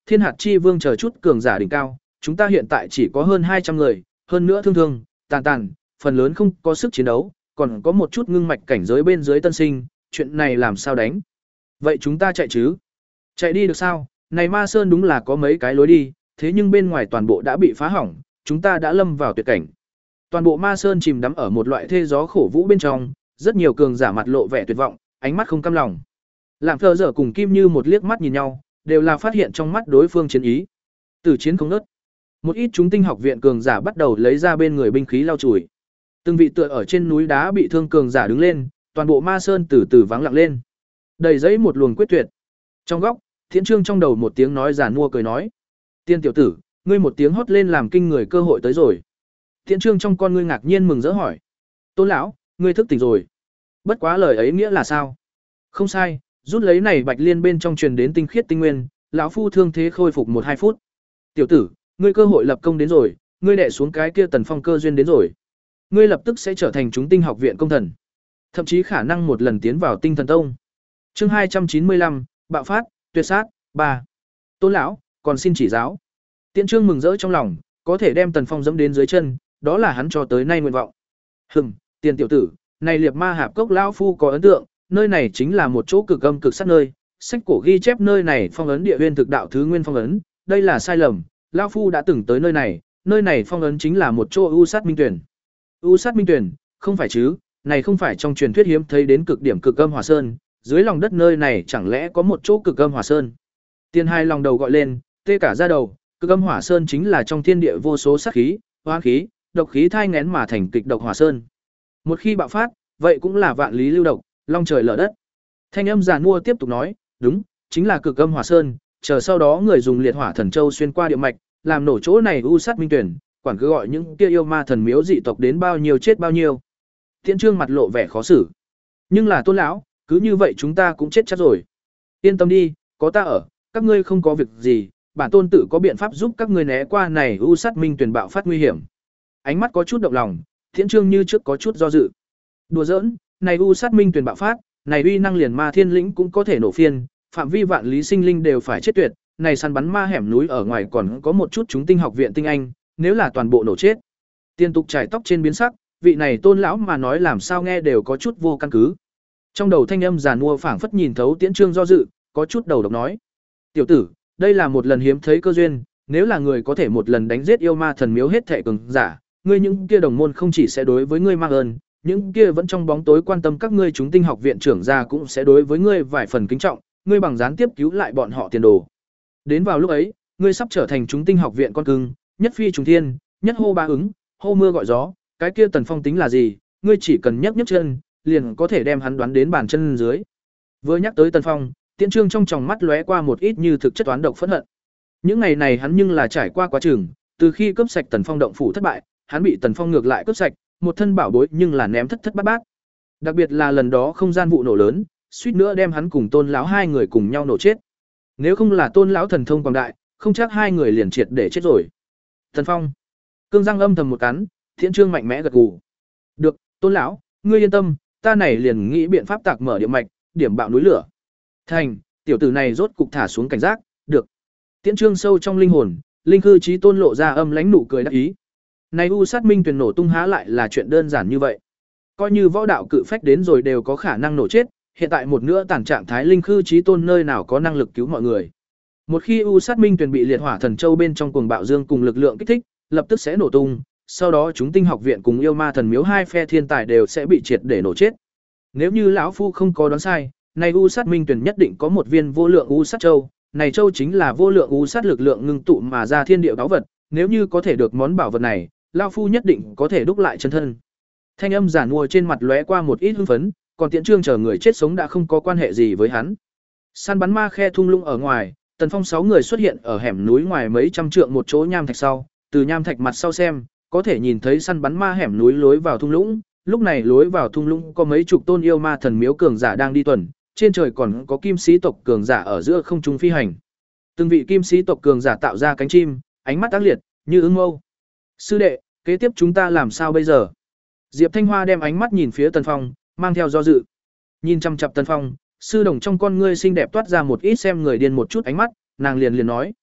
Thiên hạt chi vương chờ chút cường giả đỉnh cao, chúng ta hiện tại chỉ có hơn hai trăm người, hơn nữa thương thương, tàn tàn, phần lớn không có sức chiến đấu, còn có một chút ngưng mạch cảnh giới bên dưới tân sinh, chuyện này làm sao đánh? Vậy chúng ta chạy chứ? Chạy đi được sao? Này Ma Sơn đúng là có mấy cái lối đi, thế nhưng bên ngoài toàn bộ đã bị phá hỏng, chúng ta đã lâm vào tuyệt cảnh. Toàn bộ Ma Sơn chìm đắm ở một loại thê gió khổ vũ bên trong, rất nhiều cường giả mặt lộ vẻ tuyệt vọng, ánh mắt không cam lòng. Làm Thờ Dở cùng Kim Như một liếc mắt nhìn nhau, đều là phát hiện trong mắt đối phương chiến ý. Từ chiến không ngớt. Một ít chúng tinh học viện cường giả bắt đầu lấy ra bên người binh khí lau chùi. Từng vị tựa ở trên núi đá bị thương cường giả đứng lên, toàn bộ Ma Sơn từ từ vắng lặng lên. Đầy giấy một luồng quyết tuyệt. Trong góc, Thiện Trương trong đầu một tiếng nói giàn mua cười nói: "Tiên tiểu tử, ngươi một tiếng hót lên làm kinh người cơ hội tới rồi." Thiện Trương trong con ngươi ngạc nhiên mừng rỡ hỏi: "Tôn lão, ngươi thức tỉnh rồi?" Bất quá lời ấy nghĩa là sao? Không sai, rút lấy này bạch liên bên trong truyền đến tinh khiết tinh nguyên, lão phu thương thế khôi phục một hai phút. "Tiểu tử, ngươi cơ hội lập công đến rồi, ngươi đè xuống cái kia Tần Phong cơ duyên đến rồi. Ngươi lập tức sẽ trở thành chúng tinh học viện công thần, thậm chí khả năng một lần tiến vào Tinh Thần Tông." Chương hai trăm chín mươi lăm, bạo phát, tuyệt sát, ba. Tôn lão, còn xin chỉ giáo. Tiễn Trương mừng rỡ trong lòng, có thể đem Tần Phong dẫm đến dưới chân, đó là hắn cho tới nay nguyện vọng. Hừm, Tiền tiểu tử, này Liệp Ma Hạp Cốc lão phu có ấn tượng, nơi này chính là một chỗ cực âm cực sát nơi, sách cổ ghi chép nơi này phong ấn địa nguyên thực đạo thứ nguyên phong ấn, đây là sai lầm, lão phu đã từng tới nơi này, nơi này phong ấn chính là một chỗ u sát minh tuyển. U sát minh tuyển, không phải chứ, này không phải trong truyền thuyết hiếm thấy đến cực điểm cực âm hỏa sơn, dưới lòng đất nơi này chẳng lẽ có một chỗ cực âm hỏa sơn? Tiên hai lòng đầu gọi lên, tê cả da đầu, cực âm hỏa sơn chính là trong thiên địa vô số sát khí, hoang khí, độc khí thai nghén mà thành kịch độc hỏa sơn. Một khi bạo phát, vậy cũng là vạn lý lưu độc, long trời lở đất. Thanh âm giàn mua tiếp tục nói, đúng, chính là cực âm hỏa sơn, chờ sau đó người dùng liệt hỏa thần châu xuyên qua địa mạch, làm nổ chỗ này u sát minh tuyển, quản cứ gọi những kia yêu ma thần miếu dị tộc đến bao nhiêu chết bao nhiêu. Tiễn Trương mặt lộ vẻ khó xử. Nhưng là Tôn lão, cứ như vậy chúng ta cũng chết chắc rồi. Yên tâm đi, có ta ở, các ngươi không có việc gì, bản tôn tự có biện pháp giúp các ngươi né qua này u sát minh tuyển bạo phát nguy hiểm. Ánh mắt có chút động lòng, Tiễn Trương như trước có chút do dự. Đùa giỡn, này u sát minh tuyển bạo phát, này uy năng liền ma thiên lĩnh cũng có thể nổ phiên, phạm vi vạn lý sinh linh đều phải chết tuyệt, này săn bắn ma hẻm núi ở ngoài còn có một chút chúng tinh học viện tinh anh, nếu là toàn bộ nổ chết. Tiên tục trải tóc trên biến sắc, vị này Tôn lão mà nói làm sao nghe đều có chút vô căn cứ. Trong đầu thanh âm giàn mua phảng phất nhìn thấu Tiễn Trương do dự, có chút đầu độc nói: "Tiểu tử, đây là một lần hiếm thấy cơ duyên, nếu là người có thể một lần đánh giết yêu ma thần miếu hết thệ cường giả, ngươi những kia đồng môn không chỉ sẽ đối với ngươi mang ơn, những kia vẫn trong bóng tối quan tâm các ngươi chúng tinh học viện trưởng gia cũng sẽ đối với ngươi vài phần kính trọng, ngươi bằng gián tiếp cứu lại bọn họ tiền đồ. Đến vào lúc ấy, ngươi sắp trở thành chúng tinh học viện con cưng, nhất phi trùng thiên, nhất hô ba ứng, hô mưa gọi gió, cái kia Tần Phong tính là gì, ngươi chỉ cần nhấc nhấc chân, liền có thể đem hắn đoán đến bàn chân dưới." Vừa nhắc tới Tần Phong, Tiễn Trương trong tròng mắt lóe qua một ít như thực chất toán độc phẫn hận. Những ngày này hắn nhưng là trải qua quá trình, từ khi cướp sạch Tần Phong động phủ thất bại, hắn bị Tần Phong ngược lại cướp sạch, một thân bảo bối nhưng là ném thất thất bát bát. Đặc biệt là lần đó không gian vụ nổ lớn, suýt nữa đem hắn cùng Tôn lão hai người cùng nhau nổ chết. Nếu không là Tôn lão thần thông quảng đại, không chắc hai người liền triệt để chết rồi. Tần Phong, cương răng âm thầm một cắn, Tiễn Trương mạnh mẽ gật gù. "Được, Tôn lão, ngươi yên tâm, ta này liền nghĩ biện pháp tạc mở địa mạch, điểm bạo núi lửa." Thành, tiểu tử này rốt cục thả xuống cảnh giác, được. Tiễn Trương sâu trong linh hồn, linh hư chí tôn lộ ra âm lãnh nụ cười đắc ý. Này u sát minh tuyển nổ tung há lại là chuyện đơn giản như vậy. Coi như võ đạo cự phách đến rồi đều có khả năng nổ chết, hiện tại một nữa tản trạng thái linh hư chí tôn nơi nào có năng lực cứu mọi người. Một khi u sát minh tuyển bị liệt hỏa thần châu bên trong cuồng bạo dương cùng lực lượng kích thích, lập tức sẽ nổ tung, sau đó chúng tinh học viện cùng yêu ma thần miếu hai phe thiên tài đều sẽ bị triệt để nổ chết. Nếu như lão phu không có đoán sai, này u sát minh tuyển nhất định có một viên vô lượng u sát châu, này châu chính là vô lượng u sát lực lượng ngưng tụ mà ra thiên địa báu vật, nếu như có thể được món bảo vật này, lão phu nhất định có thể đúc lại chân thân. Thanh âm giản mua trên mặt lóe qua một ít hưng phấn, còn Tiễn Trương chờ người chết sống đã không có quan hệ gì với hắn. Săn bắn ma khe thung lũng ở ngoài, Tần Phong sáu người xuất hiện ở hẻm núi ngoài mấy trăm trượng một chỗ nham thạch sau, từ nham thạch mặt sau xem, có thể nhìn thấy săn bắn ma hẻm núi lối vào thung lũng, lúc này lối vào thung lũng có mấy chục tôn yêu ma thần miếu cường giả đang đi tuần, trên trời còn có kim sĩ tộc cường giả ở giữa không trung phi hành. Từng vị kim sĩ tộc cường giả tạo ra cánh chim, ánh mắt ác liệt, như ưng mâu. "Sư đệ, kế tiếp chúng ta làm sao bây giờ?" Diệp Thanh Hoa đem ánh mắt nhìn phía Tần Phong, mang theo do dự. Nhìn chăm chăm Tần Phong, sư đồng trong con ngươi xinh đẹp toát ra một ít xem người điên một chút ánh mắt, nàng liền liền nói: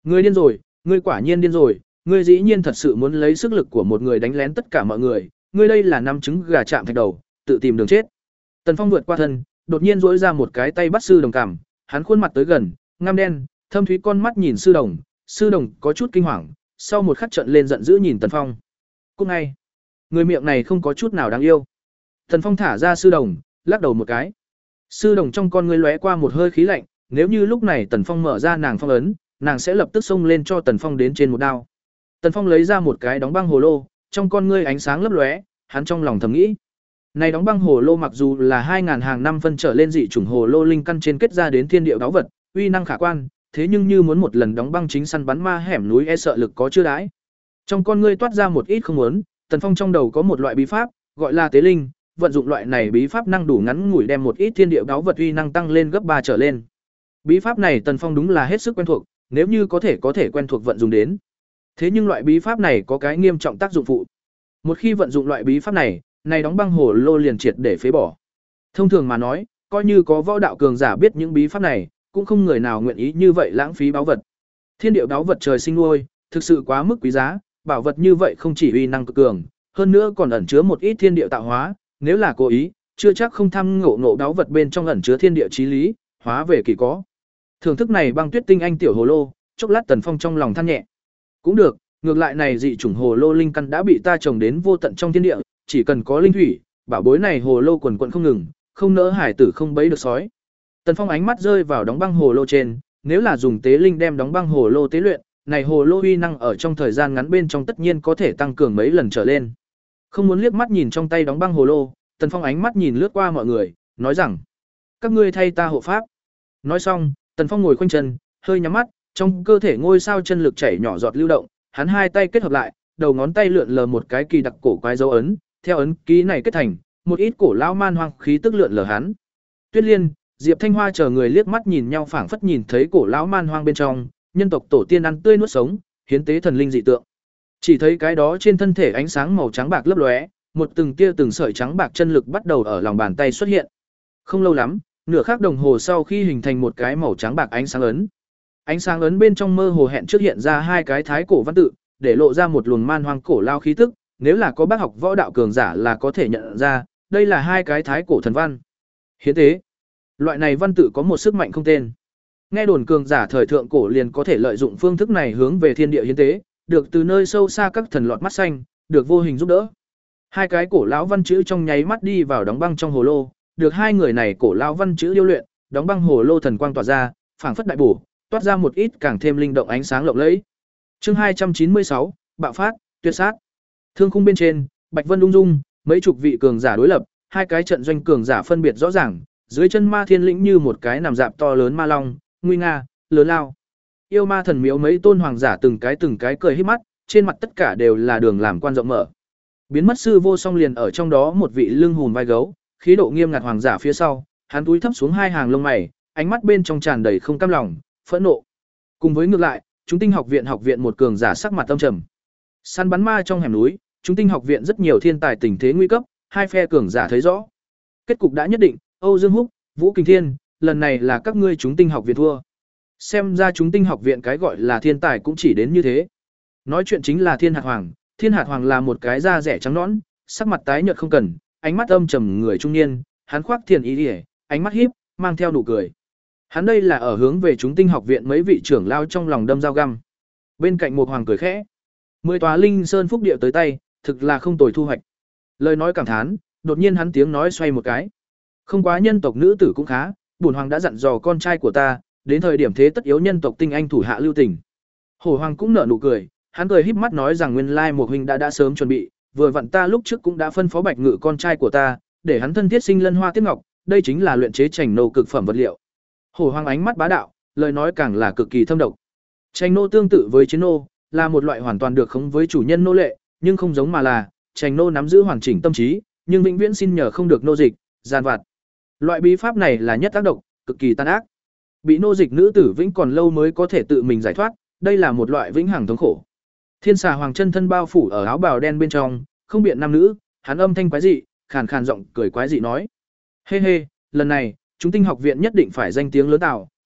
Ngươi điên rồi, ngươi quả nhiên điên rồi, ngươi dĩ nhiên thật sự muốn lấy sức lực của một người đánh lén tất cả mọi người, ngươi đây là năm trứng gà chạm thạch đầu, tự tìm đường chết. Tần Phong vượt qua thân, đột nhiên duỗi ra một cái tay bắt sư đồng cằm, hắn khuôn mặt tới gần, ngăm đen, thâm thúy con mắt nhìn sư đồng, sư đồng có chút kinh hoàng, sau một khắc trợn lên giận dữ nhìn Tần Phong. Cũng ngay, người miệng này không có chút nào đáng yêu. Tần Phong thả ra sư đồng, lắc đầu một cái. Sư đồng trong con ngươi lóe qua một hơi khí lạnh, nếu như lúc này Tần Phong mở ra nàng phong ấn, nàng sẽ lập tức xông lên cho Tần Phong đến trên một đao. Tần Phong lấy ra một cái đóng băng hồ lô, trong con ngươi ánh sáng lấp lóe, hắn trong lòng thầm nghĩ. Này đóng băng hồ lô mặc dù là hai ngàn hàng năm phân trở lên dị chủng hồ lô linh căn trên kết ra đến thiên địa đáo vật, uy năng khả quan, thế nhưng như muốn một lần đóng băng chính săn bắn ma hẻm núi e sợ lực có chưa đãi. Trong con ngươi toát ra một ít không muốn, Tần Phong trong đầu có một loại bí pháp, gọi là tế linh, vận dụng loại này bí pháp năng đủ ngắn ngủi đem một ít thiên địa đáo vật uy năng tăng lên gấp ba trở lên. Bí pháp này Tần Phong đúng là hết sức quen thuộc, nếu như có thể có thể quen thuộc vận dụng đến. Thế nhưng loại bí pháp này có cái nghiêm trọng tác dụng phụ. Một khi vận dụng loại bí pháp này, này đóng băng hồ lô liền triệt để phế bỏ. Thông thường mà nói, coi như có võ đạo cường giả biết những bí pháp này, cũng không người nào nguyện ý như vậy lãng phí báu vật. Thiên địa báu vật trời sinh nuôi, thực sự quá mức quý giá, bảo vật như vậy không chỉ uy năng cực cường, hơn nữa còn ẩn chứa một ít thiên địa tạo hóa, nếu là cố ý, chưa chắc không tham ngộ ngộ báu vật bên trong ẩn chứa thiên địa chí lý, hóa về kỳ có. Thưởng thức này băng tuyết tinh anh tiểu hồ lô, chốc lát Tần Phong trong lòng than nhẹ. Cũng được, ngược lại này dị chủng hồ lô linh căn đã bị ta trồng đến vô tận trong thiên địa, chỉ cần có linh thủy, bảo bối này hồ lô quần quần không ngừng, không nỡ hải tử không bấy được sói. Tần Phong ánh mắt rơi vào đóng băng hồ lô trên, nếu là dùng tế linh đem đóng băng hồ lô tế luyện, này hồ lô uy năng ở trong thời gian ngắn bên trong tất nhiên có thể tăng cường mấy lần trở lên. Không muốn liếc mắt nhìn trong tay đóng băng hồ lô, Tần Phong ánh mắt nhìn lướt qua mọi người, nói rằng: "Các ngươi thay ta hộ pháp." Nói xong, Tần Phong ngồi khoanh chân, hơi nhắm mắt, trong cơ thể ngôi sao chân lực chảy nhỏ giọt lưu động, hắn hai tay kết hợp lại, đầu ngón tay lượn lờ một cái kỳ đặc cổ quái dấu ấn, theo ấn ký này kết thành, một ít cổ lão man hoang khí tức lượn lờ hắn. Tuyết Liên, Diệp Thanh Hoa chờ người liếc mắt nhìn nhau phảng phất nhìn thấy cổ lão man hoang bên trong, nhân tộc tổ tiên ăn tươi nuốt sống, hiến tế thần linh dị tượng. Chỉ thấy cái đó trên thân thể ánh sáng màu trắng bạc lấp lóe, một từng tia từng sợi trắng bạc chân lực bắt đầu ở lòng bàn tay xuất hiện. Không lâu lắm, nửa khắc đồng hồ sau khi hình thành một cái màu trắng bạc ánh sáng ấn. Ánh sáng ấn bên trong mơ hồ hẹn trước hiện ra hai cái thái cổ văn tự, để lộ ra một luồng man hoang cổ lao khí tức, nếu là có bác học võ đạo cường giả là có thể nhận ra, đây là hai cái thái cổ thần văn. Hiến tế. Loại này văn tự có một sức mạnh không tên. Nghe đồn cường giả thời thượng cổ liền có thể lợi dụng phương thức này hướng về thiên địa hiến tế, được từ nơi sâu xa các thần lọt mắt xanh, được vô hình giúp đỡ. Hai cái cổ lão văn chữ trong nháy mắt đi vào đóng băng trong hồ lô, được hai người này cổ lão văn chữ điêu luyện, đóng băng hồ lô thần quang tỏa ra, phảng phất đại bổ, toát ra một ít càng thêm linh động ánh sáng lộng lẫy. Chương hai trăm chín mươi sáu, bạo phát, tuyệt sát. Thương khung bên trên, Bạch Vân ung dung, mấy chục vị cường giả đối lập, hai cái trận doanh cường giả phân biệt rõ ràng, dưới chân Ma Thiên Lĩnh như một cái nằm dạp to lớn ma long, nguy nga, lớn lao. Yêu ma thần miếu mấy tôn hoàng giả từng cái từng cái cười híp mắt, trên mặt tất cả đều là đường làm quan rộng mở. Biến mất sư vô song liền ở trong đó một vị lưng hùn vai gấu, khí độ nghiêm ngặt hoàng giả phía sau, hắn túi thấp xuống hai hàng lông mày, ánh mắt bên trong tràn đầy không cam lòng, phẫn nộ. Cùng với ngược lại, Chúng Tinh học viện học viện một cường giả sắc mặt âm trầm. Săn bắn ma trong hẻm núi, Chúng Tinh học viện rất nhiều thiên tài tình thế nguy cấp, hai phe cường giả thấy rõ. Kết cục đã nhất định, Âu Dương Húc, Vũ Kình Thiên, lần này là các ngươi Chúng Tinh học viện thua. Xem ra Chúng Tinh học viện cái gọi là thiên tài cũng chỉ đến như thế. Nói chuyện chính là Thiên Hạt Hoàng, Thiên Hạt Hoàng là một cái da rẻ trắng nõn, sắc mặt tái nhợt không cần, ánh mắt âm trầm người trung niên, hắn khoác thiền ý liễu, ánh mắt híp, mang theo nụ cười. Hắn đây là ở hướng về Chúng Tinh học viện mấy vị trưởng lao trong lòng đâm dao găm. Bên cạnh một hoàng cười khẽ, mười tòa linh sơn phúc địa tới tay, thực là không tồi thu hoạch. Lời nói cảm thán, đột nhiên hắn tiếng nói xoay một cái. Không quá nhân tộc nữ tử cũng khá, bổn hoàng đã dặn dò con trai của ta, đến thời điểm thế tất yếu nhân tộc tinh anh thủ hạ lưu tình. Hổ hoàng cũng nở nụ cười, hắn cười híp mắt nói rằng nguyên lai một huynh đã đã sớm chuẩn bị, vừa vặn ta lúc trước cũng đã phân phó Bạch Ngự con trai của ta, để hắn thân thiết sinh lân hoa tiếp ngọc, đây chính là luyện chế chành nô cực phẩm vật liệu. Hổ hoàng ánh mắt bá đạo, lời nói càng là cực kỳ thâm độc. Chành nô tương tự với chiến nô, là một loại hoàn toàn được khống với chủ nhân nô lệ, nhưng không giống mà là, chành nô nắm giữ hoàn chỉnh tâm trí, nhưng vĩnh viễn xin nhờ không được nô dịch, gian vặt. Loại bí pháp này là nhất tác độc, cực kỳ tàn ác. Bị nô dịch nữ tử vĩnh còn lâu mới có thể tự mình giải thoát, đây là một loại vĩnh hằng thống khổ. Thiên xà hoàng chân thân bao phủ ở áo bào đen bên trong, không biện nam nữ, hắn âm thanh quái dị, khàn khàn giọng cười quái dị nói: "Hê hê, lần này, Chúng Tinh học viện nhất định phải danh tiếng lớn tạo,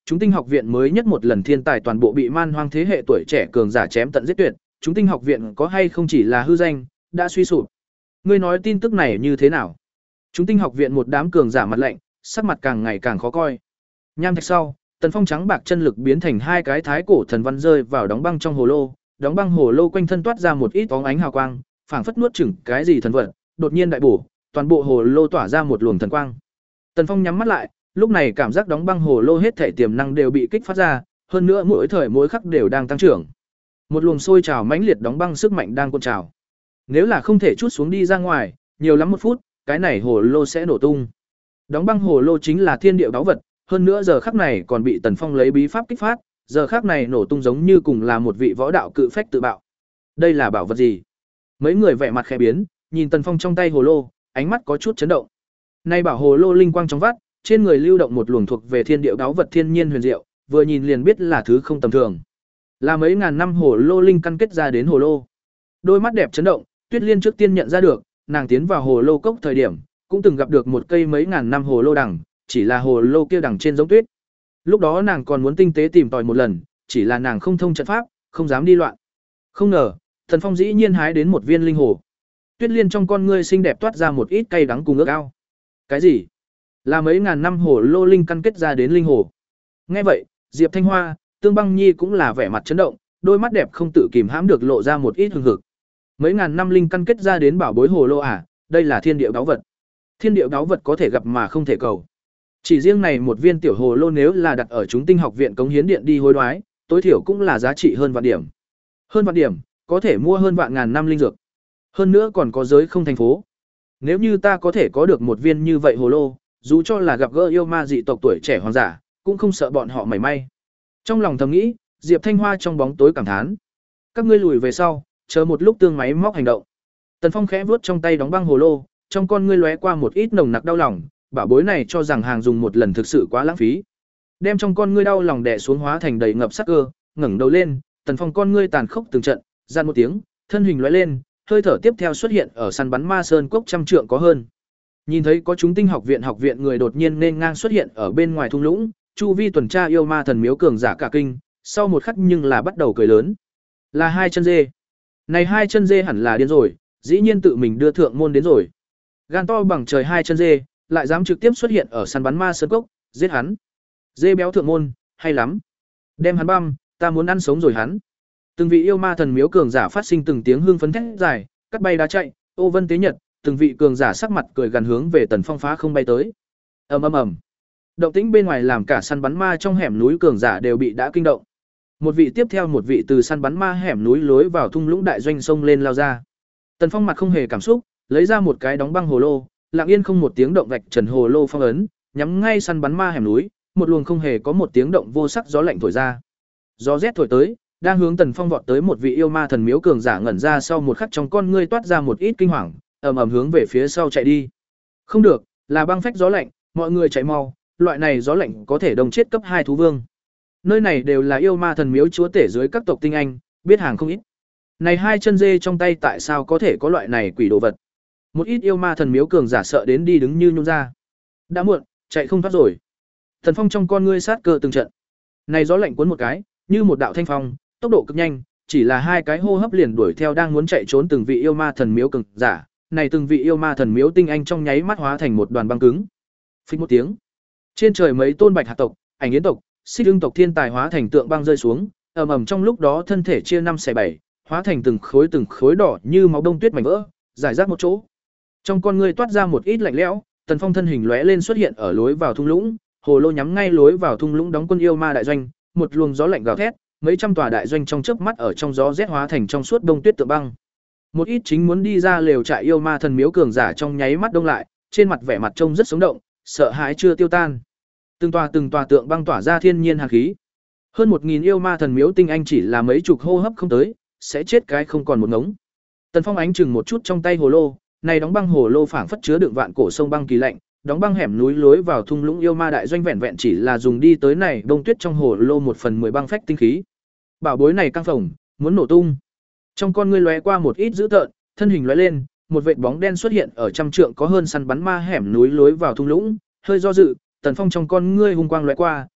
chúng tinh học viện mới nhất một lần thiên tài toàn bộ bị man hoang thế hệ tuổi trẻ cường giả chém tận giết tuyệt, chúng tinh học viện có hay không chỉ là hư danh, đã suy sụp. Ngươi nói tin tức này như thế nào? Chúng tinh học viện một đám cường giả mặt lạnh, sắc mặt càng ngày càng khó coi. Nham thạch sau, Tần Phong trắng bạc chân lực biến thành hai cái thái cổ thần văn rơi vào đóng băng trong hồ lô, đóng băng hồ lô quanh thân toát ra một ít bóng ánh hào quang, phảng phất nuốt chửng cái gì thần vật, đột nhiên đại bổ, toàn bộ hồ lô tỏa ra một luồng thần quang. Tần Phong nhắm mắt lại, lúc này cảm giác đóng băng hồ lô hết thể tiềm năng đều bị kích phát ra, hơn nữa mỗi thời mỗi khắc đều đang tăng trưởng. Một luồng sôi trào mãnh liệt đóng băng sức mạnh đang cuộn trào. Nếu là không thể chút xuống đi ra ngoài, nhiều lắm một phút, cái này hồ lô sẽ nổ tung. Đóng băng hồ lô chính là thiên địa báu vật, hơn nữa giờ khắc này còn bị Tần Phong lấy bí pháp kích phát, giờ khắc này nổ tung giống như cùng là một vị võ đạo cự phách tự bạo. Đây là bảo vật gì? Mấy người vẻ mặt khẽ biến, nhìn Tần Phong trong tay hồ lô, ánh mắt có chút chấn động. Nay bảo hồ lô linh quang trong vắt, trên người lưu động một luồng thuộc về thiên địa báu vật thiên nhiên huyền diệu, vừa nhìn liền biết là thứ không tầm thường. Là mấy ngàn năm hồ lô linh căn kết ra đến hồ lô. Đôi mắt đẹp chấn động, Tuyết Liên trước tiên nhận ra được, nàng tiến vào hồ lô cốc thời điểm, cũng từng gặp được một cây mấy ngàn năm hồ lô đằng, chỉ là hồ lô kia đằng trên giống tuyết. Lúc đó nàng còn muốn tinh tế tìm tòi một lần, chỉ là nàng không thông trận pháp, không dám đi loạn. Không ngờ, Thần Phong dĩ nhiên hái đến một viên linh hồ. Tuyết Liên trong con ngươi xinh đẹp toát ra một ít cay đắng cùng ước ao. Cái gì? Là mấy ngàn năm hồ lô linh căn kết ra đến linh hồ. Nghe vậy, Diệp Thanh Hoa, Tương Băng Nhi cũng là vẻ mặt chấn động, đôi mắt đẹp không tự kìm hãm được lộ ra một ít hừng hực. Mấy ngàn năm linh căn kết ra đến bảo bối hồ lô à, đây là thiên địa báu vật. Thiên địa báu vật có thể gặp mà không thể cầu. Chỉ riêng này một viên tiểu hồ lô nếu là đặt ở chúng tinh học viện cống hiến điện đi hối đoái, tối thiểu cũng là giá trị hơn vạn điểm. Hơn vạn điểm, có thể mua hơn vạn ngàn năm linh dược. Hơn nữa còn có giới không thành phố. Nếu như ta có thể có được một viên như vậy hồ lô, dù cho là gặp gỡ yêu ma dị tộc tuổi trẻ hoàng giả, cũng không sợ bọn họ mảy may. Trong lòng thầm nghĩ, Diệp Thanh Hoa trong bóng tối cảm thán. Các ngươi lùi về sau, chờ một lúc tương máy móc hành động. Tần Phong khẽ vuốt trong tay đóng băng hồ lô, trong con ngươi lóe qua một ít nồng nặc đau lòng, bảo bối này cho rằng hàng dùng một lần thực sự quá lãng phí. Đem trong con ngươi đau lòng đè xuống hóa thành đầy ngập sắc cơ, ngẩng đầu lên, Tần Phong con ngươi tàn khốc từng trận, gian một tiếng, thân hình lóe lên, hơi thở tiếp theo xuất hiện ở săn bắn ma sơn cốc trăm trượng có hơn. Nhìn thấy có chúng tinh học viện học viện người đột nhiên nên ngang xuất hiện ở bên ngoài thung lũng, chu vi tuần tra yêu ma thần miếu cường giả cả kinh, sau một khắc nhưng là bắt đầu cười lớn. Là hai chân dê. Này hai chân dê hẳn là điên rồi, dĩ nhiên tự mình đưa thượng môn đến rồi. Gan to bằng trời hai chân dê, lại dám trực tiếp xuất hiện ở săn bắn ma sơn cốc, giết hắn. Dê béo thượng môn, hay lắm. Đem hắn băm, ta muốn ăn sống rồi hắn. Từng vị yêu ma thần miếu cường giả phát sinh từng tiếng hương phấn thét dài, cắt bay đá chạy, ô vân tế nhật, từng vị cường giả sắc mặt cười gần hướng về Tần Phong phá không bay tới. Ầm ầm ầm. Động tĩnh bên ngoài làm cả săn bắn ma trong hẻm núi cường giả đều bị đã kinh động. Một vị tiếp theo một vị từ săn bắn ma hẻm núi lối vào thung lũng đại doanh sông lên lao ra. Tần Phong mặt không hề cảm xúc, lấy ra một cái đóng băng hồ lô, lặng yên không một tiếng động vạch trần hồ lô phong ấn, nhắm ngay săn bắn ma hẻm núi, một luồng không hề có một tiếng động vô sắc gió lạnh thổi ra. Gió rét thổi tới, đang hướng Tần Phong vọt tới một vị yêu ma thần miếu cường giả ngẩn ra sau một khắc trong con ngươi toát ra một ít kinh hoàng, ầm ầm hướng về phía sau chạy đi. Không được, là băng phách gió lạnh, mọi người chạy mau, loại này gió lạnh có thể đồng chết cấp hai thú vương. Nơi này đều là yêu ma thần miếu chúa tể dưới các tộc tinh anh, biết hàng không ít. Này hai chân dê trong tay tại sao có thể có loại này quỷ đồ vật? Một ít yêu ma thần miếu cường giả sợ đến đi đứng như nhún ra. Đã muộn, chạy không thoát rồi. Thần Phong trong con ngươi sát cơ từng trận. Này gió lạnh cuốn một cái, như một đạo thanh phong, tốc độ cực nhanh, chỉ là hai cái hô hấp liền đuổi theo đang muốn chạy trốn từng vị yêu ma thần miếu cường giả. Này từng vị yêu ma thần miếu tinh anh trong nháy mắt hóa thành một đoàn băng cứng. Phích một tiếng. Trên trời mấy tôn bạch hạt tộc, ảnh yến tộc, xích ưng tộc thiên tài hóa thành tượng băng rơi xuống, ầm ầm trong lúc đó thân thể chia năm xẻ bảy, hóa thành từng khối từng khối đỏ như máu đông tuyết mảnh vỡ, rải rác một chỗ. Trong con người toát ra một ít lạnh lẽo, Tần Phong thân hình lóe lên xuất hiện ở lối vào thung lũng, hồ lô nhắm ngay lối vào thung lũng đóng quân yêu ma đại doanh, một luồng gió lạnh gào thét, mấy trăm tòa đại doanh trong chớp mắt ở trong gió rét hóa thành trong suốt đông tuyết tượng băng. Một ít chính muốn đi ra lều trại yêu ma thần miếu cường giả trong nháy mắt đông lại, trên mặt vẻ mặt trông rất sống động, sợ hãi chưa tiêu tan. Từng tòa từng tòa tượng băng tỏa ra thiên nhiên hàn khí. Hơn một nghìn yêu ma thần miếu tinh anh chỉ là mấy chục hô hấp không tới, sẽ chết cái không còn một ngống. Tần Phong ánh chừng một chút trong tay hồ lô, này đóng băng hồ lô phảng phất chứa đựng vạn cổ sông băng kỳ lạnh, đóng băng hẻm núi lối vào thung lũng yêu ma đại doanh vẹn vẹn chỉ là dùng đi tới này đông tuyết trong hồ lô một phần mười băng phách tinh khí. Bảo bối này căng phồng, muốn nổ tung. Trong con ngươi lóe qua một ít dữ tợn, thân hình lóe lên, một vệt bóng đen xuất hiện ở trăm trượng có hơn săn bắn ma hẻm núi lối vào thung lũng, hơi do dự, Tần Phong trong con ngươi hung quang lóe qua,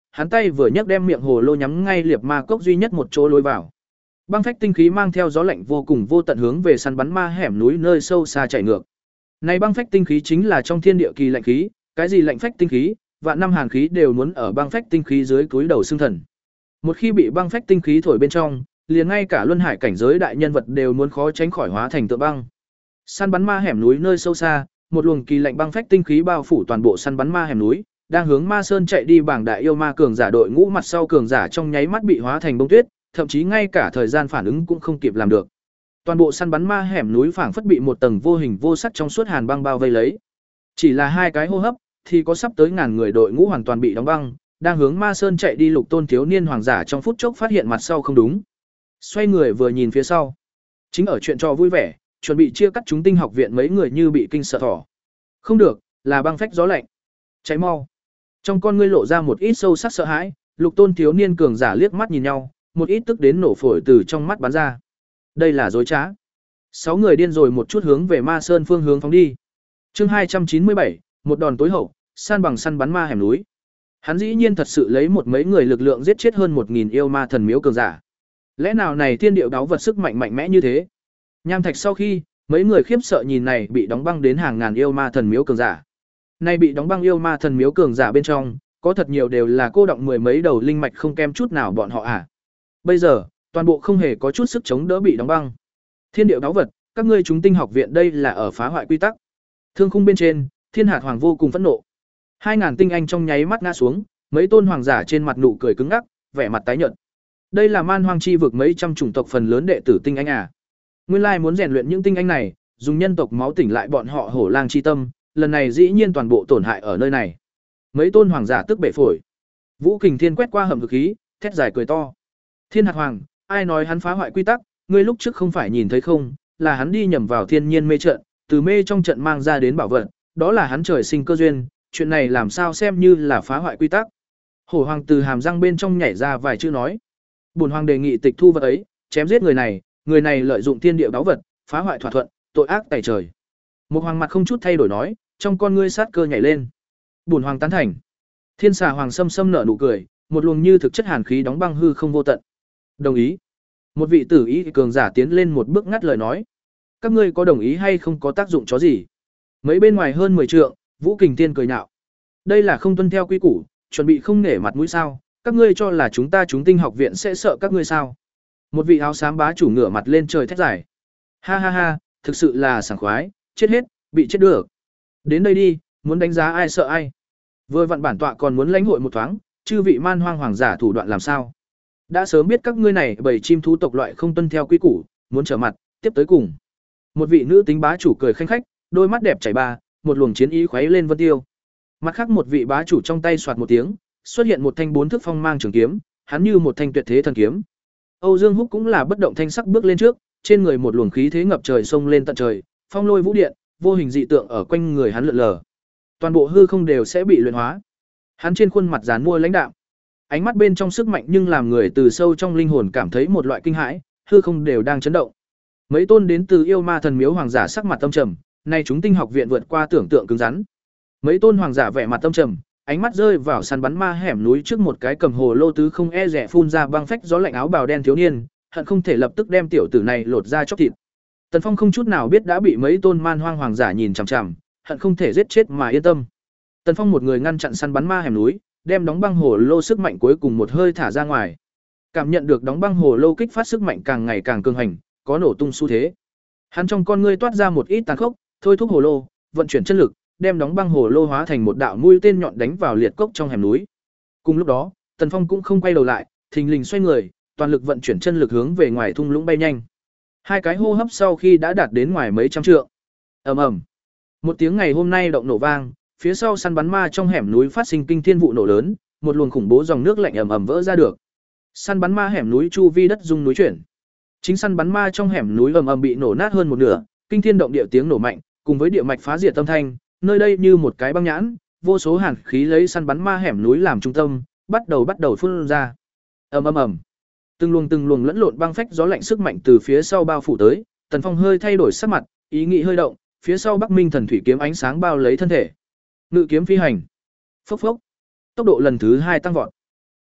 hắn tay vừa nhấc đem miệng hồ lô nhắm ngay liệt ma cốc duy nhất một chỗ lối vào. Băng phách tinh khí mang theo gió lạnh vô cùng vô tận hướng về săn bắn ma hẻm núi nơi sâu xa chảy ngược. Này băng phách tinh khí chính là trong thiên địa kỳ lạnh khí, cái gì lạnh phách tinh khí, vạn năm hàn khí đều muốn ở băng phách tinh khí dưới cúi đầu xương thần. Một khi bị băng phách tinh khí thổi bên trong, liền ngay cả luân hải cảnh giới đại nhân vật đều muốn khó tránh khỏi hóa thành tượng băng. Săn bắn ma hẻm núi nơi sâu xa, một luồng kỳ lạnh băng phách tinh khí bao phủ toàn bộ săn bắn ma hẻm núi, đang hướng Ma Sơn chạy đi bảng đại yêu ma cường giả đội ngũ mặt sau cường giả trong nháy mắt bị hóa thành bông tuyết, thậm chí ngay cả thời gian phản ứng cũng không kịp làm được. Toàn bộ săn bắn ma hẻm núi phảng phất bị một tầng vô hình vô sắc trong suốt hàn băng bao vây lấy. Chỉ là hai cái hô hấp, thì có sắp tới ngàn người đội ngũ hoàn toàn bị đóng băng, đang hướng Ma Sơn chạy đi Lục Tôn thiếu niên hoàng giả trong phút chốc phát hiện mặt sau không đúng. Xoay người vừa nhìn phía sau, chính ở chuyện trò vui vẻ, chuẩn bị chia cắt chúng tinh học viện mấy người như bị kinh sợ thỏ. Không được, là băng phách gió lạnh. Cháy mau. Trong con ngươi lộ ra một ít sâu sắc sợ hãi, Lục Tôn thiếu niên cường giả liếc mắt nhìn nhau, một ít tức đến nổ phổi từ trong mắt bắn ra. Đây là dối trá. Sáu người điên rồi một chút hướng về Ma Sơn phương hướng phóng đi. Chương hai trăm chín mươi bảy, một đòn tối hậu, san bằng săn bắn ma hẻm núi. Hắn dĩ nhiên thật sự lấy một mấy người lực lượng giết chết hơn một nghìn yêu ma thần miếu cường giả. Lẽ nào này thiên điệu đáo vật sức mạnh mạnh mẽ như thế? Nham Thạch sau khi, mấy người khiếp sợ nhìn này bị đóng băng đến hàng ngàn yêu ma thần miếu cường giả. Này bị đóng băng yêu ma thần miếu cường giả bên trong, có thật nhiều đều là cô động mười mấy đầu linh mạch không kém chút nào bọn họ à. Bây giờ, toàn bộ không hề có chút sức chống đỡ bị đóng băng. Thiên điệu đáo vật, các ngươi chúng tinh học viện đây là ở phá hoại quy tắc. Thương khung bên trên, Thiên Hạt Hoàng vô cùng phẫn nộ. Hai ngàn tinh anh trong nháy mắt ngã xuống, mấy tôn hoàng giả trên mặt nụ cười cứng ngắc, vẻ mặt tái nhợt. Đây là man hoang chi vực mấy trăm chủng tộc phần lớn đệ tử tinh anh à. Nguyên lai muốn rèn luyện những tinh anh này, dùng nhân tộc máu tỉnh lại bọn họ hổ lang chi tâm, lần này dĩ nhiên toàn bộ tổn hại ở nơi này. Mấy tôn hoàng giả tức bể phổi. Vũ Kình Thiên quét qua hầm vực khí, thét dài cười to. Thiên Hạt Hoàng, ai nói hắn phá hoại quy tắc, ngươi lúc trước không phải nhìn thấy không, là hắn đi nhầm vào thiên nhiên mê trận, từ mê trong trận mang ra đến bảo vật, đó là hắn trời sinh cơ duyên, chuyện này làm sao xem như là phá hoại quy tắc. Hổ Hoàng từ hàm răng bên trong nhảy ra vài chữ nói. Bổn Hoàng đề nghị tịch thu vật ấy, chém giết người này, người này lợi dụng thiên địa báu vật, phá hoại thỏa thuận, tội ác tày trời. Một Hoàng mặt không chút thay đổi nói, trong con ngươi sát cơ nhảy lên. Bổn Hoàng tán thành. Thiên Xà Hoàng sâm sâm nở nụ cười, một luồng như thực chất hàn khí đóng băng hư không vô tận. Đồng ý. Một vị tử ý cường giả tiến lên một bước ngắt lời nói. Các ngươi có đồng ý hay không có tác dụng chó gì? Mấy bên ngoài hơn mười trượng, Vũ Kình Thiên cười nhạo. Đây là không tuân theo quy củ, chuẩn bị không nể mặt mũi sao? Các ngươi cho là chúng ta chúng tinh học viện sẽ sợ các ngươi sao? Một vị áo xám bá chủ ngửa mặt lên trời thét giải. Ha ha ha, thực sự là sảng khoái, chết hết, bị chết được. Đến đây đi, muốn đánh giá ai sợ ai. Vừa vặn bản tọa còn muốn lãnh hội một thoáng, chư vị man hoang hoàng giả thủ đoạn làm sao? Đã sớm biết các ngươi này bầy chim thú tộc loại không tuân theo quy củ, muốn trở mặt, tiếp tới cùng. Một vị nữ tính bá chủ cười khanh khách, đôi mắt đẹp chảy ba, một luồng chiến ý khuấy lên vân tiêu. Mặt khác một vị bá chủ trong tay xoạt một tiếng, xuất hiện một thanh bốn thước phong mang trường kiếm, hắn như một thanh tuyệt thế thần kiếm. Âu Dương Húc cũng là bất động thanh sắc bước lên trước, trên người một luồng khí thế ngập trời xông lên tận trời, phong lôi vũ điện, vô hình dị tượng ở quanh người hắn lượn lờ. Toàn bộ hư không đều sẽ bị luyện hóa. Hắn trên khuôn mặt giàn mua lãnh đạm, ánh mắt bên trong sức mạnh nhưng làm người từ sâu trong linh hồn cảm thấy một loại kinh hãi, hư không đều đang chấn động. Mấy tôn đến từ yêu ma thần miếu hoàng giả sắc mặt tâm trầm, nay chúng tinh học viện vượt qua tưởng tượng cứng rắn. Mấy tôn hoàng giả vẻ mặt tâm trầm, ánh mắt rơi vào săn bắn ma hẻm núi trước một cái cầm hồ lô tứ không e rẻ phun ra băng phách gió lạnh áo bào đen thiếu niên, hận không thể lập tức đem tiểu tử này lột ra chóc thịt. Tần Phong không chút nào biết đã bị mấy tôn man hoang hoàng giả nhìn chằm chằm, hận không thể giết chết mà yên tâm. Tần Phong một người ngăn chặn săn bắn ma hẻm núi, đem đóng băng hồ lô sức mạnh cuối cùng một hơi thả ra ngoài. Cảm nhận được đóng băng hồ lô kích phát sức mạnh càng ngày càng cường hành, có nổ tung xu thế. Hắn trong con ngươi toát ra một ít tàn khốc, thôi thúc hồ lô, vận chuyển chân lực, đem đóng băng hồ lô hóa thành một đạo mũi tên nhọn đánh vào liệt cốc trong hẻm núi. Cùng lúc đó, Tần Phong cũng không quay đầu lại, thình lình xoay người, toàn lực vận chuyển chân lực hướng về ngoài thung lũng bay nhanh. Hai cái hô hấp sau khi đã đạt đến ngoài mấy trăm trượng. Ầm ầm. Một tiếng ngày hôm nay động nổ vang, phía sau săn bắn ma trong hẻm núi phát sinh kinh thiên vụ nổ lớn, một luồng khủng bố dòng nước lạnh ầm ầm vỡ ra được. Săn bắn ma hẻm núi chu vi đất rung núi chuyển. Chính săn bắn ma trong hẻm núi ầm ầm bị nổ nát hơn một nửa, kinh thiên động địa tiếng nổ mạnh, cùng với địa mạch phá diệt âm thanh, nơi đây như một cái băng nhãn, vô số hàn khí lấy săn bắn ma hẻm núi làm trung tâm, bắt đầu bắt đầu phun ra. Ầm ầm ầm. Từng luồng từng luồng lẫn lộn băng phách gió lạnh sức mạnh từ phía sau bao phủ tới, Tần Phong hơi thay đổi sắc mặt, ý nghĩ hơi động, phía sau Bắc Minh thần thủy kiếm ánh sáng bao lấy thân thể. Ngự kiếm phi hành. Phốc phốc. Tốc độ lần thứ hai tăng vọt.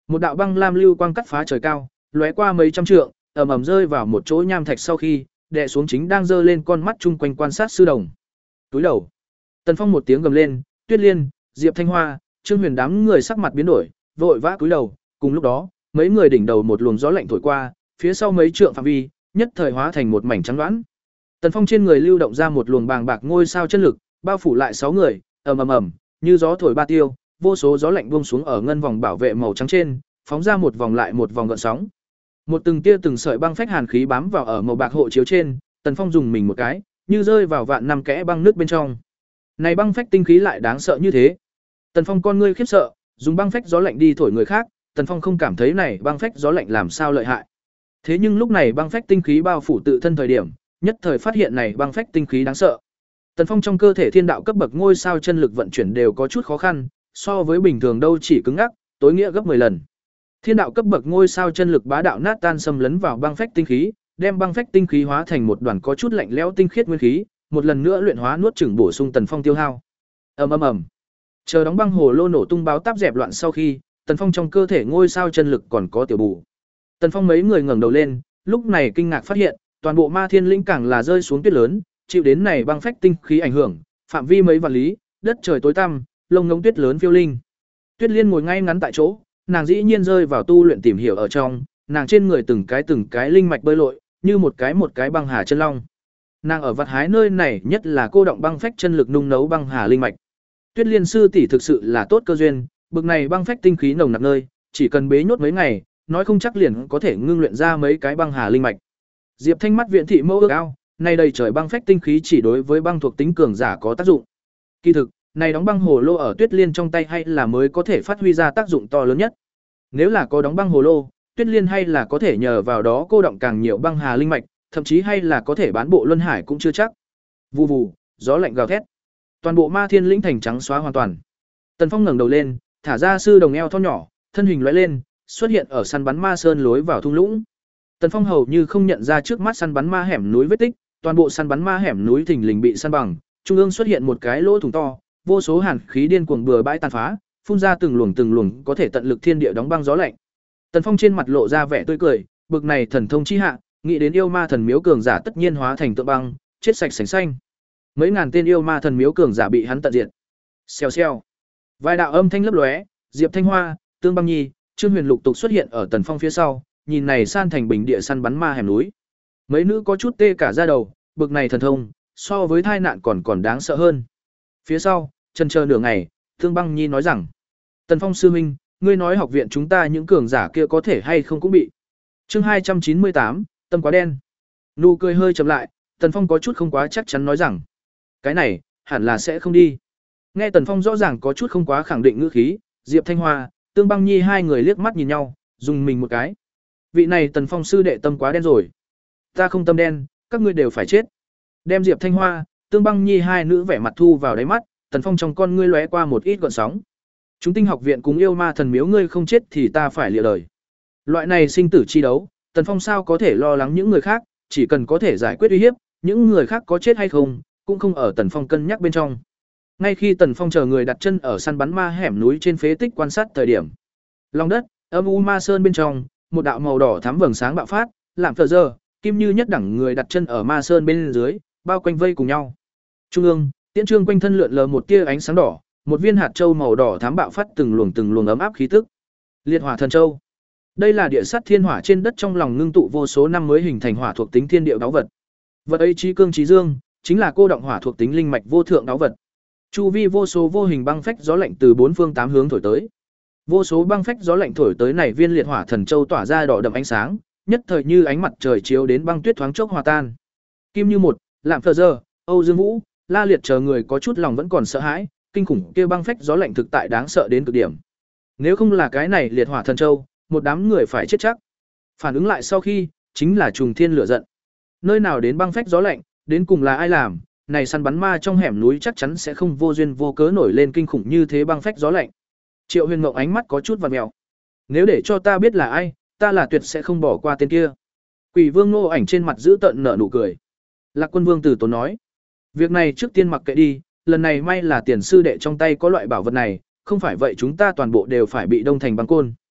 Một đạo băng lam lưu quang cắt phá trời cao, lóe qua mấy trăm trượng, ầm ầm rơi vào một chỗ nham thạch sau khi, đè xuống chính đang giơ lên con mắt chung quanh quan sát sư đồng. Túi đầu. Tần Phong một tiếng gầm lên, Tuyết Liên, Diệp Thanh Hoa, Trương Huyền đám người sắc mặt biến đổi, vội vã cúi đầu, cùng lúc đó, mấy người đỉnh đầu một luồng gió lạnh thổi qua, phía sau mấy trượng phạm vi, nhất thời hóa thành một mảnh trắng đoán. Tần Phong trên người lưu động ra một luồng bàng bạc ngôi sao chân lực, bao phủ lại sáu người, ầm ầm ầm, như gió thổi ba tiêu, vô số gió lạnh buông xuống ở ngân vòng bảo vệ màu trắng trên, phóng ra một vòng lại một vòng gợn sóng. Một từng tia từng sợi băng phách hàn khí bám vào ở màu bạc hộ chiếu trên, Tần Phong dùng mình một cái, như rơi vào vạn năm kẽ băng nước bên trong. Này băng phách tinh khí lại đáng sợ như thế. Tần Phong con ngươi khiếp sợ, dùng băng phách gió lạnh đi thổi người khác, Tần Phong không cảm thấy này băng phách gió lạnh làm sao lợi hại. Thế nhưng lúc này băng phách tinh khí bao phủ tự thân thời điểm, nhất thời phát hiện này băng phách tinh khí đáng sợ. Tần Phong trong cơ thể thiên đạo cấp bậc ngôi sao chân lực vận chuyển đều có chút khó khăn, so với bình thường đâu chỉ cứng ngắc, tối nghĩa gấp mười lần. Thiên đạo cấp bậc ngôi sao chân lực bá đạo nát tan xâm lấn vào băng phách tinh khí, đem băng phách tinh khí hóa thành một đoàn có chút lạnh lẽo tinh khiết nguyên khí, một lần nữa luyện hóa nuốt chửng bổ sung Tần Phong tiêu hao. Ầm ầm ầm. Chờ đóng băng hồ lô nổ tung báo táp dẹp loạn sau khi, Tần Phong trong cơ thể ngôi sao chân lực còn có tiểu bù. Tần Phong mấy người ngẩng đầu lên, lúc này kinh ngạc phát hiện, toàn bộ Ma Thiên Lĩnh càng là rơi xuống tuyết lớn, chịu đến này băng phách tinh khí ảnh hưởng, phạm vi mấy vạn lý, đất trời tối tăm, lông ngỗng tuyết lớn phiêu linh. Tuyết Liên ngồi ngay ngắn tại chỗ, nàng dĩ nhiên rơi vào tu luyện tìm hiểu ở trong, nàng trên người từng cái từng cái linh mạch bơi lội, như một cái một cái băng hà chân long. Nàng ở vật hái nơi này nhất là cô động băng phách chân lực nung nấu băng hà linh mạch. Tuyết Liên sư tỷ thực sự là tốt cơ duyên, bực này băng phách tinh khí nồng nặc nơi, chỉ cần bế nhốt mấy ngày, nói không chắc liền có thể ngưng luyện ra mấy cái băng hà linh mạch. Diệp Thanh mắt viện thị mâu ước ao, nay đầy trời băng phách tinh khí chỉ đối với băng thuộc tính cường giả có tác dụng. Kỳ thực, này đóng băng hồ lô ở Tuyết Liên trong tay hay là mới có thể phát huy ra tác dụng to lớn nhất. Nếu là có đóng băng hồ lô, Tuyết Liên hay là có thể nhờ vào đó cô động càng nhiều băng hà linh mạch, thậm chí hay là có thể bán bộ luân hải cũng chưa chắc. Vù vù, gió lạnh gào thét. Toàn bộ Ma Thiên Lĩnh thành trắng xóa hoàn toàn. Tần Phong ngẩng đầu lên, thả ra sư đồng eo thon nhỏ, thân hình lóe lên, xuất hiện ở săn bắn ma sơn lối vào thung lũng. Tần Phong hầu như không nhận ra trước mắt săn bắn ma hẻm núi vết tích, toàn bộ săn bắn ma hẻm núi thình lình bị săn bằng, trung ương xuất hiện một cái lỗ thủng to, vô số hàn khí điên cuồng bừa bãi tàn phá, phun ra từng luồng từng luồng có thể tận lực thiên địa đóng băng gió lạnh. Tần Phong trên mặt lộ ra vẻ tươi cười, bực này thần thông chi hạ, nghĩ đến yêu ma thần miếu cường giả tất nhiên hóa thành tượng băng, chết sạch sành xanh. Mấy ngàn tên yêu ma thần miếu cường giả bị hắn tận diệt. Xèo xèo. Vài đạo âm thanh lấp lóe, Diệp Thanh Hoa, Tương Băng Nhi, Trương Huyền lục tục xuất hiện ở Tần Phong phía sau, nhìn này san thành bình địa săn bắn ma hẻm núi. Mấy nữ có chút tê cả da đầu, bực này thần thông, so với tai nạn còn còn đáng sợ hơn. Phía sau, chần chờ nửa ngày, Tương Băng Nhi nói rằng: "Tần Phong sư huynh, ngươi nói học viện chúng ta những cường giả kia có thể hay không cũng bị." Chương hai trăm chín mươi tám, tâm quá đen. Nụ cười hơi chậm lại, Tần Phong có chút không quá chắc chắn nói rằng: "Cái này, hẳn là sẽ không đi." Nghe Tần Phong rõ ràng có chút không quá khẳng định ngữ khí, Diệp Thanh Hoa, Tương Băng Nhi hai người liếc mắt nhìn nhau, dùng mình một cái. Vị này Tần Phong sư đệ tâm quá đen rồi. Ta không tâm đen, các ngươi đều phải chết. Đem Diệp Thanh Hoa, Tương Băng Nhi hai nữ vẻ mặt thu vào đáy mắt, Tần Phong trong con ngươi lóe qua một ít gợn sóng. Chúng tinh học viện cùng yêu ma thần miếu ngươi không chết thì ta phải lìa đời. Loại này sinh tử chi đấu, Tần Phong sao có thể lo lắng những người khác, chỉ cần có thể giải quyết uy hiếp, những người khác có chết hay không, cũng không ở Tần Phong cân nhắc bên trong. Ngay khi Tần Phong chờ người đặt chân ở săn bắn ma hẻm núi trên phế tích quan sát thời điểm, lòng đất, âm u ma sơn bên trong, một đạo màu đỏ thắm vầng sáng bạo phát, làm thờ giờ, kim như nhất đẳng người đặt chân ở ma sơn bên dưới, bao quanh vây cùng nhau. Trung ương, tiễn trương quanh thân lượn lờ một tia ánh sáng đỏ, một viên hạt châu màu đỏ thắm bạo phát từng luồng từng luồng ấm áp khí tức. Liệt hỏa thần châu. Đây là địa sắt thiên hỏa trên đất trong lòng ngưng tụ vô số năm mới hình thành hỏa thuộc tính thiên địa báu vật. Vật ấy trí cương trí dương, chính là cô động hỏa thuộc tính linh mạch vô thượng báu vật. Chu vi vô số vô hình băng phách gió lạnh từ bốn phương tám hướng thổi tới. Vô số băng phách gió lạnh thổi tới này viên liệt hỏa thần châu tỏa ra đỏ đậm ánh sáng, nhất thời như ánh mặt trời chiếu đến băng tuyết thoáng chốc hòa tan. Kim Như Một, Lạm Phờ Giờ, Âu Dương Vũ, La Liệt chờ người có chút lòng vẫn còn sợ hãi, kinh khủng kia băng phách gió lạnh thực tại đáng sợ đến cực điểm. Nếu không là cái này liệt hỏa thần châu, một đám người phải chết chắc. Phản ứng lại sau khi, chính là trùng thiên lửa giận. Nơi nào đến băng phách gió lạnh, đến cùng là ai làm? Này săn bắn ma trong hẻm núi chắc chắn sẽ không vô duyên vô cớ nổi lên kinh khủng như thế băng phách gió lạnh. Triệu Huyền Ngộng ánh mắt có chút vặn mèo. Nếu để cho ta biết là ai, ta là tuyệt sẽ không bỏ qua tên kia. Quỷ Vương Ngô Ảnh trên mặt giữ tợn nở nụ cười. Lạc Quân Vương từ tốn nói, việc này trước tiên mặc kệ đi, lần này may là tiền sư đệ trong tay có loại bảo vật này, không phải vậy chúng ta toàn bộ đều phải bị đông thành băng côn.